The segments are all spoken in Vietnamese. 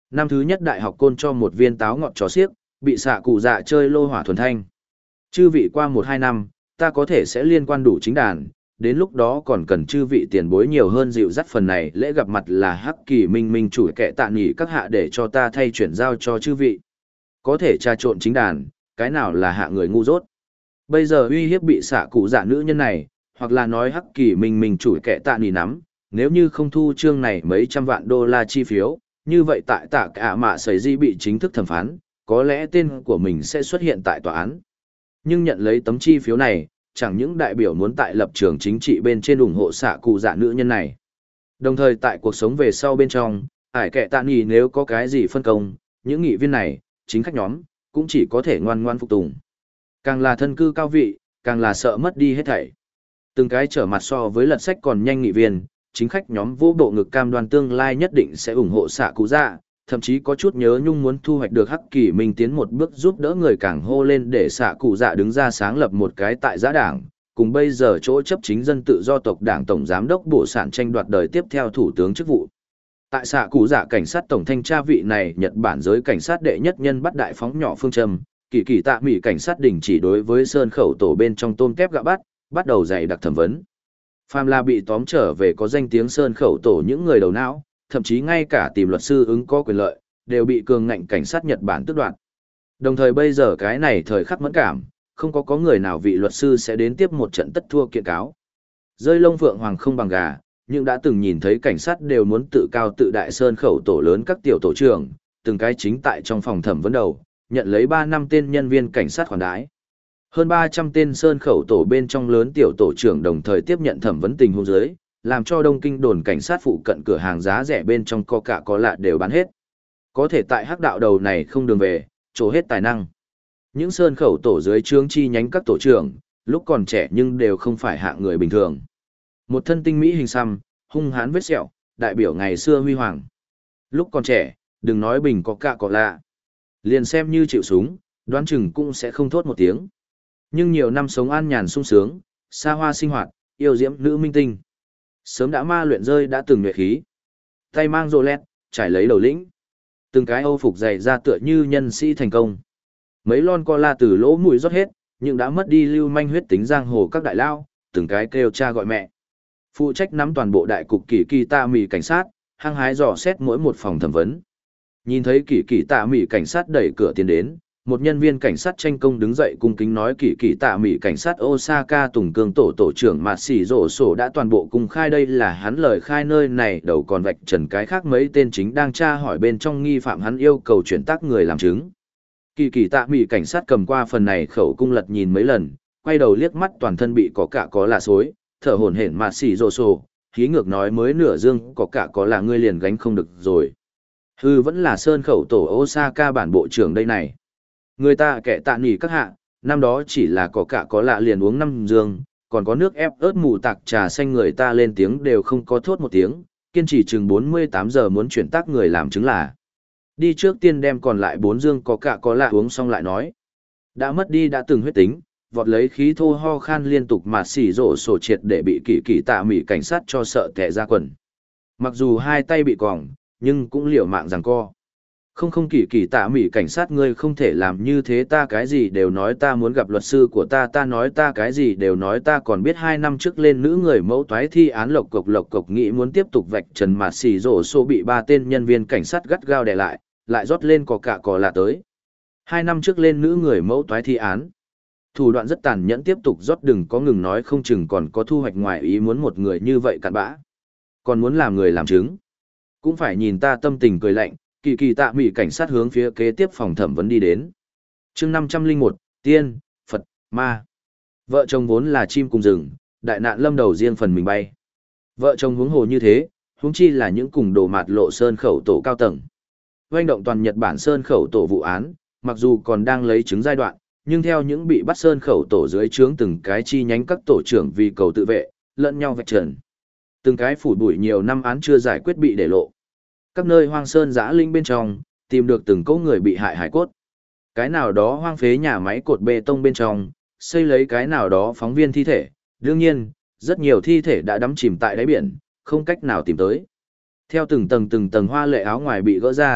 Năm thứ nhất đại học côn cho một viên táo ngọt chó xiếc, bị xạ cụ dạ chơi lô hỏa thuần thanh. Chư vị qua 1-2 năm, ta có thể sẽ liên quan đủ chính đàn, đến lúc đó còn cần chư vị tiền bối nhiều hơn dịu dắt phần này lễ gặp mặt là hắc kỳ minh minh chủ kệ tạ nghỉ các hạ để cho ta thay chuyển giao cho chư vị. Có thể trà trộn chính đàn, cái nào là hạ người ngu dốt. Bây giờ uy hiếp bị xạ cụ dạ nữ nhân này, hoặc là nói hắc kỳ minh chủ kệ tạ nghỉ nắm, nếu như không thu chương này mấy trăm vạn đô la chi phiếu, như vậy tại tạ cả mạ sấy di bị chính thức thẩm phán, có lẽ tên của mình sẽ xuất hiện tại tòa án. Nhưng nhận lấy tấm chi phiếu này, chẳng những đại biểu muốn tại lập trường chính trị bên trên ủng hộ xạ cụ dạ nữ nhân này. Đồng thời tại cuộc sống về sau bên trong, ải kệ tạ nghỉ nếu có cái gì phân công, những nghị viên này, chính khách nhóm, cũng chỉ có thể ngoan ngoan phục tùng. Càng là thân cư cao vị, càng là sợ mất đi hết thảy. Từng cái trở mặt so với lật sách còn nhanh nghị viên, chính khách nhóm vô bộ ngực cam đoan tương lai nhất định sẽ ủng hộ xạ cụ dạ, thậm chí có chút nhớ nhung muốn thu hoạch được hắc kỳ minh tiến một bước giúp đỡ người càng hô lên để xạ cụ dạ đứng ra sáng lập một cái tại giã đảng, cùng bây giờ chỗ chấp chính dân tự do tộc đảng tổng giám đốc bộ sản tranh đoạt đời tiếp theo thủ tướng chức vụ. Tại xạ cụ dạ cảnh sát tổng thanh tra vị này Nhật Bản giới cảnh sát đệ nhất nhân bắt đại phóng nhỏ phương châm, kỳ kỳ tạ mỹ cảnh sát đình chỉ đối với sơn khẩu tổ bên trong tôm kép gạ bắt đầu dày đặc thẩm vấn. Phàm là bị tóm trở về có danh tiếng sơn khẩu tổ những người đầu não, thậm chí ngay cả tìm luật sư ứng có quyền lợi, đều bị cường ngạnh cảnh sát Nhật Bản tước đoạt. Đồng thời bây giờ cái này thời khắc mẫn cảm, không có người nào vị luật sư sẽ đến tiếp một trận tất thua kiện cáo. Rơi lông phượng hoàng không bằng gà, nhưng đã từng nhìn thấy cảnh sát đều muốn tự cao tự đại sơn khẩu tổ lớn các tiểu tổ trưởng, từng cái chính tại trong phòng thẩm vấn đầu, nhận lấy 3 năm tên nhân viên cảnh sát khoản đãi. Hơn 300 tên sơn khẩu tổ bên trong lớn tiểu tổ trưởng đồng thời tiếp nhận thẩm vấn tình huống dưới, làm cho Đông Kinh đồn cảnh sát phụ cận cửa hàng giá rẻ bên trong Coca-Cola đều bán hết. Có thể tại hắc đạo đầu này không đường về, trổ hết tài năng. Những sơn khẩu tổ dưới trướng chi nhánh các tổ trưởng, lúc còn trẻ nhưng đều không phải hạng người bình thường. Một thân tinh mỹ hình xăm, hung hãn vết sẹo, đại biểu ngày xưa huy hoàng. Lúc còn trẻ, đừng nói bình Coca-Cola. Liền xem như chịu súng, đoán chừng cũng sẽ không thốt một tiếng. Nhưng nhiều năm sống an nhàn sung sướng, xa hoa sinh hoạt, yêu diễm nữ minh tinh. Sớm đã ma luyện rơi đã từng nhuệ khí. Tay mang rô lét, trải lấy đầu lĩnh. Từng cái âu phục dày ra tựa như nhân sĩ thành công. Mấy lon cola từ lỗ mũi rót hết, nhưng đã mất đi lưu manh huyết tính giang hồ các đại lao, từng cái kêu cha gọi mẹ. Phụ trách nắm toàn bộ đại cục kỳ kỳ tạ mì cảnh sát, hăng hái dò xét mỗi một phòng thẩm vấn. Nhìn thấy kỳ kỳ tạ mì cảnh sát đẩy cửa tiến đến, một nhân viên cảnh sát tranh công đứng dậy cung kính nói kỳ kỳ tạ mỹ cảnh sát Osaka Tùng Cương tổ trưởng Mạt Sĩ Rổ Sổ đã toàn bộ cung khai đây là hắn lời khai nơi này đầu còn vạch trần cái khác mấy tên chính đang tra hỏi bên trong nghi phạm hắn yêu cầu chuyển tác người làm chứng. Kỳ kỳ tạ mỹ cảnh sát cầm qua phần này khẩu cung lật nhìn mấy lần, quay đầu liếc mắt toàn thân bị có là xối, thở hổn hển Mạt Sĩ Rổ Sổ, khí ngược nói mới nửa dương có là ngươi liền gánh không được rồi. Vẫn là sơn khẩu tổ Osaka bản bộ trưởng đây này. Người ta kẻ tạ nỉ các hạ, năm đó chỉ là có lạ liền uống 5 dương, còn có nước ép ớt mù tạc trà xanh người ta lên tiếng đều không có thốt một tiếng, kiên trì chừng 48 giờ muốn chuyển tác người làm chứng là. Đi trước tiên đem còn lại 4 dương có lạ uống xong lại nói. Đã mất đi đã từng huyết tính, vọt lấy khí thô ho khan liên tục mà xỉ rổ sổ triệt để bị kỳ kỳ tạ mỹ cảnh sát cho sợ tệ ra quần. Mặc dù hai tay bị còng, nhưng cũng liều mạng giằng co. Không kỳ kỳ tạ mỹ cảnh sát ngươi không thể làm như thế ta cái gì đều nói ta muốn gặp luật sư của ta nói ta cái gì đều nói ta còn biết 2 năm trước lên nữ người mẫu toái thi án lộc cộc nghĩ muốn tiếp tục vạch trần mà xì rổ xô bị 3 tên nhân viên cảnh sát gắt gao đè lại rót lên có là tới. 2 năm trước lên nữ người mẫu toái thi án. Thủ đoạn rất tàn nhẫn tiếp tục rót đừng có ngừng nói không chừng còn có thu hoạch ngoài ý muốn một người như vậy cặn bã. Còn muốn làm người làm chứng. Cũng phải nhìn ta tâm tình cười lạnh. Kỳ kỳ tạ mỹ cảnh sát hướng phía kế tiếp phòng thẩm vấn đi đến. Chương 501, Tiên, Phật, Ma. Vợ chồng vốn là chim cùng rừng, đại nạn lâm đầu riêng phần mình bay. Vợ chồng huống hồ như thế, huống chi là những cùng đồ mạt lộ sơn khẩu tổ cao tầng. Hoành động toàn Nhật Bản sơn khẩu tổ vụ án, mặc dù còn đang lấy chứng giai đoạn, nhưng theo những bị bắt sơn khẩu tổ dưới trướng từng cái chi nhánh các tổ trưởng vì cầu tự vệ, lẫn nhau vạch trần. Từng cái phủ bụi nhiều năm án chưa giải quyết bị để lộ. Các nơi hoang sơn giã linh bên trong, tìm được từng cỗ người bị hại hải cốt. Cái nào đó hoang phế nhà máy cột bê tông bên trong, xây lấy cái nào đó phóng viên thi thể. Đương nhiên, rất nhiều thi thể đã đắm chìm tại đáy biển, không cách nào tìm tới. Theo từng tầng hoa lệ áo ngoài bị gỡ ra,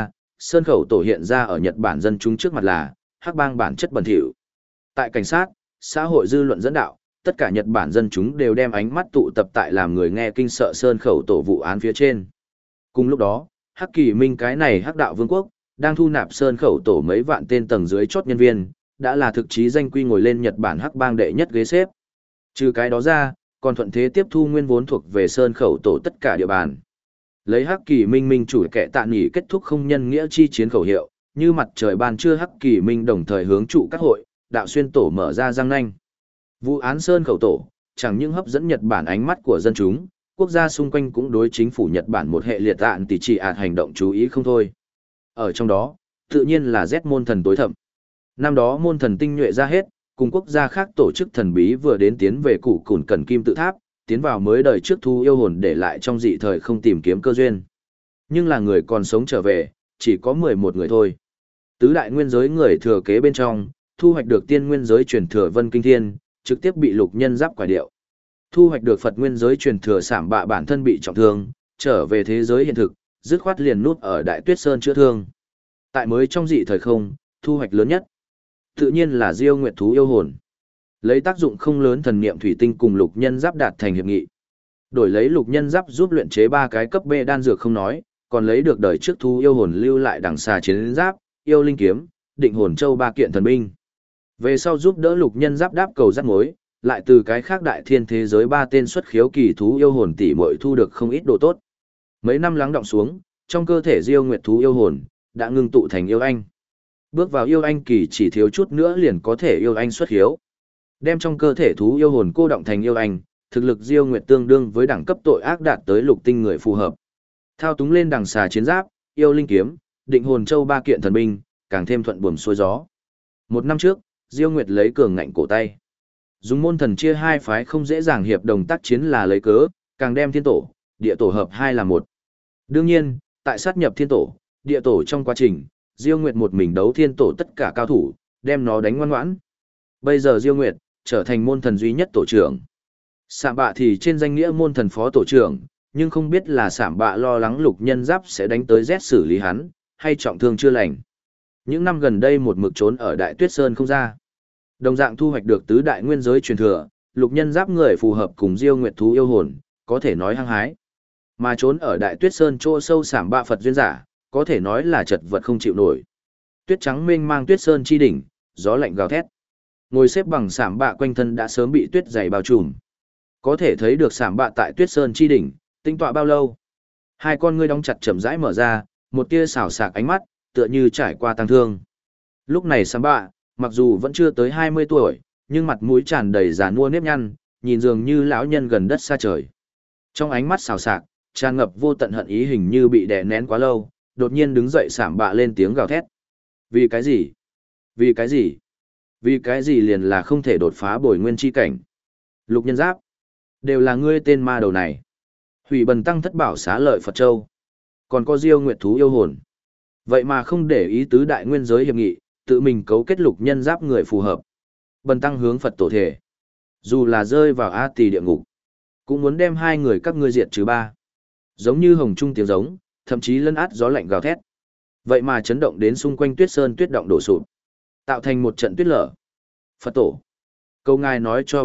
Sơn Khẩu Tổ hiện ra ở Nhật Bản dân chúng trước mặt là hắc bang bản chất bẩn thỉu. Tại cảnh sát, xã hội dư luận dẫn đạo, tất cả Nhật Bản dân chúng đều đem ánh mắt tụ tập tại làm người nghe kinh sợ Sơn Khẩu Tổ vụ án phía trên. Cùng lúc đó, Hắc Kỳ Minh cái này hắc đạo vương quốc, đang thu nạp Sơn Khẩu Tổ mấy vạn tên tầng dưới chót nhân viên, đã là thực chí danh quy ngồi lên Nhật Bản hắc bang đệ nhất ghế xếp. Trừ cái đó ra, còn thuận thế tiếp thu nguyên vốn thuộc về Sơn Khẩu Tổ tất cả địa bàn. Lấy Hắc Kỳ Minh minh chủ kẻ tạ nghỉ kết thúc không nhân nghĩa chi chiến khẩu hiệu, như mặt trời ban trưa Hắc Kỳ Minh đồng thời hướng trụ các hội, đạo xuyên tổ mở ra răng nanh. Vụ án Sơn Khẩu Tổ, chẳng những hấp dẫn Nhật Bản ánh mắt của dân chúng, quốc gia xung quanh cũng đối chính phủ Nhật Bản một hệ liệt ạn tỷ trị ạt hành động chú ý không thôi. Ở trong đó, tự nhiên là Z môn thần tối thậm. Năm đó môn thần tinh nhuệ ra hết, cùng quốc gia khác tổ chức thần bí vừa đến tiến về củ cùn cẩn kim tự tháp, tiến vào mới đời trước thu yêu hồn để lại trong dị thời không tìm kiếm cơ duyên. Nhưng là người còn sống trở về, chỉ có 11 người thôi. Tứ đại nguyên giới người thừa kế bên trong, thu hoạch được tiên nguyên giới truyền thừa Vân Kinh Thiên, trực tiếp bị lục nhân giáp quả điệu. Thu hoạch được Phật nguyên giới truyền thừa Sảm Bạ bản thân bị trọng thương, trở về thế giới hiện thực, dứt khoát liền nút ở Đại Tuyết Sơn chữa thương. Tại mới trong dị thời không, thu hoạch lớn nhất, tự nhiên là Diêu Nguyệt thú yêu hồn. Lấy tác dụng không lớn thần niệm thủy tinh cùng lục nhân giáp đạt thành hiệp nghị. Đổi lấy lục nhân giáp giúp luyện chế 3 cái cấp B đan dược không nói, còn lấy được đời trước thú yêu hồn lưu lại đằng xà chiến giáp, yêu linh kiếm, định hồn châu 3 kiện thần binh. Về sau giúp đỡ lục nhân giáp đáp cầu dắt mối, lại từ cái khác đại thiên thế giới 3 tên xuất khiếu kỳ thú yêu hồn tỷ muội thu được không ít đồ tốt. Mấy năm lắng đọng xuống, trong cơ thể Diêu Nguyệt thú yêu hồn đã ngưng tụ thành yêu anh. Bước vào yêu anh kỳ chỉ thiếu chút nữa liền có thể yêu anh xuất khiếu. Đem trong cơ thể thú yêu hồn cô động thành yêu anh, thực lực Diêu Nguyệt tương đương với đẳng cấp tội ác đạt tới lục tinh người phù hợp. Thao túng lên đằng xà chiến giáp, yêu linh kiếm, định hồn châu 3 kiện thần binh, càng thêm thuận buồm xuôi gió. Một năm trước, Diêu Nguyệt lấy cường ngạnh cổ tay. Dùng môn thần chia hai phái không dễ dàng hiệp đồng tác chiến là lấy cớ, càng đem thiên tổ, địa tổ hợp hai là một. Đương nhiên, tại sát nhập thiên tổ, địa tổ trong quá trình, Diêu Nguyệt một mình đấu thiên tổ tất cả cao thủ, đem nó đánh ngoan ngoãn. Bây giờ Diêu Nguyệt trở thành môn thần duy nhất tổ trưởng. Sảm Bạ thì trên danh nghĩa môn thần phó tổ trưởng, nhưng không biết là Sảm Bạ lo lắng lục nhân giáp sẽ đánh tới Z xử lý hắn, hay trọng thương chưa lành. Những năm gần đây một mực trốn ở Đại Tuyết Sơn không ra. Đồng dạng thu hoạch được tứ đại nguyên giới truyền thừa, lục nhân giáp người phù hợp cùng Diêu Nguyệt thú yêu hồn, có thể nói hăng hái. Mà trốn ở Đại Tuyết Sơn chỗ sâu Sảm Bạ Phật duyên giả, có thể nói là chật vật không chịu nổi. Tuyết trắng mênh mang Tuyết Sơn chi đỉnh, gió lạnh gào thét. Ngồi xếp bằng Sảm Bạ quanh thân đã sớm bị tuyết dày bao trùm. Có thể thấy được Sảm Bạ tại Tuyết Sơn chi đỉnh, tinh tọa bao lâu. Hai con ngươi đóng chặt chậm rãi mở ra, một tia xảo sạc ánh mắt, tựa như trải qua tăng thương. Lúc này Sảm Bạ, mặc dù vẫn chưa tới 20 tuổi, nhưng mặt mũi tràn đầy già nua nếp nhăn, nhìn dường như lão nhân gần đất xa trời. Trong ánh mắt xào xạc, tràn ngập vô tận hận ý, hình như bị đè nén quá lâu, đột nhiên đứng dậy Sảm Bạ lên tiếng gào thét. Vì cái gì? Vì cái gì? Vì cái gì liền là không thể đột phá bồi nguyên chi cảnh? Lục nhân giáp, đều là ngươi tên ma đầu này. Hủy bần tăng thất bảo xá lợi Phật Châu. Còn có Diêu Nguyệt thú yêu hồn. Vậy mà không để ý tứ đại nguyên giới hiệp nghị, tự mình cấu kết lục nhân giáp người phù hợp. Bần tăng hướng Phật tổ thể. Dù là rơi vào A Tỳ địa ngục, cũng muốn đem hai người các ngươi diệt trừ ba. Giống như hồng trung tiếng giống, thậm chí lân át gió lạnh gào thét. Vậy mà chấn động đến xung quanh Tuyết Sơn tuyết động đổ sụp, tạo thành một trận tuyết lở. Phật tổ, câu ngài nói cho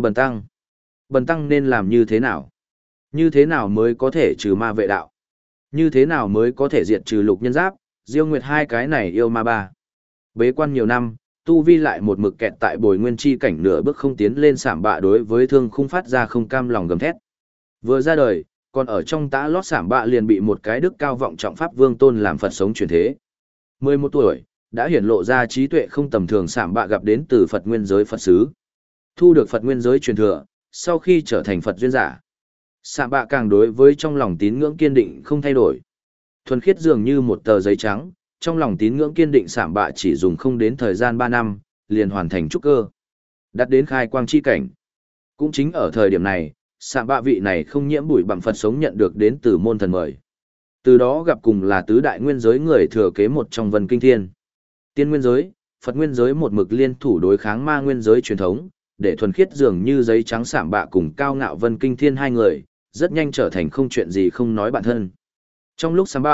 bần tăng nên làm như thế nào? Như thế nào mới có thể trừ ma vệ đạo? Như thế nào mới có thể diệt trừ lục nhân giáp, Diêu Nguyệt hai cái này yêu ma ba? Bế quan nhiều năm, tu vi lại một mực kẹt tại bồi nguyên chi cảnh, nửa bước không tiến lên. Sảm Bạ đối với thương khung phát ra không cam lòng gầm thét. Vừa ra đời, còn ở trong tã lót Sảm Bạ liền bị một cái đức cao vọng trọng pháp vương tôn làm Phật sống truyền thế. 11 tuổi, đã hiển lộ ra trí tuệ không tầm thường. Sảm Bạ gặp đến từ Phật nguyên giới Phật sứ, thu được Phật nguyên giới truyền thừa, sau khi trở thành Phật duyên giả, Sảm Bạ càng đối với trong lòng tín ngưỡng kiên định không thay đổi. Thuần khiết dường như một tờ giấy trắng, trong lòng tín ngưỡng kiên định Sảm Bạ chỉ dùng không đến thời gian 3 năm, liền hoàn thành trúc cơ, đạt đến khai quang chi cảnh. Cũng chính ở thời điểm này, Sảm Bạ vị này không nhiễm bụi bặm Phật sống nhận được đến từ môn thần mời. Từ đó gặp cùng là tứ đại nguyên giới người thừa kế một trong Vân Kinh Thiên. Tiên nguyên giới, Phật nguyên giới một mực liên thủ đối kháng ma nguyên giới truyền thống, để thuần khiết dường như giấy trắng Sảm Bạ cùng cao ngạo Vân Kinh Thiên hai người, rất nhanh trở thành không chuyện gì không nói bạn thân. Trong lúc Sảm Bạ,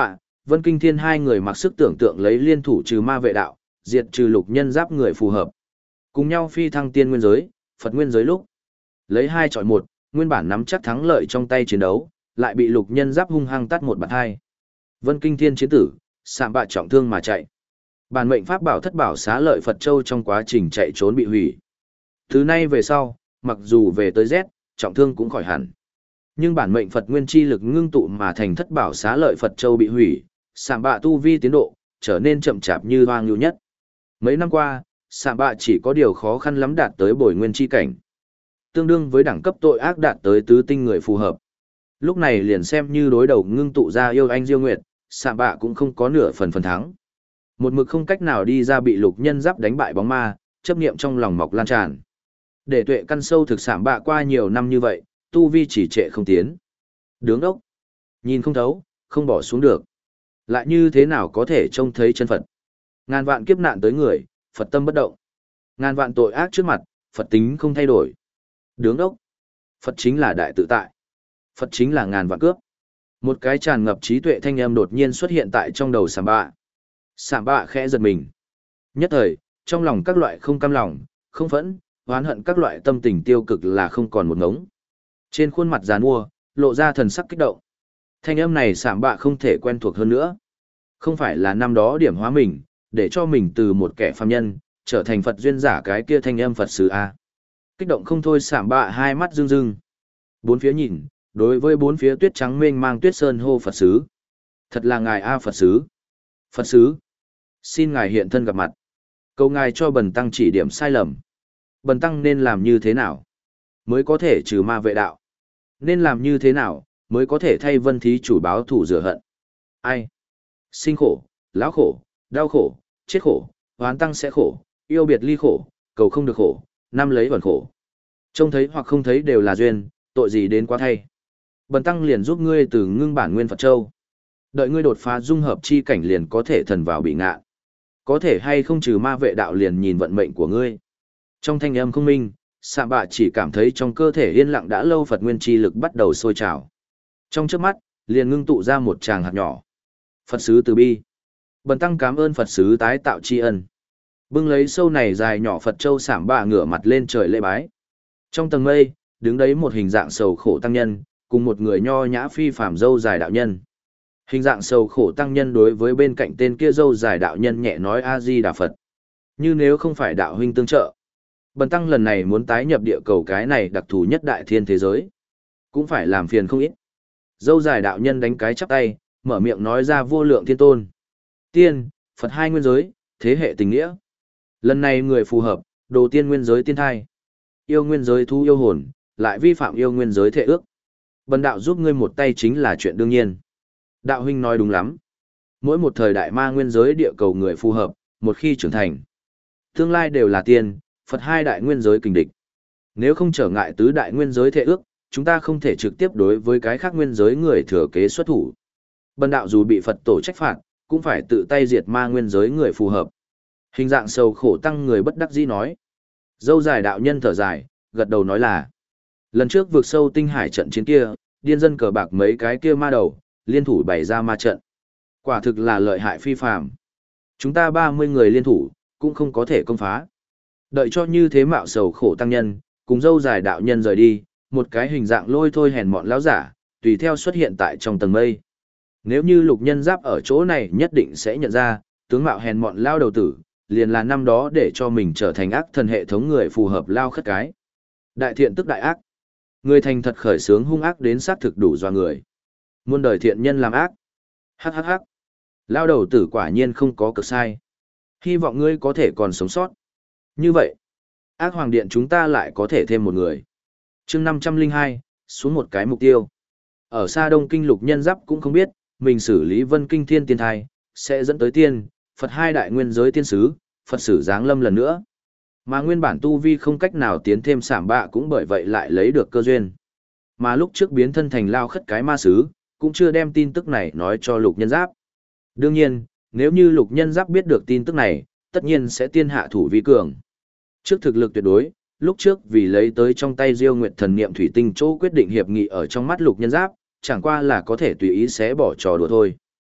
Vân Kinh Thiên hai người mặc sức tưởng tượng lấy liên thủ trừ ma vệ đạo, diệt trừ lục nhân giáp người phù hợp. Cùng nhau phi thăng tiên nguyên giới, Phật nguyên giới lúc. Lấy 2 chọi 1, nguyên bản nắm chắc thắng lợi trong tay chiến đấu, lại bị lục nhân giáp hung hăng tát một bạt hai. Vân Kinh Thiên chiến tử, sạm bạ trọng thương mà chạy. Bản mệnh pháp bảo thất bảo xá lợi Phật Châu trong quá trình chạy trốn bị hủy. Từ nay về sau, mặc dù về tới Z, trọng thương cũng khỏi hẳn. Nhưng bản mệnh Phật nguyên chi lực ngưng tụ mà thành thất bảo xá lợi Phật Châu bị hủy, sạm bạ tu vi tiến độ, trở nên chậm chạp như hoang lưu nhất. Mấy năm qua, sạm bạ chỉ có điều khó khăn lắm đạt tới bồi nguyên chi cảnh. Tương đương với đẳng cấp tội ác đạt tới tứ tinh người phù hợp. Lúc này liền xem như đối đầu ngưng tụ ra yêu anh Diêu Nguyệt, sạm bạ cũng không có nửa phần thắng. Một mực không cách nào đi ra bị lục nhân giáp đánh bại bóng ma, chấp niệm trong lòng mọc lan tràn. Để tuệ căn sâu thực sạm bạ qua nhiều năm như vậy, tu vi chỉ trệ không tiến. Đứng đốc, nhìn không thấu, không bỏ xuống được. Lại như thế nào có thể trông thấy chân Phật? Ngàn vạn kiếp nạn tới người, Phật tâm bất động. Ngàn vạn tội ác trước mặt, Phật tính không thay đổi. Đứng đốc, Phật chính là đại tự tại. Phật chính là ngàn vạn cướp. Một cái tràn ngập trí tuệ thanh âm đột nhiên xuất hiện tại trong đầu sạm bạ. Sạm bạ khẽ giật mình. Nhất thời, trong lòng các loại không cam lòng, không phẫn, oán hận các loại tâm tình tiêu cực là không còn một ngống. Trên khuôn mặt giàn mua, lộ ra thần sắc kích động. Thanh âm này sạm bạ không thể quen thuộc hơn nữa. Không phải là năm đó điểm hóa mình, để cho mình từ một kẻ phàm nhân, trở thành Phật duyên giả cái kia thanh âm Phật sứ A. Kích động không thôi sạm bạ hai mắt rưng rưng. Bốn phía nhìn, đối với bốn phía tuyết trắng mênh mang tuyết sơn hô Phật sứ. Thật là ngài A Phật sứ. Phật sứ. Xin ngài hiện thân gặp mặt. Cầu ngài cho bần tăng chỉ điểm sai lầm. Bần tăng nên làm như thế nào mới có thể trừ ma vệ đạo? Nên làm như thế nào mới có thể thay Vân thí chủ báo thù rửa hận? Ai? Sinh khổ, lão khổ, đau khổ, chết khổ, hoán tăng sẽ khổ, yêu biệt ly khổ, cầu không được khổ, năm lấy vẩn khổ. Trông thấy hoặc không thấy đều là duyên, tội gì đến quá thay. Bần tăng liền giúp ngươi từ ngưng bản nguyên Phật Châu. Đợi ngươi đột phá dung hợp chi cảnh liền có thể thần vào bị ngạ. Có thể hay không trừ ma vệ đạo liền nhìn vận mệnh của ngươi. Trong thanh âm không minh, sạm bạ chỉ cảm thấy trong cơ thể yên lặng đã lâu Phật nguyên chi lực bắt đầu sôi trào. Trong chớp mắt, liền ngưng tụ ra một tràng hạt nhỏ. Phật sứ từ bi. Bần tăng cảm ơn Phật sứ tái tạo tri ân. Bưng lấy sâu này dài nhỏ Phật châu sạm bạ ngửa mặt lên trời lễ bái. Trong tầng mây, đứng đấy một hình dạng sầu khổ tăng nhân, cùng một người nho nhã phi phàm dâu dài đạo nhân. Hình dạng sầu khổ tăng nhân đối với bên cạnh tên kia dâu dài đạo nhân nhẹ nói A Di Đà Phật. Như nếu không phải đạo huynh tương trợ, bần tăng lần này muốn tái nhập địa cầu cái này đặc thù nhất đại thiên thế giới, cũng phải làm phiền không ít. Dâu dài đạo nhân đánh cái chắp tay, mở miệng nói ra vô lượng thiên tôn. Tiên, Phật hai nguyên giới, thế hệ tình nghĩa. Lần này người phù hợp, đồ tiên nguyên giới tiên thai. Yêu nguyên giới thu yêu hồn, lại vi phạm yêu nguyên giới thệ ước. Bần đạo giúp ngươi một tay chính là chuyện đương nhiên. Đạo huynh nói đúng lắm. Mỗi một thời đại ma nguyên giới địa cầu người phù hợp, một khi trưởng thành, tương lai đều là tiên, Phật hai đại nguyên giới kình địch. Nếu không trở ngại tứ đại nguyên giới thệ ước, chúng ta không thể trực tiếp đối với cái khác nguyên giới người thừa kế xuất thủ. Bần đạo dù bị Phật tổ trách phạt, cũng phải tự tay diệt ma nguyên giới người phù hợp. Hình dạng sầu khổ tăng người bất đắc dĩ nói. Dâu dài đạo nhân thở dài, gật đầu nói là. Lần trước vượt sâu tinh hải trận chiến kia, điên dân cờ bạc mấy cái kia ma đầu, liên thủ bày ra ma trận. Quả thực là lợi hại phi phàm. Chúng ta 30 người liên thủ, cũng không có thể công phá. Đợi cho như thế mạo sầu khổ tăng nhân, cùng dâu dài đạo nhân rời đi, một cái hình dạng lôi thôi hèn mọn lão giả, tùy theo xuất hiện tại trong tầng mây. Nếu như lục nhân giáp ở chỗ này nhất định sẽ nhận ra, tướng mạo hèn mọn lao đầu tử, liền là năm đó để cho mình trở thành ác thần hệ thống người phù hợp lao khất cái. Đại thiện tức đại ác. Người thành thật khởi sướng hung ác đến sát thực đủ doa người. Muôn đời thiện nhân làm ác. Hắc hắc hắc. Lao đầu tử quả nhiên không có cực sai. Hy vọng ngươi có thể còn sống sót. Như vậy, ác hoàng điện chúng ta lại có thể thêm một người. Chương 502, xuống một cái mục tiêu. Ở xa Đông Kinh lục nhân giáp cũng không biết, mình xử lý Vân Kinh Thiên tiên thai, sẽ dẫn tới tiên, Phật hai đại nguyên giới tiên sứ, Phật sử giáng lâm lần nữa. Mà nguyên bản tu vi không cách nào tiến thêm sảm bạ cũng bởi vậy lại lấy được cơ duyên. Mà lúc trước biến thân thành lao khất cái ma sứ, cũng chưa đem tin tức này nói cho lục nhân giáp. Đương nhiên, nếu như lục nhân giáp biết được tin tức này, tất nhiên sẽ tiên hạ thủ vi cường. Trước thực lực tuyệt đối, lúc trước vì lấy tới trong tay Diêu Nguyệt thần niệm thủy tinh chỗ quyết định hiệp nghị ở trong mắt lục nhân giáp, chẳng qua là có thể tùy ý xé bỏ trò đùa thôi.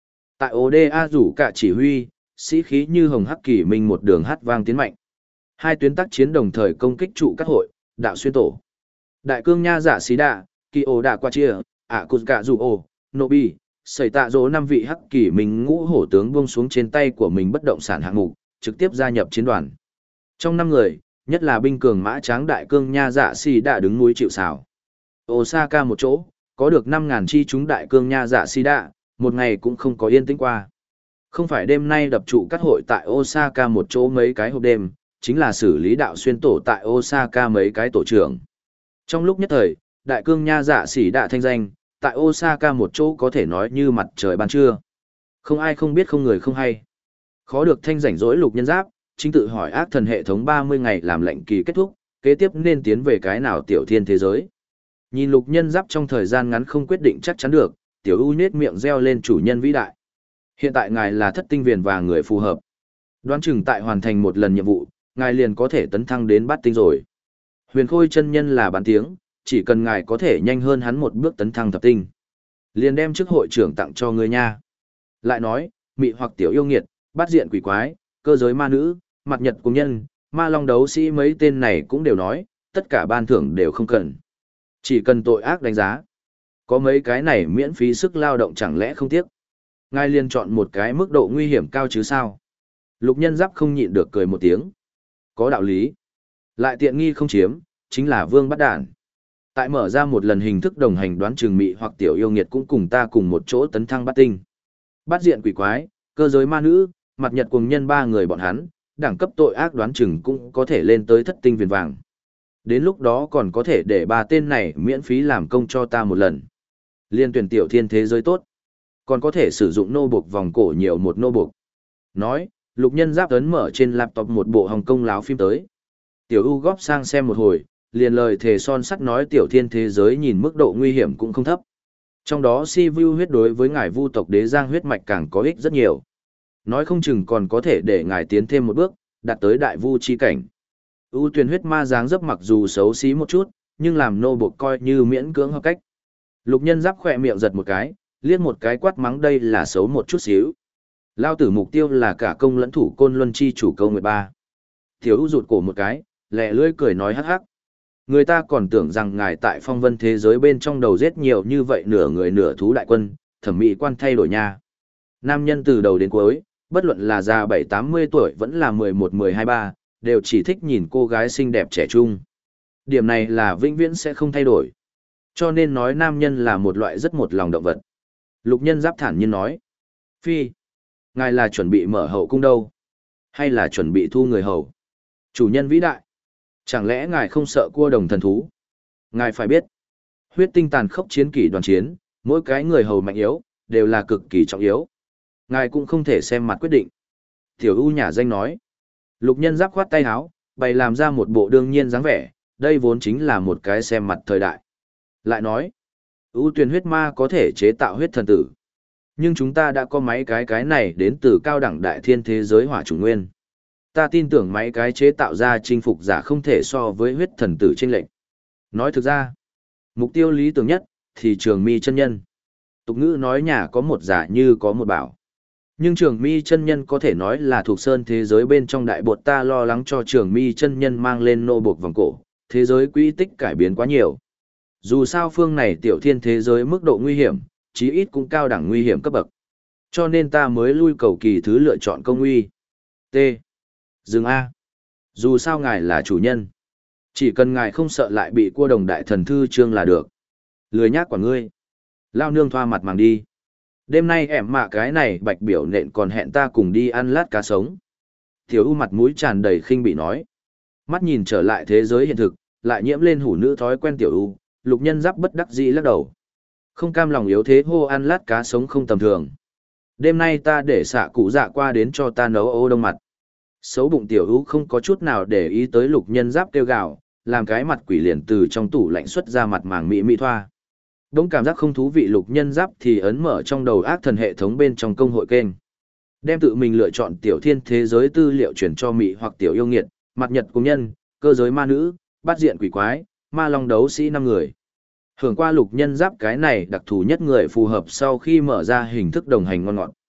Tại ODA rủ cả chỉ huy, sĩ khí như hồng hắc kỳ minh một đường hát vang tiến mạnh. Hai tuyến tác chiến đồng thời công kích trụ các hội, đạo xuyên tổ. Đại cương nha giả xí đạ, kỳ ổ đạ qua chia, ạ cụt cả dù ổ, nô bi, xảy tạ dỗ 5 vị hắc kỳ minh ngũ hổ tướng buông xuống trên tay của mình bất động sản hạng mục, trực tiếp gia nhập chiến đoàn. Trong 5 người, nhất là binh cường mã tráng đại cương nha dạ xì đã đứng núi chịu sào. Osaka một chỗ, có được 5.000 chi chúng đại cương nha dạ xì đã, một ngày cũng không có yên tĩnh qua. Không phải đêm nay đập trụ các hội tại Osaka một chỗ mấy cái hộp đêm, chính là xử lý đạo xuyên tổ tại Osaka mấy cái tổ trưởng. Trong lúc nhất thời, đại cương nha dạ xỉ đã thanh danh, tại Osaka một chỗ có thể nói như mặt trời ban trưa. Không ai không biết không người không hay. Khó được thanh rảnh rỗi Lục Nhân Giáp, chính tự hỏi ác thần hệ thống 30 ngày làm lệnh kỳ kết thúc, kế tiếp nên tiến về cái nào tiểu thiên thế giới. Nhìn Lục Nhân Giáp trong thời gian ngắn không quyết định chắc chắn được, tiểu U nhếch miệng reo lên chủ nhân vĩ đại. Hiện tại ngài là thất tinh viền và người phù hợp. Đoán chừng tại hoàn thành một lần nhiệm vụ, ngài liền có thể tấn thăng đến bát tinh rồi. Huyền Khôi chân nhân là bán tiếng, chỉ cần ngài có thể nhanh hơn hắn một bước tấn thăng thập tinh. Liền đem chức hội trưởng tặng cho ngươi nha. Lại nói, mị hoặc tiểu yêu nghiệt, bát diện quỷ quái, cơ giới ma nữ, mặt nhật cùng nhân, ma long đấu sĩ mấy tên này cũng đều nói, tất cả ban thưởng đều không cần. Chỉ cần tội ác đánh giá. Có mấy cái này miễn phí sức lao động chẳng lẽ không tiếc. Ngài liền chọn một cái mức độ nguy hiểm cao chứ sao. Lục Nhân Giáp không nhịn được cười một tiếng. Có đạo lý. Lại tiện nghi không chiếm, chính là vương bắt đản. Tại mở ra một lần hình thức đồng hành đoán trường mị hoặc tiểu yêu nghiệt cũng cùng ta cùng một chỗ tấn thăng bát tinh. Bát diện quỷ quái, cơ giới ma nữ, mặt nhật cùng nhân 3 người bọn hắn, đẳng cấp tội ác đoán chừng cũng có thể lên tới thất tinh viền vàng. Đến lúc đó còn có thể để 3 tên này miễn phí làm công cho ta một lần. Liên tuyển tiểu thiên thế giới tốt. Còn có thể sử dụng nô buộc vòng cổ nhiều một nô buộc. Nói, Lục Nhân Giáp ấn mở trên laptop một bộ Hồng Kông láo phim tới. Tiểu U góp sang xem một hồi, liền lời thề son sắt nói tiểu thiên thế giới nhìn mức độ nguy hiểm cũng không thấp. Trong đó si vu huyết đối với ngài vu tộc đế giang huyết mạch càng có ích rất nhiều. Nói không chừng còn có thể để ngài tiến thêm một bước, đạt tới đại vu chi cảnh. U Tuyền huyết ma dáng dấp mặc dù xấu xí một chút, nhưng làm nô buộc coi như miễn cưỡng hợp cách. Lục Nhân Giáp khỏe miệng giật một cái, liếc một cái quát mắng đây là xấu một chút xíu. Lao tử mục tiêu là cả công lẫn thủ côn luân chi chủ câu 13. Tiểu U rụt cổ một cái, lẹ lưỡi cười nói hắc hắc. Người ta còn tưởng rằng ngài tại phong vân thế giới bên trong đầu giết nhiều như vậy nửa người nửa thú đại quân, thẩm mỹ quan thay đổi nha. Nam nhân từ đầu đến cuối, bất luận là già 7-80 tuổi vẫn là 11-12-13, đều chỉ thích nhìn cô gái xinh đẹp trẻ trung. Điểm này là vĩnh viễn sẽ không thay đổi. Cho nên nói nam nhân là một loại rất một lòng động vật. Lục Nhân Giáp thản nhiên nói. Phi, ngài là chuẩn bị mở hậu cung đâu? Hay là chuẩn bị thu người hầu? Chủ nhân vĩ đại. Chẳng lẽ ngài không sợ cua đồng thần thú? Ngài phải biết, huyết tinh tàn khốc chiến kỷ đoàn chiến, mỗi cái người hầu mạnh yếu, đều là cực kỳ trọng yếu. Ngài cũng không thể xem mặt quyết định. Tiểu U nhả danh nói. Lục Nhân Giáp khoát tay áo, bày làm ra một bộ đương nhiên dáng vẻ, đây vốn chính là một cái xem mặt thời đại. Lại nói, U Tuyền huyết ma có thể chế tạo huyết thần tử. Nhưng chúng ta đã có mấy cái này đến từ cao đẳng đại thiên thế giới hỏa chủng nguyên. Ta tin tưởng mấy cái chế tạo ra chinh phục giả không thể so với huyết thần tử trên lệnh. Nói thực ra, mục tiêu lý tưởng nhất thì Trường Mi chân nhân. Tục ngữ nói nhà có một giả như có một bảo. Nhưng Trường Mi chân nhân có thể nói là thuộc sơn thế giới bên trong đại bột, ta lo lắng cho Trường Mi chân nhân mang lên nô buộc vòng cổ, thế giới quỹ tích cải biến quá nhiều. Dù sao phương này tiểu thiên thế giới mức độ nguy hiểm, chí ít cũng cao đẳng nguy hiểm cấp bậc. Cho nên ta mới lui cầu kỳ thứ lựa chọn công uy. T. Dừng A. Dù sao ngài là chủ nhân. Chỉ cần ngài không sợ lại bị cua đồng đại thần thư trương là được. Lười nhác quả ngươi. Lao nương thoa mặt màng đi. Đêm nay ẻm mạ cái này bạch biểu nện còn hẹn ta cùng đi ăn lát cá sống. Tiểu U mặt mũi tràn đầy khinh bị nói. Mắt nhìn trở lại thế giới hiện thực, lại nhiễm lên hủ nữ thói quen Tiểu U, Lục Nhân Giáp bất đắc dĩ lắc đầu. Không cam lòng yếu thế hô ăn lát cá sống không tầm thường. Đêm nay ta để xạ cụ dạ qua đến cho ta nấu ô đông mặt. Xấu bụng Tiểu U không có chút nào để ý tới Lục Nhân Giáp kêu gào, làm cái mặt quỷ liền từ trong tủ lạnh xuất ra mặt màng mị mị thoa. Đống cảm giác không thú vị Lục Nhân Giáp thì ấn mở trong đầu ác thần hệ thống bên trong công hội kênh. Đem tự mình lựa chọn tiểu thiên thế giới tư liệu chuyển cho mị hoặc tiểu yêu nghiệt, mặt nhật cùng nhân, cơ giới ma nữ, bát diện quỷ quái, ma long đấu sĩ 5 người. Hưởng qua Lục Nhân Giáp cái này đặc thù nhất người phù hợp sau khi mở ra hình thức đồng hành ngon ngọt.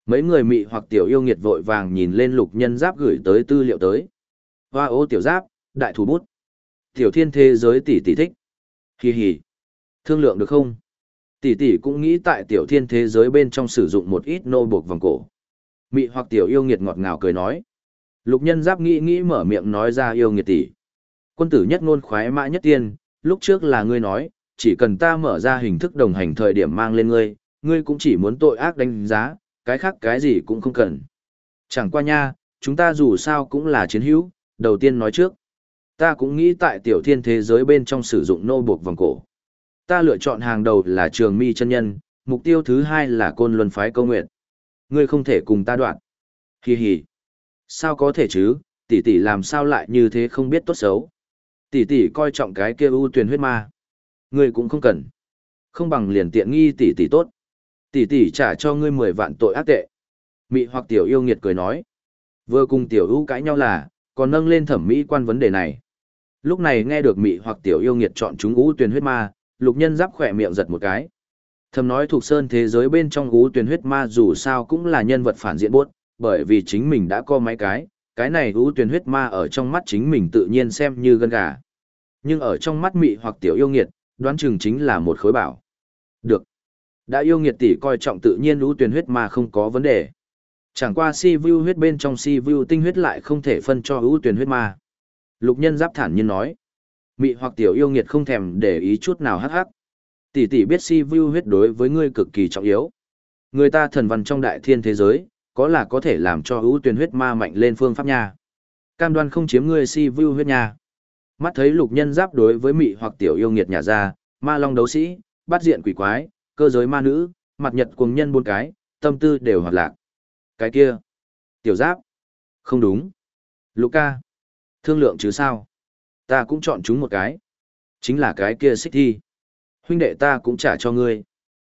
Mấy người mị hoặc tiểu yêu nghiệt vội vàng nhìn lên Lục Nhân Giáp gửi tới tư liệu tới. Hoa ô tiểu giáp, đại thủ bút. Tiểu thiên thế giới tỷ tỷ thích. Hì hì. Thương lượng được không? Tỷ tỷ cũng nghĩ tại tiểu thiên thế giới bên trong sử dụng một ít nô buộc vòng cổ. Mị hoặc tiểu yêu nghiệt ngọt ngào cười nói. Lục Nhân Giáp nghĩ nghĩ mở miệng nói ra yêu nghiệt tỷ. Quân tử nhất ngôn khoái mã nhất tiên, lúc trước là ngươi nói, chỉ cần ta mở ra hình thức đồng hành thời điểm mang lên ngươi, ngươi cũng chỉ muốn tội ác đánh giá, cái khác cái gì cũng không cần. Chẳng qua nha, chúng ta dù sao cũng là chiến hữu, đầu tiên nói trước. Ta cũng nghĩ tại tiểu thiên thế giới bên trong sử dụng nô buộc vòng cổ. Ta lựa chọn hàng đầu là Trường Mi chân nhân, mục tiêu thứ hai là Côn Luân phái Câu Nguyệt. Ngươi không thể cùng ta đoạn. Hì hì. Sao có thể chứ, tỷ tỷ làm sao lại như thế không biết tốt xấu. Tỷ tỷ coi trọng cái kia ưu tuyền huyết ma. Ngươi cũng không cần. Không bằng liền tiện nghi tỷ tỷ tốt. Tỷ tỷ trả cho ngươi 10 vạn tội ác tệ. Mị hoặc tiểu yêu nghiệt cười nói. Vừa cùng tiểu ưu cãi nhau là, còn nâng lên thẩm mỹ quan vấn đề này. Lúc này nghe được mị hoặc tiểu yêu nghiệt chọn chúng ưu tuyền huyết ma, Lục Nhân Giáp khỏe miệng giật một cái. Thầm nói thuộc sơn thế giới bên trong ưu tuyền huyết ma dù sao cũng là nhân vật phản diện buốt, bởi vì chính mình đã có mấy cái này ưu tuyền huyết ma ở trong mắt chính mình tự nhiên xem như gân gà. Nhưng ở trong mắt mị hoặc tiểu yêu nghiệt, đoán chừng chính là một khối bảo. Được. Đã yêu nghiệt tỷ coi trọng tự nhiên ưu tuyền huyết ma không có vấn đề. Chẳng qua si vu huyết bên trong si vu tinh huyết lại không thể phân cho ưu tuyền huyết ma. Lục Nhân Giáp thản nhiên nói. Mị hoặc tiểu yêu nghiệt không thèm để ý chút nào hắc hắc. Tỷ tỷ biết si vu huyết đối với ngươi cực kỳ trọng yếu. Người ta thần văn trong đại thiên thế giới, có là có thể làm cho ưu tuyền huyết ma mạnh lên phương pháp nha. Cam đoan không chiếm ngươi si vu huyết nha. Mắt thấy Lục Nhân Giáp đối với mị hoặc tiểu yêu nghiệt nhà ra, ma long đấu sĩ, bát diện quỷ quái, cơ giới ma nữ, mặt nhật cuồng nhân 4 cái, tâm tư đều hoạt lạc. Cái kia, tiểu Giáp, không đúng. Lục ca, thương lượng chứ sao? Ta cũng chọn chúng một cái. Chính là cái kia xích thi. Huynh đệ ta cũng trả cho ngươi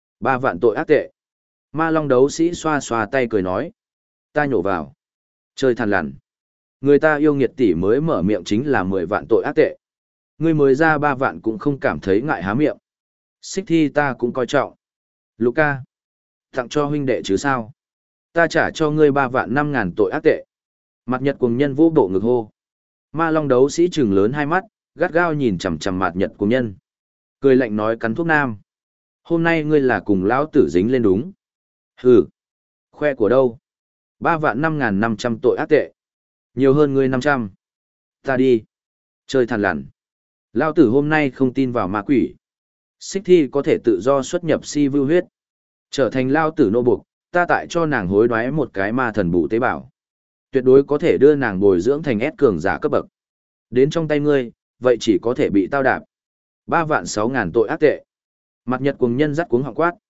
3 vạn tội ác tệ. Ma long đấu sĩ xoa xoa tay cười nói. Ta nhổ vào. Chơi thằn lằn. Người ta yêu nghiệt tỷ mới mở miệng chính là 10 vạn tội ác tệ. Ngươi mới ra 3 vạn cũng không cảm thấy ngại há miệng. Xích thi ta cũng coi trọng. Lục ca, tặng cho huynh đệ chứ sao? Ta trả cho ngươi 3 vạn 5.000 tội ác tệ. Mặt nhật cuồng nhân vô bộ ngực hô. Ma long đấu sĩ trừng lớn hai mắt, gắt gao nhìn chằm chằm mặt nhật cuồng nhân. Cười lạnh nói cắn thuốc nam. Hôm nay ngươi là cùng lão tử dính lên đúng. Hừ. Khoe của đâu? 3 vạn 5.500 tội ác tệ. Nhiều hơn ngươi 500. Ta đi. Chơi thằn lằn. Lão tử hôm nay không tin vào ma quỷ. Xích thi có thể tự do xuất nhập si vưu huyết. Trở thành lão tử nô buộc, ta tại cho nàng hối đoái một cái ma thần bù tế bào. Tuyệt đối có thể đưa nàng bồi dưỡng thành S cường giả cấp bậc. Đến trong tay ngươi, vậy chỉ có thể bị tao đạp. 3 vạn 6.000 tội ác tệ. Mặt nhật cuồng nhân dắt cuống họng quát.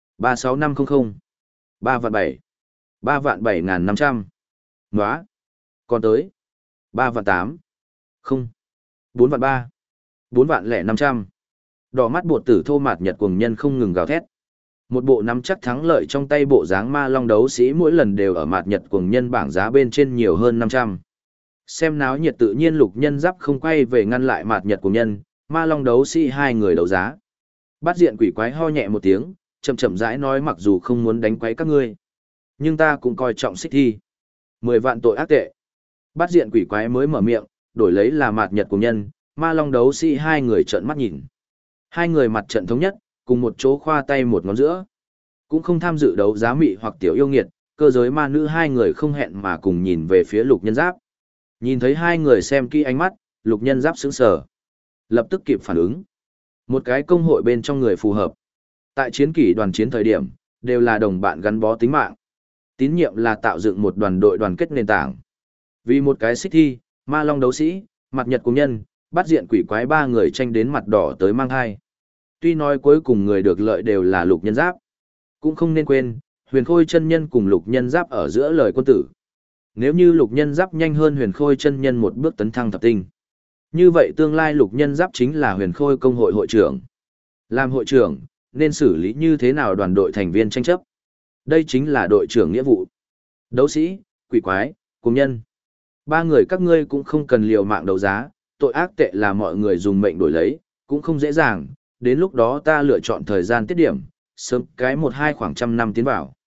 36500. 3 vạn 7. 3 vạn 7.500. Nóa. Còn tới. 3 vạn 8. Không. 4 vạn 3. 4 vạn lẻ 500. Đỏ mắt bột tử thô mạt nhật cuồng nhân không ngừng gào thét. Một bộ nắm chắc thắng lợi trong tay bộ dáng ma long đấu sĩ mỗi lần đều ở mạt nhật cuồng nhân bảng giá bên trên nhiều hơn 500. Xem náo nhiệt tự nhiên Lục Nhân Giáp không quay về ngăn lại mạt nhật cuồng nhân, ma long đấu sĩ hai người đấu giá. Bát diện quỷ quái ho nhẹ một tiếng, chậm chậm rãi nói mặc dù không muốn đánh quấy các ngươi, nhưng ta cũng coi trọng xích thi. 10 vạn tội ác tệ. Bát diện quỷ quái mới mở miệng, đổi lấy là mạt nhật cuồng nhân, ma long đấu sĩ hai người trợn mắt nhìn. Hai người mặt trận thống nhất, cùng một chỗ khoa tay một ngón giữa. Cũng không tham dự đấu giá mị hoặc tiểu yêu nghiệt, cơ giới ma nữ hai người không hẹn mà cùng nhìn về phía Lục Nhân Giáp. Nhìn thấy hai người xem kỹ ánh mắt, Lục Nhân Giáp sững sờ, lập tức kịp phản ứng. Một cái công hội bên trong người phù hợp. Tại chiến kỷ đoàn chiến thời điểm, đều là đồng bạn gắn bó tính mạng. Tín nhiệm là tạo dựng một đoàn đội đoàn kết nền tảng. Vì một cái xích thi, ma long đấu sĩ, mặt nhật cùng nhân, bắt diện quỷ quái ba người tranh đến mặt đỏ tới mang hai. Tuy nói cuối cùng người được lợi đều là Lục Nhân Giáp. Cũng không nên quên, Huyền Khôi chân nhân cùng Lục Nhân Giáp ở giữa lời quân tử. Nếu như Lục Nhân Giáp nhanh hơn Huyền Khôi chân nhân một bước tấn thăng thập tinh, như vậy tương lai Lục Nhân Giáp chính là Huyền Khôi công hội hội trưởng. Làm hội trưởng, nên xử lý như thế nào đoàn đội thành viên tranh chấp? Đây chính là đội trưởng nghĩa vụ. Đấu sĩ, quỷ quái, cùng nhân. Ba người các ngươi cũng không cần liều mạng đấu giá, tội ác tệ là mọi người dùng mệnh đổi lấy, cũng không dễ dàng, đến lúc đó ta lựa chọn thời gian tiết điểm, sớm cái 1-2 khoảng trăm năm tiến vào.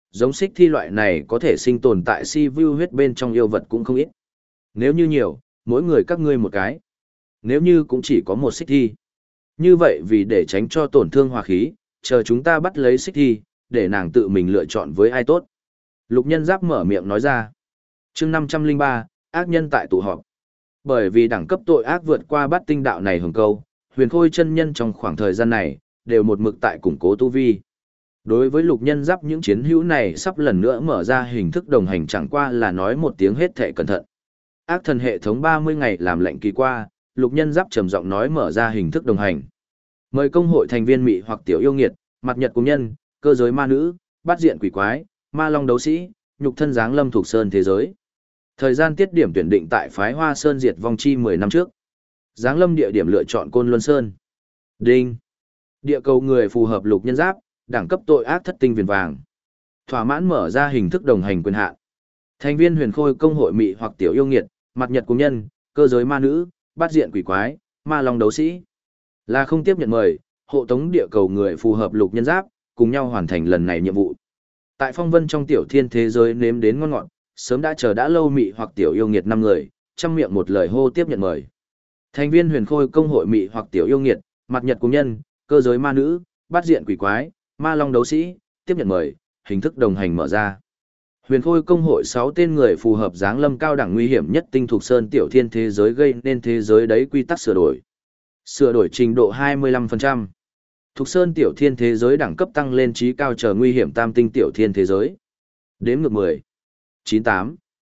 giống xích thi loại này có thể sinh tồn tại si vu huyết bên trong yêu vật cũng không ít. Nếu như nhiều, mỗi người các ngươi một cái. Nếu như cũng chỉ có một xích thi. Như vậy vì để tránh cho tổn thương hòa khí, chờ chúng ta bắt lấy xích thi, để nàng tự mình lựa chọn với ai tốt. Lục Nhân Giáp mở miệng nói ra. Chương 503, ác nhân tại tụ họp. Bởi vì đẳng cấp tội ác vượt qua bát tinh đạo này hừng câu, Huyền Khôi chân nhân trong khoảng thời gian này, đều một mực tại củng cố tu vi. Đối với Lục Nhân Giáp những chiến hữu này sắp lần nữa mở ra hình thức đồng hành chẳng qua là nói một tiếng hết thệ cẩn thận. Ác thần hệ thống 30 ngày làm lệnh kỳ qua, Lục Nhân Giáp trầm giọng nói mở ra hình thức đồng hành. Mời công hội thành viên mị hoặc tiểu yêu nghiệt, mặt nhật cùng nhân, cơ giới ma nữ, bát diện quỷ quái, ma long đấu sĩ, nhục thân dáng lâm thuộc sơn thế giới. Thời gian tiết điểm tuyển định tại phái Hoa Sơn diệt vong chi 10 năm trước. Dáng lâm địa điểm lựa chọn Côn Luân Sơn. Đinh. Địa cầu người phù hợp Lục Nhân Giáp, đẳng cấp tội ác thất tinh viền vàng. Thỏa mãn mở ra hình thức đồng hành quyền hạn. Thành viên Huyền Khôi công hội mị hoặc tiểu yêu nghiệt, mặt nhật cùng nhân, cơ giới ma nữ, bát diện quỷ quái, ma long đấu sĩ. Là không tiếp nhận mời, hộ tống địa cầu người phù hợp Lục Nhân Giáp, cùng nhau hoàn thành lần này nhiệm vụ. Tại phong vân trong tiểu thiên thế giới nếm đến ngon ngọt, sớm đã chờ đã lâu mị hoặc tiểu yêu nghiệt 5 người, trăm miệng một lời hô tiếp nhận mời. Thành viên Huyền Khôi công hội mị hoặc tiểu yêu nghiệt, mặt nhật cùng nhân, cơ giới ma nữ, bát diện quỷ quái, ma long đấu sĩ, tiếp nhận mời, hình thức đồng hành mở ra. Huyền Khôi công hội 6 tên người phù hợp dáng lâm cao đẳng nguy hiểm nhất tinh thuộc sơn tiểu thiên thế giới gây nên thế giới đấy quy tắc sửa đổi. Sửa đổi trình độ 25%. Thuộc sơn tiểu thiên thế giới đẳng cấp tăng lên trí cao trở nguy hiểm tam tinh tiểu thiên thế giới. Đếm ngược 10, 9, 8,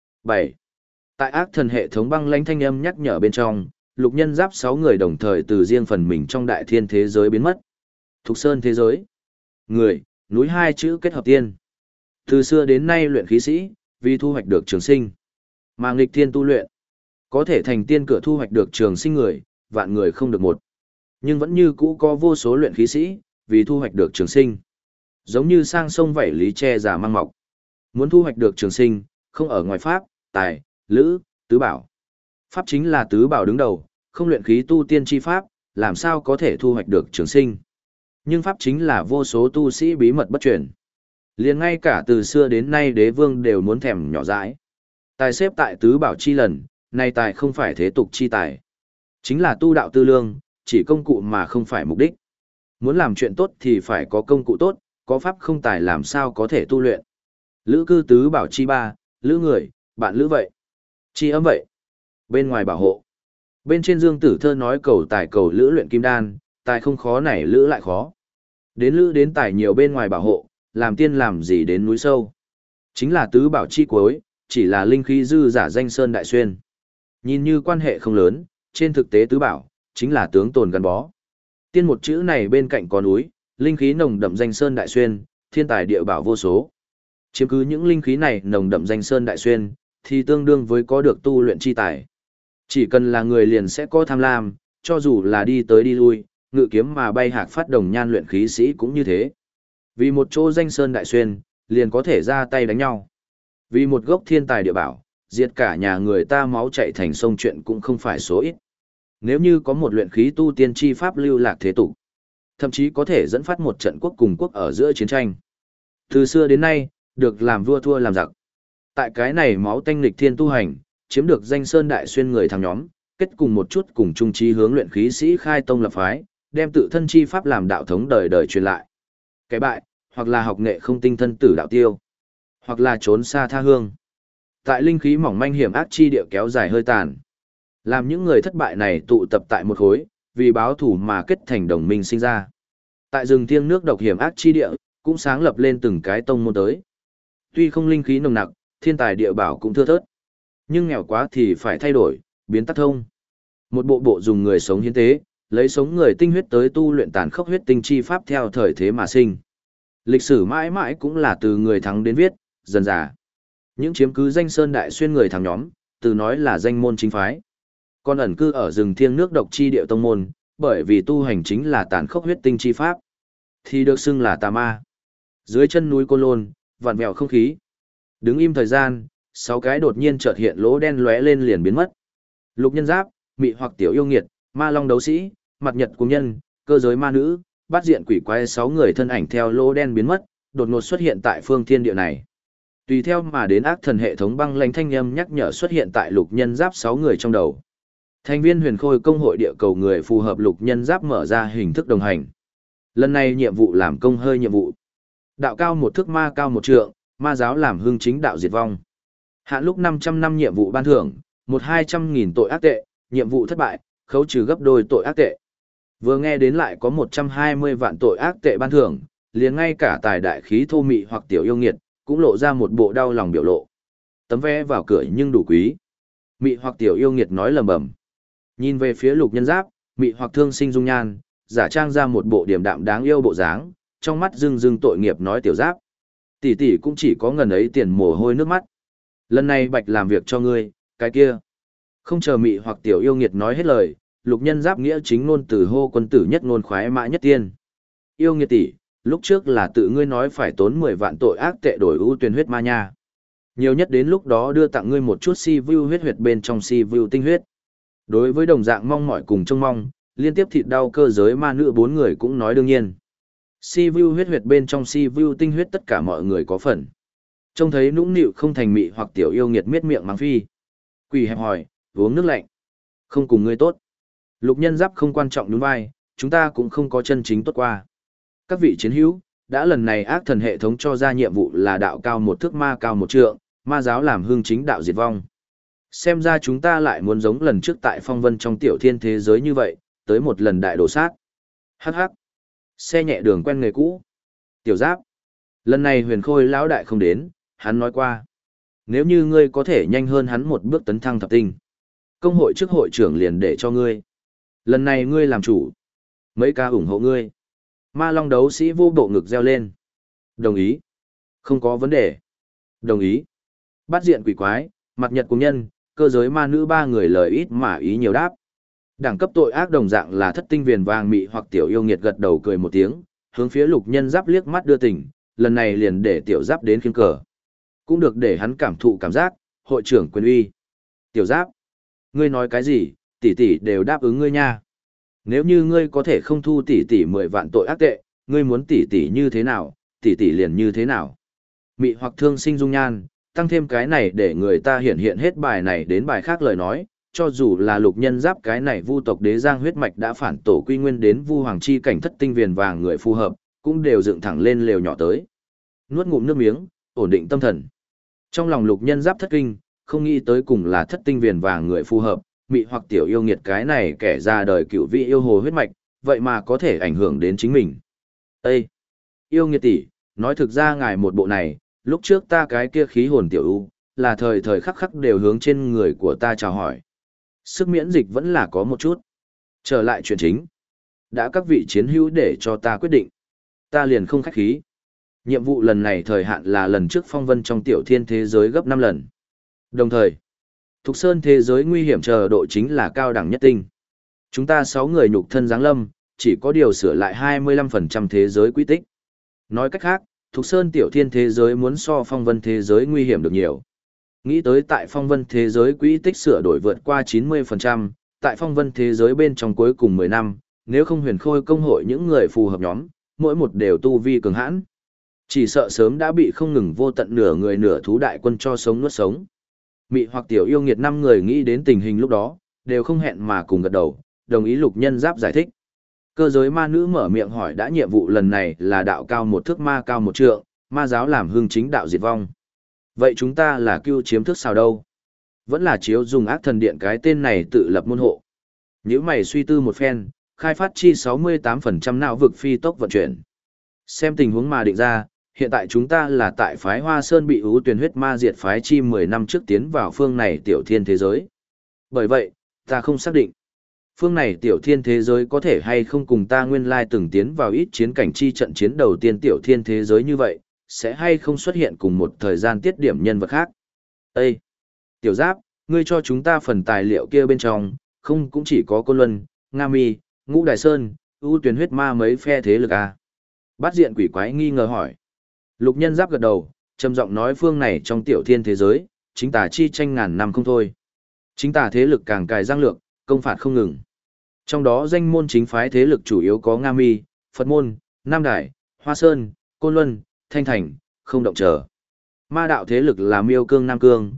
7. Tại ác thần hệ thống băng lãnh thanh âm nhắc nhở bên trong, Lục Nhân Giáp 6 người đồng thời từ riêng phần mình trong đại thiên thế giới biến mất. Thuộc sơn thế giới. Người, núi hai chữ kết hợp tiên. Từ xưa đến nay luyện khí sĩ, vì thu hoạch được trường sinh. Mà nghịch thiên tu luyện, có thể thành tiên cửa thu hoạch được trường sinh người, vạn người không được một. Nhưng vẫn như cũ có vô số luyện khí sĩ, vì thu hoạch được trường sinh. Giống như sang sông vảy lý che giả mang mọc. Muốn thu hoạch được trường sinh, không ở ngoài pháp, tài, lữ, tứ bảo. Pháp chính là tứ bảo đứng đầu, không luyện khí tu tiên chi pháp, làm sao có thể thu hoạch được trường sinh. Nhưng pháp chính là vô số tu sĩ bí mật bất truyền. Liền ngay cả từ xưa đến nay đế vương đều muốn thèm nhỏ dãi. Tài xếp tại tứ bảo chi lần, này tài không phải thế tục chi tài. Chính là tu đạo tư lương, chỉ công cụ mà không phải mục đích. Muốn làm chuyện tốt thì phải có công cụ tốt, có pháp không tài làm sao có thể tu luyện. Lữ cư tứ bảo chi ba, lữ người, bạn lữ vậy. Chi âm vậy. Bên ngoài bảo hộ. Bên trên Dương Tử Thơ nói cầu tài cầu lữ luyện kim đan, tài không khó này lữ lại khó. Đến lữ đến tài nhiều bên ngoài bảo hộ, làm tiên làm gì đến núi sâu. Chính là tứ bảo chi cuối, chỉ là linh khí dư giả danh sơn đại xuyên. Nhìn như quan hệ không lớn, trên thực tế tứ bảo, chính là tướng tồn gắn bó. Tiên một chữ này bên cạnh có núi, linh khí nồng đậm danh sơn đại xuyên, thiên tài địa bảo vô số. Chiếm cứ những linh khí này nồng đậm danh sơn đại xuyên, thì tương đương với có được tu luyện chi tài. Chỉ cần là người liền sẽ có tham lam, cho dù là đi tới đi lui, ngự kiếm mà bay hạc phát đồng nhan luyện khí sĩ cũng như thế. Vì một chỗ danh sơn đại xuyên, liền có thể ra tay đánh nhau. Vì một gốc thiên tài địa bảo, diệt cả nhà người ta máu chạy thành sông chuyện cũng không phải số ít. Nếu như có một luyện khí tu tiên chi pháp lưu lạc thế tục, thậm chí có thể dẫn phát một trận quốc cùng quốc ở giữa chiến tranh. Từ xưa đến nay, được làm vua thua làm giặc. Tại cái này máu tanh lịch thiên tu hành, chiếm được danh sơn đại xuyên người thằng nhóm, kết cùng một chút cùng chung chí hướng luyện khí sĩ khai tông lập phái, đem tự thân chi pháp làm đạo thống đời đời truyền lại. Cái bại, hoặc là học nghệ không tinh thân tử đạo tiêu, hoặc là trốn xa tha hương. Tại linh khí mỏng manh hiểm ác chi địa kéo dài hơi tàn. Làm những người thất bại này tụ tập tại một khối, vì báo thủ mà kết thành đồng minh sinh ra. Tại rừng thiêng nước độc hiểm ác chi địa, cũng sáng lập lên từng cái tông môn tới. Tuy không linh khí nồng nặc, thiên tài địa bảo cũng thưa thớt. Nhưng nghèo quá thì phải thay đổi, biến tắc thông. Một bộ bộ dùng người sống hiến tế, lấy sống người tinh huyết tới tu luyện tàn khốc huyết tinh chi pháp theo thời thế mà sinh. Lịch sử mãi mãi cũng là từ người thắng đến viết, dần dà. Những chiếm cứ danh sơn đại xuyên người thắng nhóm, từ nói là danh môn chính phái. Còn ẩn cư ở rừng thiêng nước độc chi địa tông môn, bởi vì tu hành chính là tàn khốc huyết tinh chi pháp, thì được xưng là tà ma. Dưới chân núi Côn Lôn, vặn vẹo không khí. Đứng im thời gian, 6 cái đột nhiên chợt hiện lỗ đen lóe lên liền biến mất. Lục Nhân Giáp, mị hoặc tiểu yêu nghiệt, ma long đấu sĩ, mặt nhật cùng nhân, cơ giới ma nữ, bát diện quỷ quái 6 người thân ảnh theo lỗ đen biến mất, đột ngột xuất hiện tại phương thiên địa này. Tùy theo mà đến ác thần hệ thống băng lãnh thanh âm nhắc nhở xuất hiện tại lục nhân giáp 6 người trong đầu. Thành viên huyền khôi công hội địa cầu người phù hợp lục nhân giáp mở ra hình thức đồng hành. Lần này nhiệm vụ làm công hơi nhiệm vụ. Đạo cao một thước ma cao một trượng, ma giáo làm hưng chính đạo diệt vong. Hạn lúc 500 năm nhiệm vụ ban thưởng, 1-200.000 tội ác tệ, nhiệm vụ thất bại, khấu trừ gấp đôi tội ác tệ. Vừa nghe đến lại có 120 vạn tội ác tệ ban thưởng, liền ngay cả tài đại khí thô mị hoặc tiểu yêu nghiệt, cũng lộ ra một bộ đau lòng biểu lộ. Tấm vé vào cửa nhưng đủ quý. Mị hoặc tiểu yêu nghiệt nói lầm bầm. Nhìn về phía lục nhân giáp, mị hoặc thương sinh dung nhan, giả trang ra một bộ điềm đạm đáng yêu bộ dáng, trong mắt rưng rưng tội nghiệp nói tiểu giáp. Tỷ tỷ cũng chỉ có ngần ấy tiền mồ hôi nước mắt. Lần này bạch làm việc cho ngươi, cái kia. Không chờ mị hoặc tiểu yêu nghiệt nói hết lời, lục nhân giáp nghĩa chính ngôn từ hô quân tử nhất ngôn khoái mã nhất tiên. Yêu nghiệt tỷ, lúc trước là tự ngươi nói phải tốn 10 vạn tội ác tệ đổi ưu tuyển huyết ma nha. Nhiều nhất đến lúc đó đưa tặng ngươi một chút si vu huyết huyệt bên trong si vu tinh huyết. Đối với đồng dạng mong mỏi cùng trông mong, liên tiếp thịt đau cơ giới ma nữ 4 người cũng nói đương nhiên. Si vu huyết huyệt bên trong si vu tinh huyết tất cả mọi người có phần. Trông thấy nũng nịu không thành mị hoặc tiểu yêu nghiệt miết miệng mắng phi. Quỳ hẹp hỏi, uống nước lạnh. Không cùng ngươi tốt. Lục nhân giáp không quan trọng nhún vai, chúng ta cũng không có chân chính tốt qua. Các vị chiến hữu, đã lần này ác thần hệ thống cho ra nhiệm vụ là đạo cao một thước ma cao một trượng, ma giáo làm hương chính đạo diệt vong. Xem ra chúng ta lại muốn giống lần trước tại phong vân trong tiểu thiên thế giới như vậy, tới một lần đại đổ sát. Hắc hắc. Xe nhẹ đường quen nghề cũ. Tiểu giáp. Lần này huyền khôi lão đại không đến, hắn nói qua. Nếu như ngươi có thể nhanh hơn hắn một bước tấn thăng thập tinh. Công hội trước hội trưởng liền để cho ngươi. Lần này ngươi làm chủ. Mấy ca ủng hộ ngươi. Ma Long đấu sĩ vô bộ ngực reo lên. Đồng ý. Không có vấn đề. Đồng ý. Bát diện quỷ quái, mặt nhật cùng nhân, cơ giới ma nữ 3 người lời ít mà ý nhiều đáp. Đẳng cấp tội ác đồng dạng là thất tinh viền vàng mị hoặc tiểu yêu nghiệt gật đầu cười một tiếng, hướng phía lục nhân giáp liếc mắt đưa tình, lần này liền để tiểu giáp đến khiên cờ. Cũng được để hắn cảm thụ cảm giác, hội trưởng quyền uy. Tiểu giáp, ngươi nói cái gì, tỷ tỷ đều đáp ứng ngươi nha. Nếu như ngươi có thể không thu tỷ tỷ 10 vạn tội ác tệ, ngươi muốn tỷ tỷ như thế nào, tỷ tỷ liền như thế nào. Mị hoặc thương sinh dung nhan, tăng thêm cái này để người ta hiện hiện hết bài này đến bài khác lời nói, cho dù là lục nhân giáp cái này vu tộc đế giang huyết mạch đã phản tổ quy nguyên đến vu hoàng chi cảnh thất tinh viền vàng người phù hợp, cũng đều dựng thẳng lên lều nhỏ tới. Nuốt ngụm nước miếng, ổn định tâm thần. Trong lòng lục nhân giáp thất kinh, không nghĩ tới cùng là thất tinh viền vàng người phù hợp, mị hoặc tiểu yêu nghiệt cái này kẻ ra đời cựu vị yêu hồ huyết mạch, vậy mà có thể ảnh hưởng đến chính mình. Ê! Yêu nghiệt tỷ, nói thực ra ngài một bộ này, lúc trước ta cái kia khí hồn tiểu ưu, là thời thời khắc khắc đều hướng trên người của ta chào hỏi. Sức miễn dịch vẫn là có một chút. Trở lại chuyện chính. Đã các vị chiến hữu để cho ta quyết định. Ta liền không khách khí. Nhiệm vụ lần này thời hạn là lần trước phong vân trong tiểu thiên thế giới gấp 5 lần. Đồng thời, Thục Sơn thế giới nguy hiểm chờ độ chính là cao đẳng nhất tinh. Chúng ta 6 người nhục thân giáng lâm, chỉ có điều sửa lại 25% thế giới quy tích. Nói cách khác, Thục Sơn tiểu thiên thế giới muốn so phong vân thế giới nguy hiểm được nhiều. Nghĩ tới tại phong vân thế giới quỹ tích sửa đổi vượt qua 90%, tại phong vân thế giới bên trong cuối cùng 10 năm, nếu không huyền khôi công hội những người phù hợp nhóm, mỗi một đều tu vi cường hãn. Chỉ sợ sớm đã bị không ngừng vô tận nửa người nửa thú đại quân cho sống nuốt sống. Mị hoặc tiểu yêu nghiệt 5 người nghĩ đến tình hình lúc đó, đều không hẹn mà cùng gật đầu, đồng ý lục nhân giáp giải thích. Cơ giới ma nữ mở miệng hỏi đã nhiệm vụ lần này là đạo cao một thước ma cao một trượng, ma giáo làm hương chính đạo diệt vong. Vậy chúng ta là cưu chiếm thức sao đâu? Vẫn là chiếu dùng ác thần điện cái tên này tự lập môn hộ. Nếu mày suy tư một phen, khai phát chi 68% não vực phi tốc vận chuyển. Xem tình huống mà định ra, hiện tại chúng ta là tại phái Hoa Sơn bị ưu tuyển huyết ma diệt phái chi 10 năm trước tiến vào phương này tiểu thiên thế giới. Bởi vậy, ta không xác định. Phương này tiểu thiên thế giới có thể hay không cùng ta nguyên lai từng tiến vào ít chiến cảnh chi trận chiến đầu tiên tiểu thiên thế giới như vậy, sẽ hay không xuất hiện cùng một thời gian tiết điểm nhân vật khác. Ê! Tiểu giáp, ngươi cho chúng ta phần tài liệu kia bên trong, không cũng chỉ có Côn Luân, Nga Mi, Ngũ Đài Sơn, ưu tuyển huyết ma mấy phe thế lực à? Bát diện quỷ quái nghi ngờ hỏi. Lục nhân giáp gật đầu, trầm giọng nói phương này trong tiểu thiên thế giới, chính tà chi tranh ngàn năm không thôi. Chính tà thế lực càng cài giang lược, công phạt không ngừng. Trong đó danh môn chính phái thế lực chủ yếu có Nga Mi, Phật môn, Nam Đài, Hoa Sơn, Côn Luân, Thanh Thành, không động chờ. Ma đạo thế lực là Miêu Cương Nam Cương,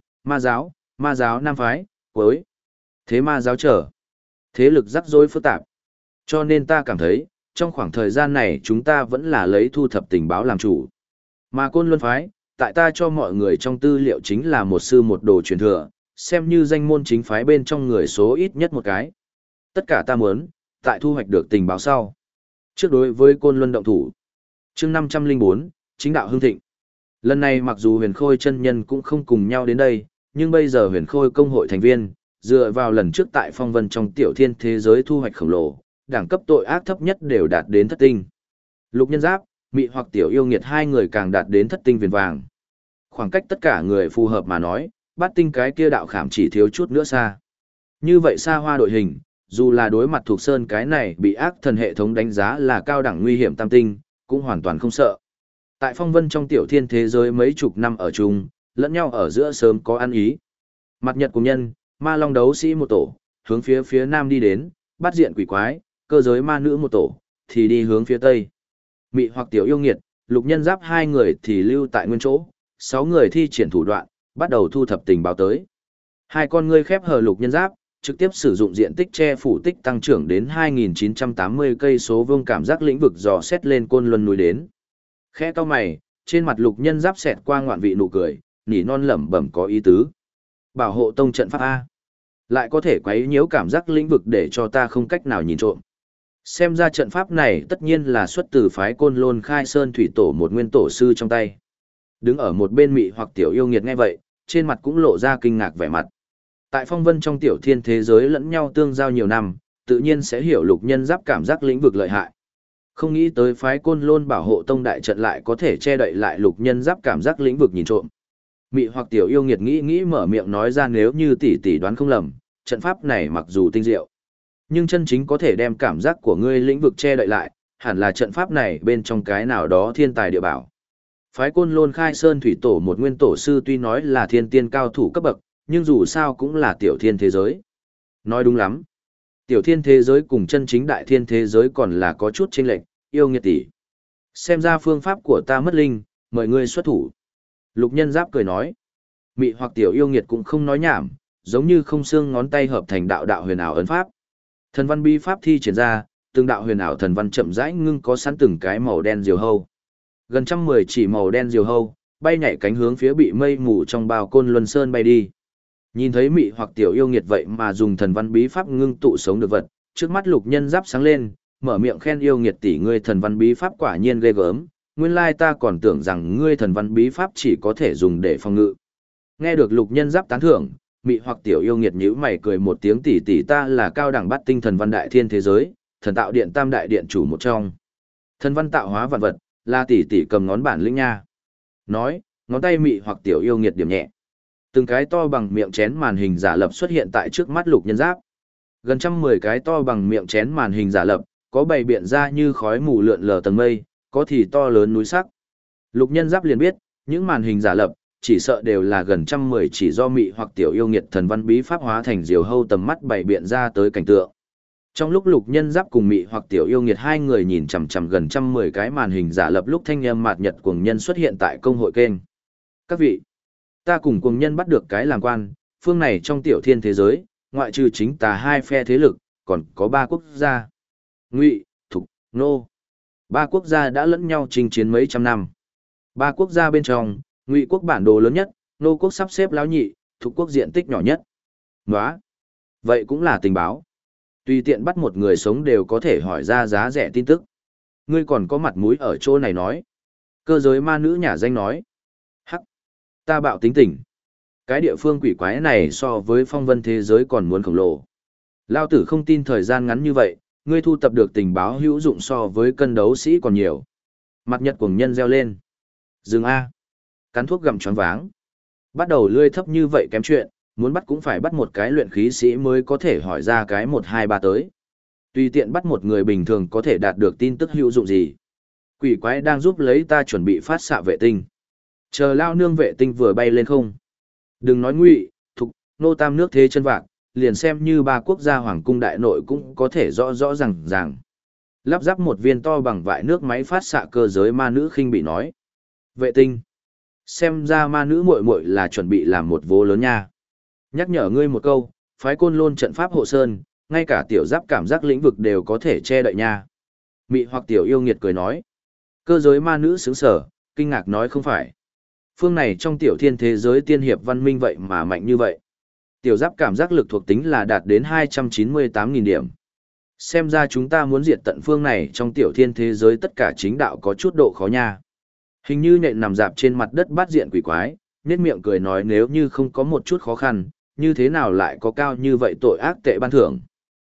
ma giáo Nam Phái, cuối. Thế ma giáo trở. Thế lực rắc rối phức tạp. Cho nên ta cảm thấy, trong khoảng thời gian này chúng ta vẫn là lấy thu thập tình báo làm chủ. Mà Côn Luân Phái, tại ta cho mọi người trong tư liệu chính là một sư một đồ truyền thừa, xem như danh môn chính phái bên trong người số ít nhất một cái. Tất cả ta muốn, tại thu hoạch được tình báo sau. Trước đối với Côn Luân động thủ. Chương 504, chính đạo hưng thịnh. Lần này mặc dù Huyền Khôi chân nhân cũng không cùng nhau đến đây, nhưng bây giờ Huyền Khôi công hội thành viên, dựa vào lần trước tại phong vân trong tiểu thiên thế giới thu hoạch khổng lồ, đẳng cấp tội ác thấp nhất đều đạt đến thất tinh. Lục Nhân Giáp, Mị hoặc Tiểu Yêu Nghiệt hai người càng đạt đến thất tinh viền vàng. Khoảng cách tất cả người phù hợp mà nói, bát tinh cái kia đạo khảm chỉ thiếu chút nữa xa. Như vậy xa hoa đội hình, dù là đối mặt thuộc sơn cái này bị ác thần hệ thống đánh giá là cao đẳng nguy hiểm tam tinh, cũng hoàn toàn không sợ. Tại phong vân trong tiểu thiên thế giới mấy chục năm ở chung, lẫn nhau ở giữa sớm có ăn ý. Mặt nhật cùng nhân, ma long đấu sĩ một tổ, hướng phía nam đi đến, bắt diện quỷ quái, cơ giới ma nữ một tổ, thì đi hướng phía tây. Mị hoặc Tiểu Yêu Nghiệt, Lục Nhân Giáp hai người thì lưu tại nguyên chỗ, 6 người thi triển thủ đoạn, bắt đầu thu thập tình báo tới. Hai con ngươi khép hờ Lục Nhân Giáp, trực tiếp sử dụng diện tích che phủ tích tăng trưởng đến 2.980 cây số vuông cảm giác lĩnh vực dò xét lên Côn Luân núi đến. Khẽ cau mày, trên mặt Lục Nhân Giáp xẹt qua ngoạn vị nụ cười, nỉ non lẩm bẩm có ý tứ. Bảo hộ tông trận pháp A. Lại có thể quấy nhiễu cảm giác lĩnh vực để cho ta không cách nào nhìn trộm. Xem ra trận pháp này tất nhiên là xuất từ phái Côn Lôn Khai Sơn Thủy Tổ một nguyên tổ sư trong tay. Đứng ở một bên Mị hoặc Tiểu Yêu Nghiệt nghe vậy, trên mặt cũng lộ ra kinh ngạc vẻ mặt. Tại phong vân trong tiểu thiên thế giới lẫn nhau tương giao nhiều năm, tự nhiên sẽ hiểu Lục Nhân Giáp cảm giác lĩnh vực lợi hại. Không nghĩ tới phái Côn Lôn Bảo hộ tông đại trận lại có thể che đậy lại Lục Nhân Giáp cảm giác lĩnh vực nhìn trộm. Mị hoặc Tiểu Yêu Nghiệt nghĩ mở miệng nói ra, nếu như tỷ tỷ đoán không lầm, trận pháp này mặc dù tinh diệu, nhưng chân chính có thể đem cảm giác của ngươi lĩnh vực che đậy lại, hẳn là trận pháp này bên trong cái nào đó thiên tài địa bảo. Phái Côn Lôn Khai Sơn Thủy Tổ một nguyên tổ sư tuy nói là thiên tiên cao thủ cấp bậc, nhưng dù sao cũng là tiểu thiên thế giới. Nói đúng lắm. Tiểu thiên thế giới cùng chân chính đại thiên thế giới còn là có chút chênh lệch, Yêu Nghiệt tỷ. Xem ra phương pháp của ta mất linh, mời ngươi xuất thủ. Lục Nhân Giáp cười nói. Mị hoặc Tiểu Yêu Nghiệt cũng không nói nhảm, giống như không xương ngón tay hợp thành đạo huyền ảo ấn pháp. Thần văn bi pháp thi triển ra, từng đạo huyền ảo thần văn chậm rãi ngưng có sẵn từng cái màu đen diều hâu. Gần 110 chỉ màu đen diều hâu, bay nhảy cánh hướng phía bị mây mù trong bao Côn Luân Sơn bay đi. Nhìn thấy Mị hoặc Tiểu Yêu Nghiệt vậy mà dùng thần văn bí pháp ngưng tụ sống được vật, trước mắt Lục Nhân Giáp sáng lên, mở miệng khen Yêu Nghiệt tỷ ngươi thần văn bí pháp quả nhiên ghê gớm, nguyên lai ta còn tưởng rằng ngươi thần văn bí pháp chỉ có thể dùng để phòng ngự. Nghe được Lục Nhân Giáp tán thưởng, Mị hoặc Tiểu Yêu Nghiệt nhíu mày cười một tiếng, tỷ tỷ ta là cao đẳng bát tinh thần văn đại thiên thế giới, thần tạo điện tam đại điện chủ một trong. Thần văn tạo hóa vạn vật, là tỷ tỷ cầm ngón bản lĩnh nha. Nói, ngón tay Mị hoặc Tiểu Yêu Nghiệt điểm nhẹ. Từng cái to bằng miệng chén màn hình giả lập xuất hiện tại trước mắt Lục Nhân Giáp. Gần 110 cái to bằng miệng chén màn hình giả lập, có bày biện ra như khói mù lượn lờ tầng mây, có thì to lớn núi sắc. Lục Nhân Giáp liền biết, những màn hình giả lập, chỉ sợ đều là gần 110 chỉ do Mị hoặc Tiểu Yêu Nghiệt thần văn bí pháp hóa thành diều hâu tầm mắt bày biện ra tới cảnh tượng. Trong lúc Lục Nhân Giáp cùng Mị hoặc Tiểu Yêu Nghiệt hai người nhìn chằm chằm gần 110 cái màn hình giả lập, lúc thanh âm mạt nhật cuồng nhân xuất hiện tại công hội kênh. Các vị, ta cùng cuồng nhân bắt được cái làm quan, phương này trong tiểu thiên thế giới, ngoại trừ chính tà hai phe thế lực, còn có 3 quốc gia. Ngụy, Thục, Nô. 3 quốc gia đã lẫn nhau chinh chiến mấy trăm năm. 3 quốc gia bên trong, Ngụy quốc bản đồ lớn nhất, Nô quốc sắp xếp lão nhị, Thục quốc diện tích nhỏ nhất. Nóa, vậy cũng là tình báo. Tùy tiện bắt một người sống đều có thể hỏi ra giá rẻ tin tức. Ngươi còn có mặt mũi ở chỗ này nói. Cơ giới ma nữ nhà danh nói. Hắc, ta bạo tính tình. Cái địa phương quỷ quái này so với phong vân thế giới còn muốn khổng lồ. Lao tử không tin thời gian ngắn như vậy, ngươi thu tập được tình báo hữu dụng so với cân đấu sĩ còn nhiều. Mặt nhật cuồng nhân reo lên. Dừng A. Cắn thuốc gặm choáng váng. Bắt đầu lươi thấp như vậy kém chuyện, muốn bắt cũng phải bắt một cái luyện khí sĩ mới có thể hỏi ra cái 1, 2, 3 tới. Tùy tiện bắt một người bình thường có thể đạt được tin tức hữu dụng gì. Quỷ quái đang giúp lấy ta chuẩn bị phát xạ vệ tinh. Chờ lao nương vệ tinh vừa bay lên không. Đừng nói Ngụy, Thục, Nô tam nước thế chân vạc, liền xem như 3 quốc gia hoàng cung đại nội cũng có thể rõ ràng. Lắp ráp một viên to bằng vại nước máy phát xạ cơ giới ma nữ khinh bị nói. Vệ tinh. Xem ra ma nữ muội muội là chuẩn bị làm một vố lớn nha. Nhắc nhở ngươi một câu, phái Côn Lôn trận pháp hộ sơn, ngay cả tiểu giáp cảm giác lĩnh vực đều có thể che đậy nha. Mị hoặc tiểu yêu nghiệt cười nói. Cơ giới ma nữ sướng sở, kinh ngạc nói không phải. Phương này trong tiểu thiên thế giới tiên hiệp văn minh vậy mà mạnh như vậy. Tiểu giáp cảm giác lực thuộc tính là đạt đến 298.000 điểm. Xem ra chúng ta muốn diệt tận phương này trong tiểu thiên thế giới tất cả chính đạo có chút độ khó nha. Hình như nện nằm dạp trên mặt đất bát diện quỷ quái, nét miệng cười nói nếu như không có một chút khó khăn, như thế nào lại có cao như vậy tội ác tệ ban thưởng.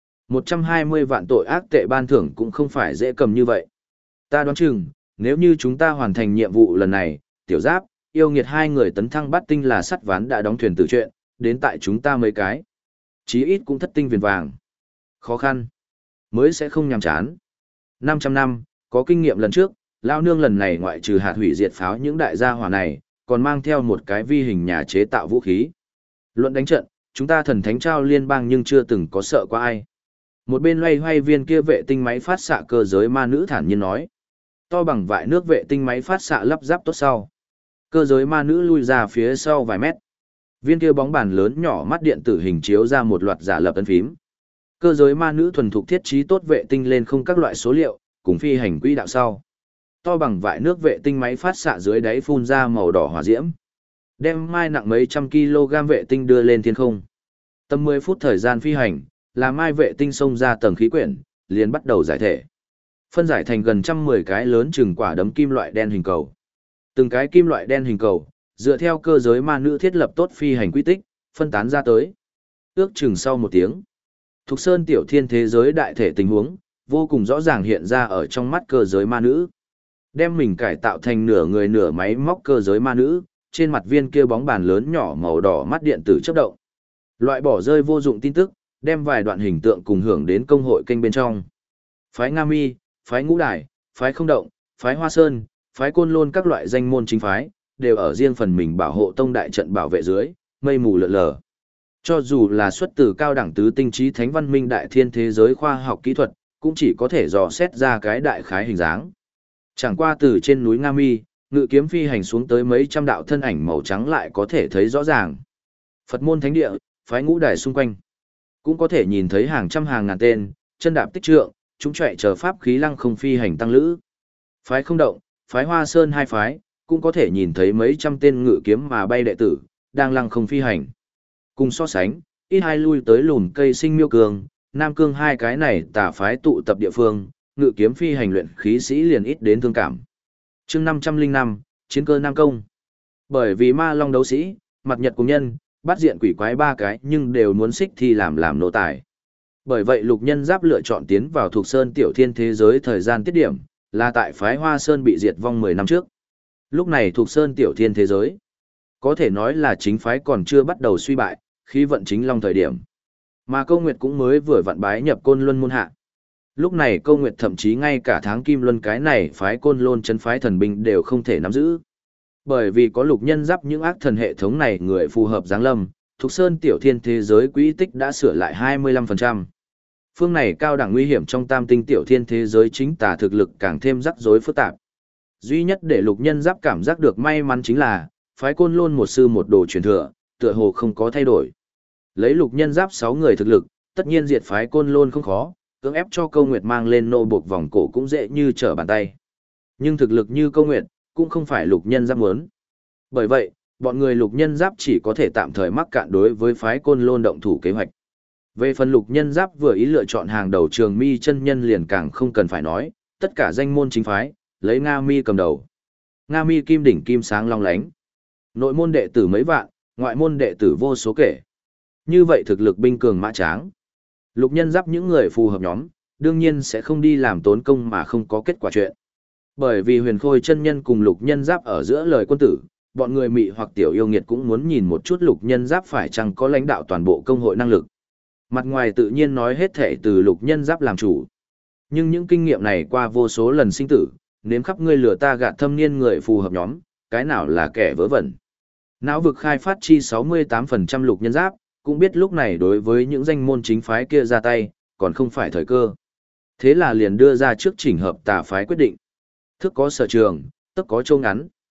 120 vạn tội ác tệ ban thưởng cũng không phải dễ cầm như vậy. Ta đoán chừng, nếu như chúng ta hoàn thành nhiệm vụ lần này, tiểu giáp, yêu nghiệt hai người tấn thăng bát tinh là sắt ván đã đóng thuyền từ chuyện, đến tại chúng ta mấy cái. Chí ít cũng thất tinh viền vàng. Khó khăn, mới sẽ không nhàm chán. 500 năm, có kinh nghiệm lần trước, lão nương lần này ngoại trừ hạt hủy diệt pháo những đại gia hỏa này, còn mang theo một cái vi hình nhà chế tạo vũ khí. Luận đánh trận, chúng ta thần thánh trao liên bang nhưng chưa từng có sợ qua ai. Một bên loay hoay viên kia vệ tinh máy phát xạ cơ giới ma nữ thản nhiên nói. To bằng vại nước vệ tinh máy phát xạ lắp ráp tốt sau. Cơ giới ma nữ lui ra phía sau vài mét. Viên kia bóng bàn lớn nhỏ mắt điện tử hình chiếu ra một loạt giả lập ấn phím. Cơ giới ma nữ thuần thục thiết trí tốt vệ tinh lên không các loại số liệu, cùng phi hành quỹ đạo sau. To bằng vại nước vệ tinh máy phát xạ dưới đáy phun ra màu đỏ hỏa diễm. Đem mai nặng mấy trăm kg vệ tinh đưa lên thiên không. Tầm 10 phút thời gian phi hành, là mai vệ tinh xông ra tầng khí quyển, liền bắt đầu giải thể. Phân giải thành gần 110 cái lớn chừng quả đấm kim loại đen hình cầu. Từng cái kim loại đen hình cầu, dựa theo cơ giới ma nữ thiết lập tốt phi hành quy tích, phân tán ra tới. Ước chừng sau một tiếng, Thục Sơn tiểu thiên thế giới đại thể tình huống, vô cùng rõ ràng hiện ra ở trong mắt cơ giới ma nữ. Đem mình cải tạo thành nửa người nửa máy móc cơ giới ma nữ, trên mặt viên kia bóng bàn lớn nhỏ màu đỏ mắt điện tử chớp động. Loại bỏ rơi vô dụng tin tức, đem vài đoạn hình tượng cùng hưởng đến công hội kênh bên trong. Phái Nga Mi, phái Ngũ Đài, phái Không Động, phái Hoa Sơn, phái Côn Lôn các loại danh môn chính phái, đều ở riêng phần mình bảo hộ tông đại trận bảo vệ dưới, mây mù lượn lờ. Cho dù là xuất từ cao đẳng tứ tinh trí thánh văn minh đại thiên thế giới khoa học kỹ thuật, cũng chỉ có thể dò xét ra cái đại khái hình dáng. Chẳng qua từ trên núi Nga Mi, ngự kiếm phi hành xuống tới mấy trăm đạo thân ảnh màu trắng lại có thể thấy rõ ràng. Phật môn thánh địa, phái Ngũ Đài xung quanh, cũng có thể nhìn thấy hàng trăm hàng ngàn tên, chân đạp tích trượng, chúng chạy chờ pháp khí lăng không phi hành tăng lữ. Phái Không Động, phái Hoa Sơn hai phái, cũng có thể nhìn thấy mấy trăm tên ngự kiếm mà bay đệ tử, đang lăng không phi hành. Cùng so sánh, ít hai lui tới lùn cây sinh miêu cường, Nam Cương hai cái này tả phái tụ tập địa phương, ngự kiếm phi hành luyện khí sĩ liền ít đến thương cảm. Chương 505, chiến cơ Nam Công. Bởi vì ma long đấu sĩ, mặt nhật cùng nhân, bắt diện quỷ quái ba cái nhưng đều muốn xích thi làm nô tài. Bởi vậy lục nhân giáp lựa chọn tiến vào thuộc sơn tiểu thiên thế giới thời gian tiết điểm, là tại phái Hoa Sơn bị diệt vong 10 năm trước. Lúc này thuộc sơn tiểu thiên thế giới, có thể nói là chính phái còn chưa bắt đầu suy bại, khí vận chính long thời điểm. Mà Câu Nguyệt cũng mới vừa vặn bái nhập Côn Luân môn hạ. Lúc này Câu Nguyệt thậm chí ngay cả tháng Kim Luân cái này phái Côn Lôn trấn phái thần binh đều không thể nắm giữ. Bởi vì có lục nhân giáp những ác thần hệ thống này người phù hợp giáng lâm, Thục Sơn tiểu thiên thế giới quỹ tích đã sửa lại 25%. Phương này cao đẳng nguy hiểm trong tam tinh tiểu thiên thế giới chính tà thực lực càng thêm rắc rối phức tạp. Duy nhất để lục nhân giáp cảm giác được may mắn chính là, phái Côn Lôn một sư một đồ truyền thừa, tựa hồ không có thay đổi. Lấy lục nhân giáp 6 người thực lực, tất nhiên diệt phái Côn Lôn không khó, cưỡng ép cho Câu Nguyệt mang lên nô buộc vòng cổ cũng dễ như trở bàn tay. Nhưng thực lực như Câu Nguyệt, cũng không phải lục nhân giáp muốn. Bởi vậy, bọn người lục nhân giáp chỉ có thể tạm thời mắc cạn đối với phái Côn Lôn động thủ kế hoạch. Về phần lục nhân giáp vừa ý lựa chọn hàng đầu Trường Mi chân nhân liền càng không cần phải nói, tất cả danh môn chính phái, lấy Nga Mi cầm đầu. Nga Mi kim đỉnh kim sáng long lánh. Nội môn đệ tử mấy vạn, ngoại môn đệ tử vô số kể. Như vậy thực lực binh cường mã tráng. Lục nhân giáp những người phù hợp nhóm, đương nhiên sẽ không đi làm tốn công mà không có kết quả chuyện. Bởi vì huyền khôi chân nhân cùng lục nhân giáp ở giữa lời quân tử, bọn người mị hoặc tiểu yêu nghiệt cũng muốn nhìn một chút lục nhân giáp phải chăng có lãnh đạo toàn bộ công hội năng lực. Mặt ngoài tự nhiên nói hết thể từ lục nhân giáp làm chủ. Nhưng những kinh nghiệm này qua vô số lần sinh tử, nếm khắp ngươi lừa ta gạt thâm niên người phù hợp nhóm, cái nào là kẻ vớ vẩn. Não vực khai phát chi 68% lục nhân giáp, cũng biết lúc này đối với những danh môn chính phái kia ra tay, còn không phải thời cơ. Thế là liền đưa ra trước chỉnh hợp tà phái quyết định. Thức có sở trường, tức có châu ngắn.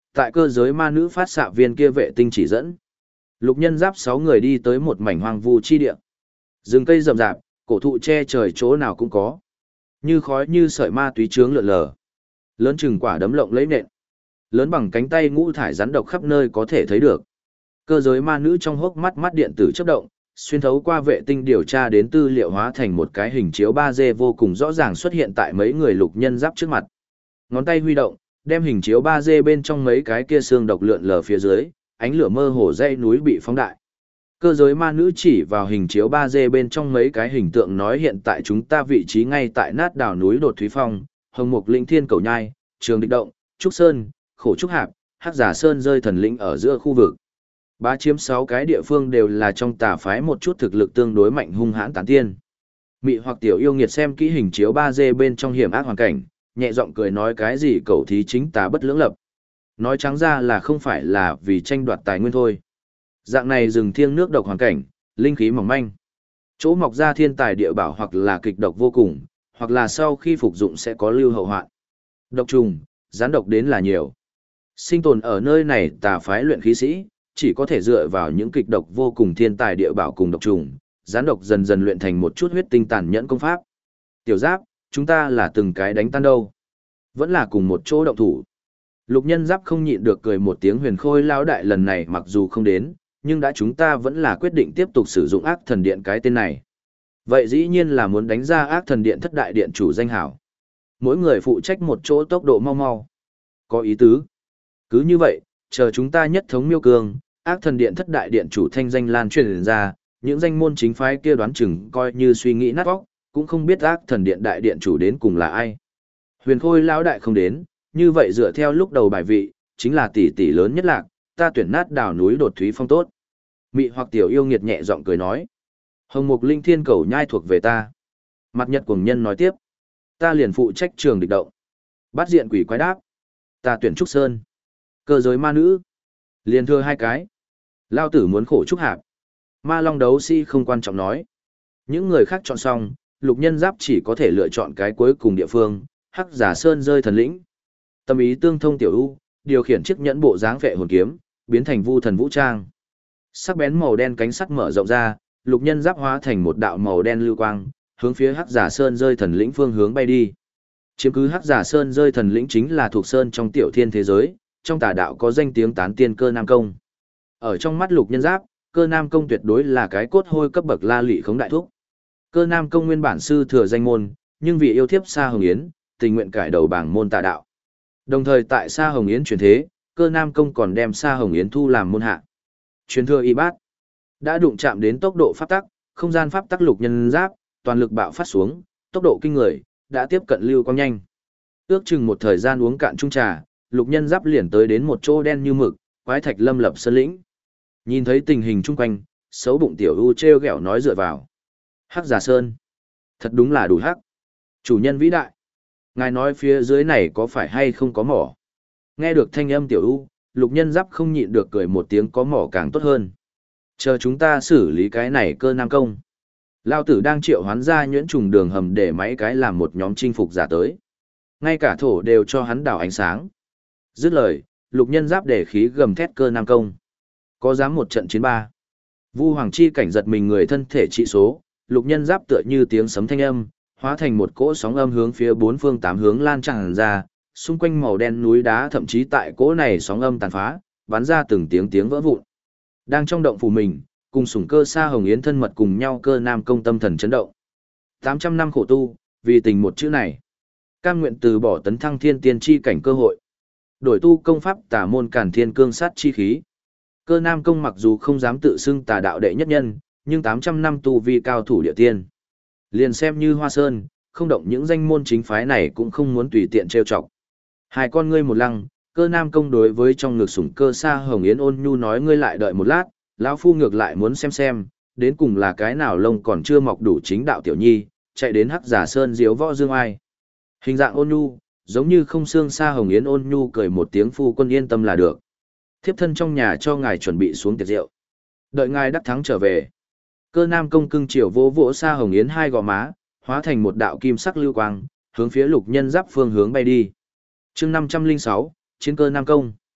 Tại cơ giới ma nữ phát xạ viên kia vệ tinh chỉ dẫn, Lục Nhân Giáp 6 người đi tới một mảnh hoang vu chi địa. Rừng cây rậm rạp, cổ thụ che trời chỗ nào cũng có. Như khói như sợi ma túy chướng lượn lờ. Lớn chừng quả đấm lộng lấy nện. Lớn bằng cánh tay ngũ thải rắn độc khắp nơi có thể thấy được. Cơ giới ma nữ trong hốc mắt mắt điện tử chớp động, xuyên thấu qua vệ tinh điều tra đến tư liệu hóa thành một cái hình chiếu 3D vô cùng rõ ràng xuất hiện tại mấy người Lục Nhân Giáp trước mặt. Ngón tay huy động, đem hình chiếu 3D bên trong mấy cái kia xương độc lượn lờ phía dưới, ánh lửa mơ hồ dãy núi bị phóng đại. Cơ giới ma nữ chỉ vào hình chiếu 3D bên trong mấy cái hình tượng nói hiện tại chúng ta vị trí ngay tại nát đảo núi Đột Thúy Phong, Hồng Mục Linh Thiên Cầu Nhai, Trường Địch Động, Trúc Sơn, Khổ Trúc Hạp, Hắc Giả Sơn rơi thần lĩnh ở giữa khu vực. Bá chiếm 6 cái địa phương đều là trong tà phái một chút thực lực tương đối mạnh hung hãn tán tiên. Mị hoặc tiểu yêu nghiệt xem kỹ hình chiếu 3D bên trong hiểm ác hoàn cảnh, nhẹ giọng cười nói cái gì cầu thí chính tà bất lưỡng lập. Nói trắng ra là không phải là vì tranh đoạt tài nguyên thôi. Dạng này rừng thiêng nước độc hoàn cảnh, linh khí mỏng manh. Chỗ mọc ra thiên tài địa bảo hoặc là kịch độc vô cùng, hoặc là sau khi phục dụng sẽ có lưu hậu hoạn. Độc trùng, gián độc đến là nhiều. Sinh tồn ở nơi này tà phái luyện khí sĩ, chỉ có thể dựa vào những kịch độc vô cùng thiên tài địa bảo cùng độc trùng, gián độc dần dần luyện thành một chút huyết tinh tàn nhẫn công pháp. Tiểu Giáp, chúng ta là từng cái đánh tan đâu. Vẫn là cùng một chỗ động thủ. Lục Nhân Giáp không nhịn được cười một tiếng Huyền Khôi lão đại lần này mặc dù không đến, nhưng đã chúng ta vẫn là quyết định tiếp tục sử dụng ác thần điện cái tên này. Vậy dĩ nhiên là muốn đánh ra ác thần điện thất đại điện chủ danh hảo. Mỗi người phụ trách một chỗ tốc độ mau mau. Có ý tứ. Cứ như vậy, chờ chúng ta nhất thống miêu cương, ác thần điện thất đại điện chủ thanh danh lan truyền ra, những danh môn chính phái kia đoán chừng coi như suy nghĩ nát óc, cũng không biết ác thần điện đại điện chủ đến cùng là ai. Huyền Khôi lão đại không đến, như vậy dựa theo lúc đầu bài vị, chính là tỷ tỷ lớn nhất lạc, ta tuyển nát đảo núi Đột Thúy Phong tốt. Mị hoặc tiểu yêu nghiệt nhẹ giọng cười nói. Hồng Mục Linh Thiên Cầu Nhai thuộc về ta. Mặt Nhật Cuồng Nhân nói tiếp. Ta liền phụ trách Trường Địch Động. Bát Diện Quỷ Quái đáp. Ta tuyển Trúc Sơn. Cơ giới ma nữ. Liền thưa hai cái. Lao tử muốn khổ Trúc Hạp. Ma Long Đấu Sĩ không quan trọng nói. Những người khác chọn xong, Lục Nhân Giáp chỉ có thể lựa chọn cái cuối cùng địa phương, Hắc Giả Sơn rơi thần lĩnh. Tâm ý tương thông tiểu ưu, điều khiển chiếc nhẫn bộ dáng vệ hồn kiếm, biến thành vu thần vũ trang. Sắc bén màu đen cánh sắt mở rộng ra, Lục Nhân Giáp hóa thành một đạo màu đen lưu quang, hướng phía Hắc Giả Sơn rơi thần lĩnh phương hướng bay đi. Chiếm cứ Hắc Giả Sơn rơi thần lĩnh chính là thuộc sơn trong tiểu thiên thế giới, trong tà đạo có danh tiếng tán tiên Cơ Nam Công. Ở trong mắt Lục Nhân Giáp, Cơ Nam Công tuyệt đối là cái cốt hôi cấp bậc la lị khống đại thúc. Cơ Nam Công nguyên bản sư thừa danh môn, nhưng vì yêu thiếp Sa Hồng Yến, tình nguyện cải đầu bảng môn tà đạo. Đồng thời tại Sa Hồng Yến chuyển thế, Cơ Nam Công còn đem Sa Hồng Yến thu làm môn hạ. Truyền thừa y bát đã đụng chạm đến tốc độ pháp tắc, không gian pháp tắc Lục Nhân Giáp, toàn lực bạo phát xuống, tốc độ kinh người, đã tiếp cận lưu quang nhanh. Ước chừng một thời gian uống cạn chung trà, Lục Nhân Giáp liền tới đến một chỗ đen như mực, quái thạch lâm lập sơn lĩnh. Nhìn thấy tình hình chung quanh, xấu bụng tiểu u treo gẹo nói dựa vào. Hắc Giả Sơn, thật đúng là đủ hắc. Chủ nhân vĩ đại, ngài nói phía dưới này có phải hay không có mỏ? Nghe được thanh âm tiểu u, Lục Nhân Giáp không nhịn được cười một tiếng có mỏ càng tốt hơn. Chờ chúng ta xử lý cái này Cơ Nam Công. Lao tử đang triệu hoán ra nhuyễn trùng đường hầm để máy cái làm một nhóm chinh phục giả tới. Ngay cả thổ đều cho hắn đảo ánh sáng. Dứt lời, Lục Nhân Giáp để khí gầm thét Cơ Nam Công. Có dám một trận chiến ba. Vu Hoàng Chi cảnh giật mình người thân thể trị số, Lục Nhân Giáp tựa như tiếng sấm thanh âm, hóa thành một cỗ sóng âm hướng phía bốn phương tám hướng lan tràn ra, xung quanh màu đen núi đá thậm chí tại cỗ này sóng âm tàn phá, bắn ra từng tiếng vỡ vụn. Đang trong động phủ mình, cùng sủng Cơ Sa Hồng Yến thân mật cùng nhau Cơ Nam Công tâm thần chấn động. 800 năm khổ tu, vì tình một chữ này. Cam nguyện từ bỏ tấn thăng thiên tiên chi cảnh cơ hội. Đổi tu công pháp tà môn Càn Thiên Cương Sát chi khí. Cơ Nam Công mặc dù không dám tự xưng tà đạo đệ nhất nhân, nhưng 800 năm tu vi cao thủ địa tiên. Liền xem như Hoa Sơn, không động những danh môn chính phái này cũng không muốn tùy tiện trêu chọc. Hai con ngươi một lăng, Cơ Nam Công đối với trong ngực sủng Cơ Sa Hồng Yến ôn nhu nói ngươi lại đợi một lát, lão phu ngược lại muốn xem, đến cùng là cái nào lông còn chưa mọc đủ chính đạo tiểu nhi, chạy đến Hắc Giả Sơn diếu võ dương ai. Hình dạng ôn nhu, giống như không xương Sa Hồng Yến ôn nhu cười một tiếng phu quân yên tâm là được. Thiếp thân trong nhà cho ngài chuẩn bị xuống tiệc rượu. Đợi ngài đắc thắng trở về. Cơ Nam Công cưng chiều vỗ vỗ Sa Hồng Yến hai gò má, hóa thành một đạo kim sắc lưu quang, hướng phía Lục Nhân Giáp phương hướng bay đi. Chương 506, chiến Cơ Nam Công.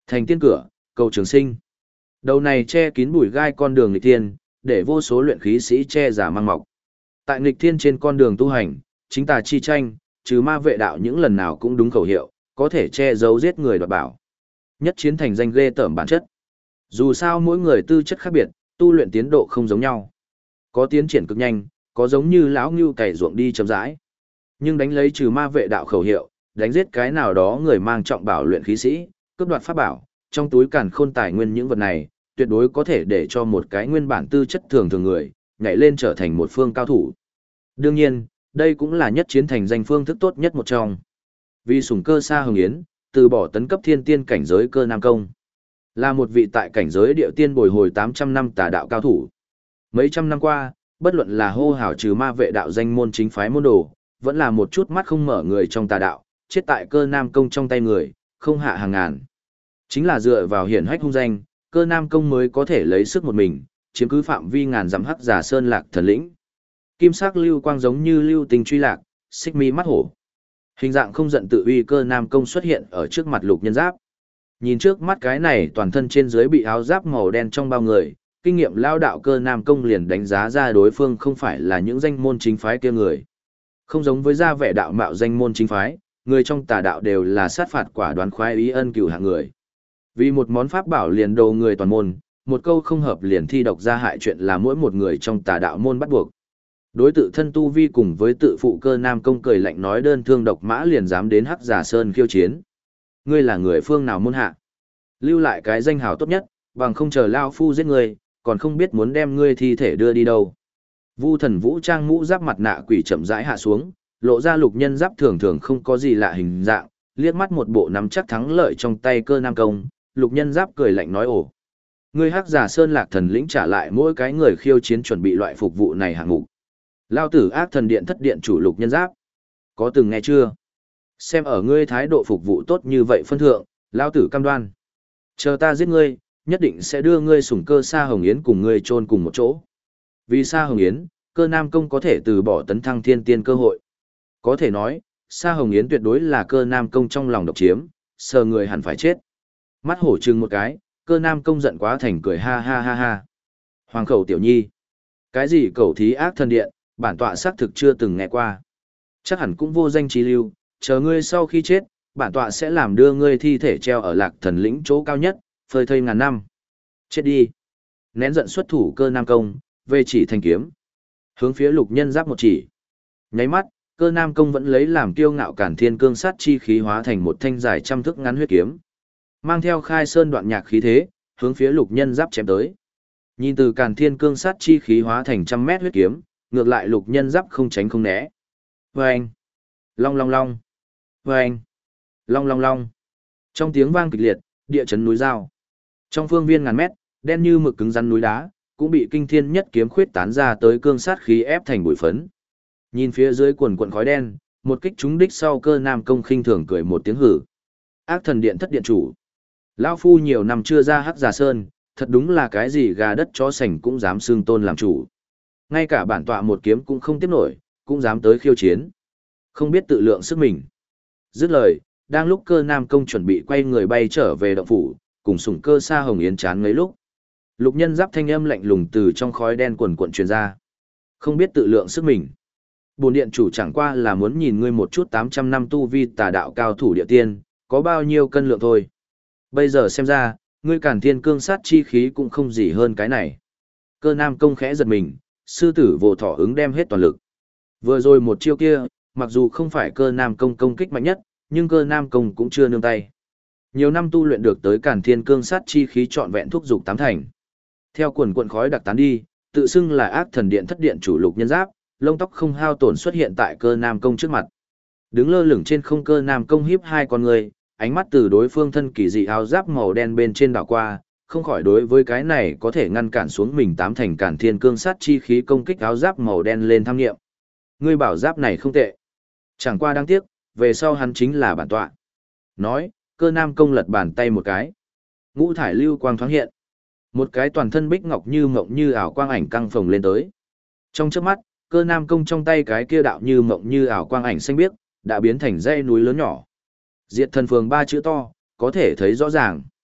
Thành tiên cửa, cầu trường sinh. Đầu này che kín bụi gai con đường nghịch thiên, để vô số luyện khí sĩ che giả mang mọc. Tại nghịch thiên trên con đường tu hành, chính tà chi tranh, trừ ma vệ đạo những lần nào cũng đúng khẩu hiệu, có thể che giấu giết người đoạt bảo. Nhất chiến thành danh ghê tởm bản chất. Dù sao mỗi người tư chất khác biệt, tu luyện tiến độ không giống nhau. Có tiến triển cực nhanh, có giống như lão ngưu cày ruộng đi chậm rãi. Nhưng đánh lấy trừ ma vệ đạo khẩu hiệu, đánh giết cái nào đó người mang trọng bảo luyện khí sĩ, cướp đoạt pháp bảo, trong túi càn khôn tài nguyên những vật này, tuyệt đối có thể để cho một cái nguyên bản tư chất thường thường người, nhảy lên trở thành một phương cao thủ. Đương nhiên, đây cũng là nhất chiến thành danh phương thức tốt nhất một trong. Vì sủng cơ Sa Hồng Yến, từ bỏ tấn cấp thiên tiên cảnh giới cơ Nam Công. Là một vị tại cảnh giới địa tiên bồi hồi 800 năm tà đạo cao thủ. Mấy trăm năm qua, bất luận là hô hào trừ ma vệ đạo danh môn chính phái môn đồ, vẫn là một chút mắt không mở người trong tà đạo, chết tại cơ Nam Công trong tay người, không hạ hàng ngàn. Chính là dựa vào hiển hách hung danh, cơ Nam Công mới có thể lấy sức một mình, chiếm cứ phạm vi ngàn dặm hắc giả sơn lạc thần lĩnh. Kim sắc lưu quang giống như lưu tình truy lạc, xích mi mắt hổ. Hình dạng không giận tự uy cơ Nam Công xuất hiện ở trước mặt Lục Nhân Giáp. Nhìn trước mắt cái này toàn thân trên dưới bị áo giáp màu đen trong bao người, kinh nghiệm lao đạo cơ Nam Công liền đánh giá ra đối phương không phải là những danh môn chính phái kia người. Không giống với gia vẻ đạo mạo danh môn chính phái, người trong tà đạo đều là sát phạt quả đoán khoái ý ân cửu hạng người. Vì một món pháp bảo liền đầu người toàn môn, một câu không hợp liền thi độc ra hại chuyện là mỗi một người trong tà đạo môn bắt buộc. Đối tự thân tu vi cùng với tự phụ cơ Nam Công cười lạnh nói đơn thương độc mã liền dám đến Hắc Giả Sơn khiêu chiến. Ngươi là người phương nào môn hạ? Lưu lại cái danh hào tốt nhất, bằng không chờ lao phu giết ngươi, còn không biết muốn đem ngươi thi thể đưa đi đâu. Vu Thần vũ trang mũ giáp mặt nạ quỷ chậm rãi hạ xuống, lộ ra Lục Nhân Giáp thường thường không có gì lạ hình dạng, liếc mắt một bộ nắm chắc thắng lợi trong tay cơ Nam Công, Lục Nhân Giáp cười lạnh nói ồ. Ngươi Hắc Giả Sơn lạc thần lĩnh trả lại mỗi cái người khiêu chiến chuẩn bị loại phục vụ này hạng mục. Lao tử ác thần điện thất điện chủ Lục Nhân Giáp. Có từng nghe chưa? Xem ở ngươi thái độ phục vụ tốt như vậy phân thượng, Lao tử cam đoan. Chờ ta giết ngươi, nhất định sẽ đưa ngươi sủng cơ Sa Hồng Yến cùng ngươi chôn cùng một chỗ. Vì Sa Hồng Yến, cơ Nam Công có thể từ bỏ tấn thăng thiên tiên cơ hội. Có thể nói, Sa Hồng Yến tuyệt đối là cơ Nam Công trong lòng độc chiếm, sờ người hẳn phải chết. Mắt hổ trừng một cái, cơ Nam Công giận quá thành cười ha ha ha ha. Hoàng khẩu tiểu nhi. Cái gì cẩu thí ác thần điện, bản tọa xác thực chưa từng nghe qua. Chắc hẳn cũng vô danh trí lưu, chờ ngươi sau khi chết, bản tọa sẽ làm đưa ngươi thi thể treo ở lạc thần lĩnh chỗ cao nhất, phơi thây ngàn năm. Chết đi. Nén giận xuất thủ cơ Nam Công, về chỉ thanh kiếm. Hướng phía Lục Nhân Giáp một chỉ. Nháy mắt, cơ Nam Công vẫn lấy làm kiêu ngạo cản thiên cương sát chi khí hóa thành một thanh dài trăm thước ngắn huyết kiếm. Mang theo khai sơn đoạn nhạc khí thế, hướng phía Lục Nhân Giáp chém tới. Nhìn từ càn thiên cương sát chi khí hóa thành trăm mét huyết kiếm, ngược lại Lục Nhân Giáp không tránh không né. Vâng! Long long long! Vâng! Long long long! Trong tiếng vang kịch liệt, địa chấn núi giao. Trong phương viên ngàn mét, đen như mực cứng rắn núi đá, cũng bị kinh thiên nhất kiếm khuyết tán ra tới cương sát khí ép thành bụi phấn. Nhìn phía dưới quần quần khói đen, một kích trúng đích sau cơ Nam Công khinh thường cười một tiếng hử. Ác thần điện thất điện chủ. Lão phu nhiều năm chưa ra Hắc Giả Sơn, thật đúng là cái gì gà đất chó sành cũng dám xưng tôn làm chủ. Ngay cả bản tọa một kiếm cũng không tiếp nổi, cũng dám tới khiêu chiến. Không biết tự lượng sức mình. Dứt lời, đang lúc cơ Nam Công chuẩn bị quay người bay trở về động phủ, cùng sủng cơ Sa Hồng Yến chán mấy lúc. Lục Nhân Giáp thanh âm lạnh lùng từ trong khói đen quần cuộn truyền ra. Không biết tự lượng sức mình. Bổn điện chủ chẳng qua là muốn nhìn ngươi một chút 800 năm tu vi tà đạo cao thủ địa tiên, có bao nhiêu cân lượng thôi. Bây giờ xem ra, ngươi càn thiên cương sát chi khí cũng không gì hơn cái này. Cơ Nam Công khẽ giật mình, sư tử vô thọ ứng đem hết toàn lực. Vừa rồi một chiêu kia, mặc dù không phải cơ Nam Công công kích mạnh nhất, nhưng cơ Nam Công cũng chưa nương tay. Nhiều năm tu luyện được tới càn thiên cương sát chi khí trọn vẹn thúc dục tám thành. Theo quần cuộn khói đặc tán đi, tự xưng là ác thần điện thất điện chủ Lục Nhân Giáp, lông tóc không hao tổn xuất hiện tại cơ Nam Công trước mặt. Đứng lơ lửng trên không cơ Nam Công hiếp hai con người, ánh mắt từ đối phương thân kỳ dị áo giáp màu đen bên trên đảo qua, không khỏi đối với cái này có thể ngăn cản xuống mình tám thành cản thiên cương sát chi khí công kích áo giáp màu đen lên tham nghiệm. Ngươi bảo giáp này không tệ. Chẳng qua đáng tiếc, về sau hắn chính là bản tọa. Nói, cơ Nam Công lật bàn tay một cái. Ngũ thải lưu quang thoáng hiện. Một cái toàn thân bích ngọc như mộng như ảo quang ảnh căng phồng lên tới. Trong chớp mắt, cơ Nam Công trong tay cái kia đạo như mộng như ảo quang ảnh xanh biếc, đã biến thành dãy núi lớn nhỏ. Diệt thần phường ba chữ to, có thể thấy rõ ràng.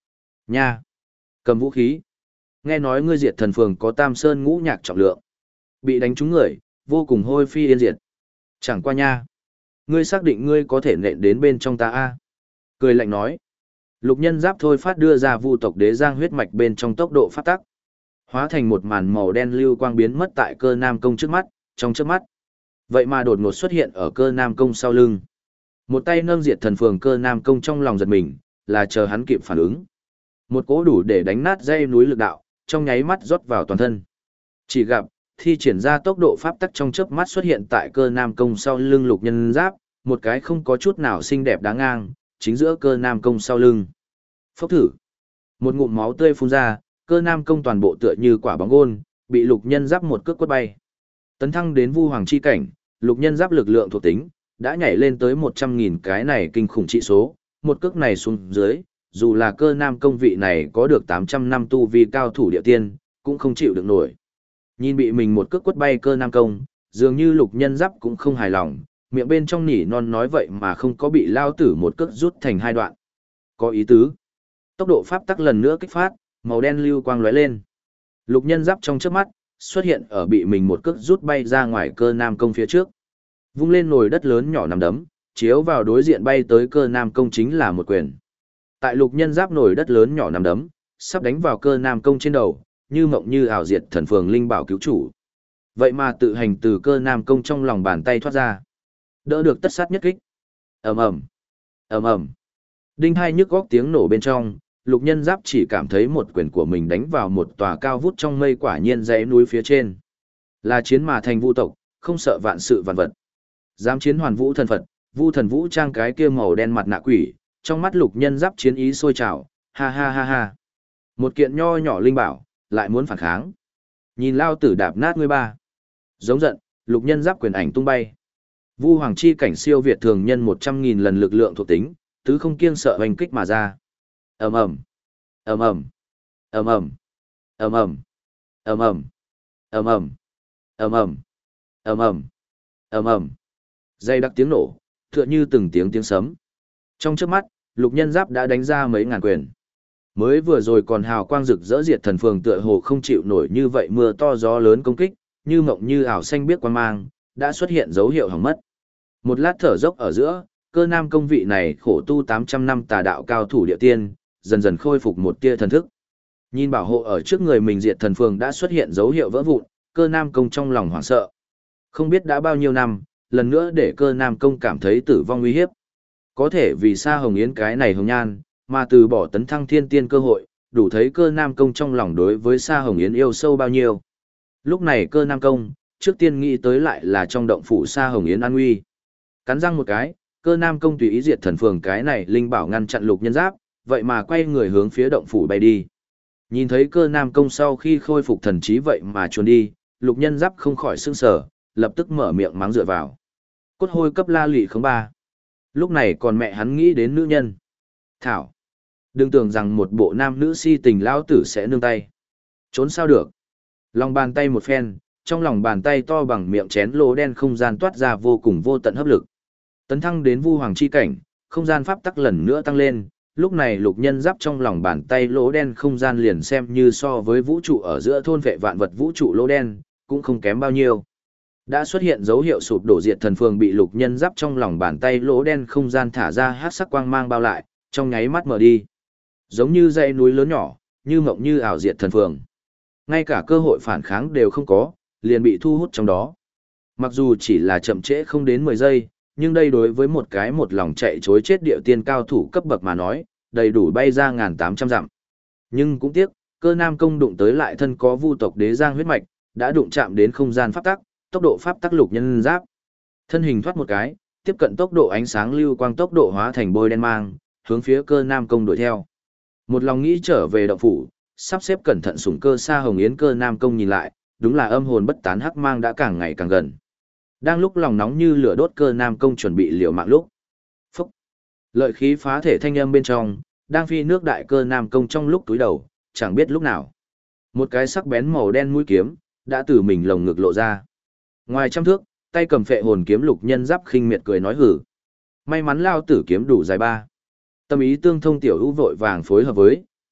Nha! Cầm vũ khí. Nghe nói ngươi diệt thần phường có tam sơn ngũ nhạc trọng lượng. Bị đánh trúng người, vô cùng hôi phi yên diệt. Chẳng qua nha. Ngươi xác định ngươi có thể nện đến bên trong ta a? Cười lạnh nói. Lục nhân giáp thôi phát đưa ra vu tộc đế giang huyết mạch bên trong tốc độ phát tắc. Hóa thành một màn màu đen lưu quang biến mất tại cơ nam công trước mắt, trong chớp mắt. Vậy mà đột ngột xuất hiện ở cơ nam công sau lưng. Một tay nâng diệt thần phường cơ nam công trong lòng giật mình, là chờ hắn kịp phản ứng. Một cỗ đủ để đánh nát dây núi lực đạo, trong nháy mắt rót vào toàn thân. Chỉ gặp, thi triển ra tốc độ pháp tắc trong chớp mắt xuất hiện tại cơ nam công sau lưng lục nhân giáp, một cái không có chút nào xinh đẹp đáng ngang, chính giữa cơ nam công sau lưng. Phốc thử. Một ngụm máu tươi phun ra, cơ nam công toàn bộ tựa như quả bóng gôn, bị lục nhân giáp một cước quất bay. Tấn thăng đến vu hoàng chi cảnh, lục nhân giáp lực lượng thuộc tính, đã nhảy lên tới 100.000 cái này kinh khủng trị số, một cước này xuống dưới, dù là cơ nam công vị này có được 800 năm tu vi cao thủ địa tiên, cũng không chịu được nổi. Nhìn bị mình một cước quất bay cơ nam công, dường như lục nhân giáp cũng không hài lòng, miệng bên trong nỉ non nói vậy mà không có bị lao tử một cước rút thành hai đoạn. Có ý tứ. Tốc độ pháp tắc lần nữa kích phát, màu đen lưu quang lóe lên. Lục nhân giáp trong trước mắt, xuất hiện ở bị mình một cước rút bay ra ngoài cơ nam công phía trước. Vung lên nồi đất lớn nhỏ nằm đấm, chiếu vào đối diện bay tới cơ nam công chính là một quyền. Tại lục nhân giáp nồi đất lớn nhỏ nằm đấm, sắp đánh vào cơ nam công trên đầu, như mộng như ảo diệt thần phường linh bảo cứu chủ. Vậy mà tự hành từ cơ nam công trong lòng bàn tay thoát ra. Đỡ được tất sát nhất kích. Ầm ầm, ầm ầm. Đinh hai nhức góc tiếng nổ bên trong, lục nhân giáp chỉ cảm thấy một quyền của mình đánh vào một tòa cao vút trong mây quả nhiên dãy núi phía trên. Là chiến mà thành vu tộc, không sợ vạn sự vạn vật. Dám chiến hoàn vũ thần Phật, vu thần vũ trang cái kia màu đen mặt nạ quỷ, trong mắt lục nhân giáp chiến ý sôi trào, ha ha ha ha. Một kiện nho nhỏ linh bảo, lại muốn phản kháng. Nhìn lao tử đạp nát ngươi ba. Giống giận, lục nhân giáp quyền ảnh tung bay. Vu hoàng chi cảnh siêu việt thường nhân 100.000 lần lực lượng thuộc tính, tứ không kiêng sợ hoành kích mà ra. Ầm ầm, ầm ầm, ầm ầm, ầm ầm, ầm ầm, ầm ầm, ầm ầm, ầm ầm, ầm ầm. Dây đặc tiếng nổ, tựa như từng tiếng sấm. Trong chớp mắt, lục nhân giáp đã đánh ra mấy ngàn quyền. Mới vừa rồi còn hào quang rực rỡ diệt thần phường tựa hồ không chịu nổi như vậy mưa to gió lớn công kích, như mộng như ảo xanh biếc quang mang, đã xuất hiện dấu hiệu hỏng mất. Một lát thở dốc ở giữa, cơ nam công vị này khổ tu 800 năm tà đạo cao thủ địa tiên, dần dần khôi phục một tia thần thức. Nhìn bảo hộ ở trước người mình diệt thần phường đã xuất hiện dấu hiệu vỡ vụn, cơ nam công trong lòng hoảng sợ. Không biết đã bao nhiêu năm, lần nữa để cơ nam công cảm thấy tử vong nguy hiếp. Có thể vì Sa Hồng Yến cái này hồng nhan, mà từ bỏ tấn thăng thiên tiên cơ hội, đủ thấy cơ nam công trong lòng đối với Sa Hồng Yến yêu sâu bao nhiêu. Lúc này cơ nam công, trước tiên nghĩ tới lại là trong động phủ Sa Hồng Yến an nguy. Cắn răng một cái, cơ nam công tùy ý diệt thần phường cái này linh bảo ngăn chặn lục nhân giáp, vậy mà quay người hướng phía động phủ bay đi. Nhìn thấy cơ nam công sau khi khôi phục thần trí vậy mà trốn đi, lục nhân giáp không khỏi sững sờ, lập tức mở miệng mắng dựa vào. Cốt hôi cấp la lị không ba. Lúc này còn mẹ hắn nghĩ đến nữ nhân. Thảo. Đừng tưởng rằng một bộ nam nữ si tình lão tử sẽ nương tay. Trốn sao được. Lòng bàn tay một phen, trong lòng bàn tay to bằng miệng chén lỗ đen không gian toát ra vô cùng vô tận hấp lực. Tấn thăng đến vu hoàng chi cảnh, không gian pháp tắc lần nữa tăng lên, lúc này lục nhân giáp trong lòng bàn tay lỗ đen không gian liền xem như so với vũ trụ ở giữa thôn vệ vạn vật vũ trụ lỗ đen, cũng không kém bao nhiêu. Đã xuất hiện dấu hiệu sụp đổ diệt thần phường bị lục nhân giáp trong lòng bàn tay lỗ đen không gian thả ra hát sắc quang mang bao lại, trong nháy mắt mở đi. Giống như dãy núi lớn nhỏ, như mộng như ảo diệt thần phường. Ngay cả cơ hội phản kháng đều không có, liền bị thu hút trong đó. Mặc dù chỉ là chậm trễ không đến 10 giây, nhưng đây đối với một cái một lòng chạy chối chết địa tiên cao thủ cấp bậc mà nói, đầy đủ bay ra 1.800 dặm. Nhưng cũng tiếc, cơ nam công đụng tới lại thân có vu tộc đế giang huyết mạch, đã đụng chạm đến không gian pháp tắc, tốc độ pháp tắc lục nhân giáp. Thân hình thoát một cái, tiếp cận tốc độ ánh sáng lưu quang tốc độ hóa thành bôi đen mang, hướng phía cơ nam công đuổi theo. Một lòng nghĩ trở về động phủ, sắp xếp cẩn thận sủng cơ Sa Hồng Yến cơ nam công nhìn lại, đúng là âm hồn bất tán hắc mang đã càng ngày càng gần. Đang lúc lòng nóng như lửa đốt cơ nam công chuẩn bị liều mạng lúc. Phúc! Lợi khí phá thể thanh âm bên trong, đang phi nước đại cơ nam công trong lúc túi đầu, chẳng biết lúc nào. Một cái sắc bén màu đen mũi kiếm, đã từ mình lồng ngực lộ ra. Ngoài trăm thước, tay cầm phệ hồn kiếm lục nhân giáp khinh miệt cười nói hử. May mắn lao tử kiếm đủ dài ba. Tâm ý tương thông tiểu ưu vội vàng phối hợp với,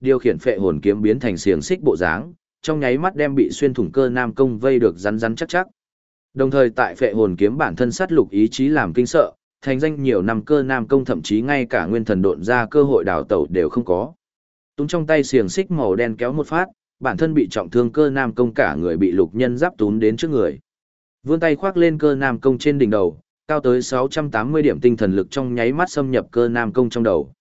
điều khiển phệ hồn kiếm biến thành xiềng xích bộ dáng, trong nháy mắt đem bị xuyên thủng cơ nam công vây được rắn rắn chắc chắc. Đồng thời tại phệ hồn kiếm bản thân sát lục ý chí làm kinh sợ, thành danh nhiều năm cơ nam công thậm chí ngay cả nguyên thần độn ra cơ hội đào tẩu đều không có. Túm trong tay xiềng xích màu đen kéo một phát, bản thân bị trọng thương cơ nam công cả người bị lục nhân giáp túm đến trước người. Vươn tay khoác lên cơ nam công trên đỉnh đầu, cao tới 680 điểm tinh thần lực trong nháy mắt xâm nhập cơ nam công trong đầu.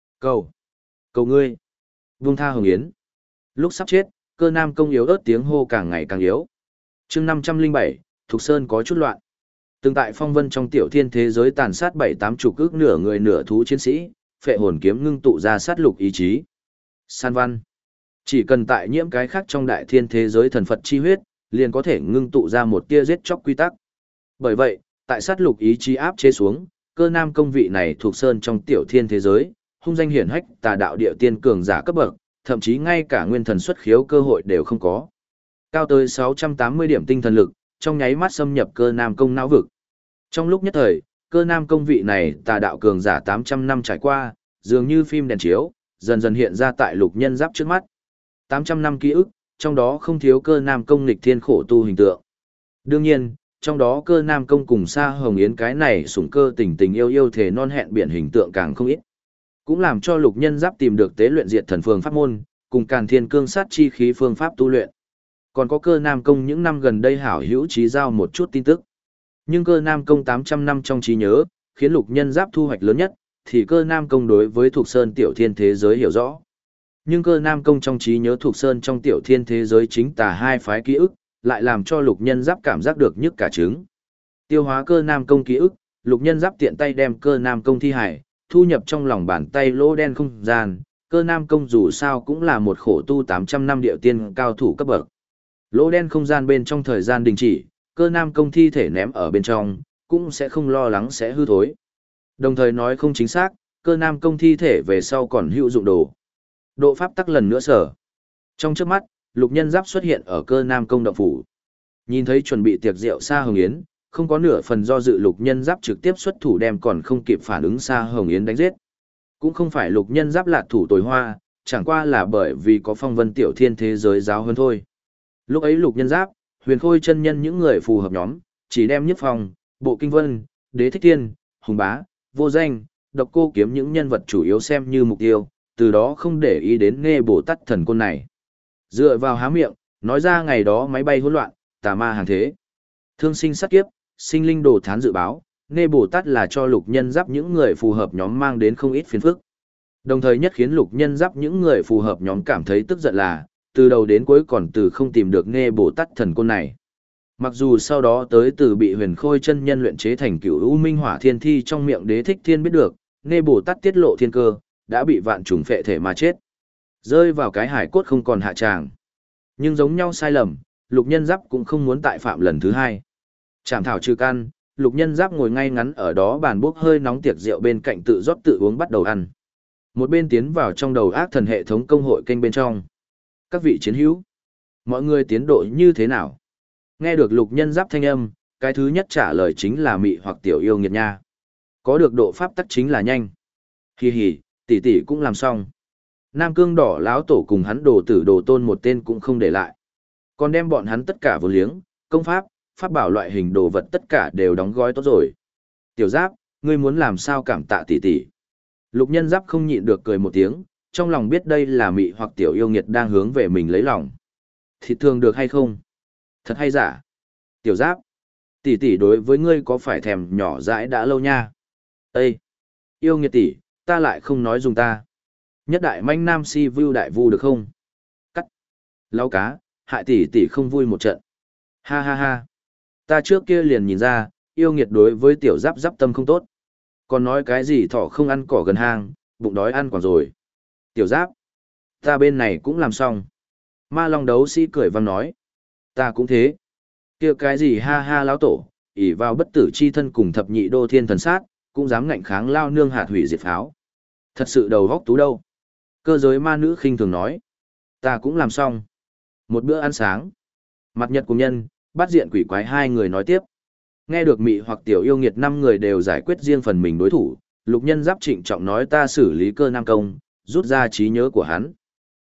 Cầu ngươi, buông tha Hồng Yến. Lúc sắp chết, cơ nam công yếu ớt tiếng hô càng ngày càng yếu. Chương 507, Thục Sơn có chút loạn. Từng tại phong vân trong tiểu thiên thế giới tàn sát 7-8 chục ức nửa người nửa thú chiến sĩ, phệ hồn kiếm ngưng tụ ra sát lục ý chí. San văn. Chỉ cần tại nhiễm cái khác trong đại thiên thế giới thần Phật chi huyết, liền có thể ngưng tụ ra một tia giết chóc quy tắc. Bởi vậy, tại sát lục ý chí áp chế xuống, cơ nam công vị này thuộc sơn trong tiểu thiên thế giới, hung danh hiển hách tà đạo địa tiên cường giả cấp bậc, thậm chí ngay cả nguyên thần xuất khiếu cơ hội đều không có. Cao tới 680 điểm tinh thần lực, trong nháy mắt xâm nhập cơ nam công não vực. Trong lúc nhất thời, cơ nam công vị này tà đạo cường giả 800 năm trải qua, dường như phim đèn chiếu, dần dần hiện ra tại lục nhân giáp trước mắt. 800 năm ký ức, trong đó không thiếu cơ nam công nghịch thiên khổ tu hình tượng. Đương nhiên, trong đó cơ nam công cùng Sa Hồng Yến cái này sủng cơ tình tình yêu yêu thể non hẹn biển hình tượng càng không ít. Cũng làm cho lục nhân giáp tìm được tế luyện diệt thần phương pháp môn, cùng càn thiên cương sát chi khí phương pháp tu luyện. Còn có cơ nam công những năm gần đây hảo hữu trí giao một chút tin tức. Nhưng cơ nam công 800 năm trong trí nhớ, khiến lục nhân giáp thu hoạch lớn nhất, thì cơ nam công đối với thuộc sơn tiểu thiên thế giới hiểu rõ. Nhưng cơ nam công trong trí nhớ thuộc sơn trong tiểu thiên thế giới chính tà hai phái ký ức, lại làm cho lục nhân giáp cảm giác được nhức cả trứng. Tiêu hóa cơ nam công ký ức, lục nhân giáp tiện tay đem cơ nam công thi hải, thu nhập trong lòng bàn tay lỗ đen không gian. Cơ nam công dù sao cũng là một khổ tu 800 năm địa tiên cao thủ cấp bậc. Lỗ đen không gian bên trong thời gian đình chỉ, cơ nam công thi thể ném ở bên trong, cũng sẽ không lo lắng sẽ hư thối. Đồng thời nói không chính xác, cơ nam công thi thể về sau còn hữu dụng đồ. Độ pháp tắc lần nữa sở. Trong trước mắt, lục nhân giáp xuất hiện ở cơ nam công động phủ. Nhìn thấy chuẩn bị tiệc rượu Sa Hồng Yến, không có nửa phần do dự lục nhân giáp trực tiếp xuất thủ đem còn không kịp phản ứng Sa Hồng Yến đánh giết. Cũng không phải lục nhân giáp lạt thủ tồi hoa, chẳng qua là bởi vì có phong vân tiểu thiên thế giới giáo hơn thôi. Lúc ấy lục nhân giáp, huyền khôi chân nhân những người phù hợp nhóm, chỉ đem Nhất Phong, Bộ Kinh Vân, Đế Thích Thiên, Hùng Bá, Vô Danh, Độc Cô Kiếm những nhân vật chủ yếu xem như mục tiêu, từ đó không để ý đến Nghe Bồ Tát thần côn này. Dựa vào há miệng, nói ra ngày đó máy bay hỗn loạn, tà ma hàng thế. Thương sinh sát kiếp, sinh linh đồ thán dự báo, Nghe Bồ Tát là cho lục nhân giáp những người phù hợp nhóm mang đến không ít phiền phức. Đồng thời nhất khiến lục nhân giáp những người phù hợp nhóm cảm thấy tức giận là, từ đầu đến cuối còn từ không tìm được Nghe Bồ Tát thần côn này. Mặc dù sau đó tới từ bị huyền khôi chân nhân luyện chế thành cửu u minh hỏa thiên thi trong miệng Đế Thích Thiên biết được, Nghe Bồ Tát tiết lộ thiên cơ, đã bị vạn trùng phệ thể mà chết. Rơi vào cái hải cốt không còn hạ tràng. Nhưng giống nhau sai lầm, lục nhân giáp cũng không muốn tại phạm lần thứ hai. Chảm thảo trừ căn, lục nhân giáp ngồi ngay ngắn ở đó bàn bốc hơi nóng tiệc rượu bên cạnh tự rót tự uống bắt đầu ăn. Một bên tiến vào trong đầu ác thần hệ thống công hội kênh bên trong. Các vị chiến hữu, mọi người tiến độ như thế nào? Nghe được lục nhân giáp thanh âm, cái thứ nhất trả lời chính là mị hoặc tiểu yêu nghiệt nha. Có được độ pháp tắc chính là nhanh. Hì hì, tỷ tỷ cũng làm xong. Nam Cương Đỏ lão tổ cùng hắn đồ tử đồ tôn một tên cũng không để lại. Còn đem bọn hắn tất cả vô liếng, công pháp, pháp bảo loại hình đồ vật tất cả đều đóng gói tốt rồi. Tiểu Giáp, ngươi muốn làm sao cảm tạ tỷ tỷ? Lục nhân Giáp không nhịn được cười một tiếng, trong lòng biết đây là mị hoặc tiểu yêu nghiệt đang hướng về mình lấy lòng. Thịt thường được hay không? Thật hay giả? Tiểu Giáp, tỷ tỷ đối với ngươi có phải thèm nhỏ dãi đã lâu nha? Ê! Yêu nghiệt tỷ, ta lại không nói dùng ta. Nhất đại manh nam si view đại vu được không? Cắt. Lão cá, hại tỷ tỷ không vui một trận. Ha ha ha. Ta trước kia liền nhìn ra, yêu nghiệt đối với tiểu Giáp Giáp tâm không tốt. Còn nói cái gì thỏ không ăn cỏ gần hang, bụng đói ăn quả rồi. Tiểu Giáp, ta bên này cũng làm xong. Ma Long đấu sĩ cười vang nói. Ta cũng thế. Kia cái gì ha ha lão tổ, ỷ vào bất tử chi thân cùng thập nhị đô thiên thần sát, cũng dám ngạnh kháng lao nương hạt hủy diệt pháo. Thật sự đầu góc tú đâu. Cơ giới ma nữ khinh thường nói. Ta cũng làm xong. Một bữa ăn sáng. Mặt nhật cùng nhân, bắt diện quỷ quái hai người nói tiếp. Nghe được mị hoặc tiểu yêu nghiệt 5 người đều giải quyết riêng phần mình đối thủ, lục nhân Giáp trịnh trọng nói ta xử lý cơ nam công, rút ra trí nhớ của hắn.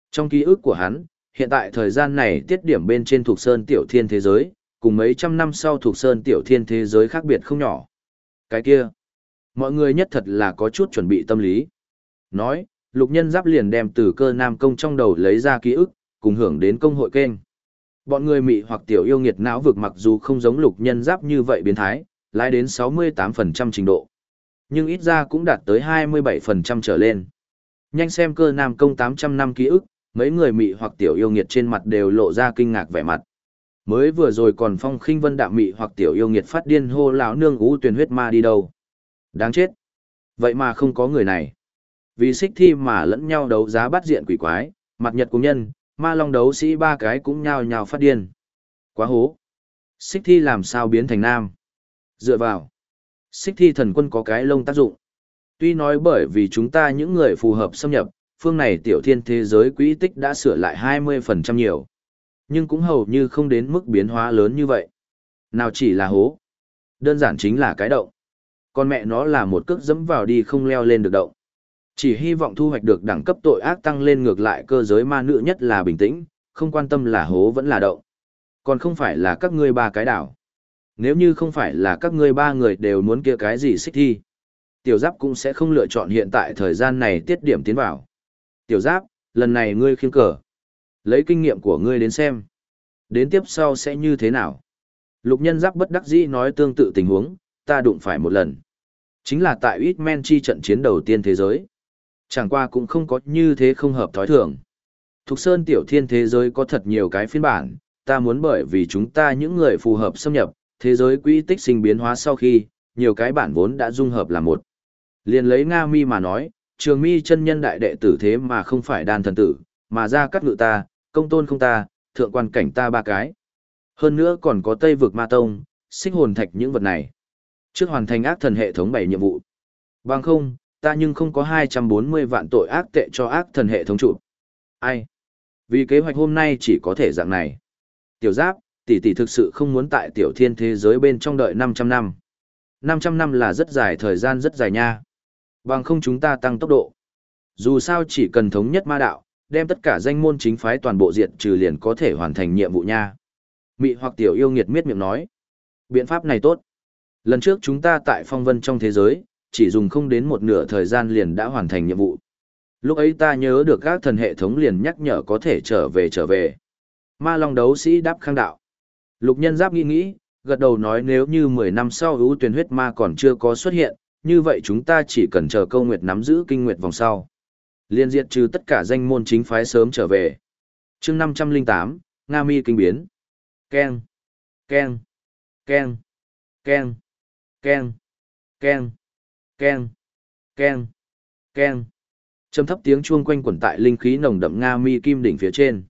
Trong ký ức của hắn, hiện tại thời gian này tiết điểm bên trên thuộc sơn tiểu thiên thế giới, cùng mấy trăm năm sau thuộc sơn tiểu thiên thế giới khác biệt không nhỏ. Cái kia, mọi người nhất thật là có chút chuẩn bị tâm lý. Nói, Lục Nhân Giáp liền đem từ Cơ Nam Công trong đầu lấy ra ký ức, cùng hưởng đến công hội kênh. Bọn người mị hoặc tiểu yêu nghiệt não vực mặc dù không giống Lục Nhân Giáp như vậy biến thái, lái đến 68% trình độ. Nhưng ít ra cũng đạt tới 27% trở lên. Nhanh xem Cơ Nam Công 800 năm ký ức, mấy người mị hoặc tiểu yêu nghiệt trên mặt đều lộ ra kinh ngạc vẻ mặt. Mới vừa rồi còn Phong Khinh Vân đạm mị hoặc tiểu yêu nghiệt phát điên hô lão nương ú tuyền huyết ma đi đâu. Đáng chết. Vậy mà không có người này. Vì xích thi mà lẫn nhau đấu giá bắt diện quỷ quái, mặt nhật cùng nhân, ma long đấu sĩ ba cái cũng nhao nhao phát điên. Quá hố. Xích thi làm sao biến thành nam? Dựa vào. Xích thi thần quân có cái lông tác dụng. Tuy nói bởi vì chúng ta những người phù hợp xâm nhập, phương này tiểu thiên thế giới quỹ tích đã sửa lại 20% nhiều. Nhưng cũng hầu như không đến mức biến hóa lớn như vậy. Nào chỉ là hố. Đơn giản chính là cái động. Con mẹ nó là một cước dẫm vào đi không leo lên được động. Chỉ hy vọng thu hoạch được đẳng cấp tội ác tăng lên ngược lại cơ giới ma nữ nhất là bình tĩnh, không quan tâm là hố vẫn là động. Còn không phải là các ngươi ba cái đảo. Nếu như không phải là các ngươi ba người đều muốn kia cái gì xích thi, tiểu giáp cũng sẽ không lựa chọn hiện tại thời gian này tiết điểm tiến vào. Tiểu giáp, lần này ngươi khiêng cờ. Lấy kinh nghiệm của ngươi đến xem. Đến tiếp sau sẽ như thế nào? Lục Nhân Giáp bất đắc dĩ nói tương tự tình huống, ta đụng phải một lần. Chính là tại Uitmen chi trận chiến đầu tiên thế giới. Chẳng qua cũng không có như thế không hợp thói thường. Thục Sơn tiểu thiên thế giới có thật nhiều cái phiên bản, ta muốn bởi vì chúng ta những người phù hợp xâm nhập, thế giới quỹ tích sinh biến hóa sau khi, nhiều cái bản vốn đã dung hợp là một. Liền lấy Nga Mi mà nói, Trường Mi chân nhân đại đệ tử thế mà không phải đan thần tử, mà ra cắt ngự ta, công tôn không ta, thượng quan cảnh ta ba cái. Hơn nữa còn có Tây vực ma tông, xích hồn thạch những vật này. Trước hoàn thành ác thần hệ thống 7 nhiệm vụ. Bằng không, ta nhưng không có 240 vạn tội ác tệ cho ác thần hệ thống trụ. Ai? Vì kế hoạch hôm nay chỉ có thể dạng này. Tiểu Giáp, tỷ thực sự không muốn tại tiểu thiên thế giới bên trong đợi 500 năm. 500 năm là rất dài thời gian rất dài nha. Bằng không chúng ta tăng tốc độ. Dù sao chỉ cần thống nhất ma đạo, đem tất cả danh môn chính phái toàn bộ diệt trừ liền có thể hoàn thành nhiệm vụ nha. Mị hoặc tiểu yêu nghiệt miết miệng nói. Biện pháp này tốt. Lần trước chúng ta tại phong vân trong thế giới, chỉ dùng không đến một nửa thời gian liền đã hoàn thành nhiệm vụ. Lúc ấy ta nhớ được các thần hệ thống liền nhắc nhở có thể trở về. Ma Long đấu sĩ đáp khang đạo. Lục Nhân Giáp nghĩ, gật đầu nói nếu như 10 năm sau ưu tuyển huyết ma còn chưa có xuất hiện, như vậy chúng ta chỉ cần chờ câu nguyệt nắm giữ kinh nguyệt vòng sau. Liên diệt trừ tất cả danh môn chính phái sớm trở về. chương 508, Nga Mi kinh biến. Keng, keng, keng, keng, keng, keng, keng, keng, keng. Trầm thấp tiếng chuông quanh quẩn tại linh khí nồng đậm Nga Mi kim đỉnh phía trên.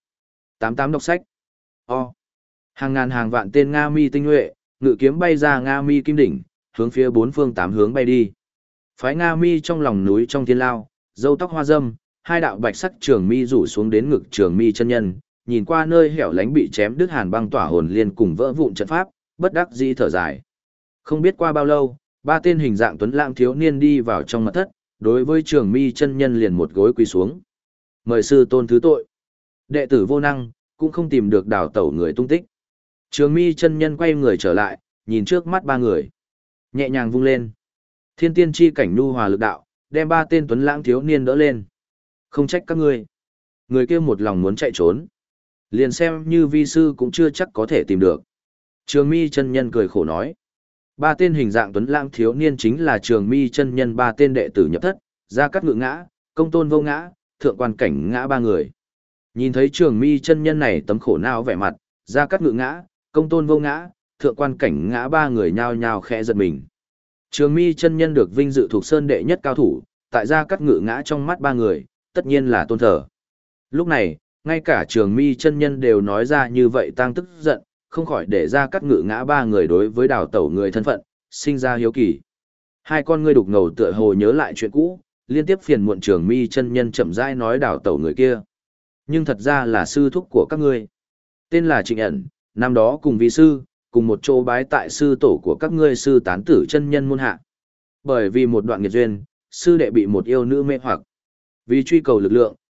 88 đọc sách. Hàng ngàn hàng vạn tên Nga Mi tinh nhuệ, ngự kiếm bay ra Nga Mi kim đỉnh, hướng phía bốn phương tám hướng bay đi. Phái Nga Mi trong lòng núi trong thiên lao, râu tóc hoa râm, hai đạo bạch sắc trường mi rủ xuống đến ngực trường mi chân nhân, nhìn qua nơi hẻo lánh bị chém đứt hàn băng tỏa hồn liên cùng vỡ vụn trận pháp, bất đắc dĩ thở dài. Không biết qua bao lâu, ba tên hình dạng tuấn lãng thiếu niên đi vào trong mật thất, đối với trường mi chân nhân liền một gối quỳ xuống. Mời sư tôn thứ tội. Đệ tử vô năng, cũng không tìm được đào tẩu người tung tích. Trường mi chân nhân quay người trở lại, nhìn trước mắt ba người. Nhẹ nhàng vung lên. Thiên tiên chi cảnh nhu hòa lực đạo, đem ba tên tuấn lãng thiếu niên đỡ lên. Không trách các ngươi. Người kia một lòng muốn chạy trốn. Liền xem như vi sư cũng chưa chắc có thể tìm được. Trường mi chân nhân cười khổ nói. Ba tên hình dạng tuấn lãng thiếu niên chính là trường mi chân nhân ba tên đệ tử nhập thất, gia cát ngự ngã, công tôn vô ngã, thượng quan cảnh ngã ba người. Nhìn thấy trường mi chân nhân này tấm khổ não vẻ mặt, gia cát ngự ngã, công tôn vô ngã, thượng quan cảnh ngã ba người nhao nhao khẽ giật mình. Trường mi chân nhân được vinh dự thuộc sơn đệ nhất cao thủ, tại gia cát ngự ngã trong mắt ba người, tất nhiên là tôn thờ. Lúc này, ngay cả trường mi chân nhân đều nói ra như vậy tăng tức giận, không khỏi để gia cát ngự ngã ba người đối với đào tẩu người thân phận, sinh ra hiếu kỳ. Hai con ngươi đục ngầu tựa hồ nhớ lại chuyện cũ, liên tiếp phiền muộn trường mi chân nhân chậm rãi nói đào tẩu người kia. Nhưng thật ra là sư thúc của các ngươi. Tên là Trịnh ẩn, năm đó cùng vị sư, cùng một chỗ bái tại sư tổ của các ngươi sư tán tử chân nhân môn hạ. Bởi vì một đoạn nghiệt duyên, sư đệ bị một yêu nữ mê hoặc. Vì truy cầu lực lượng,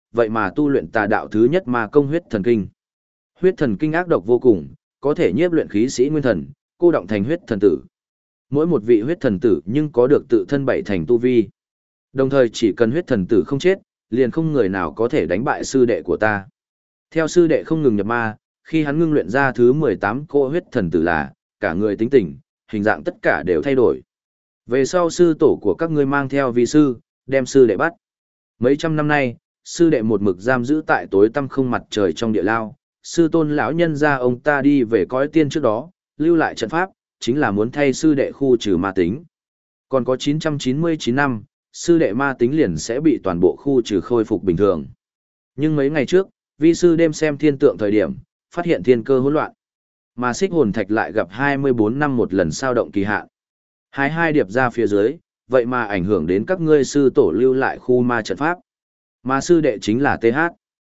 vậy mà tu luyện tà đạo thứ nhất ma công huyết thần kinh. Huyết thần kinh ác độc vô cùng, có thể nhiếp luyện khí sĩ nguyên thần, cô động thành huyết thần tử. Mỗi một vị huyết thần tử nhưng có được tự thân bảy thành tu vi. Đồng thời chỉ cần huyết thần tử không chết, liền không người nào có thể đánh bại sư đệ của ta. Theo sư đệ không ngừng nhập ma, khi hắn ngưng luyện ra thứ 18 cô huyết thần tử là, cả người tính tình, hình dạng tất cả đều thay đổi. Về sau sư tổ của các ngươi mang theo vi sư, đem sư đệ bắt. Mấy trăm năm nay, sư đệ một mực giam giữ tại tối tăm không mặt trời trong địa lao. Sư tôn lão nhân ra ông ta đi về cõi tiên trước đó, lưu lại trận pháp, chính là muốn thay sư đệ khu trừ ma tính. Còn có 999 năm, sư đệ ma tính liền sẽ bị toàn bộ khu trừ khôi phục bình thường. Nhưng mấy ngày trước, vi sư đêm xem thiên tượng thời điểm, phát hiện thiên cơ hỗn loạn. Mà xích hồn thạch lại gặp 24 năm một lần sao động kỳ hạn. Hai điệp ra phía dưới, vậy mà ảnh hưởng đến các ngươi sư tổ lưu lại khu ma trận pháp. Mà sư đệ chính là TH.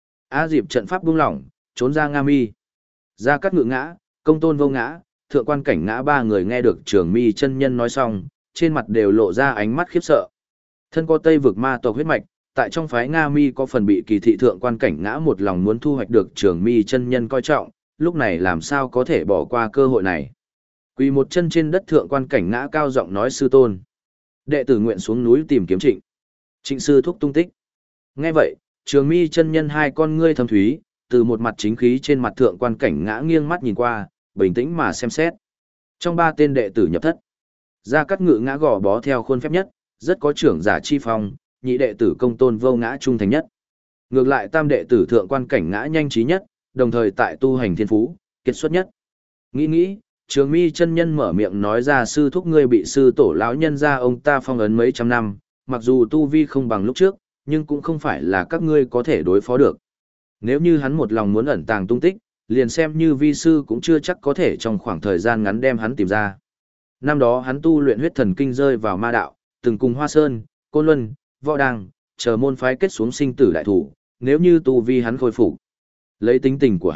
A Diệp trận pháp buông lỏng, trốn ra Nga Mi. Gia Cát Ngự ngã, Công Tôn Vô ngã, Thượng Quan Cảnh ngã, ba người nghe được Trường Mi chân nhân nói xong, trên mặt đều lộ ra ánh mắt khiếp sợ. Thân có Tây vực ma tộc huyết mạch, tại trong phái Nga Mi có phần bị kỳ thị. Thượng Quan Cảnh ngã một lòng muốn thu hoạch được Trường Mi chân nhân coi trọng, lúc này làm sao có thể bỏ qua cơ hội này. Quỳ một chân trên đất, Thượng Quan Cảnh ngã cao giọng nói: sư tôn, đệ tử nguyện xuống núi tìm kiếm Trịnh sư thúc tung tích. Nghe vậy, Trường Mi chân nhân hai con ngươi thâm thúy, từ một mặt chính khí trên mặt Thượng Quan Cảnh ngã nghiêng mắt nhìn qua, bình tĩnh mà xem xét. Trong ba tên đệ tử nhập thất, Gia Cát Ngự ngã gò bó theo khuôn phép nhất, rất có trưởng giả chi phong, nhị đệ tử Công Tôn Vô ngã trung thành nhất. Ngược lại tam đệ tử Thượng Quan Cảnh ngã nhanh trí nhất, đồng thời tại tu hành thiên phú, kiệt xuất nhất. Nghĩ, Trường Mi chân nhân mở miệng nói ra: sư thúc ngươi bị sư tổ lão nhân gia ông ta phong ấn mấy trăm năm, mặc dù tu vi không bằng lúc trước, nhưng cũng không phải là các ngươi có thể đối phó được. Nếu như hắn một lòng muốn ẩn tàng tung tích, liền xem như vi sư cũng chưa chắc có thể trong khoảng thời gian ngắn đem hắn tìm ra. Năm đó hắn tu luyện huyết thần kinh rơi vào ma đạo, từng cùng Hoa Sơn, Côn Luân, Võ Đăng, chờ môn phái kết xuống sinh tử đại thủ, nếu như tu vi hắn khôi phục, lấy tính tình của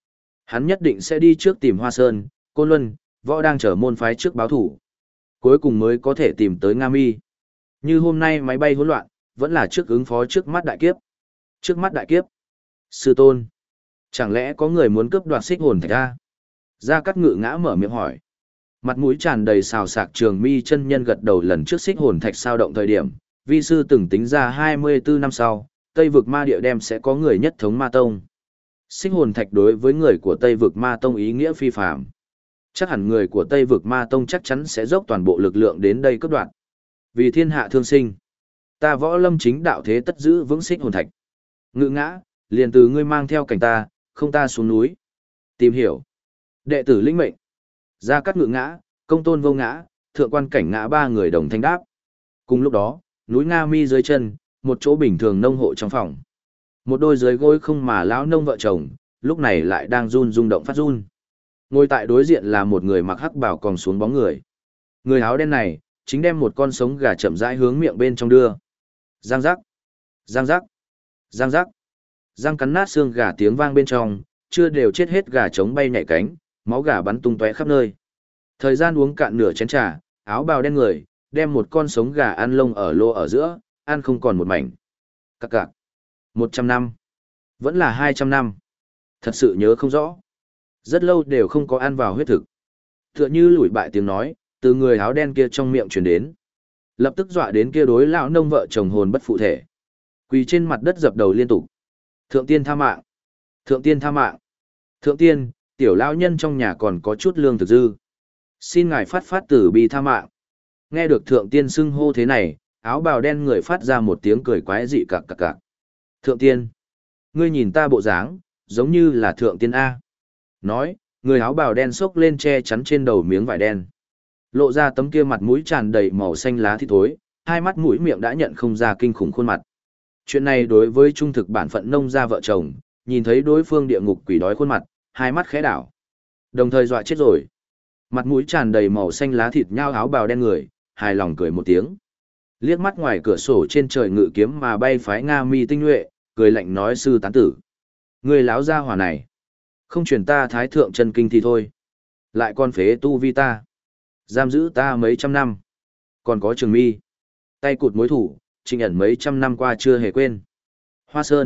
hắn nhất định sẽ đi trước tìm Hoa Sơn, Côn Luân, Võ Đăng chờ môn phái trước báo thủ, cuối cùng mới có thể tìm tới Nga Mi. Như hôm nay máy bay hỗn loạn, vẫn là trước ứng phó trước mắt đại kiếp. Trước mắt đại kiếp. Sư tôn, chẳng lẽ có người muốn cướp đoạt xích hồn thạch a? Gia Cát Ngự ngã mở miệng hỏi. Mặt mũi tràn đầy xào xạc, Trường Mi chân nhân gật đầu. Lần trước xích hồn thạch sao động thời điểm, vi sư từng tính ra 24 năm sau, Tây vực ma địa đem sẽ có người nhất thống ma tông. Xích hồn thạch đối với người của Tây vực ma tông ý nghĩa phi phàm. Chắc hẳn người của Tây vực ma tông chắc chắn sẽ dốc toàn bộ lực lượng đến đây cướp đoạt. Vì thiên hạ thương sinh, ta Võ Lâm chính đạo thế tất giữ vững xích hồn thạch. Ngự ngã, liền từ ngươi mang theo cảnh ta, không ta xuống núi tìm hiểu. Đệ tử lĩnh mệnh. Gia Cát Ngự ngã, Công Tôn Vô ngã, Thượng Quan Cảnh ngã, ba người đồng thanh đáp. Cùng lúc đó, núi Nga Mi dưới chân, một chỗ bình thường nông hộ trong phòng. Một đôi dưới gối không mà lão nông vợ chồng, lúc này lại đang rung động phát run. Ngồi tại đối diện là một người mặc hắc bào còng xuống bóng người. Người áo đen này, chính đem một con sống gà chậm rãi hướng miệng bên trong đưa. Giang giác, giang giác, giang giác. Răng cắn nát xương gà tiếng vang bên trong, chưa đều chết hết gà trống bay nhảy cánh, máu gà bắn tung tóe khắp nơi. Thời gian uống cạn nửa chén trà, áo bào đen người, đem một con sống gà ăn lông ở lô ở giữa, ăn không còn một mảnh. Cặc cặc. 100 năm. Vẫn là 200 năm. Thật sự nhớ không rõ. Rất lâu đều không có ăn vào huyết thực. Tựa như lùi bại tiếng nói, từ người áo đen kia trong miệng truyền đến. Lập tức dọa đến kia đối lão nông vợ chồng hồn bất phụ thể. Quỳ trên mặt đất dập đầu liên tục. Thượng tiên tha mạng. Thượng tiên tha mạng. Thượng tiên, tiểu lão nhân trong nhà còn có chút lương thực dư. Xin ngài phát tử bi tha mạng. Nghe được thượng tiên xưng hô thế này, áo bào đen người phát ra một tiếng cười quái dị cặc cặc cặc. Thượng tiên, ngươi nhìn ta bộ dáng, giống như là thượng tiên A. Nói, người áo bào đen xốc lên che chắn trên đầu miếng vải đen. Lộ ra tấm kia mặt mũi tràn đầy màu xanh lá thịt thối, hai mắt mũi miệng đã nhận không ra kinh khủng khuôn mặt. Chuyện này đối với trung thực bản phận nông gia vợ chồng, nhìn thấy đối phương địa ngục quỷ đói khuôn mặt, hai mắt khẽ đảo. Đồng thời dọa chết rồi. Mặt mũi tràn đầy màu xanh lá thịt nhao áo bào đen người, hài lòng cười một tiếng. Liếc mắt ngoài cửa sổ trên trời ngự kiếm mà bay phái Nga Mi tinh nhuệ, cười lạnh nói: sư tán tử, người láo gia hỏa này, không truyền ta thái thượng chân kinh thì thôi, lại còn phế tu vi ta, giam giữ ta mấy trăm năm. Còn có Trường Mi, tay cụt mối thủ, Trịnh ẩn mấy trăm năm qua chưa hề quên. Hoa Sơn,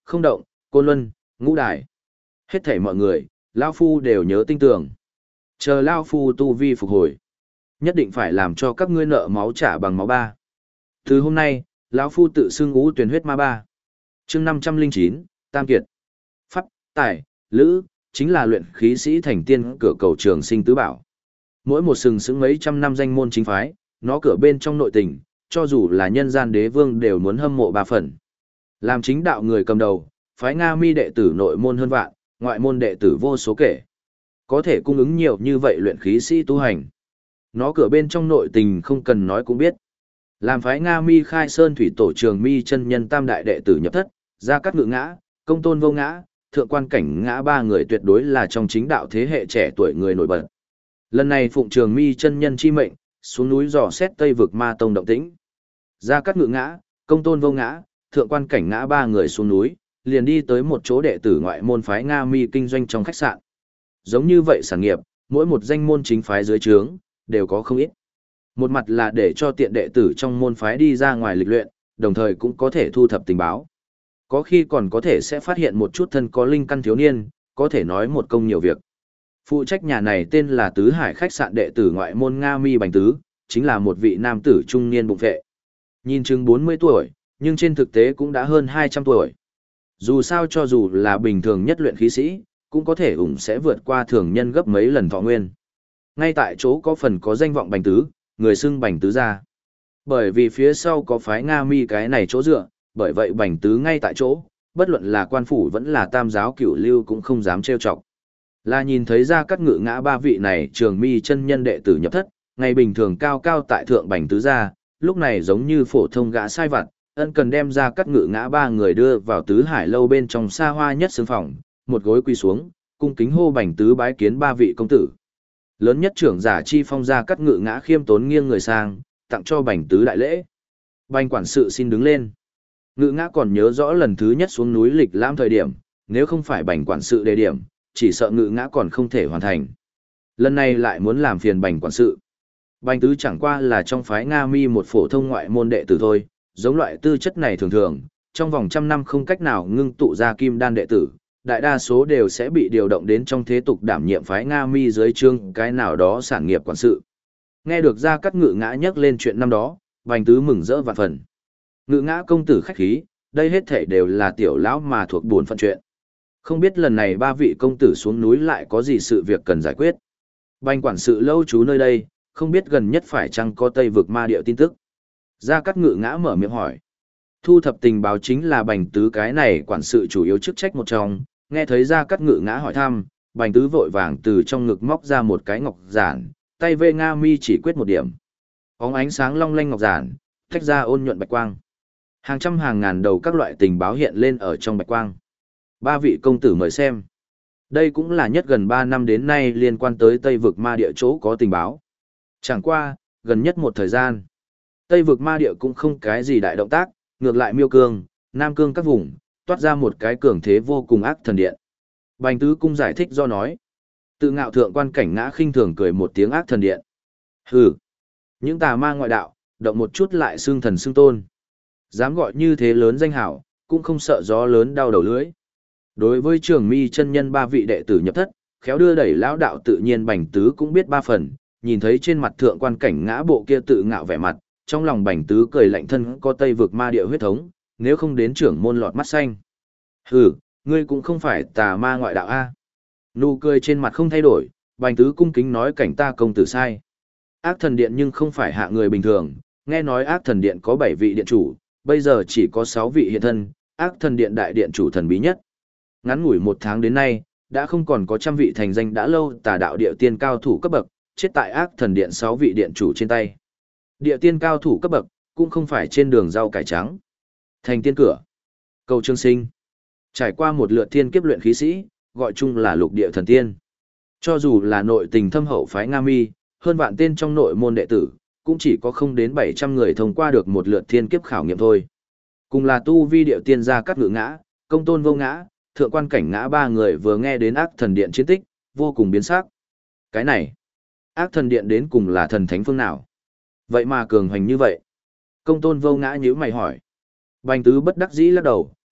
không động, côn luân, ngũ đài. Hết thảy mọi người, Lao Phu đều nhớ tinh tường. Chờ Lao Phu tu vi phục hồi. Nhất định phải làm cho các ngươi nợ máu trả bằng máu ba. Từ hôm nay, lão Phu tự xưng Ngũ Tuyển huyết ma ba. Chương 509, Tam Kiệt. Pháp, Tài, Lữ, chính là luyện khí sĩ thành tiên cửa cầu trường sinh tứ bảo. Mỗi một sừng sững mấy trăm năm danh môn chính phái, nó cửa bên trong nội tình, cho dù là nhân gian đế vương đều muốn hâm mộ ba phần. Làm chính đạo người cầm đầu, phái Nga Mi đệ tử nội môn hơn vạn, ngoại môn đệ tử vô số kể. Có thể cung ứng nhiều như vậy luyện khí sĩ tu hành. Nó cửa bên trong nội tình không cần nói cũng biết. Làm phái Nga Mi khai sơn thủy tổ trường Mi chân nhân tam đại đệ tử nhập thất, Gia Cát Ngự Ngã, Công Tôn Vô Ngã, Thượng Quan Cảnh Ngã ba người tuyệt đối là trong chính đạo thế hệ trẻ tuổi người nổi bật. Lần này phụng trường Mi chân nhân chi mệnh, xuống núi dò xét Tây vực Ma tông động tĩnh. Gia Cát Ngự Ngã, Công Tôn Vô Ngã, Thượng Quan Cảnh Ngã ba người xuống núi, liền đi tới một chỗ đệ tử ngoại môn phái Nga Mi kinh doanh trong khách sạn. Giống như vậy sản nghiệp, mỗi một danh môn chính phái dưới trướng đều có không ít. Một mặt là để cho tiện đệ tử trong môn phái đi ra ngoài lịch luyện, đồng thời cũng có thể thu thập tình báo. Có khi còn có thể sẽ phát hiện một chút thân có linh căn thiếu niên, có thể nói một công nhiều việc. Phụ trách nhà này tên là Tứ Hải khách sạn đệ tử ngoại môn Nga Mi Bành Tứ, chính là một vị nam tử trung niên bụng vệ. Nhìn chừng 40 tuổi, nhưng trên thực tế cũng đã hơn 200 tuổi. Dù sao cho dù là bình thường nhất luyện khí sĩ, cũng có thể sẽ vượt qua thường nhân gấp mấy lần thọ nguyên. Ngay tại chỗ có phần có danh vọng Bành Tứ, người xưng Bành Tứ gia. Bởi vì phía sau có phái Nga Mi cái này chỗ dựa, bởi vậy Bành Tứ ngay tại chỗ, bất luận là quan phủ vẫn là tam giáo cửu lưu cũng không dám trêu chọc. Là nhìn thấy Gia Cát Ngự Ngã ba vị này trường Mi chân nhân đệ tử nhập thất, ngày bình thường cao cao tại thượng Bành Tứ gia, lúc này giống như phổ thông gã sai vặt, ân cần đem Gia Cát Ngự Ngã ba người đưa vào Tứ Hải lâu bên trong xa hoa nhất xương phòng, một gối quỳ xuống, cung kính hô Bành Tứ bái kiến ba vị công tử. Lớn nhất trưởng giả chi phong Gia Cát Ngự Ngã khiêm tốn nghiêng người sang, tặng cho Bành Tứ đại lễ. Bành quản sự xin đứng lên. Ngự Ngã còn nhớ rõ lần thứ nhất xuống núi lịch lãm thời điểm, nếu không phải Bành quản sự đề điểm, chỉ sợ Ngự Ngã còn không thể hoàn thành. Lần này lại muốn làm phiền Bành quản sự. Bành Tứ chẳng qua là trong phái Nga Mi một phổ thông ngoại môn đệ tử thôi, giống loại tư chất này thường thường, trong vòng trăm năm không cách nào ngưng tụ ra kim đan đệ tử, đại đa số đều sẽ bị điều động đến trong thế tục đảm nhiệm phái Nga Mi dưới trương cái nào đó sản nghiệp quản sự. Nghe được Gia Cát Ngự Ngã nhắc lên chuyện năm đó, Bành Tứ mừng rỡ vạn phần. Ngự Ngã công tử khách khí, đây hết thảy đều là tiểu lão mà thuộc buồn phận chuyện. Không biết lần này ba vị công tử xuống núi lại có gì sự việc cần giải quyết. Bành quản sự lâu trú nơi đây, không biết gần nhất phải chăng có Tây vực ma điệu tin tức. Gia Cát Ngự Ngã mở miệng hỏi. Thu thập tình báo chính là Bành Tứ cái này quản sự chủ yếu chức trách một trong, nghe thấy Gia Cát Ngự Ngã hỏi thăm, Bành Tứ vội vàng từ trong ngực móc ra một cái ngọc giản, tay vê Nga Mi chỉ quyết một điểm. Bóng ánh sáng long lanh ngọc giản, tách ra ôn nhuận bạch quang. Hàng trăm hàng ngàn đầu các loại tình báo hiện lên ở trong bạch quang. Ba vị công tử mời xem. Đây cũng là nhất gần 3 năm đến nay liên quan tới Tây vực ma địa chỗ có tình báo. Chẳng qua, gần nhất một thời gian, Tây vực ma địa cũng không cái gì đại động tác, ngược lại Miêu Cương, Nam Cương các vùng, toát ra một cái cường thế vô cùng ác thần điện. Bành Tứ cung giải thích do nói. Tự ngạo Thượng Quan Cảnh Ngã khinh thường cười một tiếng ác thần điện. Hừ, những tà ma ngoại đạo, động một chút lại xưng thần xưng tôn. Dám gọi như thế lớn danh hảo, cũng không sợ gió lớn đau đầu lưỡi. Đối với Trường Mi chân nhân ba vị đệ tử nhập thất, khéo đưa đẩy lão đạo tự nhiên Bành Tứ cũng biết ba phần, nhìn thấy trên mặt Thượng Quan Cảnh Ngã bộ kia tự ngạo vẻ mặt, trong lòng Bành Tứ cười lạnh thân có Tây vực ma địa huyết thống, nếu không đến trưởng môn lọt mắt xanh. Hừ, ngươi cũng không phải tà ma ngoại đạo a. Nụ cười trên mặt không thay đổi, Bành Tứ cung kính nói cảnh ta công tử sai. Ác thần điện nhưng không phải hạ người bình thường, nghe nói ác thần điện có 7 vị điện chủ, bây giờ chỉ có 6 vị hiện thân, ác thần điện đại điện chủ thần bí nhất. Ngắn ngủi 1 tháng đến nay, đã không còn có trăm vị thành danh đã lâu tà đạo địa tiên cao thủ cấp bậc, chết tại ác thần điện 6 vị điện chủ trên tay. Địa tiên cao thủ cấp bậc, cũng không phải trên đường rau cải trắng. Thành tiên cửa. Cầu Trương Sinh. Trải qua một lượt thiên kiếp luyện khí sĩ, gọi chung là lục địa thần tiên. Cho dù là nội tình thâm hậu phái Nga Mi, hơn vạn tên trong nội môn đệ tử, cũng chỉ có không đến 700 người thông qua được một lượt thiên kiếp khảo nghiệm thôi. Cùng là tu vi điệu tiên Gia Cát Ngự Ngã, Công Tôn Vô Ngã, Thượng Quan Cảnh Ngã ba người vừa nghe đến ác thần điện chiến tích, vô cùng biến sắc. Cái này, ác thần điện đến cùng là thần thánh phương nào? Vậy mà cường hoành như vậy. Công Tôn Vô Ngã nhíu mày hỏi. Bành Tứ bất đắc dĩ lắc đầu,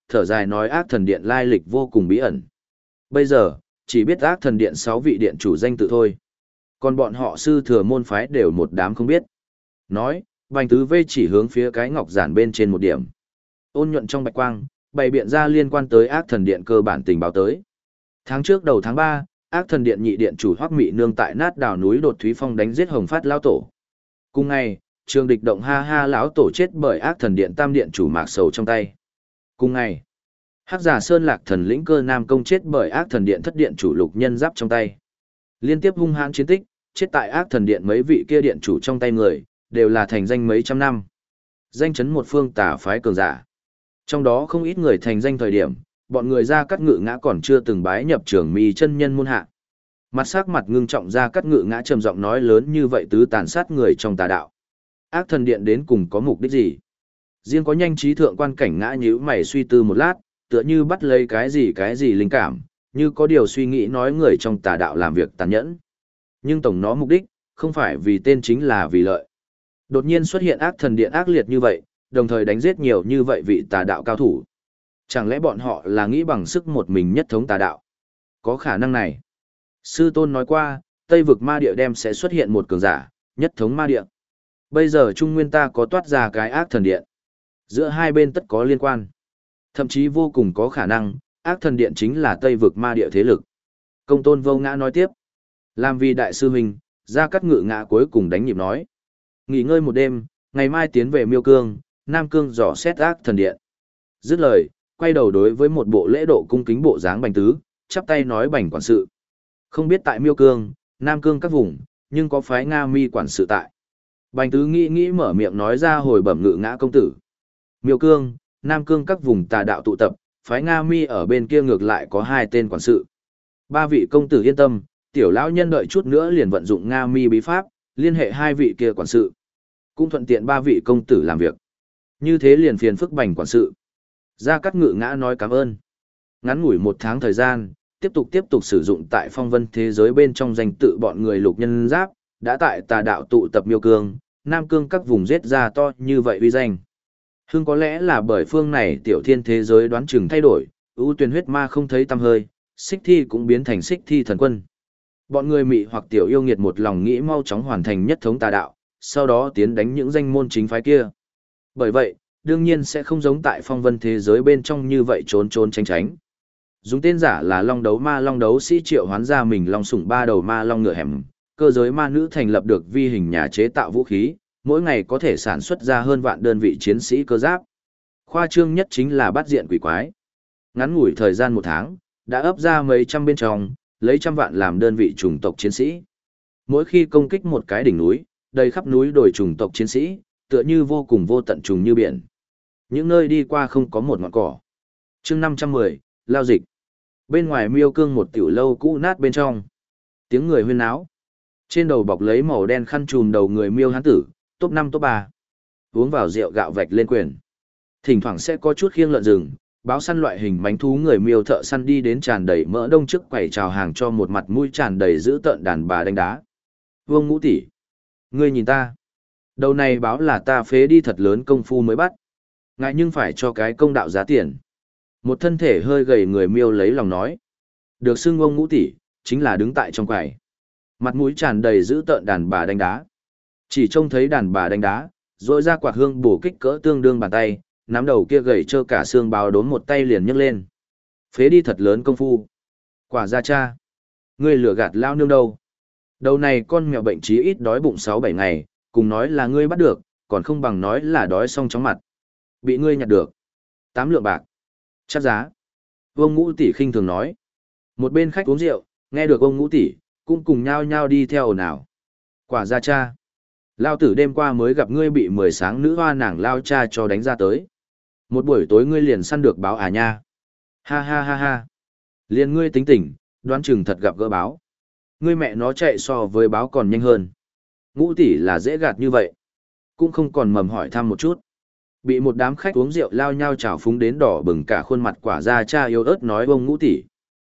thở dài nói ác thần điện lai lịch vô cùng bí ẩn. Bây giờ, chỉ biết ác thần điện 6 vị điện chủ danh tự thôi. Còn bọn họ sư thừa môn phái đều một đám không biết. Nói, Bành Tứ Vê chỉ hướng phía cái ngọc giản bên trên một điểm. Ôn nhuận trong bạch quang, bày biện ra liên quan tới ác thần điện cơ bản tình báo tới. Tháng trước đầu tháng 3, ác thần điện nhị điện chủ Hoắc Mị Nương tại nát đảo núi đột Thúy Phong đánh giết Hồng Phát lão tổ. Cùng ngày, Trường Địch động ha ha lão tổ chết bởi ác thần điện tam điện chủ Mạc Sầu trong tay. Cùng ngày, Hắc Giả Sơn Lạc thần lĩnh Cơ Nam Công chết bởi ác thần điện thất điện chủ Lục Nhân Giáp trong tay. Liên tiếp hung hãn chiến tích, chết tại ác thần điện mấy vị kia điện chủ trong tay người, đều là thành danh mấy trăm năm. Danh chấn một phương tà phái cường giả. Trong đó không ít người thành danh thời điểm, bọn người Gia Cát Ngự Ngã còn chưa từng bái nhập Trường Mi chân nhân môn hạ. Mặt sắc mặt ngưng trọng Gia Cát Ngự Ngã trầm giọng nói lớn như vậy tứ tàn sát người trong tà đạo. Ác thần điện đến cùng có mục đích gì? Riêng có nhanh trí thượng quan Cảnh Ngã nhíu mày suy tư một lát, tựa như bắt lấy cái gì linh cảm, như có điều suy nghĩ nói người trong tà đạo làm việc tàn nhẫn. Nhưng tổng nó mục đích, không phải vì tên chính là vì lợi. Đột nhiên xuất hiện ác thần điện ác liệt như vậy, đồng thời đánh giết nhiều như vậy vị tà đạo cao thủ. Chẳng lẽ bọn họ là nghĩ bằng sức một mình nhất thống tà đạo? Có khả năng này. Sư tôn nói qua, Tây vực ma địa đem sẽ xuất hiện một cường giả, nhất thống ma địa. Bây giờ Trung Nguyên ta có toát ra cái ác thần điện. Giữa hai bên tất có liên quan. Thậm chí vô cùng có khả năng, ác thần điện chính là Tây vực ma địa thế lực. Công tôn Vô Ngã nói tiếp. Làm vì đại sư huynh, Gia Cát Ngự Ngã cuối cùng đánh nhịp nói. Nghỉ ngơi một đêm, ngày mai tiến về Miêu Cương, Nam Cương dò xét ác thần điện. Dứt lời, quay đầu đối với một bộ lễ độ cung kính bộ dáng Bành Tứ, chắp tay nói Bành quản sự. Không biết tại Miêu Cương, Nam Cương các vùng, nhưng có phái Nga Mi quản sự tại. Bành Tứ nghĩ mở miệng nói ra hồi bẩm Ngự Ngã công tử. Miêu Cương, Nam Cương các vùng tà đạo tụ tập, phái Nga Mi ở bên kia ngược lại có 2 tên quản sự. 3 vị công tử yên tâm, tiểu lão nhân đợi chút nữa liền vận dụng Nga Mi bí pháp, liên hệ 2 vị kia quản sự. Cũng thuận tiện 3 vị công tử làm việc. Như thế liền phiền phức Bành quản sự. Gia Cát Ngự Ngã nói cảm ơn. Ngắn ngủi 1 tháng thời gian, tiếp tục sử dụng tại phong vân thế giới bên trong danh tự bọn người Lục Nhân Giáp, đã tại tà đạo tụ tập Miêu Cương, Nam Cương các vùng giết ra to như vậy uy danh. Hưng có lẽ là bởi phương này tiểu thiên thế giới đoán chừng thay đổi, ưu tuyển huyết ma không thấy tăm hơi, xích thi cũng biến thành xích thi thần quân. Bọn người mị hoặc tiểu yêu nghiệt một lòng nghĩ mau chóng hoàn thành nhất thống tà đạo, sau đó tiến đánh những danh môn chính phái kia. Bởi vậy, đương nhiên sẽ không giống tại phong vân thế giới bên trong như vậy trốn tránh. Dùng tên giả là Long Đấu Sĩ triệu hoán ra mình Long Sủng 3 đầu ma long ngựa hẻm, cơ giới ma nữ thành lập được vi hình nhà chế tạo vũ khí, mỗi ngày có thể sản xuất ra hơn vạn đơn vị chiến sĩ cơ giáp. Khoa trương nhất chính là bắt diện quỷ quái. Ngắn ngủi thời gian 1 tháng, đã ấp ra mấy trăm bên trong, lấy trăm vạn làm đơn vị chủng tộc chiến sĩ. Mỗi khi công kích một cái đỉnh núi, đầy khắp núi đồi chủng tộc chiến sĩ, tựa như vô cùng vô tận trùng như biển. Những nơi đi qua không có một ngọn cỏ. Chương 510, lao dịch. Bên ngoài Miêu Cương một tiểu lâu cũ nát bên trong. Tiếng người huyên náo. Trên đầu bọc lấy màu đen khăn trùm đầu người Miêu hán tử, top 5 top 3. Uống vào rượu gạo vạch lên quyền. Thỉnh thoảng sẽ có chút khiêng lợn rừng, báo săn loại hình mánh thú người Miêu thợ săn đi đến tràn đầy mỡ đông trước quầy chào hàng cho một mặt mũi tràn đầy giữ tợn đàn bà đánh đá. Vương Ngũ tỷ, ngươi nhìn ta. Đầu này báo là ta phế đi thật lớn công phu mới bắt. Ngại nhưng phải cho cái công đạo giá tiền. Một thân thể hơi gầy người Miêu lấy lòng nói. Được xưng ông Ngũ tỷ, chính là đứng tại trong quầy. Mặt mũi tràn đầy giữ tợn đàn bà đánh đá. Chỉ trông thấy đàn bà đánh đá, rồi ra quạt hương bổ kích cỡ tương đương bàn tay, nắm đầu kia gầy trơ cả xương báo đốn một tay liền nhấc lên. Phế đi thật lớn công phu. Quả ra cha. Ngươi lừa gạt lao nương đâu. Đầu này con mèo bệnh chí ít đói bụng 6-7 ngày, cùng nói là ngươi bắt được, còn không bằng nói là đói xong chóng mặt. Bị ngươi nhặt được. 8 lượng bạc. Chắc giá. Vương Ngũ tỷ khinh thường nói. Một bên khách uống rượu, nghe được ông Ngũ tỷ, cũng cùng nhau nhau đi theo ồn ào. Quả ra cha. Lao tử đêm qua mới gặp ngươi bị 10 sáng nữ hoa nàng lao cha cho đánh ra tới. Một buổi tối ngươi liền săn được báo à nha. Ha ha ha ha. Liền ngươi tính tỉnh, đoán chừng thật gặp gỡ báo. Ngươi mẹ nó chạy so với báo còn nhanh hơn. Ngũ tỷ là dễ gạt như vậy. Cũng không còn mầm hỏi thăm một chút. Bị một đám khách uống rượu lao nhau chảo phúng đến đỏ bừng cả khuôn mặt quả ra cha yếu ớt nói ông Ngũ tỷ.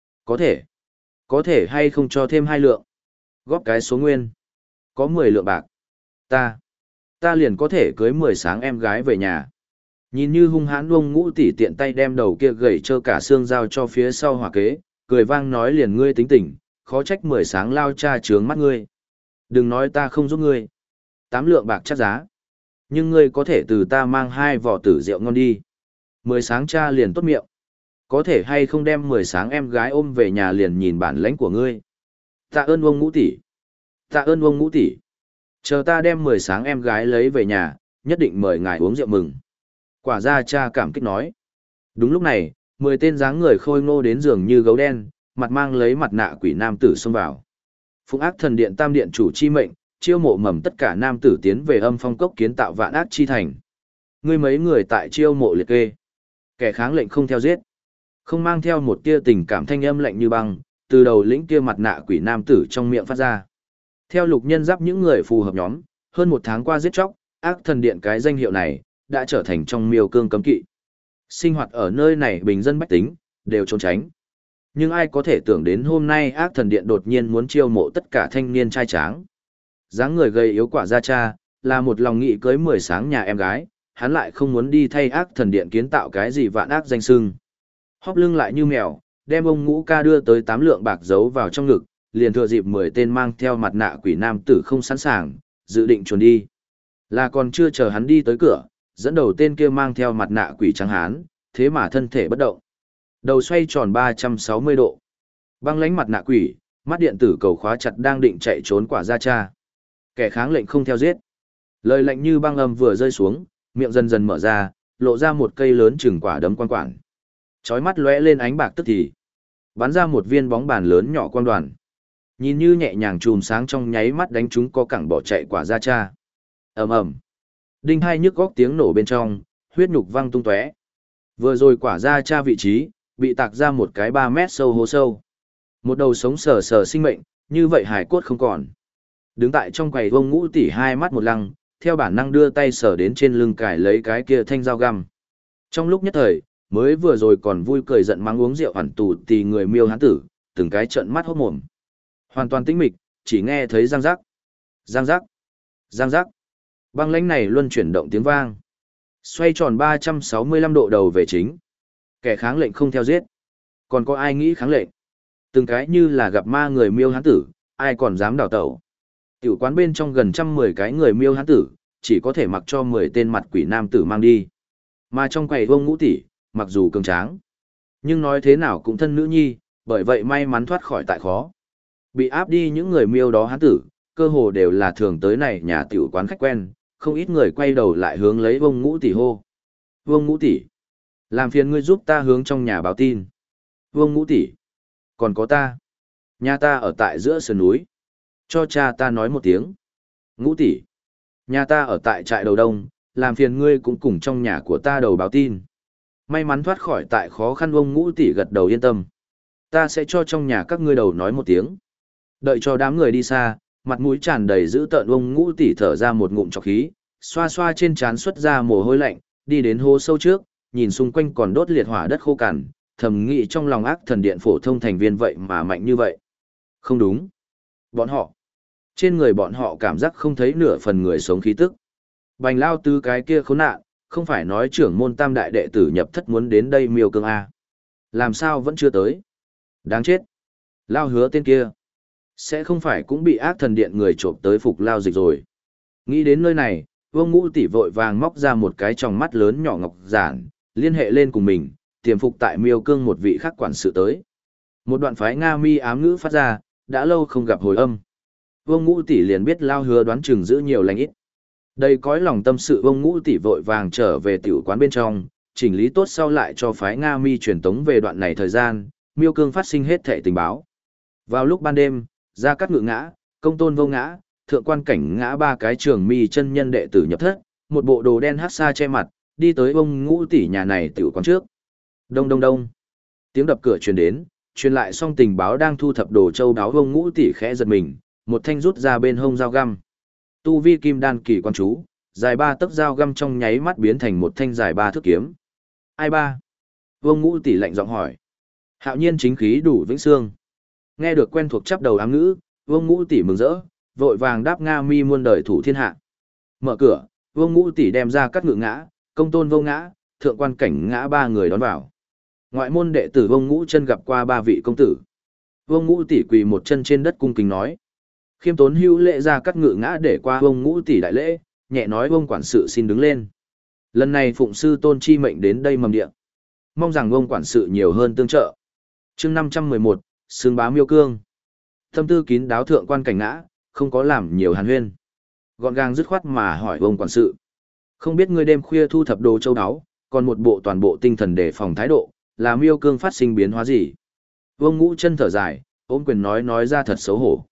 Có thể hay không cho thêm 2 lượng. Góp cái số nguyên. Có 10 lượng bạc. Ta liền có thể cưới 10 sáng em gái về nhà. Nhìn như hung hãn Vương Ngũ tỷ tiện tay đem đầu kia gầy trơ cả xương giao cho phía sau hỏa kế, cười vang nói liền ngươi tính tình, khó trách 10 sáng lao cha trướng mắt ngươi. Đừng nói ta không giúp ngươi. 8 lượng bạc chắc giá. Nhưng ngươi có thể từ ta mang 2 vỏ tử rượu ngon đi. 10 sáng cha liền tốt miệng. Có thể hay không đem 10 sáng em gái ôm về nhà liền nhìn bản lãnh của ngươi. Tạ ơn Vương Ngũ tỷ. Tạ ơn Vương Ngũ tỷ. Chờ ta đem 10 sáng em gái lấy về nhà, nhất định mời ngài uống rượu mừng. Quả ra cha cảm kích nói. Đúng lúc này, 10 tên dáng người khôi ngô đến giường như gấu đen, mặt mang lấy mặt nạ quỷ nam tử xông vào. Phụng ác thần điện tam điện chủ chi mệnh, chiêu mộ mầm tất cả nam tử tiến về âm phong cốc kiến tạo vạn ác chi thành. Ngươi mấy người tại chiêu mộ liệt kê. Kẻ kháng lệnh không theo giết. Không mang theo một tia tình cảm thanh âm lạnh như băng, từ đầu lĩnh kia mặt nạ quỷ nam tử trong miệng phát ra. Theo lục nhân giáp những người phù hợp nhóm, hơn 1 tháng qua giết chóc, ác thần điện cái danh hiệu này, đã trở thành trong miêu cương cấm kỵ. Sinh hoạt ở nơi này bình dân bách tính, đều trốn tránh. Nhưng ai có thể tưởng đến hôm nay ác thần điện đột nhiên muốn chiêu mộ tất cả thanh niên trai tráng. Dáng người gầy yếu quả gia cha, là một lòng nghị cưới 10 sáng nhà em gái, hắn lại không muốn đi thay ác thần điện kiến tạo cái gì vạn ác danh sưng. Hóp lưng lại như mèo, đem ông Ngũ ca đưa tới 8 lượng bạc giấu vào trong ngực, liền thừa dịp 10 tên mang theo mặt nạ quỷ nam tử không sẵn sàng, dự định chuồn đi. Là còn chưa chờ hắn đi tới cửa, dẫn đầu tên kia mang theo mặt nạ quỷ trắng hán, thế mà thân thể bất động. Đầu xoay tròn 360 độ. Băng lánh mặt nạ quỷ, mắt điện tử cầu khóa chặt đang định chạy trốn quả gia cha. Kẻ kháng lệnh không theo giết. Lời lệnh như băng âm vừa rơi xuống, miệng dần dần mở ra, lộ ra một cây lớn chừng quả đấm quan quản. Chói mắt lóe lên ánh bạc tức thì. Bắn ra một viên bóng bàn lớn nhỏ quang đoàn. Nhìn như nhẹ nhàng chùm sáng trong nháy mắt đánh chúng co cẳng bỏ chạy quả gia cha. Ầm ầm. Đinh hai nhức góc tiếng nổ bên trong, huyết nhục văng tung tóe. Vừa rồi quả gia cha vị trí, bị tạc ra một cái 3 mét sâu hố sâu. Một đầu sống sờ sờ sinh mệnh, như vậy hải cốt không còn. Đứng tại trong quầy Vương Ngũ tỷ hai mắt một lăng, theo bản năng đưa tay sờ đến trên lưng cài lấy cái kia thanh dao găm. Trong lúc nhất thời, mới vừa rồi còn vui cười giận mắng uống rượu hẳn tù tì người miêu hán tử, từng cái trợn mắt hốt mồm. Hoàn toàn tĩnh mịch, chỉ nghe thấy răng rắc, răng rắc, răng rắc. Băng lãnh này luân chuyển động tiếng vang. Xoay tròn 365 độ đầu về chính. Kẻ kháng lệnh không theo giết. Còn có ai nghĩ kháng lệnh? Từng cái như là gặp ma người miêu hán tử, ai còn dám đào tẩu. Tiểu quán bên trong gần 110 cái người miêu hán tử, chỉ có thể mặc cho 10 tên mặt quỷ nam tử mang đi. Mà trong quầy Vương Ngũ tỷ, mặc dù cường tráng, nhưng nói thế nào cũng thân nữ nhi, bởi vậy may mắn thoát khỏi tại khó. Bị áp đi những người miêu đó hán tử, cơ hồ đều là thường tới này nhà tiểu quán khách quen, không ít người quay đầu lại hướng lấy Vương Ngũ tỷ hô. Vương Ngũ tỷ, làm phiền ngươi giúp ta hướng trong nhà báo tin. Vương Ngũ tỷ, còn có ta. Nhà ta ở tại giữa sườn núi. Cho cha ta nói một tiếng. Ngũ tỷ, nhà ta ở tại trại đầu đông, làm phiền ngươi cũng cùng trong nhà của ta đầu báo tin. May mắn thoát khỏi tại khó khăn Vương Ngũ tỷ gật đầu yên tâm. Ta sẽ cho trong nhà các ngươi đầu nói một tiếng. Đợi cho đám người đi xa, mặt mũi tràn đầy dữ tợn Vương Ngũ tỷ thở ra một ngụm trọc khí, xoa xoa trên trán xuất ra mồ hôi lạnh, đi đến hố sâu trước, nhìn xung quanh còn đốt liệt hỏa đất khô cằn, thầm nghĩ trong lòng ác thần điện phổ thông thành viên vậy mà mạnh như vậy. Không đúng. Bọn họ. Trên người bọn họ cảm giác không thấy nửa phần người sống khí tức. Bành lao tứ cái kia khốn nạn, không phải nói trưởng môn tam đại đệ tử nhập thất muốn đến đây miêu cương A. Làm sao vẫn chưa tới? Đáng chết. Lao hứa tên kia. Sẽ không phải cũng bị ác thần điện người trộm tới phục lao dịch rồi. Nghĩ đến nơi này, Vương Ngũ tỷ vội vàng móc ra một cái tròng mắt lớn nhỏ ngọc giản, liên hệ lên cùng mình, tiềm phục tại miêu cương một vị khác quản sự tới. Một đoạn phái Nga mi ám ngữ phát ra, đã lâu không gặp hồi âm. Vương Ngũ tỷ liền biết Lao hứa đoán chừng giữ nhiều lành ít. Đây cõi lòng tâm sự Vương Ngũ tỷ vội vàng trở về tiểu quán bên trong, chỉnh lý tốt sau lại cho phái Nga mi truyền tống về đoạn này thời gian, miêu cương phát sinh hết thảy tình báo. Vào lúc ban đêm, Gia Cát Ngự ngã, Công Tôn Vô ngã, Thượng Quan Cảnh ngã, 3 cái trường mi chân nhân đệ tử nhập thất, một bộ đồ đen hắc sa che mặt, đi tới Vương Ngũ tỷ nhà này tiểu quán trước. Đông đông đông. Tiếng đập cửa truyền đến, truyền lại xong tình báo đang thu thập đồ châu đáo Vương Ngũ tỷ khẽ giật mình, một thanh rút ra bên hông dao găm. Tu vi kim đan kỳ quan chú, dài 3 tấc dao găm trong nháy mắt biến thành một thanh dài 3 thước kiếm. Ai ba? Vương Ngũ tỷ lạnh giọng hỏi. Hạo nhiên chính khí đủ vĩnh xương. Nghe được quen thuộc chắp đầu ám ngữ, Vương Ngũ tỷ mừng rỡ, vội vàng đáp Nga mi muôn đời thủ thiên hạ. Mở cửa, Vương Ngũ tỷ đem ra cắt ngự ngã, Công Tôn Vô ngã, thượng quan cảnh ngã ba người đón vào. Ngoại môn đệ tử Vương Ngũ Chân gặp qua ba vị công tử. Vương Ngũ tỷ quỳ một chân trên đất cung kính nói. Khiêm tốn hữu lễ ra cắt ngự ngã để qua Vương Ngũ tỷ đại lễ, nhẹ nói Vương quản sự xin đứng lên. Lần này phụng sư tôn chi mệnh đến đây mầm địa. Mong rằng Vương quản sự nhiều hơn tương trợ. Chương 511, Sương bá miêu cương. Tâm tư kín đáo thượng quan cảnh ngã, không có làm nhiều hàn huyên. Gọn gàng dứt khoát mà hỏi Vương quản sự. Không biết ngươi đêm khuya thu thập đồ châu đáo, còn một bộ toàn bộ tinh thần đề phòng thái độ, là miêu cương phát sinh biến hóa gì? Vương Ngũ Chân thở dài, ôm quyền nói ra thật xấu hổ.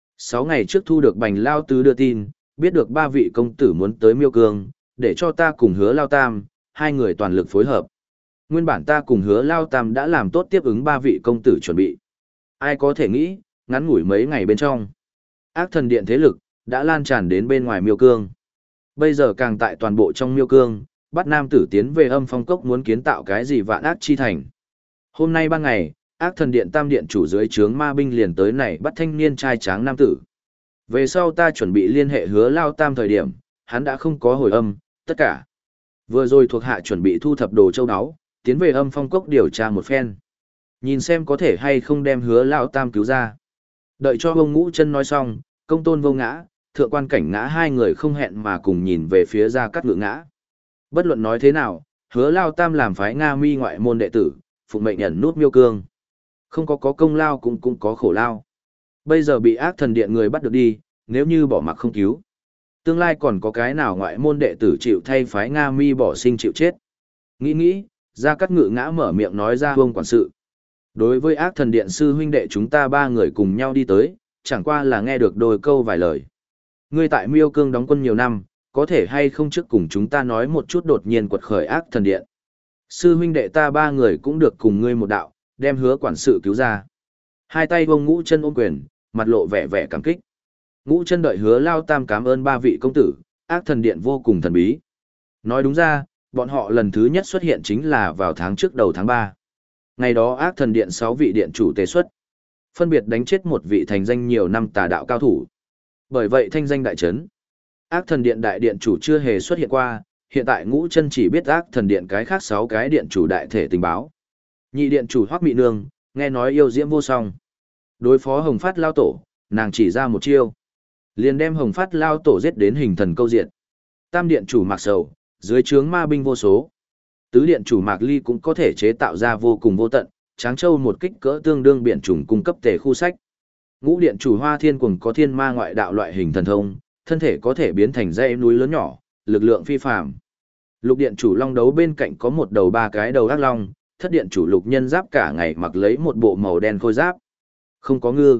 6 ngày trước thu được Bành Lao Tứ đưa tin, biết được ba vị công tử muốn tới miêu cương, để cho ta cùng Hứa Lao Tam, hai người toàn lực phối hợp. Nguyên bản ta cùng Hứa Lao Tam đã làm tốt tiếp ứng ba vị công tử chuẩn bị. Ai có thể nghĩ, ngắn ngủi mấy ngày bên trong, ác thần điện thế lực đã lan tràn đến bên ngoài miêu cương. Bây giờ càng tại toàn bộ trong miêu cương, bắt nam tử tiến về Âm Phong Cốc muốn kiến tạo cái gì vạn ác chi thành. Hôm nay ban ngày, ác thần điện tam điện chủ dưới trướng ma binh liền tới này bắt thanh niên trai tráng nam tử. Về sau ta chuẩn bị liên hệ Hứa Lao Tam thời điểm, hắn đã không có hồi âm, tất cả. Vừa rồi thuộc hạ chuẩn bị thu thập đồ châu áo, tiến về Âm Phong Cốc điều tra một phen. Nhìn xem có thể hay không đem Hứa Lao Tam cứu ra. Đợi cho Vương Ngũ Chân nói xong, Công Tôn Vô Ngã, thượng quan cảnh ngã hai người không hẹn mà cùng nhìn về phía Gia Cát Ngự ngã. Bất luận nói thế nào, Hứa Lao Tam làm phái Nga Mi ngoại môn đệ tử, phụng mệnh ẩn nút miêu cương. Không có công lao cũng có khổ lao. Bây giờ bị ác thần điện người bắt được đi, nếu như bỏ mặc không cứu. Tương lai còn có cái nào ngoại môn đệ tử chịu thay phái Nga Mi bỏ sinh chịu chết. Nghĩ, Gia Cát Ngự ngã mở miệng nói ra Vương quản sự. Đối với ác thần điện sư huynh đệ chúng ta ba người cùng nhau đi tới, chẳng qua là nghe được đôi câu vài lời. Ngươi tại miêu cương đóng quân nhiều năm, có thể hay không trước cùng chúng ta nói một chút đột nhiên quật khởi ác thần điện. Sư huynh đệ ta ba người cũng được cùng ngươi một đạo, đem Hứa quản sự cứu ra. Hai tay Vương Ngũ Chân ôm quyền, mặt lộ vẻ vẻ cảm kích. Ngũ Chân đợi Hứa Lao Tam cảm ơn ba vị công tử, ác thần điện vô cùng thần bí. Nói đúng ra, bọn họ lần thứ nhất xuất hiện chính là vào tháng trước đầu tháng 3. Ngày đó ác thần điện 6 vị điện chủ tế xuất, phân biệt đánh chết một vị thành danh nhiều năm tà đạo cao thủ. Bởi vậy thanh danh đại chấn. Ác thần điện đại điện chủ chưa hề xuất hiện qua, hiện tại Ngũ Chân chỉ biết ác thần điện cái khác 6 cái điện chủ đại thể tình báo. Nhị điện chủ Hoắc Mị Nương, nghe nói yêu diễm vô song. Đối phó Hồng Phát Lao Tổ, nàng chỉ ra một chiêu, liền đem Hồng Phát Lao Tổ giết đến hình thần câu diện. Tam điện chủ Mạc Sầu, dưới trướng ma binh vô số. Tứ điện chủ Mạc Ly cũng có thể chế tạo ra vô cùng vô tận, Tráng Châu một kích cỡ tương đương biển trùng cung cấp tề khu sách. Ngũ điện chủ Hoa Thiên Cuồng có thiên ma ngoại đạo loại hình thần thông, thân thể có thể biến thành dãy núi lớn nhỏ, lực lượng phi phàm. Lục điện chủ Long Đấu bên cạnh có một đầu ba cái đầu ác long, thất điện chủ Lục Nhân Giáp cả ngày mặc lấy một bộ màu đen khôi giáp. Không có ngư.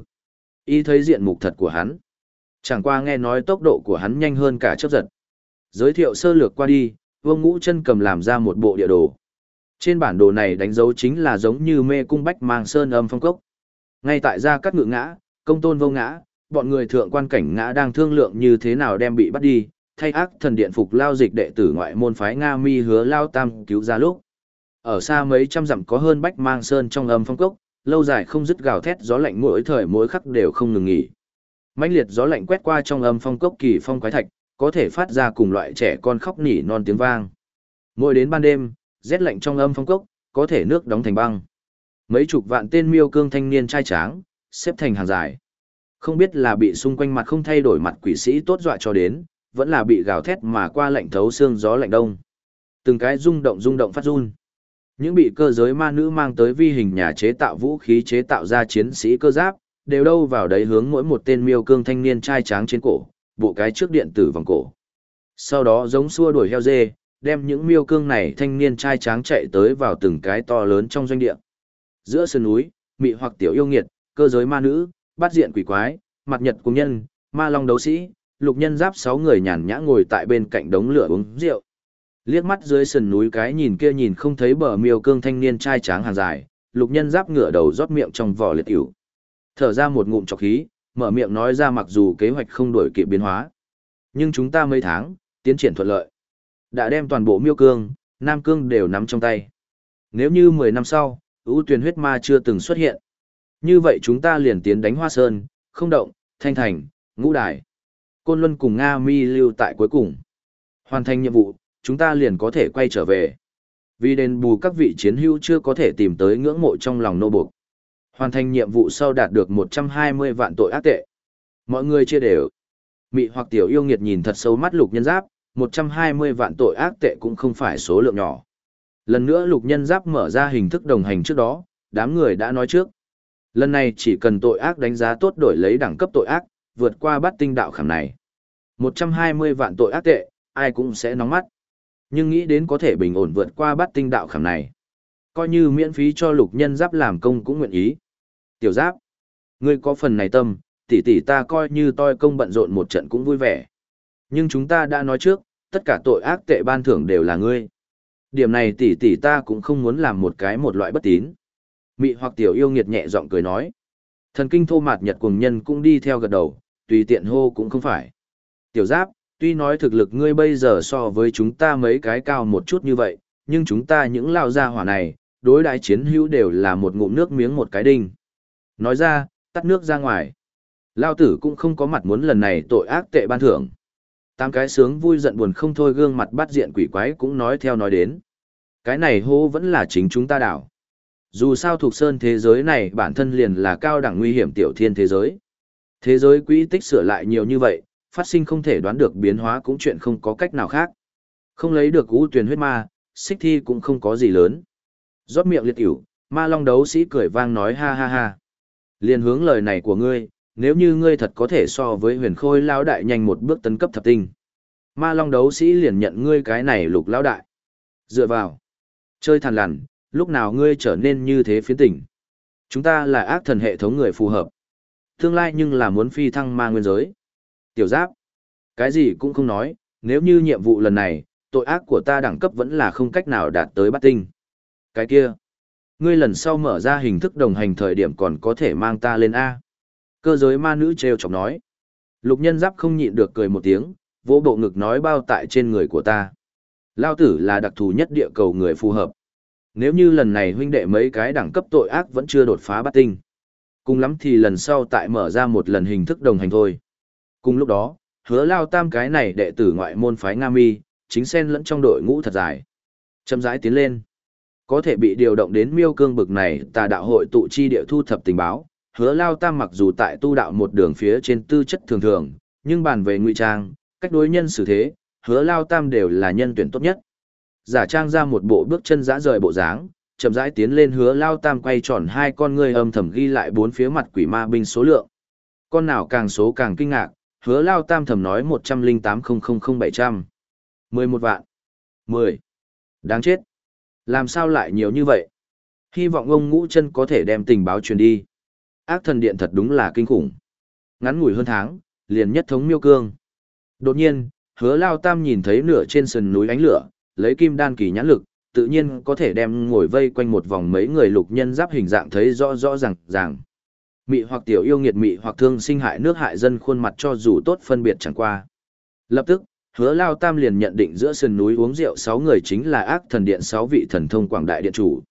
Y thấy diện mục thật của hắn. Chẳng qua nghe nói tốc độ của hắn nhanh hơn cả chớp giật. Giới thiệu sơ lược qua đi, Vương Ngũ Chân cầm làm ra một bộ địa đồ. Trên bản đồ này đánh dấu chính là giống như mê cung bách mang sơn Âm Phong Cốc. Ngay tại Gia Cát Ngự ngã, Công Tôn Vô Ngã, bọn người thượng quan cảnh ngã đang thương lượng như thế nào đem bị bắt đi, thay ác thần điện phục lao dịch đệ tử ngoại môn phái Nga Mi Hứa Lao Tam cứu ra lúc. Ở xa mấy trăm dặm có hơn bách mang sơn trong Âm Phong Cốc, lâu dài không dứt gào thét gió lạnh mỗi thời mỗi khắc đều không ngừng nghỉ. Mãnh liệt gió lạnh quét qua trong Âm Phong Cốc kỳ phong quái thạch, có thể phát ra cùng loại trẻ con khóc nỉ non tiếng vang. Mỗi đến ban đêm, rét lạnh trong Âm Phong Cốc, có thể nước đóng thành băng. Mấy chục vạn tên miêu cương thanh niên trai tráng, xếp thành hàng dài. Không biết là bị xung quanh mặt không thay đổi mặt quỷ sĩ tốt dọa cho đến, vẫn là bị gào thét mà qua lạnh thấu xương gió lạnh đông. Từng cái rung động phát run. Những bị cơ giới ma nữ mang tới vi hình nhà chế tạo vũ khí chế tạo ra chiến sĩ cơ giáp, đều đâu vào đấy hướng mỗi một tên miêu cương thanh niên trai tráng trên cổ, bộ cái trước điện tử vòng cổ. Sau đó giống xua đuổi heo dê, đem những miêu cương này thanh niên trai tráng chạy tới vào từng cái to lớn trong doanh địa. Giữa sơn núi, mị hoặc tiểu yêu nghiệt, cơ giới ma nữ, bát diện quỷ quái, mặt nhật cung nhân, ma long đấu sĩ, Lục Nhân Giáp 6 người nhàn nhã ngồi tại bên cạnh đống lửa uống rượu. Liếc mắt dưới sườn núi cái nhìn kia nhìn không thấy bờ miêu cương thanh niên trai tráng hàng dài, Lục Nhân Giáp ngửa đầu rót miệng trong vỏ liệt ỉu. Thở ra một ngụm trọc khí, mở miệng nói ra mặc dù kế hoạch không đổi kịp biến hóa, nhưng chúng ta mấy tháng, tiến triển thuận lợi. Đã đem toàn bộ miêu cương, nam cương đều nắm trong tay. Nếu như 10 năm sau, ưu tuyển huyết ma chưa từng xuất hiện, như vậy chúng ta liền tiến đánh Hoa Sơn, Không Động, Thanh Thành, Ngũ Đài. Côn Luân cùng Nga Mi lưu tại cuối cùng. Hoàn thành nhiệm vụ, chúng ta liền có thể quay trở về. Vì đền bù các vị chiến hữu chưa có thể tìm tới ngưỡng mộ trong lòng nô buộc. Hoàn thành nhiệm vụ sau đạt được 120 vạn tội ác tệ. Mọi người chia đều. Mị hoặc tiểu yêu nghiệt nhìn thật sâu mắt Lục Nhân Giáp, 120 vạn tội ác tệ cũng không phải số lượng nhỏ. Lần nữa Lục Nhân Giáp mở ra hình thức đồng hành trước đó, đám người đã nói trước. Lần này chỉ cần tội ác đánh giá tốt đổi lấy đẳng cấp tội ác, vượt qua bát tinh đạo khảm này. 120 vạn tội ác tệ, ai cũng sẽ nóng mắt. Nhưng nghĩ đến có thể bình ổn vượt qua bát tinh đạo khảm này. Coi như miễn phí cho Lục Nhân Giáp làm công cũng nguyện ý. Tiểu Giáp, ngươi có phần này tâm, tỷ tỷ ta coi như toi công bận rộn một trận cũng vui vẻ. Nhưng chúng ta đã nói trước, tất cả tội ác tệ ban thưởng đều là ngươi. Điểm này tỷ tỷ ta cũng không muốn làm một loại bất tín. Mị hoặc tiểu yêu nghiệt nhẹ giọng cười nói. Thần kinh thô mạt nhật cuồng nhân cũng đi theo gật đầu, tùy tiện hô cũng không phải. Tiểu Giáp, tuy nói thực lực ngươi bây giờ so với chúng ta mấy cái cao một chút như vậy, nhưng chúng ta những lao gia hỏa này, đối đãi chiến hữu đều là một ngụm nước miếng một cái đinh. Nói ra, tắt nước ra ngoài. Lao tử cũng không có mặt muốn lần này tội ác tệ ban thưởng. Tám cái sướng vui giận buồn không thôi gương mặt bắt diện quỷ quái cũng nói theo nói đến. Cái này hô vẫn là chính chúng ta đảo. Dù sao thuộc sơn thế giới này bản thân liền là cao đẳng nguy hiểm tiểu thiên thế giới. Thế giới quỹ tích sửa lại nhiều như vậy, phát sinh không thể đoán được biến hóa cũng chuyện không có cách nào khác. Không lấy được u tuyền huyết ma, xích thi cũng không có gì lớn. Rót miệng liệt tiểu, ma long đấu sĩ cười vang nói ha ha ha. Liên hướng lời này của ngươi, nếu như ngươi thật có thể so với huyền khôi lao đại nhanh một bước tấn cấp thập tinh. Ma long đấu sĩ liền nhận ngươi cái này Lục lao đại. Dựa vào. Chơi thằn lằn, lúc nào ngươi trở nên như thế phiến tỉnh. Chúng ta là ác thần hệ thống người phù hợp. Tương lai nhưng là muốn phi thăng ma nguyên giới. Tiểu Giáp. Cái gì cũng không nói, nếu như nhiệm vụ lần này, tội ác của ta đẳng cấp vẫn là không cách nào đạt tới bát tinh. Cái kia. Ngươi lần sau mở ra hình thức đồng hành thời điểm còn có thể mang ta lên A. Cơ giới ma nữ trêu chọc nói. Lục Nhân Giáp không nhịn được cười một tiếng, vỗ bộ ngực nói bao tại trên người của ta. Lao tử là đặc thù nhất địa cầu người phù hợp. Nếu như lần này huynh đệ mấy cái đẳng cấp tội ác vẫn chưa đột phá bát tinh. Cùng lắm thì lần sau tại mở ra một lần hình thức đồng hành thôi. Cùng lúc đó, Hứa Lao Tam cái này đệ tử ngoại môn phái Nga Mi, chính xen lẫn trong đội ngũ thật dài. Chậm rãi tiến lên. Có thể bị điều động đến Miêu Cương bực này tà đạo hội tụ chi địa thu thập tình báo. Hứa Lao Tam mặc dù tại tu đạo một đường phía trên tư chất thường thường, nhưng bàn về ngụy trang, cách đối nhân xử thế, Hứa Lao Tam đều là nhân tuyển tốt nhất. Giả trang ra một bộ bước chân dã rời bộ dáng, chậm rãi tiến lên Hứa Lao Tam quay tròn hai con ngươi âm thầm ghi lại bốn phía mặt quỷ ma binh số lượng. Con nào càng số càng kinh ngạc, Hứa Lao Tam thầm nói 108,000,700. 11 vạn. 10. Đáng chết. Làm sao lại nhiều như vậy? Hy vọng ông Ngũ Chân có thể đem tình báo truyền đi. Ác thần điện thật đúng là kinh khủng. Ngắn ngủi hơn tháng, liền nhất thống Miêu Cương. Đột nhiên, Hứa Lao Tam nhìn thấy nửa trên sườn núi ánh lửa, lấy kim đan kỳ nhãn lực, tự nhiên có thể đem ngồi vây quanh một vòng mấy người Lục Nhân Giáp hình dạng thấy rõ rõ ràng. Mị hoặc tiểu yêu nghiệt mị hoặc thương sinh hại nước hại dân khuôn mặt cho dù tốt phân biệt chẳng qua. Lập tức, Hứa Lao Tam liền nhận định giữa sườn núi uống rượu 6 người chính là ác thần điện 6 vị thần thông quảng đại điện chủ.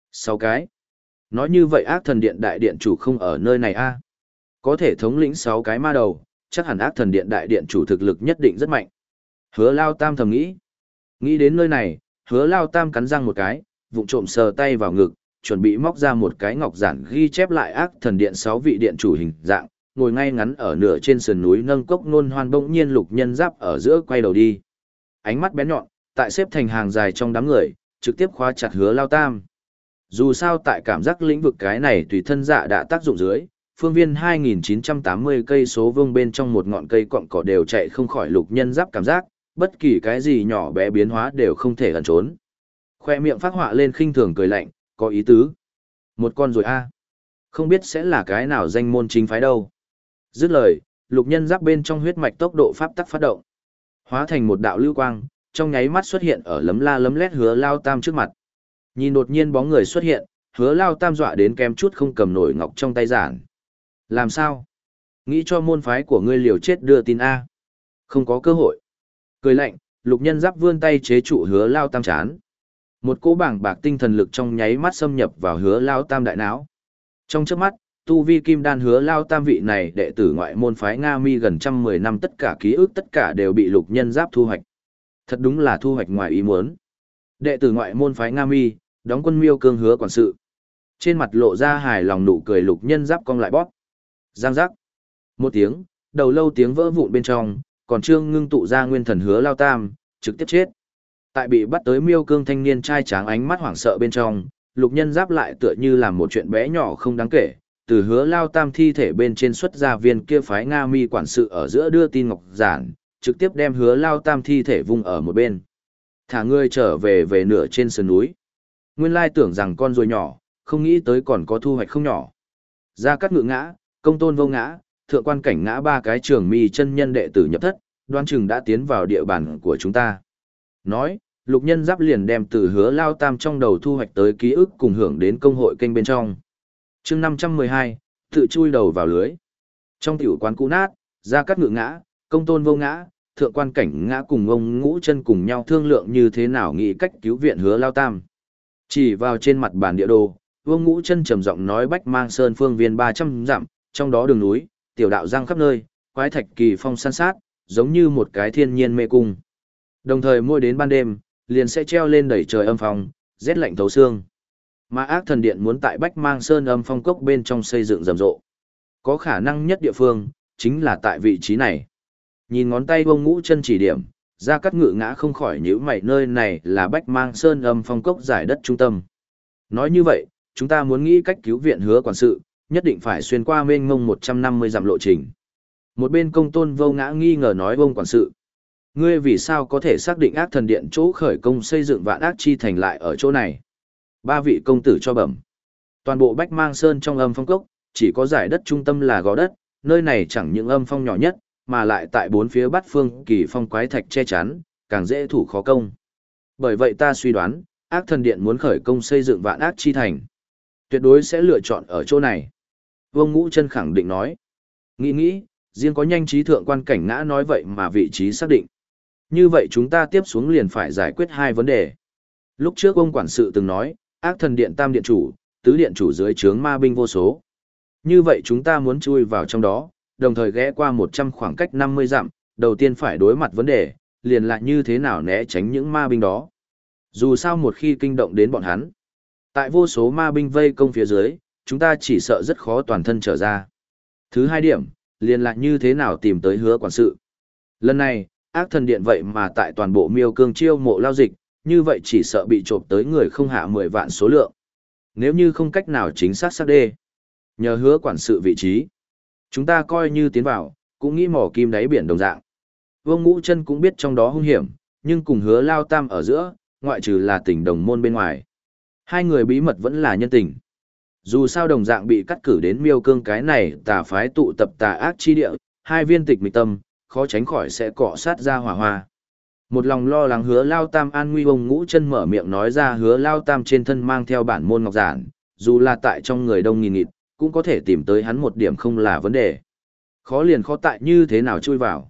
6 cái. Nói như vậy ác thần điện đại điện chủ không ở nơi này a? Có thể thống lĩnh 6 cái ma đầu, chắc hẳn ác thần điện đại điện chủ thực lực nhất định rất mạnh. Hứa Lao Tam thầm nghĩ. Nghĩ đến nơi này, Hứa Lao Tam cắn răng một cái, vụng trộm sờ tay vào ngực, chuẩn bị móc ra một cái ngọc giản ghi chép lại ác thần điện 6 vị điện chủ hình dạng, ngồi ngay ngắn ở nửa trên sườn núi nâng cốc nôn hoan bỗng nhiên Lục Nhân Giáp ở giữa quay đầu đi. Ánh mắt bén nhọn, tại xếp thành hàng dài trong đám người, trực tiếp khóa chặt Hứa Lao Tam. Dù sao tại cảm giác lĩnh vực cái này tùy thân dạ đã tác dụng dưới, phương viên 2.980 cây số vuông bên trong một ngọn cây cọng cỏ đều chạy không khỏi Lục Nhân Giáp cảm giác, bất kỳ cái gì nhỏ bé biến hóa đều không thể ẩn trốn. Khoe miệng phát họa lên khinh thường cười lạnh, có ý tứ. Một con rồi a, không biết sẽ là cái nào danh môn chính phái đâu. Dứt lời, Lục Nhân Giáp bên trong huyết mạch tốc độ pháp tắc phát động, hóa thành một đạo lưu quang, trong nháy mắt xuất hiện ở lấm la lấm lét Hứa Lao Tam trước mặt. Nhìn đột nhiên bóng người xuất hiện, Hứa Lao Tam dọa đến kém chút không cầm nổi ngọc trong tay giản. Làm sao? Nghĩ cho môn phái của ngươi liều chết đưa tin a? Không có cơ hội. Cười lạnh, Lục Nhân Giáp vươn tay chế trụ Hứa Lao Tam chán. Một cỗ bảng bạc tinh thần lực trong nháy mắt xâm nhập vào Hứa Lao Tam đại não. Trong chớp mắt, tu vi kim đan Hứa Lao Tam vị này đệ tử ngoại môn phái Nga Mi gần 110 năm tất cả ký ức tất cả đều bị Lục Nhân Giáp thu hoạch. Thật đúng là thu hoạch ngoài ý muốn. Đệ tử ngoại môn phái Nga Mi, đóng quân Miêu Cương Hứa quản sự. Trên mặt lộ ra hài lòng nụ cười, Lục Nhân Giáp cong lại bóp. Giang giác. Một tiếng, đầu lâu tiếng vỡ vụn bên trong, còn Trương ngưng tụ ra nguyên thần Hứa Lao Tam, trực tiếp chết. Tại bị bắt tới Miêu Cương thanh niên trai tráng ánh mắt hoảng sợ bên trong, Lục Nhân Giáp lại tựa như làm một chuyện bé nhỏ không đáng kể, từ Hứa Lao Tam thi thể bên trên xuất ra viên kia phái Nga Mi quản sự ở giữa đưa tin ngọc giản, trực tiếp đem Hứa Lao Tam thi thể vung ở một bên. Thả ngươi trở về về nửa trên sườn núi. Nguyên lai tưởng rằng con ruồi nhỏ, không nghĩ tới còn có thu hoạch không nhỏ. Gia Cát Ngự ngã, Công Tôn Vô ngã, Thượng Quan Cảnh ngã, ba cái Trường Mi chân nhân đệ tử nhập thất, đoán chừng đã tiến vào địa bàn của chúng ta. Nói, Lục Nhân Giáp liền đem từ Hứa Lao Tam trong đầu thu hoạch tới ký ức cùng hưởng đến công hội kênh bên trong. Chương 512, tự chui đầu vào lưới. Trong tiểu quán cũ nát, Gia Cát Ngự ngã, Công Tôn Vô ngã, Thượng Quan Cảnh ngã cùng ông Ngũ Chân cùng nhau thương lượng như thế nào nghĩ cách cứu viện Hứa Lao Tam. Chỉ vào trên mặt bản địa đồ, ông Ngũ Chân trầm giọng nói Bách Mang Sơn phương viên 300 dặm, trong đó đường núi, tiểu đạo giang khắp nơi, quái thạch kỳ phong san sát, giống như một cái thiên nhiên mê cung. Đồng thời mỗi đến ban đêm, liền sẽ treo lên đẩy trời âm phong, rét lạnh thấu xương. Mà Ác Thần Điện muốn tại Bách Mang Sơn âm phong cốc bên trong xây dựng rầm rộ. Có khả năng nhất địa phương, chính là tại vị trí này. Nhìn ngón tay ông Ngũ Chân chỉ điểm, Gia Cát Ngự ngã không khỏi nhíu mày, nơi này là Bách Mang Sơn âm phong cốc giải đất trung tâm. Nói như vậy, chúng ta muốn nghĩ cách cứu viện Hứa quản sự, nhất định phải xuyên qua mênh mông 150 dặm lộ trình. Một bên Công Tôn Vô ngã nghi ngờ nói ông quản sự, ngươi vì sao có thể xác định Ác Thần Điện chỗ khởi công xây dựng Vạn Ác Chi Thành lại ở chỗ này? Ba vị công tử cho bẩm. Toàn bộ Bách Mang Sơn trong âm phong cốc, chỉ có giải đất trung tâm là gò đất, nơi này chẳng những âm phong nhỏ nhất, mà lại tại bốn phía bát phương kỳ phong quái thạch che chắn, càng dễ thủ khó công. Bởi vậy ta suy đoán, Ác Thần Điện muốn khởi công xây dựng Vạn Ác Chi Thành, tuyệt đối sẽ lựa chọn ở chỗ này. Vương Ngũ Chân khẳng định nói. Nghĩ, riêng có nhanh trí Thượng Quan Cảnh ngã nói vậy mà vị trí xác định. Như vậy chúng ta tiếp xuống liền phải giải quyết hai vấn đề. Lúc trước ông quản sự từng nói, Ác Thần Điện tam điện chủ, tứ điện chủ dưới trướng ma binh vô số. Như vậy chúng ta muốn chui vào trong đó, đồng thời ghé qua 100 khoảng cách 50 dặm, đầu tiên phải đối mặt vấn đề, liền là như thế nào né tránh những ma binh đó. Dù sao một khi kinh động đến bọn hắn, tại vô số ma binh vây công phía dưới, chúng ta chỉ sợ rất khó toàn thân trở ra. Thứ hai điểm, liền là như thế nào tìm tới Hứa quản sự. Lần này, Ác Thần Điện vậy mà tại toàn bộ Miêu Cương chiêu mộ lao dịch, như vậy chỉ sợ bị trộm tới người không hạ 10 vạn số lượng. Nếu như không cách nào chính xác xác đê, nhờ Hứa quản sự vị trí, chúng ta coi như tiến vào, cũng nghĩ mỏ kim đáy biển đồng dạng. Vương Ngũ Chân cũng biết trong đó hung hiểm, nhưng cùng Hứa Lao Tam ở giữa, ngoại trừ là tình đồng môn bên ngoài. Hai người bí mật vẫn là nhân tình. Dù sao đồng dạng bị cắt cử đến Miêu Cương cái này tà phái tụ tập tà ác chi địa, hai viên tịch mịch tâm, khó tránh khỏi sẽ cọ sát ra hỏa hoa. Một lòng lo lắng Hứa Lao Tam an nguy, Vương Ngũ Chân mở miệng nói ra Hứa Lao Tam trên thân mang theo bản môn ngọc giản, dù là tại trong người đông nghìn nghịt, cũng có thể tìm tới hắn một điểm không là vấn đề. Khó liền khó tại như thế nào chui vào.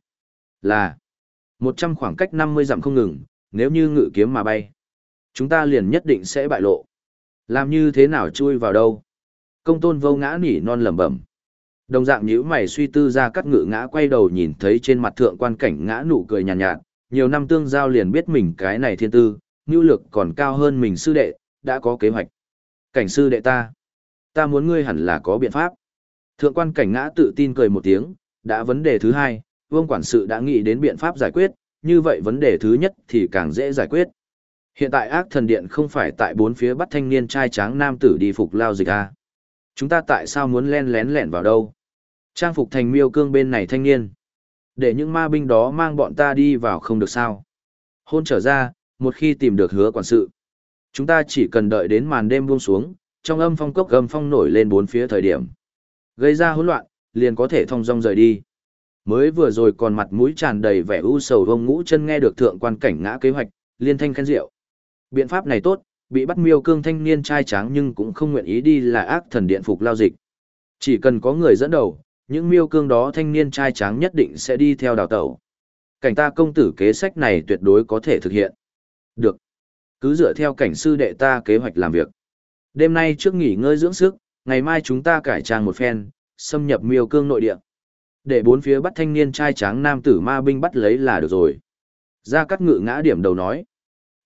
Là 100 khoảng cách 50 dặm không ngừng, nếu như ngự kiếm mà bay, chúng ta liền nhất định sẽ bại lộ. Làm như thế nào chui vào đâu? Công Tôn Vô ngã nỉ non lẩm bẩm. Đồng dạng nhíu mày suy tư, Gia Cát Ngự ngã quay đầu nhìn thấy trên mặt Thượng Quan Cảnh ngã nụ cười nhàn nhạt, nhiều năm tương giao liền biết mình cái này thiên tư, nhu lực còn cao hơn mình sư đệ, đã có kế hoạch. Cảnh sư đệ ta muốn ngươi hẳn là có biện pháp. Thượng Quan Cảnh ngã tự tin cười một tiếng, đã vấn đề thứ hai, Vương quản sự đã nghĩ đến biện pháp giải quyết, như vậy vấn đề thứ nhất thì càng dễ giải quyết. Hiện tại Ác Thần Điện không phải tại bốn phía bắt thanh niên trai tráng nam tử đi phục lao dịch à? Chúng ta tại sao muốn len lén lẻn vào đâu? Trang phục thành Miêu Cương bên này thanh niên. Để những ma binh đó mang bọn ta đi vào không được sao? Hôn trở ra, một khi tìm được Hứa quản sự, chúng ta chỉ cần đợi đến màn đêm buông xuống, trong âm phong cốc âm phong nổi lên bốn phía thời điểm, gây ra hỗn loạn, liền có thể thong dong rời đi. Mới vừa rồi còn mặt mũi tràn đầy vẻ u sầu Vương Ngũ Chân nghe được Thượng Quan Cảnh ngã kế hoạch, liên thanh khen rượu. Biện pháp này tốt, bị bắt Miêu Cương thanh niên trai tráng nhưng cũng không nguyện ý đi là Ác Thần Điện phục lao dịch. Chỉ cần có người dẫn đầu, những Miêu Cương đó thanh niên trai tráng nhất định sẽ đi theo đào tẩu. Cảnh ta công tử kế sách này tuyệt đối có thể thực hiện. Được. Cứ dựa theo cảnh sư đệ ta kế hoạch làm việc. Đêm nay trước nghỉ ngơi dưỡng sức, ngày mai chúng ta cải trang một phen, xâm nhập Miêu Cương nội địa. Để bốn phía bắt thanh niên trai tráng nam tử ma binh bắt lấy là được rồi. Gia Cát Ngự ngã điểm đầu nói.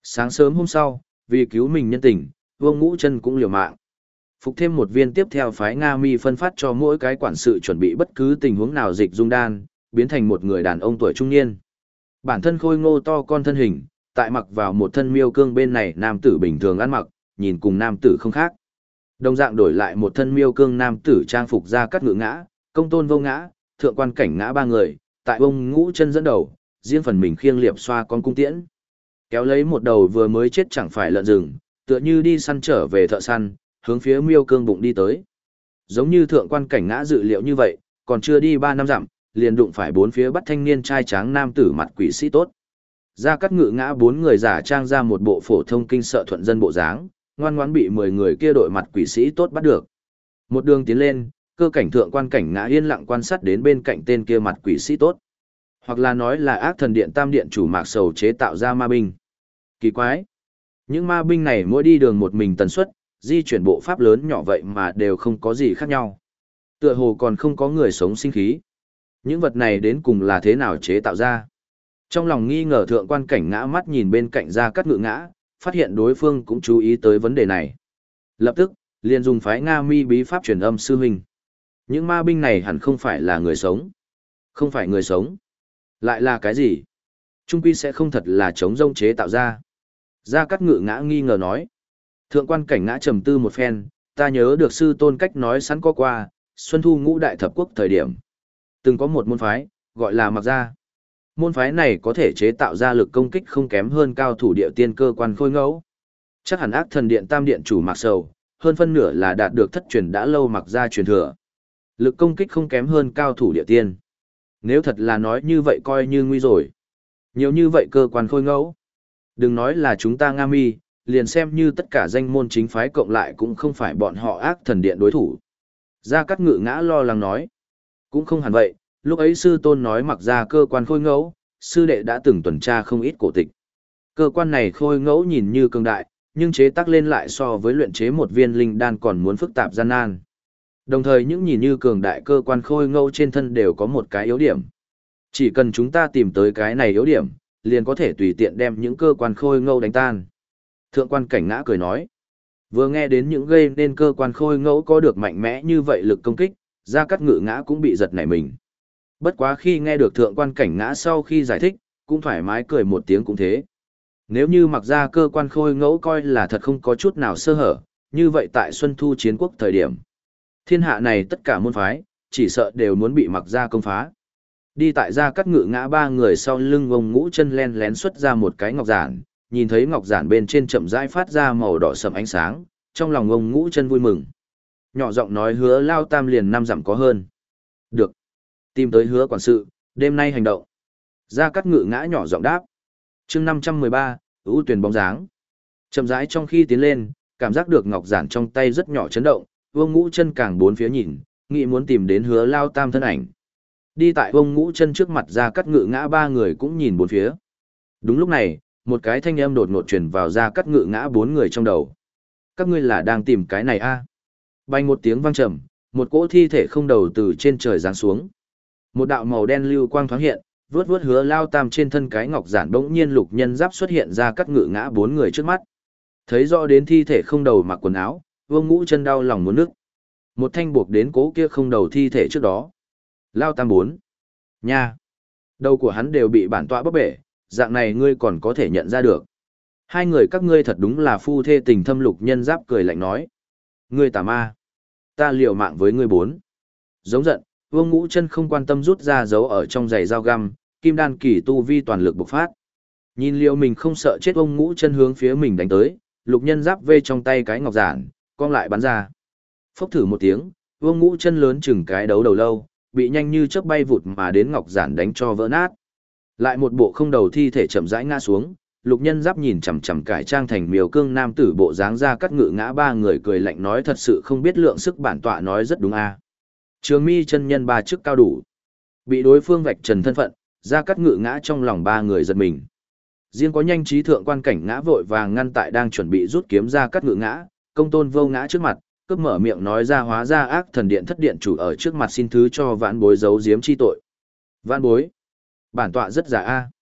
Sáng sớm hôm sau, vì cứu mình nhân tình, Vương Ngũ Chân cũng liều mạng. Phục thêm một viên tiếp theo phái Nga Mi phân phát cho mỗi cái quản sự chuẩn bị bất cứ tình huống nào dịch dung đan, biến thành một người đàn ông tuổi trung niên. Bản thân khôi ngô to con thân hình, tại mặc vào một thân miêu cương bên này nam tử bình thường ăn mặc, nhìn cùng nam tử không khác. Đồng dạng đổi lại một thân miêu cương nam tử trang phục ra cắt ngự ngã, công tôn vô ngã, thượng quan cảnh ngã ba người, tại Vương Ngũ Chân dẫn đầu, riêng phần mình khiêng liệp xoa con cung tiễn. Kéo lấy một đầu vừa mới chết chẳng phải lợn rừng, tựa như đi săn trở về thợ săn, hướng phía miêu cương bụng đi tới. Giống như thượng quan cảnh ngã dự liệu như vậy, còn chưa đi 3 năm dặm, liền đụng phải bốn phía bắt thanh niên trai tráng nam tử mặt quỷ sĩ tốt. Ra cắt ngự ngã 4 người giả trang ra một bộ phổ thông kinh sợ thuận dân bộ dáng, ngoan ngoãn bị 10 người kia đội mặt quỷ sĩ tốt bắt được. Một đường tiến lên, cơ cảnh thượng quan cảnh ngã yên lặng quan sát đến bên cạnh tên kia mặt quỷ sĩ tốt. Hoặc là nói là ác thần điện tam điện chủ Mạc Sầu chế tạo ra ma binh. Kỳ quái! Những ma binh này mỗi đi đường một mình tần suất, di chuyển bộ pháp lớn nhỏ vậy mà đều không có gì khác nhau. Tựa hồ còn không có người sống sinh khí. Những vật này đến cùng là thế nào chế tạo ra? Trong lòng nghi ngờ thượng quan cảnh ngã mắt nhìn bên cạnh Gia Cát Ngự ngã, phát hiện đối phương cũng chú ý tới vấn đề này. Lập tức, liền dùng phái Nga Mi bí pháp truyền âm sư huynh. Những ma binh này hẳn không phải là người sống. Không phải người sống. Lại là cái gì? Trung quy sẽ không thật là chống rông chế tạo ra. Gia Cát Ngự ngã nghi ngờ nói. Thượng quan cảnh ngã trầm tư một phen, ta nhớ được sư tôn cách nói sẵn có qua, Xuân Thu ngũ đại thập quốc thời điểm. Từng có một môn phái, gọi là Mạc Gia. Môn phái này có thể chế tạo ra lực công kích không kém hơn cao thủ địa tiên cơ quan khôi ngẫu. Chắc hẳn ác thần điện tam điện chủ Mạc Sầu, hơn phân nửa là đạt được thất truyền đã lâu Mạc Gia truyền thừa. Lực công kích không kém hơn cao thủ địa tiên. Nếu thật là nói như vậy coi như nguy rồi. Nhiều như vậy cơ quan khôi ngẫu. Đừng nói là chúng ta Nga Mi, liền xem như tất cả danh môn chính phái cộng lại cũng không phải bọn họ ác thần điện đối thủ. Gia Cát Ngự ngã lo lắng nói. Cũng không hẳn vậy, lúc ấy sư tôn nói Mặc ra cơ quan khôi ngẫu, sư đệ đã từng tuần tra không ít cổ tịch. Cơ quan này khôi ngẫu nhìn như cường đại, nhưng chế tác lên lại so với luyện chế một viên linh đan còn muốn phức tạp gian nan. Đồng thời những nhìn như cường đại cơ quan khôi ngẫu trên thân đều có một cái yếu điểm. Chỉ cần chúng ta tìm tới cái này yếu điểm, liền có thể tùy tiện đem những cơ quan khôi ngẫu đánh tan. Thượng quan cảnh ngã cười nói. Vừa nghe đến những gây nên cơ quan khôi ngẫu có được mạnh mẽ như vậy lực công kích, Gia Cát Ngự ngã cũng bị giật nảy mình. Bất quá khi nghe được thượng quan cảnh ngã sau khi giải thích, cũng thoải mái cười một tiếng cũng thế. Nếu như mặc ra cơ quan khôi ngẫu coi là thật không có chút nào sơ hở, như vậy tại Xuân Thu chiến quốc thời điểm, thiên hạ này tất cả môn phái, chỉ sợ đều muốn bị mặc ra công phá. Đi tại Gia Cát Ngự ngã 3 người sau lưng Ông Ngũ Chân len lén xuất ra một cái ngọc giản, nhìn thấy ngọc giản bên trên chậm rãi phát ra màu đỏ sẫm ánh sáng, trong lòng Ông Ngũ Chân vui mừng. Nhỏ giọng nói Hứa Lao Tam liền 5 dặm có hơn. Được. Tìm tới Hứa quản sự, đêm nay hành động. Gia Cát Ngự ngã nhỏ giọng đáp. Chương 513, ưu tuyển bóng dáng. Chậm rãi trong khi tiến lên, cảm giác được ngọc giản trong tay rất nhỏ chấn động, Vương Ngũ Chân càng bốn phía nhìn, nghĩ muốn tìm đến Hứa Lao Tam thân ảnh. Đi tại Vương Ngũ Chân trước mặt Gia Cát Ngự ngã 3 người cũng nhìn bốn phía. Đúng lúc này, một cái thanh âm đột ngột truyền vào Gia Cát Ngự ngã 4 người trong đầu. Các ngươi là đang tìm cái này a? Bay một tiếng vang trầm, một cỗ thi thể không đầu từ trên trời giáng xuống. Một đạo màu đen lưu quang thoáng hiện, vướt vướt Hứa Lao Tam trên thân cái ngọc giản bỗng nhiên lục nhân giáp xuất hiện ra cắt ngự ngã 4 người trước mắt. Thấy rõ đến thi thể không đầu mặc quần áo, Vương Ngũ Chân đau lòng muốn nức. Một thanh buộc đến cố kia không đầu thi thể trước đó. Lao Tam 4. Nha. Đầu của hắn đều bị bản tọa bóp bể, dạng này ngươi còn có thể nhận ra được. Hai người các ngươi thật đúng là phu thê tình thâm, lục nhân giáp cười lạnh nói. Ngươi tà ma. Ta liều mạng với ngươi 4. Giống giận, Vương Ngũ Chân không quan tâm rút ra dấu ở trong giày dao găm, kim đan kỳ tu vi toàn lực bộc phát. Nhìn liệu mình không sợ chết, Vương Ngũ Chân hướng phía mình đánh tới, lục nhân giáp vê trong tay cái ngọc giản, cong lại bắn ra. Phốc thử một tiếng, Vương Ngũ Chân lớn chừng cái đấu đầu lâu, bị nhanh như chớp bay vụt mà đến ngọc giản đánh cho vỡ nát. Lại một bộ không đầu thi thể chậm rãi ngã xuống, lục nhân giáp nhìn chằm chằm cải trang thành miều cương nam tử bộ dáng Ra Cắt Ngự ngã 3 người cười lạnh nói thật sự không biết lượng sức, bản tọa nói rất đúng a. Trường Mi chân nhân 3 chức cao đủ. Bị đối phương vạch trần thân phận, Ra Cắt Ngự ngã trong lòng 3 người giật mình. Riêng có nhanh trí thượng quan cảnh ngã vội vàng ngăn tại đang chuẩn bị rút kiếm Ra Cắt Ngự ngã, công tôn vô ngã trước mặt, cướp mở miệng nói ra hóa ra ác thần điện thất điện chủ ở trước mặt xin thứ cho vãn bối giấu giếm chi tội. Vãn bối, bản tọa rất giả a.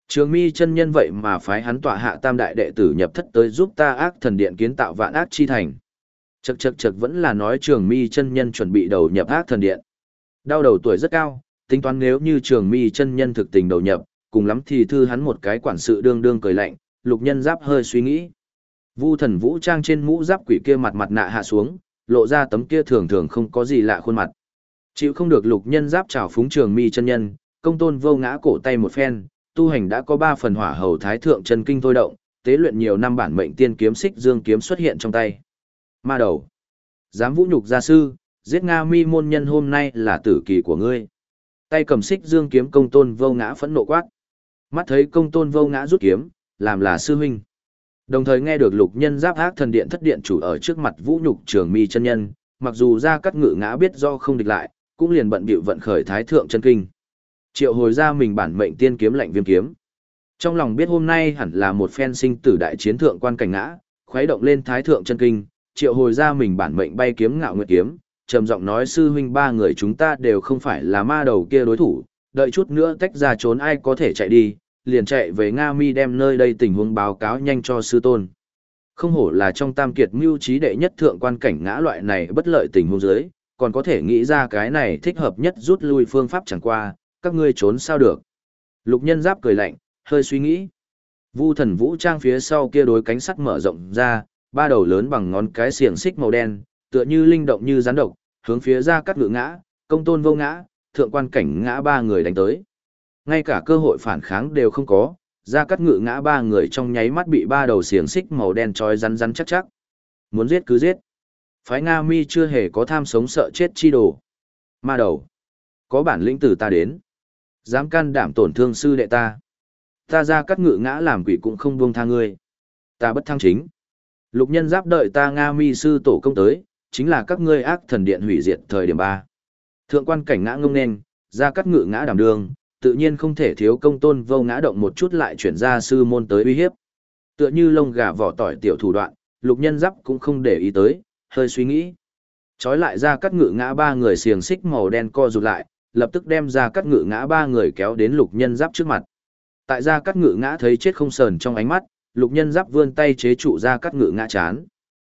Trường Mi chân nhân vậy mà phái hắn tọa hạ tam đại đệ tử nhập thất tới giúp ta ác thần điện kiến tạo vạn ác chi thành. Chậc chậc chậc vẫn là nói Trường Mi chân nhân chuẩn bị đầu nhập ác thần điện. Đau đầu tuổi rất cao, tính toán nếu như Trường Mi chân nhân thực tình đầu nhập, cùng lắm thì thư hắn một cái quản sự đương đương cười lạnh, Lục Nhân Giáp hơi suy nghĩ. Vu Thần vũ trang trên mũ giáp quỷ kia mặt mặt nạ hạ xuống, lộ ra tấm kia thường thường không có gì lạ khuôn mặt. Chịu không được Lục Nhân Giáp chào phúng Trường Mi chân nhân, Công Tôn Vô Ngã cổ tay một phen, tu hành đã có 3 phần hỏa hầu thái thượng chân kinh thôi động, tế luyện nhiều năm bản mệnh tiên kiếm xích dương kiếm xuất hiện trong tay. Ma đầu, dám vũ nhục gia sư, giết Nga Mi môn nhân hôm nay là tử kỳ của ngươi. Tay cầm xích dương kiếm Công Tôn Vô Ngã phẫn nộ quát. Mắt thấy Công Tôn Vô Ngã rút kiếm, làm là sư huynh. Đồng thời nghe được Lục Nhân Giáp ác thần điện thất điện chủ ở trước mặt vũ nhục Trường Mi chân nhân, mặc dù Gia Cát Ngự Ngã biết do không địch lại, cũng liền bận bịu vận khởi thái thượng chân kinh. Triệu hồi ra mình bản mệnh tiên kiếm lạnh viêm kiếm. Trong lòng biết hôm nay hẳn là một phen sinh tử đại chiến thượng quan cảnh ngã, khuấy động lên thái thượng chân kinh, triệu hồi ra mình bản mệnh bay kiếm ngạo nguyệt kiếm, trầm giọng nói sư huynh ba người chúng ta đều không phải là ma đầu kia đối thủ, đợi chút nữa tách ra trốn ai có thể chạy đi, liền chạy về Nga Mi đem nơi đây tình huống báo cáo nhanh cho sư tôn. Không hổ là trong tam kiệt mưu trí đệ nhất thượng quan cảnh ngã loại này bất lợi tình huống dưới, còn có thể nghĩ ra cái này thích hợp nhất rút lui phương pháp chẳng qua, các ngươi trốn sao được. Lục Nhân Giáp cười lạnh, hơi suy nghĩ. Vu Thần vũ trang phía sau kia đối cánh sắt mở rộng ra, 3 đầu lớn bằng ngón cái xiềng xích màu đen, tựa như linh động như rắn độc, hướng phía Gia Cát Ngự Ngã, Công Tôn Vô Ngã, thượng quan cảnh ngã 3 người đánh tới. Ngay cả cơ hội phản kháng đều không có, Gia Cát Ngự Ngã 3 người trong nháy mắt bị 3 đầu xiềng xích màu đen trói rắn rắn chắc chắc. Muốn giết cứ giết. Phái Nga Mi chưa hề có tham sống sợ chết chi đồ. Ma đầu, có bản lĩnh từ ta đến. Dám can đảm tổn thương sư đệ ta. Ta Gia Cát Ngự Ngã làm quỷ cũng không buông tha ngươi. Ta bất thăng chính. Lục Nhân Giáp đợi ta Nga Mi sư tổ công tới, chính là các ngươi ác thần điện hủy diệt thời điểm 3. Thượng quan cảnh ngã ngông nên, Gia Cát Ngự Ngã đảm đường, tự nhiên không thể thiếu Công Tôn Vô Ngã động một chút lại chuyển ra sư môn tới uy hiếp. Tựa như lông gà vỏ tỏi tiểu thủ đoạn, Lục Nhân Giáp cũng không để ý tới, hơi suy nghĩ. Chói lại Gia Cát Ngự Ngã 3 người xiềng xích màu đen co rụt lại, lập tức đem Gia Cát Ngự Ngã 3 người kéo đến Lục Nhân Giáp trước mặt. Tại Gia Cát Ngự Ngã thấy chết không sờn trong ánh mắt, Lục Nhân Giáp vươn tay chế trụ Gia Cát Ngự Ngã chán.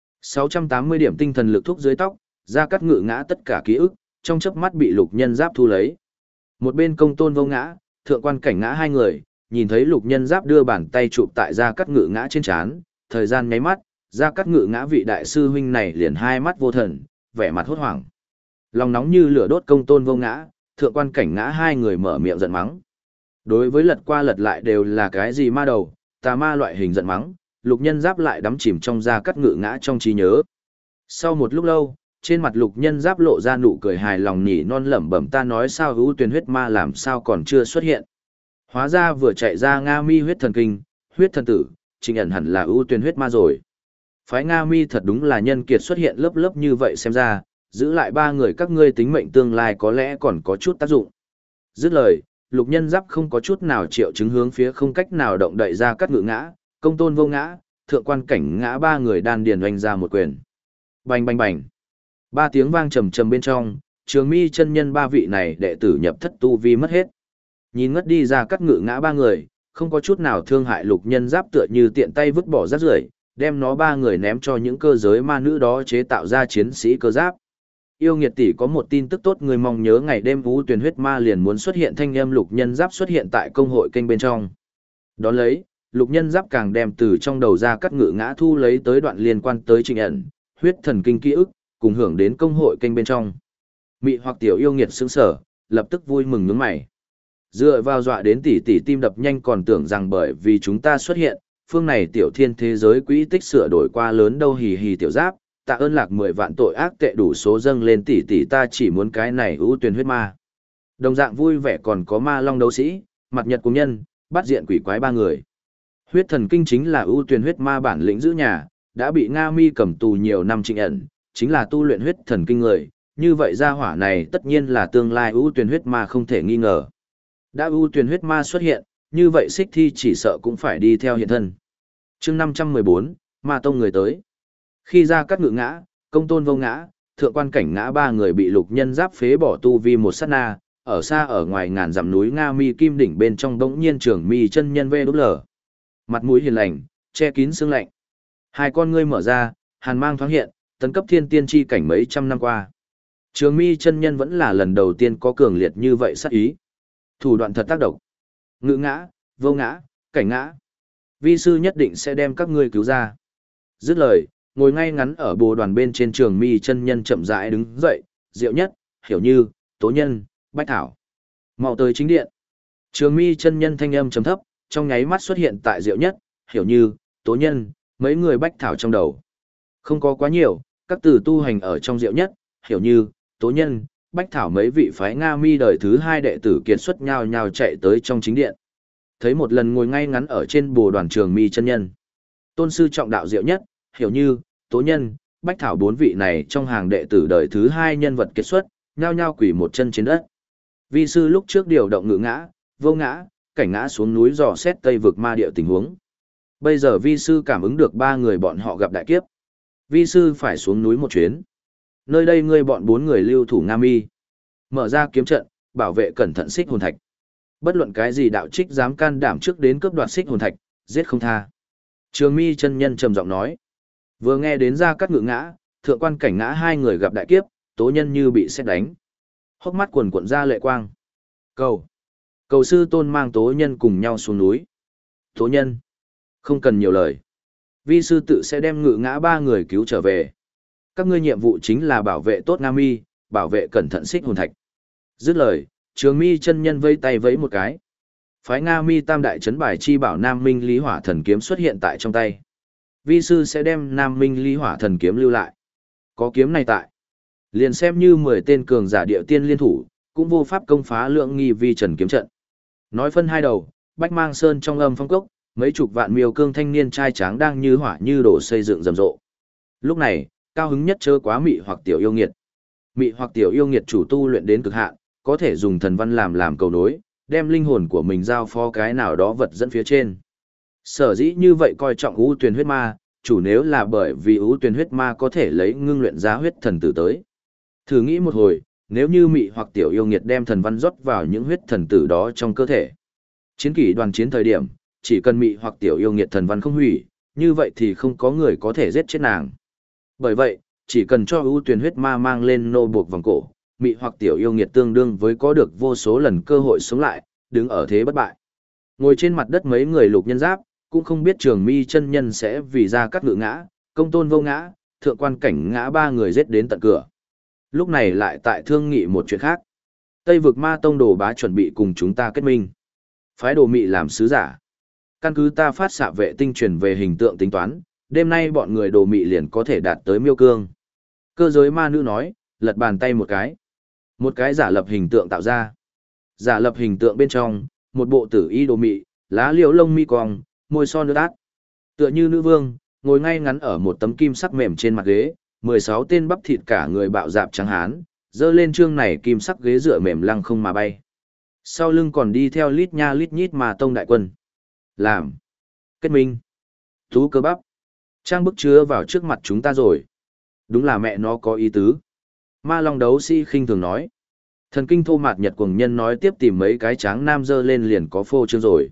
680 điểm tinh thần lực thúc dưới tóc, Gia Cát Ngự Ngã tất cả ký ức, trong chớp mắt bị Lục Nhân Giáp thu lấy. Một bên Công Tôn Vô Ngã, thượng quan cảnh ngã 2 người, nhìn thấy Lục Nhân Giáp đưa bàn tay chụp tại Gia Cát Ngự Ngã trên chán, thời gian nháy mắt, Gia Cát Ngự Ngã vị đại sư huynh này liền hai mắt vô thần, vẻ mặt hốt hoảng. Lòng nóng như lửa đốt Công Tôn Vô Ngã, thượng quan cảnh ngã 2 người mở miệng giận mắng. Đối với lật qua lật lại đều là cái gì ma đầu, tà ma loại hình giận mắng, Lục Nhân Giáp lại đắm chìm trong Gia Cát Ngự Ngã trong trí nhớ. Sau một lúc lâu, trên mặt Lục Nhân Giáp lộ ra nụ cười hài lòng nhỉ non lẩm bẩm ta nói sao ưu tuyển huyết ma làm sao còn chưa xuất hiện. Hóa ra vừa chạy ra Nga Mi huyết thần kinh, huyết thần tử, trình ẩn hẳn là ưu tuyển huyết ma rồi. Phái Nga Mi thật đúng là nhân kiệt xuất hiện lớp lớp như vậy xem ra, giữ lại 3 người các ngươi tính mệnh tương lai có lẽ còn có chút tác dụng. Dứt lời, Lục Nhân Giáp không có chút nào triệu chứng hướng phía không cách nào động đậy Ra Cát Ngự Ngã, Công Tôn Vô Ngã, thượng quan cảnh ngã 3 người đan điền oanh ra một quyền. Bành bành bành. 3 tiếng vang trầm trầm bên trong, Trường Mi chân nhân 3 vị này đệ tử nhập thất tu vi mất hết. Nhìn ngất đi Ra Cát Ngự Ngã 3 người, không có chút nào thương hại Lục Nhân Giáp tựa như tiện tay vứt bỏ rác rưởi, đem nó 3 người ném cho những cơ giới ma nữ đó chế tạo ra chiến sĩ cơ giáp. Yêu nghiệt tỷ có một tin tức tốt người mong nhớ ngày đêm vũ tuyển huyết ma liền muốn xuất hiện thanh âm Lục Nhân Giáp xuất hiện tại công hội kênh bên trong. Đón lấy, Lục Nhân Giáp càng đem từ trong đầu Ra Cát Ngự Ngã thu lấy tới đoạn liên quan tới trình ẩn, huyết thần kinh ký ức, cùng hưởng đến công hội kênh bên trong. Mị hoặc tiểu yêu nghiệt sững sở, lập tức vui mừng nhướng mày. Dựa vào dọa đến tỷ tỷ tim đập nhanh còn tưởng rằng bởi vì chúng ta xuất hiện, phương này tiểu thiên thế giới quỹ tích sửa đổi qua lớn đâu hì hì tiểu giáp, tạ ơn lạc 10 vạn tội ác tệ đủ số dâng lên tỷ tỷ ta chỉ muốn cái này ưu tuyển huyết ma. Đồng dạng vui vẻ còn có ma long đấu sĩ, mặt nhật cùng nhân, bắt diện quỷ quái 3 người. Huyết thần kinh chính là ưu tuyển huyết ma bản lĩnh giữ nhà, đã bị Nga Mi cầm tù nhiều năm trịnh ẩn, chính là tu luyện huyết thần kinh người, như vậy gia hỏa này tất nhiên là tương lai ưu tuyển huyết ma không thể nghi ngờ. Đã ưu tuyển huyết ma xuất hiện, như vậy Xích Thi chỉ sợ cũng phải đi theo hiện thân. Chương 514, Ma tông người tới. Khi Ra Cát Ngự Ngã, Công Tôn Vô Ngã, thượng quan cảnh ngã 3 người bị Lục Nhân Giáp phế bỏ tu vi một sát na, ở xa ở ngoài ngàn dặm núi Nga Mi Kim đỉnh bên trong bỗng nhiên Trường Mi chân nhân vê đút lở. Mặt mũi hiền lành, che kín sương lạnh. Hai con ngươi mở ra, hàn mang thoáng hiện, tấn cấp thiên tiên chi cảnh mấy trăm năm qua. Trường Mi chân nhân vẫn là lần đầu tiên có cường liệt như vậy sát ý. Thủ đoạn thật tác động. Ngự ngã, vô ngã, cảnh ngã. Vi sư nhất định sẽ đem các ngươi cứu ra. Dứt lời, ngồi ngay ngắn ở bồ đoàn bên trên Trường Mi chân nhân chậm rãi đứng dậy, Diệu Nhất, Hiểu Như, Tố Nhân, Bách Thảo. Mau tới chính điện. Trường Mi chân nhân thanh âm trầm thấp, trong nháy mắt xuất hiện tại Diệu Nhất, Hiểu Như, Tố Nhân, mấy người Bách Thảo trong đầu. Không có quá nhiều, các từ tu hành ở trong Diệu Nhất, Hiểu Như, Tố Nhân, Bách Thảo mấy vị phái Nga Mi đời thứ hai đệ tử kiệt xuất nhao nhao chạy tới trong chính điện. Thấy một lần ngồi ngay ngắn ở trên bồ đoàn Trường Mi chân nhân. Tôn sư trọng đạo Diệu Nhất, Hiểu Như, Tố Nhân, Bách Thảo bốn vị này trong hàng đệ tử đời thứ hai nhân vật kiệt xuất, nhao nhao quỳ một chân trên đất. Vi sư lúc trước điều động ngự ngã, vô ngã, cảnh ngã xuống núi dò xét Tây vực ma địa tình huống. Bây giờ vi sư cảm ứng được ba người bọn họ gặp đại kiếp. Vi sư phải xuống núi một chuyến. Nơi đây ngươi bọn bốn người lưu thủ Nga Mi. Mở ra kiếm trận, bảo vệ cẩn thận xích hồn thạch. Bất luận cái gì đạo trích dám can đảm trước đến cướp đoạt xích hồn thạch, giết không tha. Trường Mi chân nhân trầm giọng nói. Vừa nghe đến Gia Cát ngự ngã, thượng quan cảnh ngã hai người gặp đại kiếp, Tố Nhân như bị sét đánh. Hốc mắt quần cuộn ra lệ quang. Cầu sư tôn mang Tố Nhân cùng nhau xuống núi. Tố Nhân. Không cần nhiều lời. Vi sư tự sẽ đem ngự ngã ba người cứu trở về. Các ngươi nhiệm vụ chính là bảo vệ tốt Nga Mi, bảo vệ cẩn thận xích hồn thạch. Dứt lời, Trường Mi chân nhân vây tay vẫy một cái. Phái Nga Mi tam đại trấn bài chi bảo Nam Minh Lý Hỏa Thần kiếm xuất hiện tại trong tay. Vi sư sẽ đem Nam Minh Lý Hỏa Thần kiếm lưu lại. Có kiếm này tại, liền xem như 10 tên cường giả địa tiên liên thủ, cũng vô pháp công phá lượng nghi vi trần kiếm trận. Nói phân hai đầu, Bách Mang Sơn trong âm phong cốc, mấy chục vạn miêu cương thanh niên trai tráng đang như hỏa như đổ xây dựng rầm rộ. Lúc này, cao hứng nhất chớ quá Mị Hoặc Tiểu Yêu Nghiệt. Mị Hoặc Tiểu Yêu Nghiệt chủ tu luyện đến cực hạn, có thể dùng thần văn làm cầu nối, đem linh hồn của mình giao phó cái nào đó vật dẫn phía trên. Sở dĩ như vậy coi trọng ưu tuyền huyết ma, chủ nếu là bởi vì ưu tuyền huyết ma có thể lấy ngưng luyện ra huyết thần tử tới. Thử nghĩ một hồi, nếu như Mị Hoặc Tiểu Yêu Nghiệt đem thần văn rót vào những huyết thần tử đó trong cơ thể. Chiến kỷ đoàn chiến thời điểm, chỉ cần Mị Hoặc Tiểu Yêu Nghiệt thần văn không hủy, như vậy thì không có người có thể giết chết nàng. Bởi vậy, chỉ cần cho ưu tuyền huyết ma mang lên nô buộc vòng cổ, Mị Hoặc Tiểu Yêu Nghiệt tương đương với có được vô số lần cơ hội sống lại, đứng ở thế bất bại. Ngồi trên mặt đất mấy người lục nhân giáp, cũng không biết Trường Mi chân nhân sẽ vì Gia Cát ngự ngã, Công Tôn vô ngã, thượng quan cảnh ngã ba người giết đến tận cửa. Lúc này lại tại thương nghị một chuyện khác. Tây vực ma tông Đồ Bá chuẩn bị cùng chúng ta kết minh. Phái Đồ Mị làm sứ giả. Căn cứ ta phát xạ vệ tinh truyền về hình tượng tính toán, đêm nay bọn người Đồ Mị liền có thể đạt tới Miêu Cương. Cơ giới ma nữ nói, lật bàn tay một cái. Một cái giả lập hình tượng tạo ra. Giả lập hình tượng bên trong, một bộ tử y Đồ Mị, lá liễu lông mi cong, môi son nước át. Tựa như nữ vương, ngồi ngay ngắn ở một tấm kim sắc mềm trên mặt ghế, 16 tên bắp thịt cả người bạo dạp trắng hán, dơ lên trương này kim sắc ghế dựa mềm lăng không mà bay. Sau lưng còn đi theo lít nha lít nhít mà tông đại quân. Làm. Kết minh. Tú cơ bắp. Trang bức chứa vào trước mặt chúng ta rồi. Đúng là mẹ nó có ý tứ. Ma Long đấu sĩ khinh thường nói. Thần kinh thô mạt Nhật cuồng nhân nói tiếp tìm mấy cái tráng nam dơ lên liền có phô trương rồi.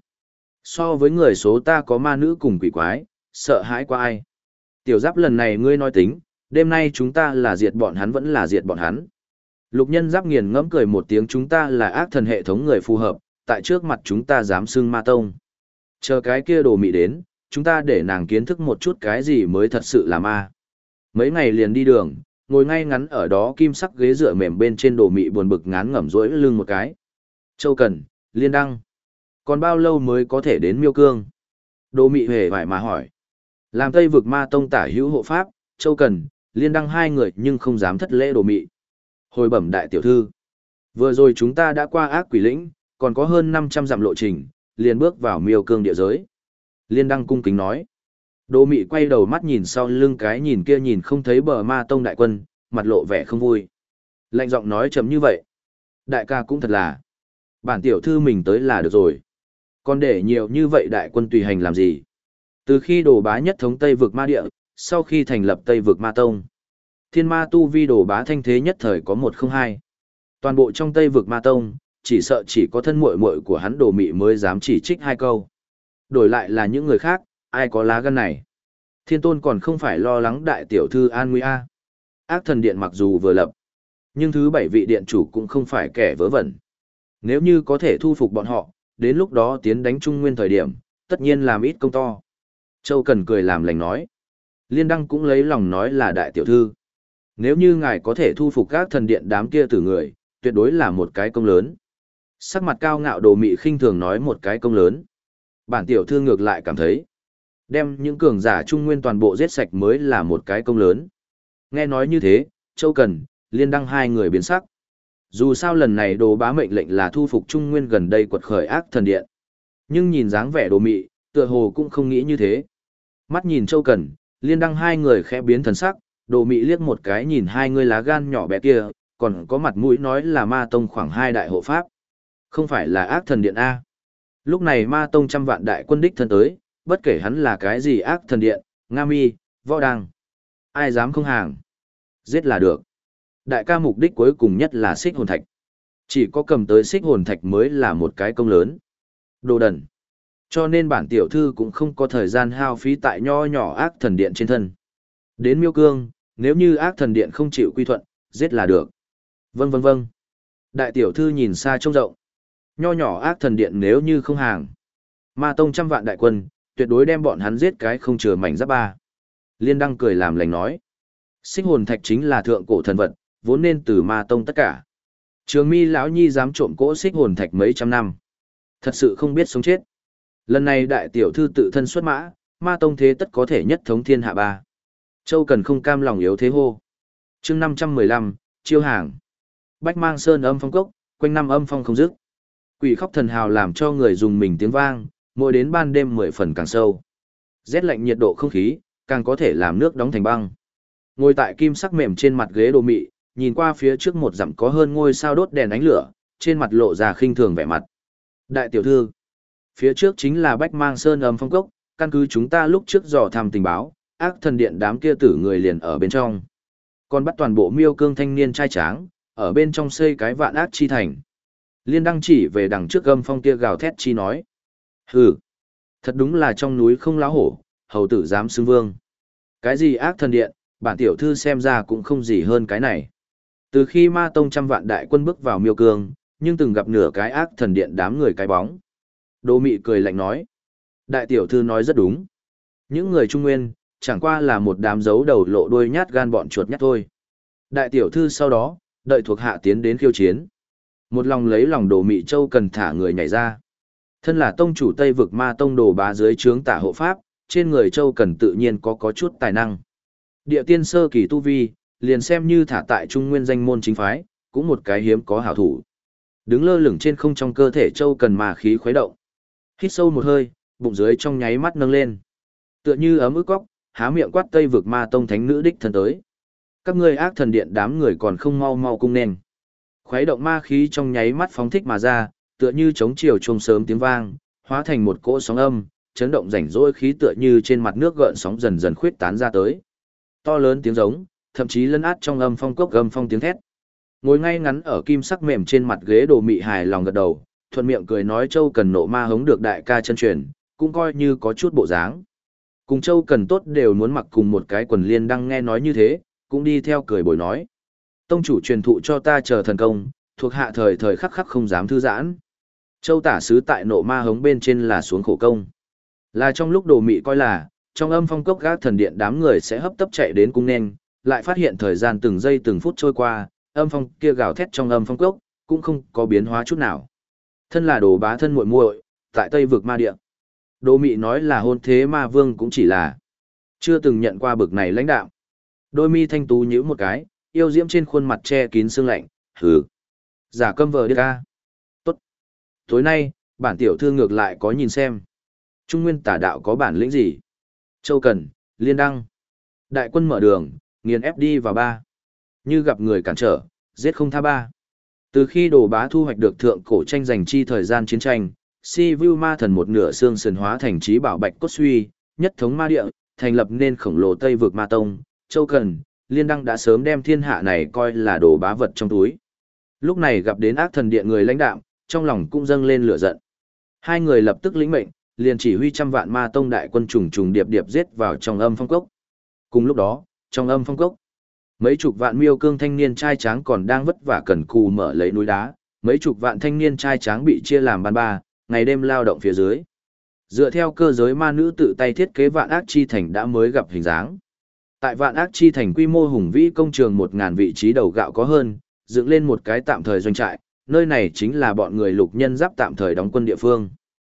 So với người số ta có ma nữ cùng quỷ quái, sợ hãi qua ai. Tiểu Giáp lần này ngươi nói tính, đêm nay chúng ta là diệt bọn hắn vẫn là diệt bọn hắn. Lục nhân Giáp nghiền ngẫm cười một tiếng, chúng ta là ác thần hệ thống người phù hợp, tại trước mặt chúng ta dám xưng ma tông. Chờ cái kia Đồ Mị đến, chúng ta để nàng kiến thức một chút cái gì mới thật sự là ma. Mấy ngày liền đi đường, ngồi ngay ngắn ở đó kim sắc ghế dựa mềm bên trên Đồ Mị buồn bực ngán ngẩm rỗi lưng một cái. Châu Cần, Liên Đăng. Còn bao lâu mới có thể đến Miêu Cương? Đồ Mị hề vải mà hỏi. Làm Tây vực ma tông tả hữu hộ pháp, Châu Cần, Liên Đăng hai người nhưng không dám thất lễ Đồ Mị. Hồi bẩm đại tiểu thư. Vừa rồi chúng ta đã qua ác quỷ lĩnh, còn có hơn 500 dặm lộ trình, liền bước vào Miêu Cương địa giới. Liên Đăng cung kính nói. Đồ Mị quay đầu mắt nhìn sau lưng cái nhìn kia nhìn không thấy bờ ma tông đại quân, mặt lộ vẻ không vui. Lạnh giọng nói chấm như vậy. Đại ca cũng thật là. Bản tiểu thư mình tới là được rồi. Còn để nhiều như vậy đại quân tùy hành làm gì? Từ khi Đồ Bá nhất thống Tây vực ma địa, sau khi thành lập Tây vực ma tông, thiên ma tu vi Đồ Bá thanh thế nhất thời có 102. Toàn bộ trong Tây vực ma tông, chỉ sợ chỉ có thân muội muội của hắn Đồ Mị mới dám chỉ trích hai câu. Đổi lại là những người khác, ai có lá gan này. Thiên Tôn còn không phải lo lắng đại tiểu thư an nguy a. Ác thần điện mặc dù vừa lập, nhưng thứ 7 vị điện chủ cũng không phải kẻ vớ vẩn. Nếu như có thể thu phục bọn họ, đến lúc đó tiến đánh Trung Nguyên thời điểm, tất nhiên làm ít công to. Châu Cần cười làm lành nói. Liên Đăng cũng lấy lòng nói là đại tiểu thư. Nếu như ngài có thể thu phục các thần điện đám kia tử người, tuyệt đối là một cái công lớn. Sắc mặt cao ngạo Đồ Mị khinh thường nói một cái công lớn. Bản tiểu thư ngược lại cảm thấy, đem những cường giả Trung Nguyên toàn bộ giết sạch mới là một cái công lớn. Nghe nói như thế, Châu Cần, Liên Đăng hai người biến sắc. Dù sao lần này Đồ Bá mệnh lệnh là thu phục Trung Nguyên gần đây quật khởi ác thần điện. Nhưng nhìn dáng vẻ Đồ Mị, tựa hồ cũng không nghĩ như thế. Mắt nhìn Châu Cần, Liên Đăng hai người khẽ biến thần sắc, Đồ Mị liếc một cái nhìn hai người lá gan nhỏ bé kia, còn có mặt mũi nói là Ma Tông khoảng 2 đại hộ pháp. Không phải là ác thần điện A. Lúc này Ma Tông trăm vạn đại quân đích thân tới, bất kể hắn là cái gì ác thần điện, Nga Mi, Võ Đăng. Ai dám không hàng. Giết là được. Đại ca mục đích cuối cùng nhất là xích hồn thạch. Chỉ có cầm tới xích hồn thạch mới là một cái công lớn. Đồ đần. Cho nên bản tiểu thư cũng không có thời gian hao phí tại nho nhỏ ác thần điện trên thân. Đến Miêu Cương, nếu như ác thần điện không chịu quy thuận, giết là được. Vâng vâng vâng. Đại tiểu thư nhìn xa trông rộng. Nho nhỏ ác thần điện nếu như không hàng. Ma Tông trăm vạn đại quân, tuyệt đối đem bọn hắn giết cái không chừa mảnh giáp ba. Liên Đăng cười làm lành nói. Xích hồn thạch chính là thượng cổ thần vật, vốn nên từ Ma Tông tất cả. Trường Mi lão nhi dám trộm cỗ xích hồn thạch mấy trăm năm. Thật sự không biết sống chết. Lần này đại tiểu thư tự thân xuất mã, Ma Tông thế tất có thể nhất thống thiên hạ ba. Châu Cần không cam lòng yếu thế hô. Chương 515, chiêu hàng. Bách Mang Sơn âm phong cốc, quanh năm âm phong không dứt. Quỷ khóc thần hào làm cho người dùng mình tiếng vang, mỗi đến ban đêm 10 phần càng sâu. Rét lạnh nhiệt độ không khí, càng có thể làm nước đóng thành băng. Ngồi tại kim sắc mềm trên mặt ghế Đồ Mị, nhìn qua phía trước một dặm có hơn ngôi sao đốt đèn ánh lửa, trên mặt lộ ra khinh thường vẻ mặt. Đại tiểu thư, phía trước chính là Bách Mang Sơn âm phong cốc, căn cứ chúng ta lúc trước dò thăm tình báo, ác thần điện đám kia tử người liền ở bên trong. Còn bắt toàn bộ Miêu Cương thanh niên trai tráng, ở bên trong xây cái vạn ác chi thành. Liên Đăng chỉ về đằng trước âm phong kia gào thét chi nói. Hừ, thật đúng là trong núi không láo hổ, hầu tử dám xưng vương. Cái gì ác thần điện, bản tiểu thư xem ra cũng không gì hơn cái này. Từ khi Ma Tông trăm vạn đại quân bước vào Miêu Cương, nhưng từng gặp nửa cái ác thần điện đám người cái bóng. Đồ Mị cười lạnh nói. Đại tiểu thư nói rất đúng. Những người Trung Nguyên, chẳng qua là một đám giấu đầu lộ đuôi nhát gan bọn chuột nhát thôi. Đại tiểu thư sau đó, đợi thuộc hạ tiến đến khiêu chiến. Một lòng lấy lòng Đồ Mị Châu Cần thả người nhảy ra. Thân là tông chủ Tây vực Ma Tông Đồ Bá dưới trướng tả hộ pháp, trên người Châu Cần tự nhiên có chút tài năng. Địa tiên sơ kỳ tu vi, liền xem như thả tại Trung Nguyên danh môn chính phái, cũng một cái hiếm có hảo thủ. Đứng lơ lửng trên không trong cơ thể Châu Cần mà khí khuấy động. Hít sâu một hơi, bụng dưới trong nháy mắt nâng lên. Tựa như ấm ức cóc, há miệng quát Tây vực Ma Tông thánh nữ đích thân tới. Các ngươi ác thần điện đám người còn không mau mau cung nên. Khuấy động ma khí trong nháy mắt phóng thích mà ra, tựa như chống chiều chuông sớm tiếng vang, hóa thành một cỗ sóng âm, chấn động rảnh rỗi khí tựa như trên mặt nước gợn sóng dần dần khuyết tán ra tới. To lớn tiếng giống, thậm chí lấn át trong âm phong cốc âm phong tiếng thét. Ngồi ngay ngắn ở kim sắc mềm trên mặt ghế Đồ Mị hài lòng gật đầu, thuận miệng cười nói Châu Cần nộ ma hống được đại ca chân truyền, cũng coi như có chút bộ dáng. Cùng Châu Cần tốt đều muốn mặc cùng một cái quần Liên Đăng nghe nói như thế, cũng đi theo cười bồi nói. Tông chủ truyền thụ cho ta chờ thần công, thuộc hạ thời thời khắc khắc không dám thư giãn. Châu tả sứ tại nộ ma hống bên trên là xuống khổ công. Là trong lúc Đồ Mị coi là, trong âm phong cốc gác thần điện đám người sẽ hấp tấp chạy đến cung nên, lại phát hiện thời gian từng giây từng phút trôi qua, âm phong kia gào thét trong âm phong cốc, cũng không có biến hóa chút nào. Thân là Đồ Bá thân muội muội, tại Tây vực ma địa. Đồ Mị nói là hôn thế ma vương cũng chỉ là chưa từng nhận qua bực này lãnh đạo. Đôi mi thanh tú nhíu một cái, yêu diễm trên khuôn mặt che kín sương lạnh, hừ. Giả câm vờ đi ca. Tốt. Tối nay, bản tiểu thư ngược lại có nhìn xem. Trung Nguyên tả đạo có bản lĩnh gì? Châu Cần, Liên Đăng. Đại quân mở đường, nghiền ép đi vào ba. Như gặp người cản trở, giết không tha ba. Từ khi Đồ Bá thu hoạch được thượng cổ tranh giành chi thời gian chiến tranh, Si Vu Ma Thần một nửa xương sườn hóa thành trí bảo bạch cốt suy, nhất thống ma địa, thành lập nên khổng lồ Tây vực Ma Tông, Châu Cần, Liên Đăng đã sớm đem thiên hạ này coi là Đồ Bá vật trong túi. Lúc này gặp đến ác thần điện người lãnh đạo, trong lòng cũng dâng lên lửa giận. Hai người lập tức lĩnh mệnh, liền chỉ huy trăm vạn ma tông đại quân trùng trùng điệp điệp giết vào trong âm phong cốc. Cùng lúc đó, trong âm phong cốc, mấy chục vạn miêu cương thanh niên trai tráng còn đang vất vả cần cù mở lấy núi đá, mấy chục vạn thanh niên trai tráng bị chia làm ban ba, ngày đêm lao động phía dưới. Dựa theo cơ giới ma nữ tự tay thiết kế vạn ác chi thành đã mới gặp hình dáng. Tại vạn ác chi thành quy mô hùng vĩ công trường 1000 vị trí đầu gạo có hơn, dựng lên một cái tạm thời doanh trại, nơi này chính là bọn người lục nhân giáp tạm thời đóng quân địa phương.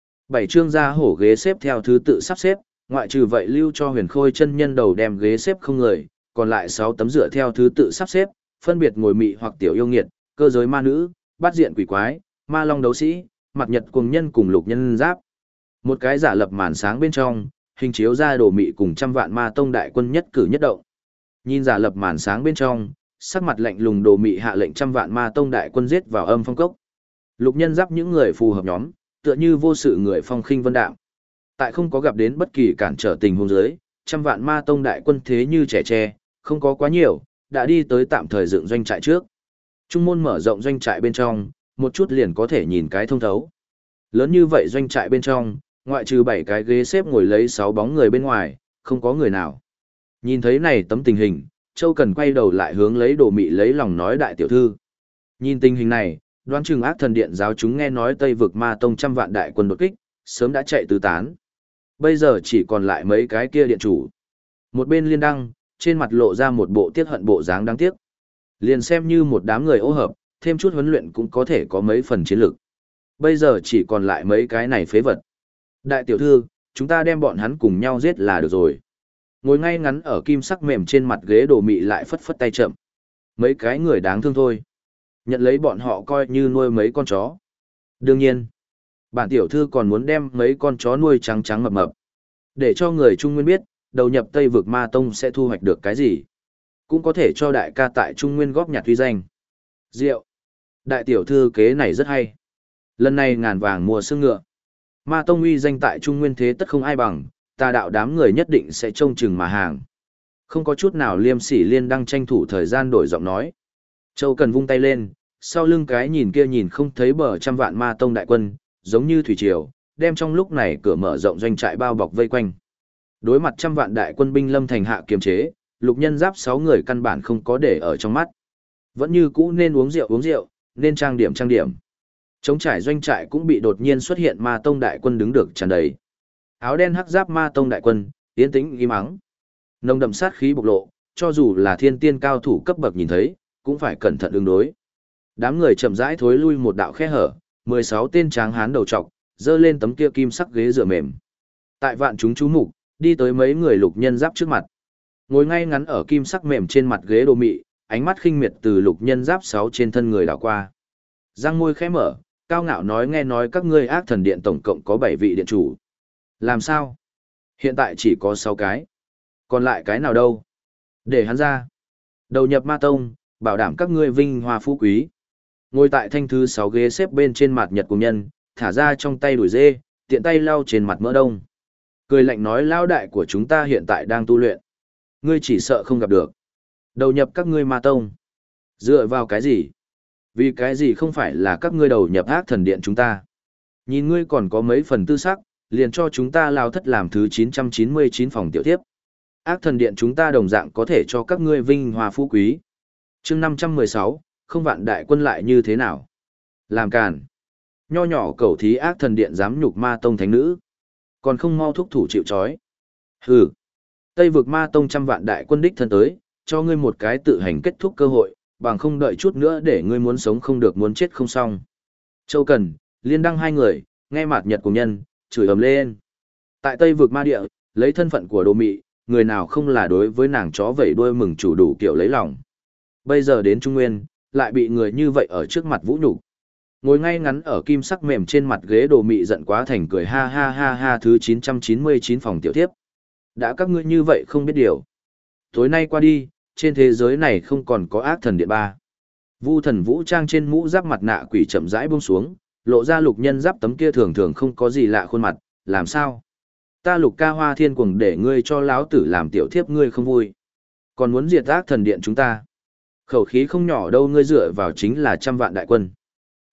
7 trương gia hổ ghế xếp theo thứ tự sắp xếp, ngoại trừ vậy lưu cho Huyền Khôi chân nhân đầu đem ghế xếp không người, còn lại 6 tấm dựa theo thứ tự sắp xếp, phân biệt ngồi mị hoặc tiểu yêu nghiệt, cơ giới ma nữ, bát diện quỷ quái, ma long đấu sĩ, mặt nhật cuồng nhân cùng lục nhân giáp. Một cái giả lập màn sáng bên trong, hình chiếu ra đồ mị cùng trăm vạn ma tông đại quân nhất cử nhất động. Nhìn giả lập màn sáng bên trong, sắc mặt lạnh lùng đồ mị hạ lệnh trăm vạn ma tông đại quân giết vào âm phong cốc. Lục nhân giáp những người phù hợp nhóm, tựa như vô sự người phong khinh vân đạm. Tại không có gặp đến bất kỳ cản trở tình huống dưới, trăm vạn ma tông đại quân thế như trẻ tre, không có quá nhiều, đã đi tới tạm thời dựng doanh trại trước. Trung môn mở rộng doanh trại bên trong, một chút liền có thể nhìn cái thông thấu. Lớn như vậy doanh trại bên trong, ngoại trừ 7 cái ghế xếp ngồi lấy 6 bóng người bên ngoài, không có người nào. Nhìn thấy này tấm tình hình, Châu Cần quay đầu lại hướng lấy đồ mị lấy lòng nói đại tiểu thư. Nhìn tình hình này, đoán chừng ác thần điện giáo chúng nghe nói Tây vực ma tông trăm vạn đại quân đột kích, sớm đã chạy tứ tán. Bây giờ chỉ còn lại mấy cái kia điện chủ. Một bên Liên Đăng, trên mặt lộ ra một bộ tiếc hận bộ dáng đáng tiếc. Liền xem như một đám người ô hợp, thêm chút huấn luyện cũng có thể có mấy phần chiến lược. Bây giờ chỉ còn lại mấy cái này phế vật. Đại tiểu thư, chúng ta đem bọn hắn cùng nhau giết là được rồi. Ngồi ngay ngắn ở kim sắc mềm trên mặt ghế đồ mị lại phất phất tay chậm. Mấy cái người đáng thương thôi. Nhận lấy bọn họ coi như nuôi mấy con chó. Đương nhiên, bản tiểu thư còn muốn đem mấy con chó nuôi trắng trắng mập mập. Để cho người Trung Nguyên biết, đầu nhập Tây vực ma tông sẽ thu hoạch được cái gì. Cũng có thể cho đại ca tại Trung Nguyên góp nhặt uy danh. Diệu. Đại tiểu thư kế này rất hay. Lần này ngàn vàng mua xương ngựa. Ma tông uy danh tại Trung Nguyên thế tất không ai bằng, tà đạo đám người nhất định sẽ trông chừng mà hàng. Không có chút nào liêm sỉ Liên Đăng tranh thủ thời gian đổi giọng nói. Châu Cần vung tay lên, sau lưng cái nhìn kia nhìn không thấy bờ trăm vạn ma tông đại quân, giống như thủy triều, đem trong lúc này cửa mở rộng doanh trại bao bọc vây quanh. Đối mặt trăm vạn đại quân binh lâm thành hạ kiềm chế, lục nhân giáp 6 người căn bản không có để ở trong mắt. Vẫn như cũ nên uống rượu, nên trang điểm. Trống trải doanh trại cũng bị đột nhiên xuất hiện ma tông đại quân đứng được tràn đầy. Áo đen hắc giáp ma tông đại quân, yên tĩnh im ắng. Nồng đậm sát khí bộc lộ, cho dù là thiên tiên cao thủ cấp bậc nhìn thấy, cũng phải cẩn thận ứng đối. Đám người chậm rãi thối lui một đạo khe hở, 16 tên tráng hán đầu trọc, dơ lên tấm kia kim sắc ghế dựa mềm. Tại vạn chúng chú mục, đi tới mấy người lục nhân giáp trước mặt. Ngồi ngay ngắn ở kim sắc mềm trên mặt ghế đồ mị, ánh mắt khinh miệt từ lục nhân giáp 6 trên thân người đảo qua. Răng môi khẽ mở, cao ngạo nói nghe nói các ngươi ác thần điện tổng cộng có 7 vị điện chủ. Làm sao? Hiện tại chỉ có 6 cái. Còn lại cái nào đâu? Để hắn ra. Đầu nhập ma tông, bảo đảm các ngươi vinh hoa phú quý. Ngồi tại thanh thứ 6 ghế xếp bên trên mặt nhật cùng nhân, thả ra trong tay đuổi dê, tiện tay lau trên mặt mỡ đông. Cười lạnh nói lao đại của chúng ta hiện tại đang tu luyện. Ngươi chỉ sợ không gặp được. Đầu nhập các ngươi ma tông. Dựa vào cái gì? Vì cái gì không phải là các ngươi đầu nhập ác thần điện chúng ta? Nhìn ngươi còn có mấy phần tư sắc, liền cho chúng ta lao thất làm thứ 999 phòng tiểu tiếp. Ác thần điện chúng ta đồng dạng có thể cho các ngươi vinh hoa phú quý. Chương 516, không vạn đại quân lại như thế nào? Làm càn. Nho nhỏ cầu thí ác thần điện dám nhục ma tông thánh nữ. Còn không mau thúc thủ chịu trói. Hừ. Tây vực ma tông trăm vạn đại quân đích thân tới, cho ngươi một cái tự hành kết thúc cơ hội, bằng không đợi chút nữa để ngươi muốn sống không được muốn chết không xong. Châu Cần, Liên Đăng hai người, nghe mặt nhật cùng nhân, chửi ầm lên. Tại Tây vực ma địa, lấy thân phận của đồ mị, người nào không là đối với nàng chó vẩy đuôi mừng chủ đủ kiểu lấy lòng. Bây giờ đến Trung Nguyên, lại bị người như vậy ở trước mặt vũ nhục. Ngồi ngay ngắn ở kim sắc mềm trên mặt ghế đồ mị giận quá thành cười ha ha ha ha thứ 999 phòng tiểu tiếp. Đã các ngươi như vậy không biết điều. Tối nay qua đi, trên thế giới này không còn có ác thần điện ba. Vu thần vũ trang trên mũ giáp mặt nạ quỷ chậm rãi buông xuống, lộ ra lục nhân giáp tấm kia thường thường không có gì lạ khuôn mặt, làm sao? Ta lục ca hoa thiên cuồng để ngươi cho láo tử làm tiểu thiếp ngươi không vui. Còn muốn diệt ác thần điện chúng ta. Khẩu khí không nhỏ đâu ngươi dựa vào chính là trăm vạn đại quân.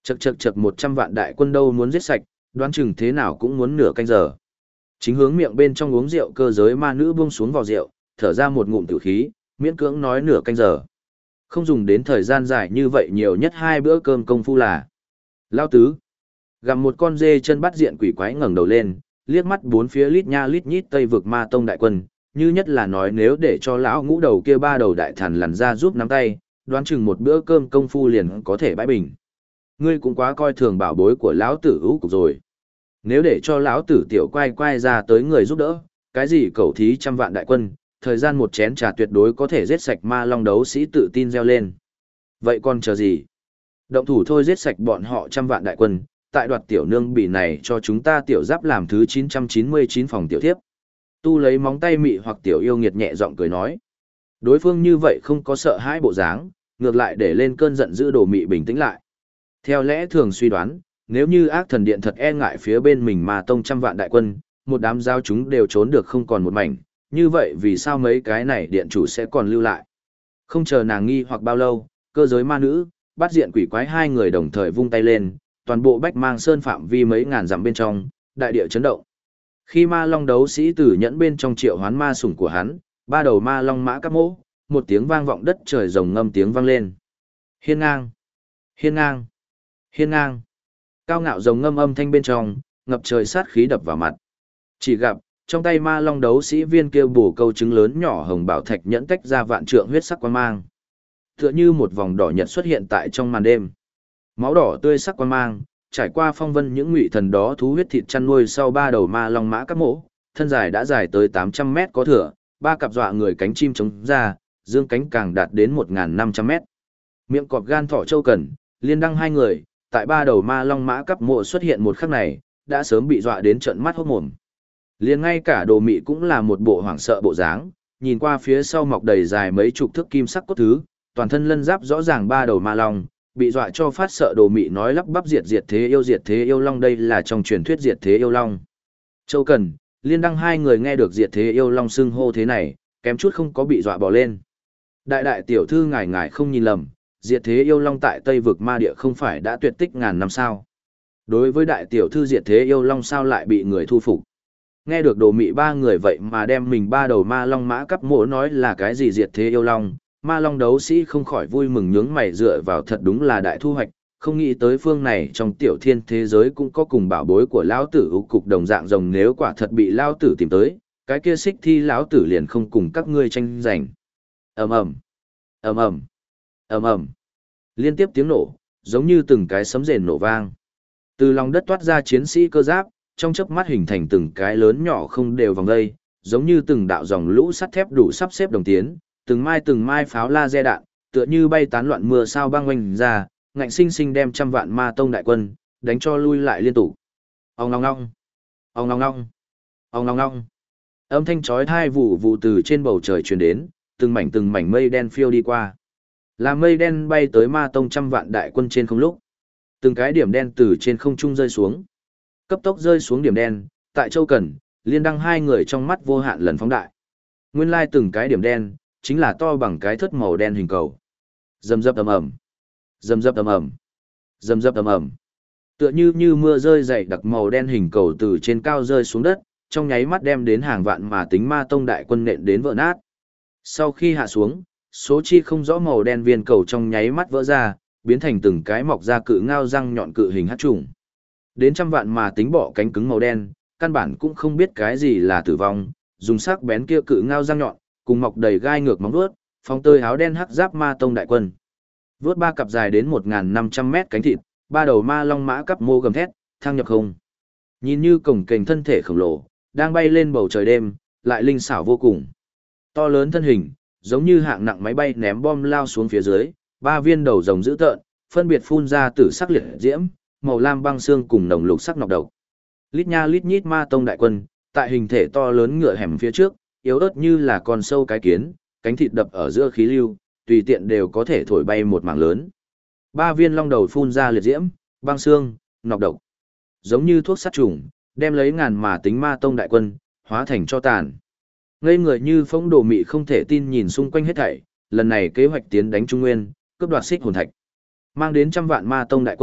Chậc 100 vạn đại quân đâu muốn giết sạch, đoán chừng thế nào cũng muốn nửa canh giờ. Chính hướng miệng bên trong uống rượu cơ giới ma nữ buông xuống vào rượu, thở ra một ngụm tử khí, miễn cưỡng nói nửa canh giờ. Không dùng đến thời gian dài như vậy, nhiều nhất 2 bữa cơm công phu là. Lao tứ. Gặm một con dê chân bắt diện quỷ quái ngẩng đầu lên, liếc mắt bốn phía lít nha lít nhít Tây vực ma tông đại quân, như nhất là nói nếu để cho lão ngũ đầu kia ba đầu đại thần lằn ra giúp nắm tay, đoán chừng một bữa cơm công phu liền có thể bãi bình. Ngươi cũng quá coi thường bảo bối của lão tử ưu cục rồi. Nếu để cho lão tử tiểu quay ra tới người giúp đỡ, cái gì cầu thí 100 vạn đại quân, thời gian một chén trà tuyệt đối có thể giết sạch ma long đấu sĩ tự tin reo lên. Vậy còn chờ gì? Động thủ thôi, giết sạch bọn họ 100 vạn đại quân, tại đoạt tiểu nương bỉ này cho chúng ta tiểu giáp làm thứ 999 phòng tiểu thiếp. Tu lấy móng tay mị hoặc tiểu yêu nghiệt nhẹ giọng cười nói. Đối phương như vậy không có sợ hãi bộ dáng, ngược lại để lên cơn giận giữ đồ mị bình tĩnh lại. Theo lẽ thường suy đoán, nếu như ác thần điện thật e ngại phía bên mình mà tông 100 vạn đại quân, một đám giao chúng đều trốn được không còn một mảnh, như vậy vì sao mấy cái này điện chủ sẽ còn lưu lại? Không chờ nàng nghi hoặc bao lâu, cơ giới ma nữ, bắt diện quỷ quái hai người đồng thời vung tay lên, toàn bộ Bách Mang Sơn phạm vi mấy ngàn dặm bên trong, đại địa chấn động. Khi ma long đấu sĩ tử nhẫn bên trong triệu hoán ma sủng của hắn, ba đầu ma long mã cắp mỗ, một tiếng vang vọng đất trời rồng ngâm tiếng vang lên. Hiên ngang, hiên ngang, hiên ngang. Cao ngạo rồng ngâm âm thanh bên trong, ngập trời sát khí đập vào mặt. Chỉ gặp, trong tay ma long đấu sĩ viên kia bổ câu trứng lớn nhỏ hồng bảo thạch nhẫn tách ra vạn trượng huyết sắc quang mang. Tựa như một vòng đỏ nhật xuất hiện tại trong màn đêm. Máu đỏ tươi sắc quang mang, trải qua phong vân những ngụy thần đó thú huyết thịt chăn nuôi sau ba đầu ma long mã các mỗ, thân dài đã dài tới 800 mét có thừa, ba cặp dọa người cánh chim chống ra, dương cánh càng đạt đến 1.500 mét. Miệng cọp gan thỏ châu cần, liên đăng hai người, tại ba đầu ma long mã cấp mộ xuất hiện một khắc này, đã sớm bị dọa đến trợn mắt hốt mồm. Liền ngay cả đồ mị cũng là một bộ hoảng sợ bộ dáng, nhìn qua phía sau mọc đầy dài mấy chục thước kim sắc cốt thứ, toàn thân lân giáp rõ ràng ba đầu ma long, bị dọa cho phát sợ. Đồ mị nói lắp bắp diệt thế yêu long, đây là trong truyền thuyết diệt thế yêu long. Châu Cần, liên đăng hai người nghe được diệt thế yêu long xưng hô thế này, kém chút không có bị dọa bỏ lên. Đại tiểu thư ngài không nhìn lầm, diệt thế yêu long tại Tây vực ma địa không phải đã tuyệt tích ngàn năm sao? Đối với đại tiểu thư diệt thế yêu long sao lại bị người thu phục? Nghe được đồ mị ba người vậy mà đem mình ba đầu ma long mã cấp mỗ nói là cái gì diệt thế yêu long, ma long đấu sĩ không khỏi vui mừng nhướng mày, dựa vào thật đúng là đại thu hoạch, không nghĩ tới phương này trong tiểu thiên thế giới cũng có cùng bảo bối của lão tử ưu cục đồng dạng rồng, nếu quả thật bị lão tử tìm tới, cái kia xích thi lão tử liền không cùng các ngươi tranh giành. Ầm ầm, ầm ầm, ầm ầm. Liên tiếp tiếng nổ, giống như từng cái sấm rền nổ vang. Từ lòng đất toát ra chiến sĩ cơ giáp, trong chớp mắt hình thành từng cái lớn nhỏ không đều vòng dây, giống như từng đạo dòng lũ sắt thép đủ sắp xếp đồng tiến, từng mai pháo laser đạn, tựa như bay tán loạn mưa sao băng oanh ra, ngạnh sinh sinh đem 100 vạn ma tông đại quân đánh cho lui lại liên tục. Ong long long, ong long long, ong long long. Âm thanh chói tai vụ vụ từ trên bầu trời truyền đến, từng mảnh mây đen phiêu đi qua. Là mây đen bay tới ma tông 100 vạn đại quân trên không lúc. Từng cái điểm đen từ trên không trung rơi xuống. Cấp tốc rơi xuống điểm đen, tại Châu Cần, liên đăng hai người trong mắt vô hạn lần phóng đại. Nguyên lai từng cái điểm đen, chính là to bằng cái thớt màu đen hình cầu. Rầm rập ầm ầm, rầm rập ầm ầm, rầm rập ầm ầm. Tựa như mưa rơi dày đặc màu đen hình cầu từ trên cao rơi xuống đất, trong nháy mắt đem đến hàng vạn mà tính ma tông đại quân nện đến vỡ nát. Sau khi hạ xuống, số chi không rõ màu đen viên cầu trong nháy mắt vỡ ra, biến thành từng cái mọc ra cự ngao răng nhọn cự hình hắc trùng. Đến 100 vạn mà tính bọ cánh cứng màu đen, căn bản cũng không biết cái gì là tử vong, dùng sắc bén kia cự ngao răng nhọn, cùng mọc đầy gai ngược móng vuốt, phóng tơi áo đen hắc giáp ma tông đại quân. Vuốt ba cặp dài đến 1.500 mét cánh thịt, ba đầu ma long mã cấp mô gầm thét, thăng nhập không. Nhìn như cổng kềnh thân thể khổng lồ, đang bay lên bầu trời đêm, lại linh xảo vô cùng. To lớn thân hình, giống như hạng nặng máy bay ném bom lao xuống phía dưới, ba viên đầu rồng dữ tợn, phân biệt phun ra tử sắc liệt diễm, màu lam băng xương cùng nồng lục sắc nọc độc. Lít nha lít nhít ma tông đại quân, tại hình thể to lớn ngựa hẻm phía trước, yếu ớt như là con sâu cái kiến, cánh thịt đập ở giữa khí lưu, tùy tiện đều có thể thổi bay một mảng lớn. Ba viên long đầu phun ra liệt diễm, băng xương, nọc độc, giống như thuốc sát trùng, đem lấy ngàn mà tính ma tông đại quân, hóa thành cho tàn. Ngây người như phỗng đồ mị không thể tin nhìn xung quanh hết thảy, lần này kế hoạch tiến đánh Trung Nguyên, cướp đoạt xích hồn thạch, mang đến 100 vạn ma tông đại quân,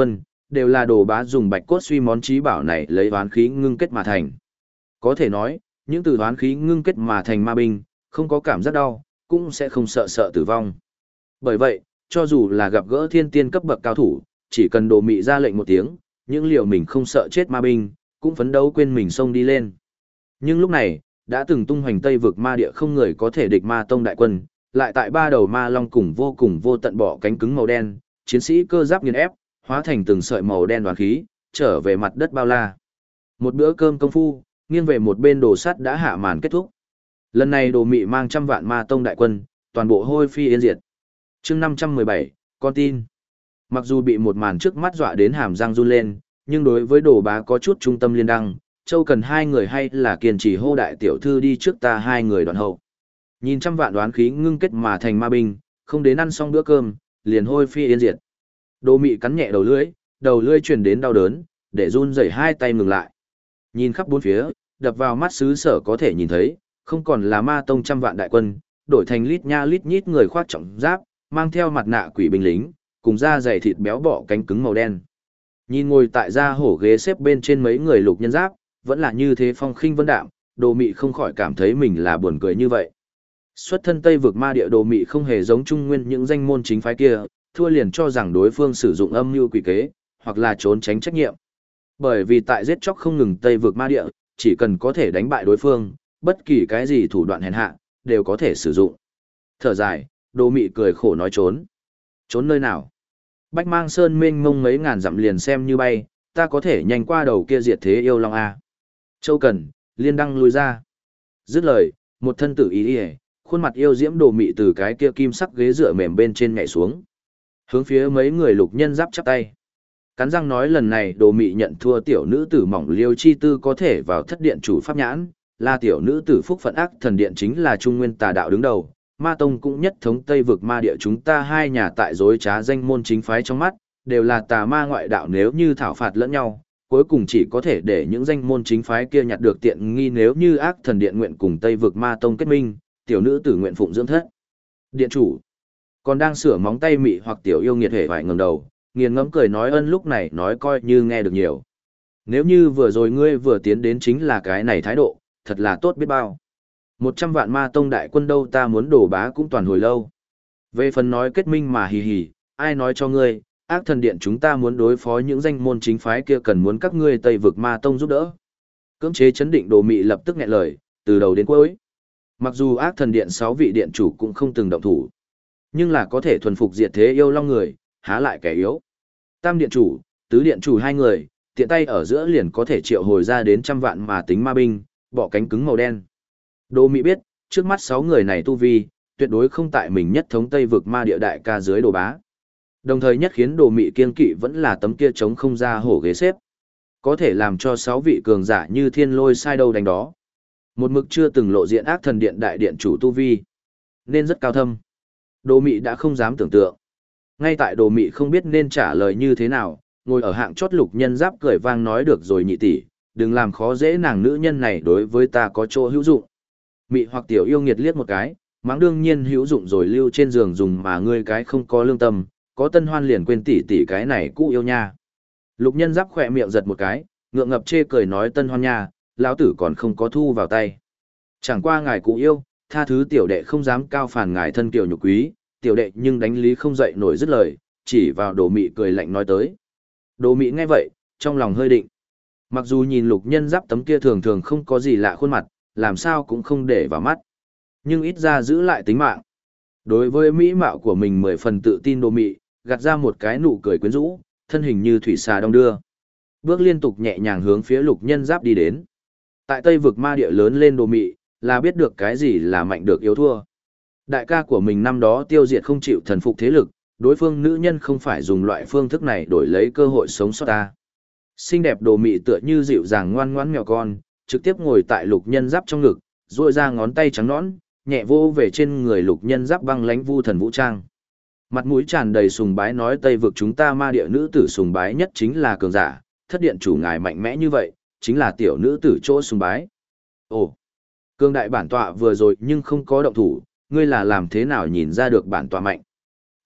đều là đồ bá dùng bạch cốt suy món trí bảo này lấy hoán khí ngưng kết mà thành. Có thể nói, những từ hoán khí ngưng kết mà thành ma binh, không có cảm giác đau, cũng sẽ không sợ tử vong. Bởi vậy, cho dù là gặp gỡ thiên tiên cấp bậc cao thủ, chỉ cần Đồ Mị ra lệnh một tiếng, những liều mình không sợ chết ma binh, cũng phấn đấu quên mình xông đi lên. Nhưng lúc này, đã từng tung hoành Tây vực ma địa không người có thể địch ma tông đại quân, lại tại ba đầu ma long cùng vô tận bỏ cánh cứng màu đen, chiến sĩ cơ giáp nghiền ép, hóa thành từng sợi màu đen đoàn khí, trở về mặt đất bao la. Một bữa cơm công phu, nghiêng về một bên đồ sắt đã hạ màn kết thúc. Lần này Đồ Mị mang trăm vạn ma tông đại quân, toàn bộ hôi phi yên diệt. Chương 517, con tin. Mặc dù bị một màn trước mắt dọa đến hàm răng run lên, nhưng đối với Đồ Bá có chút trung tâm liên đăng, Châu cần hai người hay là kiên trì hô đại tiểu thư đi trước ta hai người đoạn hậu. Nhìn trăm vạn đoán khí ngưng kết mà thành ma binh, không đến ăn xong bữa cơm, liền hôi phi yên diệt. Đồ Mị cắn nhẹ đầu lưỡi truyền đến đau đớn, để run rẩy hai tay ngừng lại. Nhìn khắp bốn phía, đập vào mắt xứ sở có thể nhìn thấy, không còn là ma tông trăm vạn đại quân, đổi thành lít nha lít nhít người khoác trọng giáp, mang theo mặt nạ quỷ binh lính, cùng da dày thịt béo bọ cánh cứng màu đen. Nhìn ngồi tại da hổ ghế xếp bên trên mấy người lục nhân giáp, vẫn là như thế phong khinh vân đạm, Đồ Mị không khỏi cảm thấy mình là buồn cười như vậy. Xuất thân Tây vực ma địa Đồ Mị không hề giống Trung Nguyên những danh môn chính phái kia, thua liền cho rằng đối phương sử dụng âm mưu quỷ kế, hoặc là trốn tránh trách nhiệm. Bởi vì tại giết chóc không ngừng Tây vực ma địa, chỉ cần có thể đánh bại đối phương, bất kỳ cái gì thủ đoạn hèn hạ, đều có thể sử dụng. Thở dài, Đồ Mị cười khổ nói trốn. Trốn nơi nào? Bách Mang Sơn mênh mông mấy ngàn dặm liền xem như bay, ta có thể nhanh qua đầu kia diệt thế yêu long a. Châu Cần, liên đăng lùi ra. Dứt lời, một thân tử ý ỉa, khuôn mặt yêu diễm Đồ Mị từ cái kia kim sắc ghế dựa mềm bên trên nhảy xuống, hướng phía mấy người lục nhân giáp chắp tay. Cắn răng nói lần này Đồ Mị nhận thua tiểu nữ tử mỏng liêu chi tư có thể vào thất điện chủ pháp nhãn, là tiểu nữ tử phúc phận ác thần điện chính là trung nguyên tà đạo đứng đầu, ma tông cũng nhất thống Tây vực ma địa chúng ta hai nhà tại dối trá danh môn chính phái trong mắt, đều là tà ma ngoại đạo nếu như thảo phạt lẫn nhau, cuối cùng chỉ có thể để những danh môn chính phái kia nhặt được tiện nghi nếu như ác thần điện nguyện cùng Tây vực ma tông kết minh, tiểu nữ tử nguyện phụng dưỡng thất. Điện chủ còn đang sửa móng tay mị hoặc tiểu yêu nghiệt hề phải ngẩng đầu, nghiền ngẫm cười nói ân lúc này nói coi như nghe được nhiều. Nếu như vừa rồi ngươi vừa tiến đến chính là cái này thái độ, thật là tốt biết bao. 100 vạn ma tông đại quân đâu ta muốn đổ bá cũng toàn hồi lâu. Về phần nói kết minh mà hì hì, ai nói cho ngươi, ác thần điện chúng ta muốn đối phó những danh môn chính phái kia cần muốn các ngươi Tây vực ma tông giúp đỡ. Cưỡng chế chấn định Đồ Mị lập tức nghẹn lời, từ đầu đến cuối. Mặc dù ác thần điện 6 vị điện chủ cũng không từng động thủ, nhưng là có thể thuần phục diệt thế yêu long người, há lại kẻ yếu. Tam điện chủ, tứ điện chủ hai người, tiện tay ở giữa liền có thể triệu hồi ra đến trăm vạn mà tính ma binh, bọ cánh cứng màu đen. Đồ Mị biết, trước mắt 6 người này tu vi, tuyệt đối không tại mình nhất thống Tây vực ma địa đại ca dưới Đồ Bá. Đồng thời nhất khiến Đồ Mị kiên kỵ vẫn là tấm kia chống không ra hổ ghế xếp. Có thể làm cho 6 vị cường giả như thiên lôi sai đâu đánh đó. Một mực chưa từng lộ diện ác thần điện đại điện chủ tu vi, nên rất cao thâm. Đồ Mị đã không dám tưởng tượng. Ngay tại Đồ Mị không biết nên trả lời như thế nào, ngồi ở hạng chót lục nhân giáp cười vang nói được rồi nhị tỷ, đừng làm khó dễ nàng nữ nhân này đối với ta có chỗ hữu dụng. Mị hoặc tiểu yêu nghiệt liếc một cái, mắng đương nhiên hữu dụng rồi lưu trên giường dùng mà ngươi cái không có lương tâm, có tân hoan liền quên tỷ tỷ cái này cũ yêu nha. Lục nhân giáp khỏe miệng giật một cái, ngượng ngập chê cười nói tân hoan nha, lão tử còn không có thu vào tay. Chẳng qua ngài cũ yêu, tha thứ tiểu đệ không dám cao phản ngài thân kiều nhục quý, tiểu đệ nhưng đánh lý không dậy nổi dứt lời, chỉ vào Đồ Mị cười lạnh nói tới. Đồ Mị nghe vậy, trong lòng hơi định. Mặc dù nhìn lục nhân giáp tấm kia thường thường không có gì lạ khuôn mặt, làm sao cũng không để vào mắt. Nhưng ít ra giữ lại tính mạng. Đối với mỹ mạo của mình 10 phần tự tin Đồ Mị, gạt ra một cái nụ cười quyến rũ, thân hình như thủy xà đong đưa. Bước liên tục nhẹ nhàng hướng phía lục nhân giáp đi đến. Tại Tây vực ma địa lớn lên Đồ Mị, là biết được cái gì là mạnh được yếu thua. Đại ca của mình năm đó tiêu diệt không chịu thần phục thế lực, đối phương nữ nhân không phải dùng loại phương thức này đổi lấy cơ hội sống sót ta. Xinh đẹp Đồ Mị tựa như dịu dàng ngoan ngoãn mèo con, trực tiếp ngồi tại lục nhân giáp trong ngực, duỗi ra ngón tay trắng nõn, nhẹ vô về trên người lục nhân giáp băng lãnh vu thần vũ trang. Mặt mũi tràn đầy sùng bái nói Tây vực chúng ta ma địa nữ tử sùng bái nhất chính là cường giả, thất điện chủ ngài mạnh mẽ như vậy, chính là tiểu nữ tử chỗ sùng bái. Ồ, cường đại bản tọa vừa rồi nhưng không có động thủ, ngươi là làm thế nào nhìn ra được bản tọa mạnh?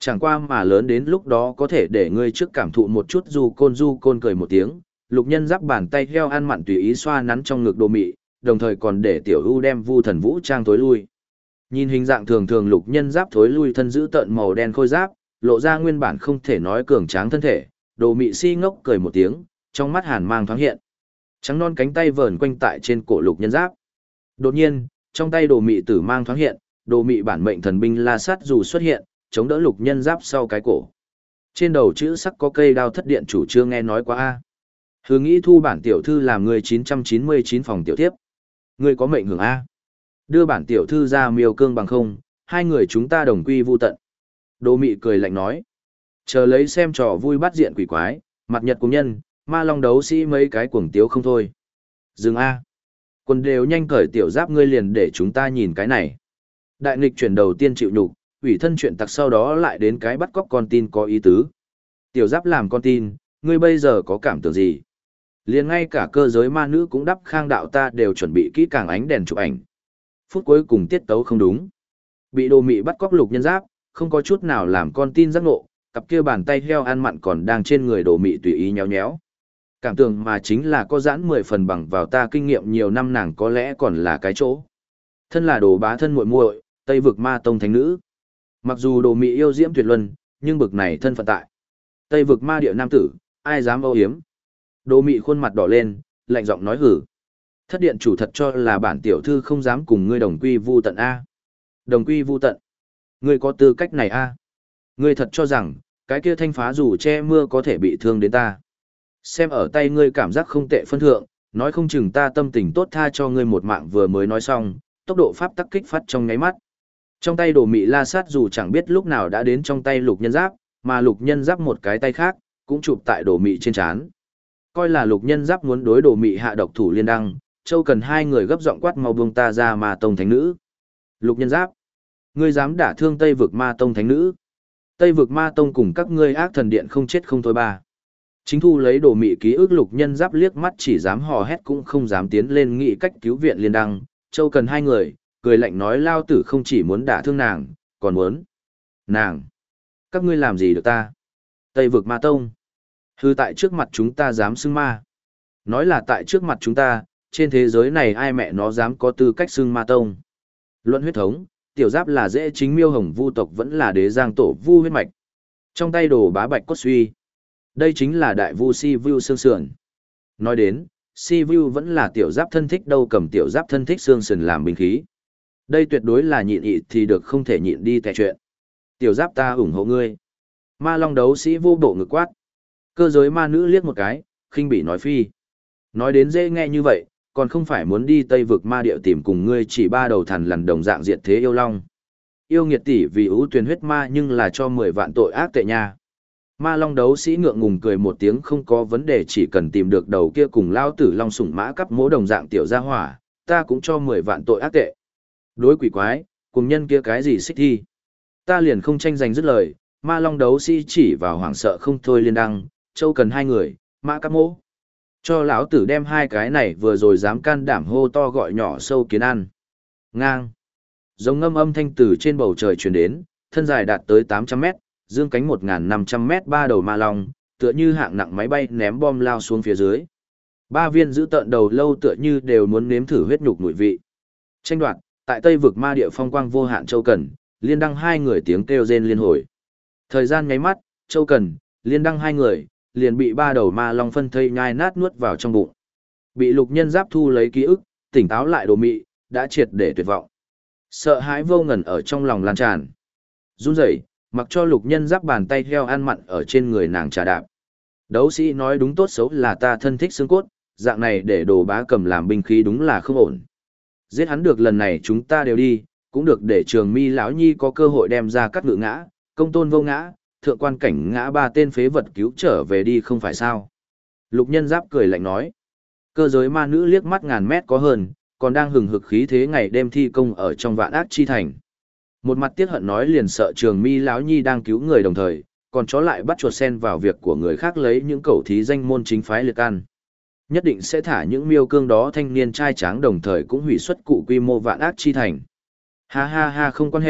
Chẳng qua mà lớn đến lúc đó có thể để ngươi trước cảm thụ một chút du côn cười một tiếng, lục nhân giáp bàn tay heo ăn mặn tùy ý xoa nắn trong ngực đồ mị, đồng thời còn để tiểu ưu đem vu thần vũ trang thối lui. Nhìn hình dạng thường thường lục nhân giáp thối lui thân giữ tợn màu đen khôi giáp, lộ ra nguyên bản không thể nói cường tráng thân thể, đồ mị si ngốc cười một tiếng, trong mắt hàn mang thoáng hiện. Trắng non cánh tay vờn quanh tại trên cổ lục nhân giáp. Đột nhiên, trong tay đồ mị tử mang thoáng hiện, đồ mị bản mệnh thần binh la sát dù xuất hiện, chống đỡ lục nhân giáp sau cái cổ. Trên đầu chữ sắc có cây đao thất điện chủ chưa nghe nói quá a. Hứa nghĩ thu bản tiểu thư làm người 999 phòng tiểu tiếp. Ngươi có mệnh hưởng a. Đưa bản tiểu thư ra miêu cương bằng không, hai người chúng ta đồng quy vu tận. Đồ mị cười lạnh nói. Chờ lấy xem trò vui bắt diện quỷ quái, mặt nhật cùng nhân, ma long đấu sĩ mấy cái cuồng tiếu không thôi. Dừng a. Quân đều nhanh cởi tiểu giáp ngươi liền để chúng ta nhìn cái này. Đại nghịch chuyển đầu tiên chịu nhục, ủy thân chuyện tặc sau đó lại đến cái bắt cóc con tin có ý tứ. Tiểu giáp làm con tin, ngươi bây giờ có cảm tưởng gì? Liền ngay cả cơ giới ma nữ cũng đắp khang đạo ta đều chuẩn bị kỹ càng ánh đèn chụp ảnh. Phút cuối cùng tiết tấu không đúng. Bị đồ mị bắt cóc lục nhân giáp, không có chút nào làm con tin giác ngộ, cặp kia bàn tay heo ăn mặn còn đang trên người đồ mị tùy ý nhéo nhéo. Cảm tưởng mà chính là có giãn 10 phần bằng vào ta kinh nghiệm nhiều năm nàng có lẽ còn là cái chỗ. Thân là đồ bá thân muội muội, Tây vực ma tông thánh nữ. Mặc dù đồ mị yêu diễm tuyệt luân, nhưng bực này thân phận tại. Tây vực ma địa nam tử, ai dám âu yếm. Đồ mị khuôn mặt đỏ lên, lạnh giọng nói hử. Thất điện chủ thật cho là bản tiểu thư không dám cùng ngươi đồng quy vu tận A. Đồng quy vu tận. Ngươi có tư cách này A. Ngươi thật cho rằng, cái kia thanh phá dù che mưa có thể bị thương đến ta. Xem ở tay ngươi cảm giác không tệ phân thượng, nói không chừng ta tâm tình tốt tha cho ngươi một mạng vừa mới nói xong, tốc độ pháp tắc kích phát trong nháy mắt. Trong tay đồ mị la sát dù chẳng biết lúc nào đã đến trong tay lục nhân giáp, mà lục nhân giáp một cái tay khác, cũng chụp tại đồ mị trên trán. Coi là lục nhân giáp muốn đối đồ mị hạ độc thủ liên đăng, Châu Cần hai người gấp giọng quát mau buông ta ra ma tông thánh nữ. Lục nhân giáp, ngươi dám đả thương Tây vực ma tông thánh nữ? Tây vực ma tông cùng các ngươi ác thần điện không chết không thôi ba. Chính thu lấy đồ mị ký ức lục nhân giáp liếc mắt chỉ dám hò hét cũng không dám tiến lên nghĩ cách cứu viện liên đăng, Châu Cần hai người, cười lạnh nói lao tử không chỉ muốn đả thương nàng, còn muốn. Nàng! Các ngươi làm gì được ta? Tây vực ma tông! Hư tại trước mặt chúng ta dám xưng ma. Nói là tại trước mặt chúng ta, trên thế giới này ai mẹ nó dám có tư cách xưng ma tông. Luận huyết thống, tiểu giáp là dễ chính miêu hồng vu tộc vẫn là đế giang tổ vu huyết mạch. Trong tay đồ bá bạch cốt suy. Đây chính là đại vu si vu xương sườn. Nói đến, si vu vẫn là tiểu giáp thân thích đâu cầm tiểu giáp thân thích xương sườn làm binh khí. Đây tuyệt đối là nhịn ị thì được không thể nhịn đi tè chuyện. Tiểu giáp ta ủng hộ ngươi. Ma long đấu sĩ vô bộ ngực quát. Cơ giới ma nữ liếc một cái, khinh bỉ nói phi. Nói đến dễ nghe như vậy, còn không phải muốn đi Tây vực ma địa tìm cùng ngươi chỉ ba đầu thằn lằn đồng dạng diệt thế yêu long. Yêu nghiệt tỷ vì ưu tuyển huyết ma nhưng là cho 10 vạn tội ác tệ nha. Ma long đấu sĩ ngượng ngùng cười một tiếng không có vấn đề chỉ cần tìm được đầu kia cùng lao tử long sủng mã cắp mỗ đồng dạng tiểu gia hỏa, ta cũng cho 10 vạn tội ác tệ. Đối quỷ quái, cùng nhân kia cái gì xích thi. Ta liền không tranh giành dứt lời, ma long đấu sĩ chỉ vào hoảng sợ không thôi liên đăng, Châu Cần hai người, mã cắp mỗ. Cho lão tử đem hai cái này vừa rồi dám can đảm hô to gọi nhỏ sâu kiến ăn. Ngang. Giống ngâm âm thanh từ trên bầu trời truyền đến, thân dài đạt tới 800 mét, dương cánh 1.500 mét ba đầu ma long, tựa như hạng nặng máy bay ném bom lao xuống phía dưới. Ba viên giữ tợn đầu lâu tựa như đều muốn nếm thử huyết nhục mùi vị. Tranh đoạt, tại Tây vực ma địa phong quang vô hạn Châu Cần, liên đăng hai người tiếng kêu rên liên hồi. Thời gian nháy mắt, Châu Cần, liên đăng hai người, liền bị ba đầu ma long phân thây nhai nát nuốt vào trong bụng. Bị lục nhân giáp thu lấy ký ức, tỉnh táo lại đồ mị, đã triệt để tuyệt vọng. Sợ hãi vô ngần ở trong lòng lan tràn. Run rẩy, mặc cho lục nhân giáp bàn tay heo ăn mặn ở trên người nàng trà đạp. Đấu sĩ nói đúng tốt xấu là ta thân thích xương cốt, dạng này để đồ bá cầm làm binh khí đúng là không ổn. Giết hắn được lần này chúng ta đều đi, cũng được để Trường Mi lão nhi có cơ hội đem ra cắt ngự ngã, công tôn vô ngã, thượng quan cảnh ngã ba tên phế vật cứu trở về đi không phải sao. Lục nhân giáp cười lạnh nói. Cơ giới ma nữ liếc mắt ngàn mét có hơn, còn đang hừng hực khí thế ngày đêm thi công ở trong vạn ác chi thành. Một mặt tiếc hận nói liền sợ Trường Mi lão nhi đang cứu người đồng thời, còn chó lại bắt chuột sen vào việc của người khác lấy những cẩu thí danh môn chính phái liệt ăn. Nhất định sẽ thả những miêu cương đó thanh niên trai tráng đồng thời cũng hủy xuất cụ quy mô vạn ác chi thành. Ha ha ha không quan hệ,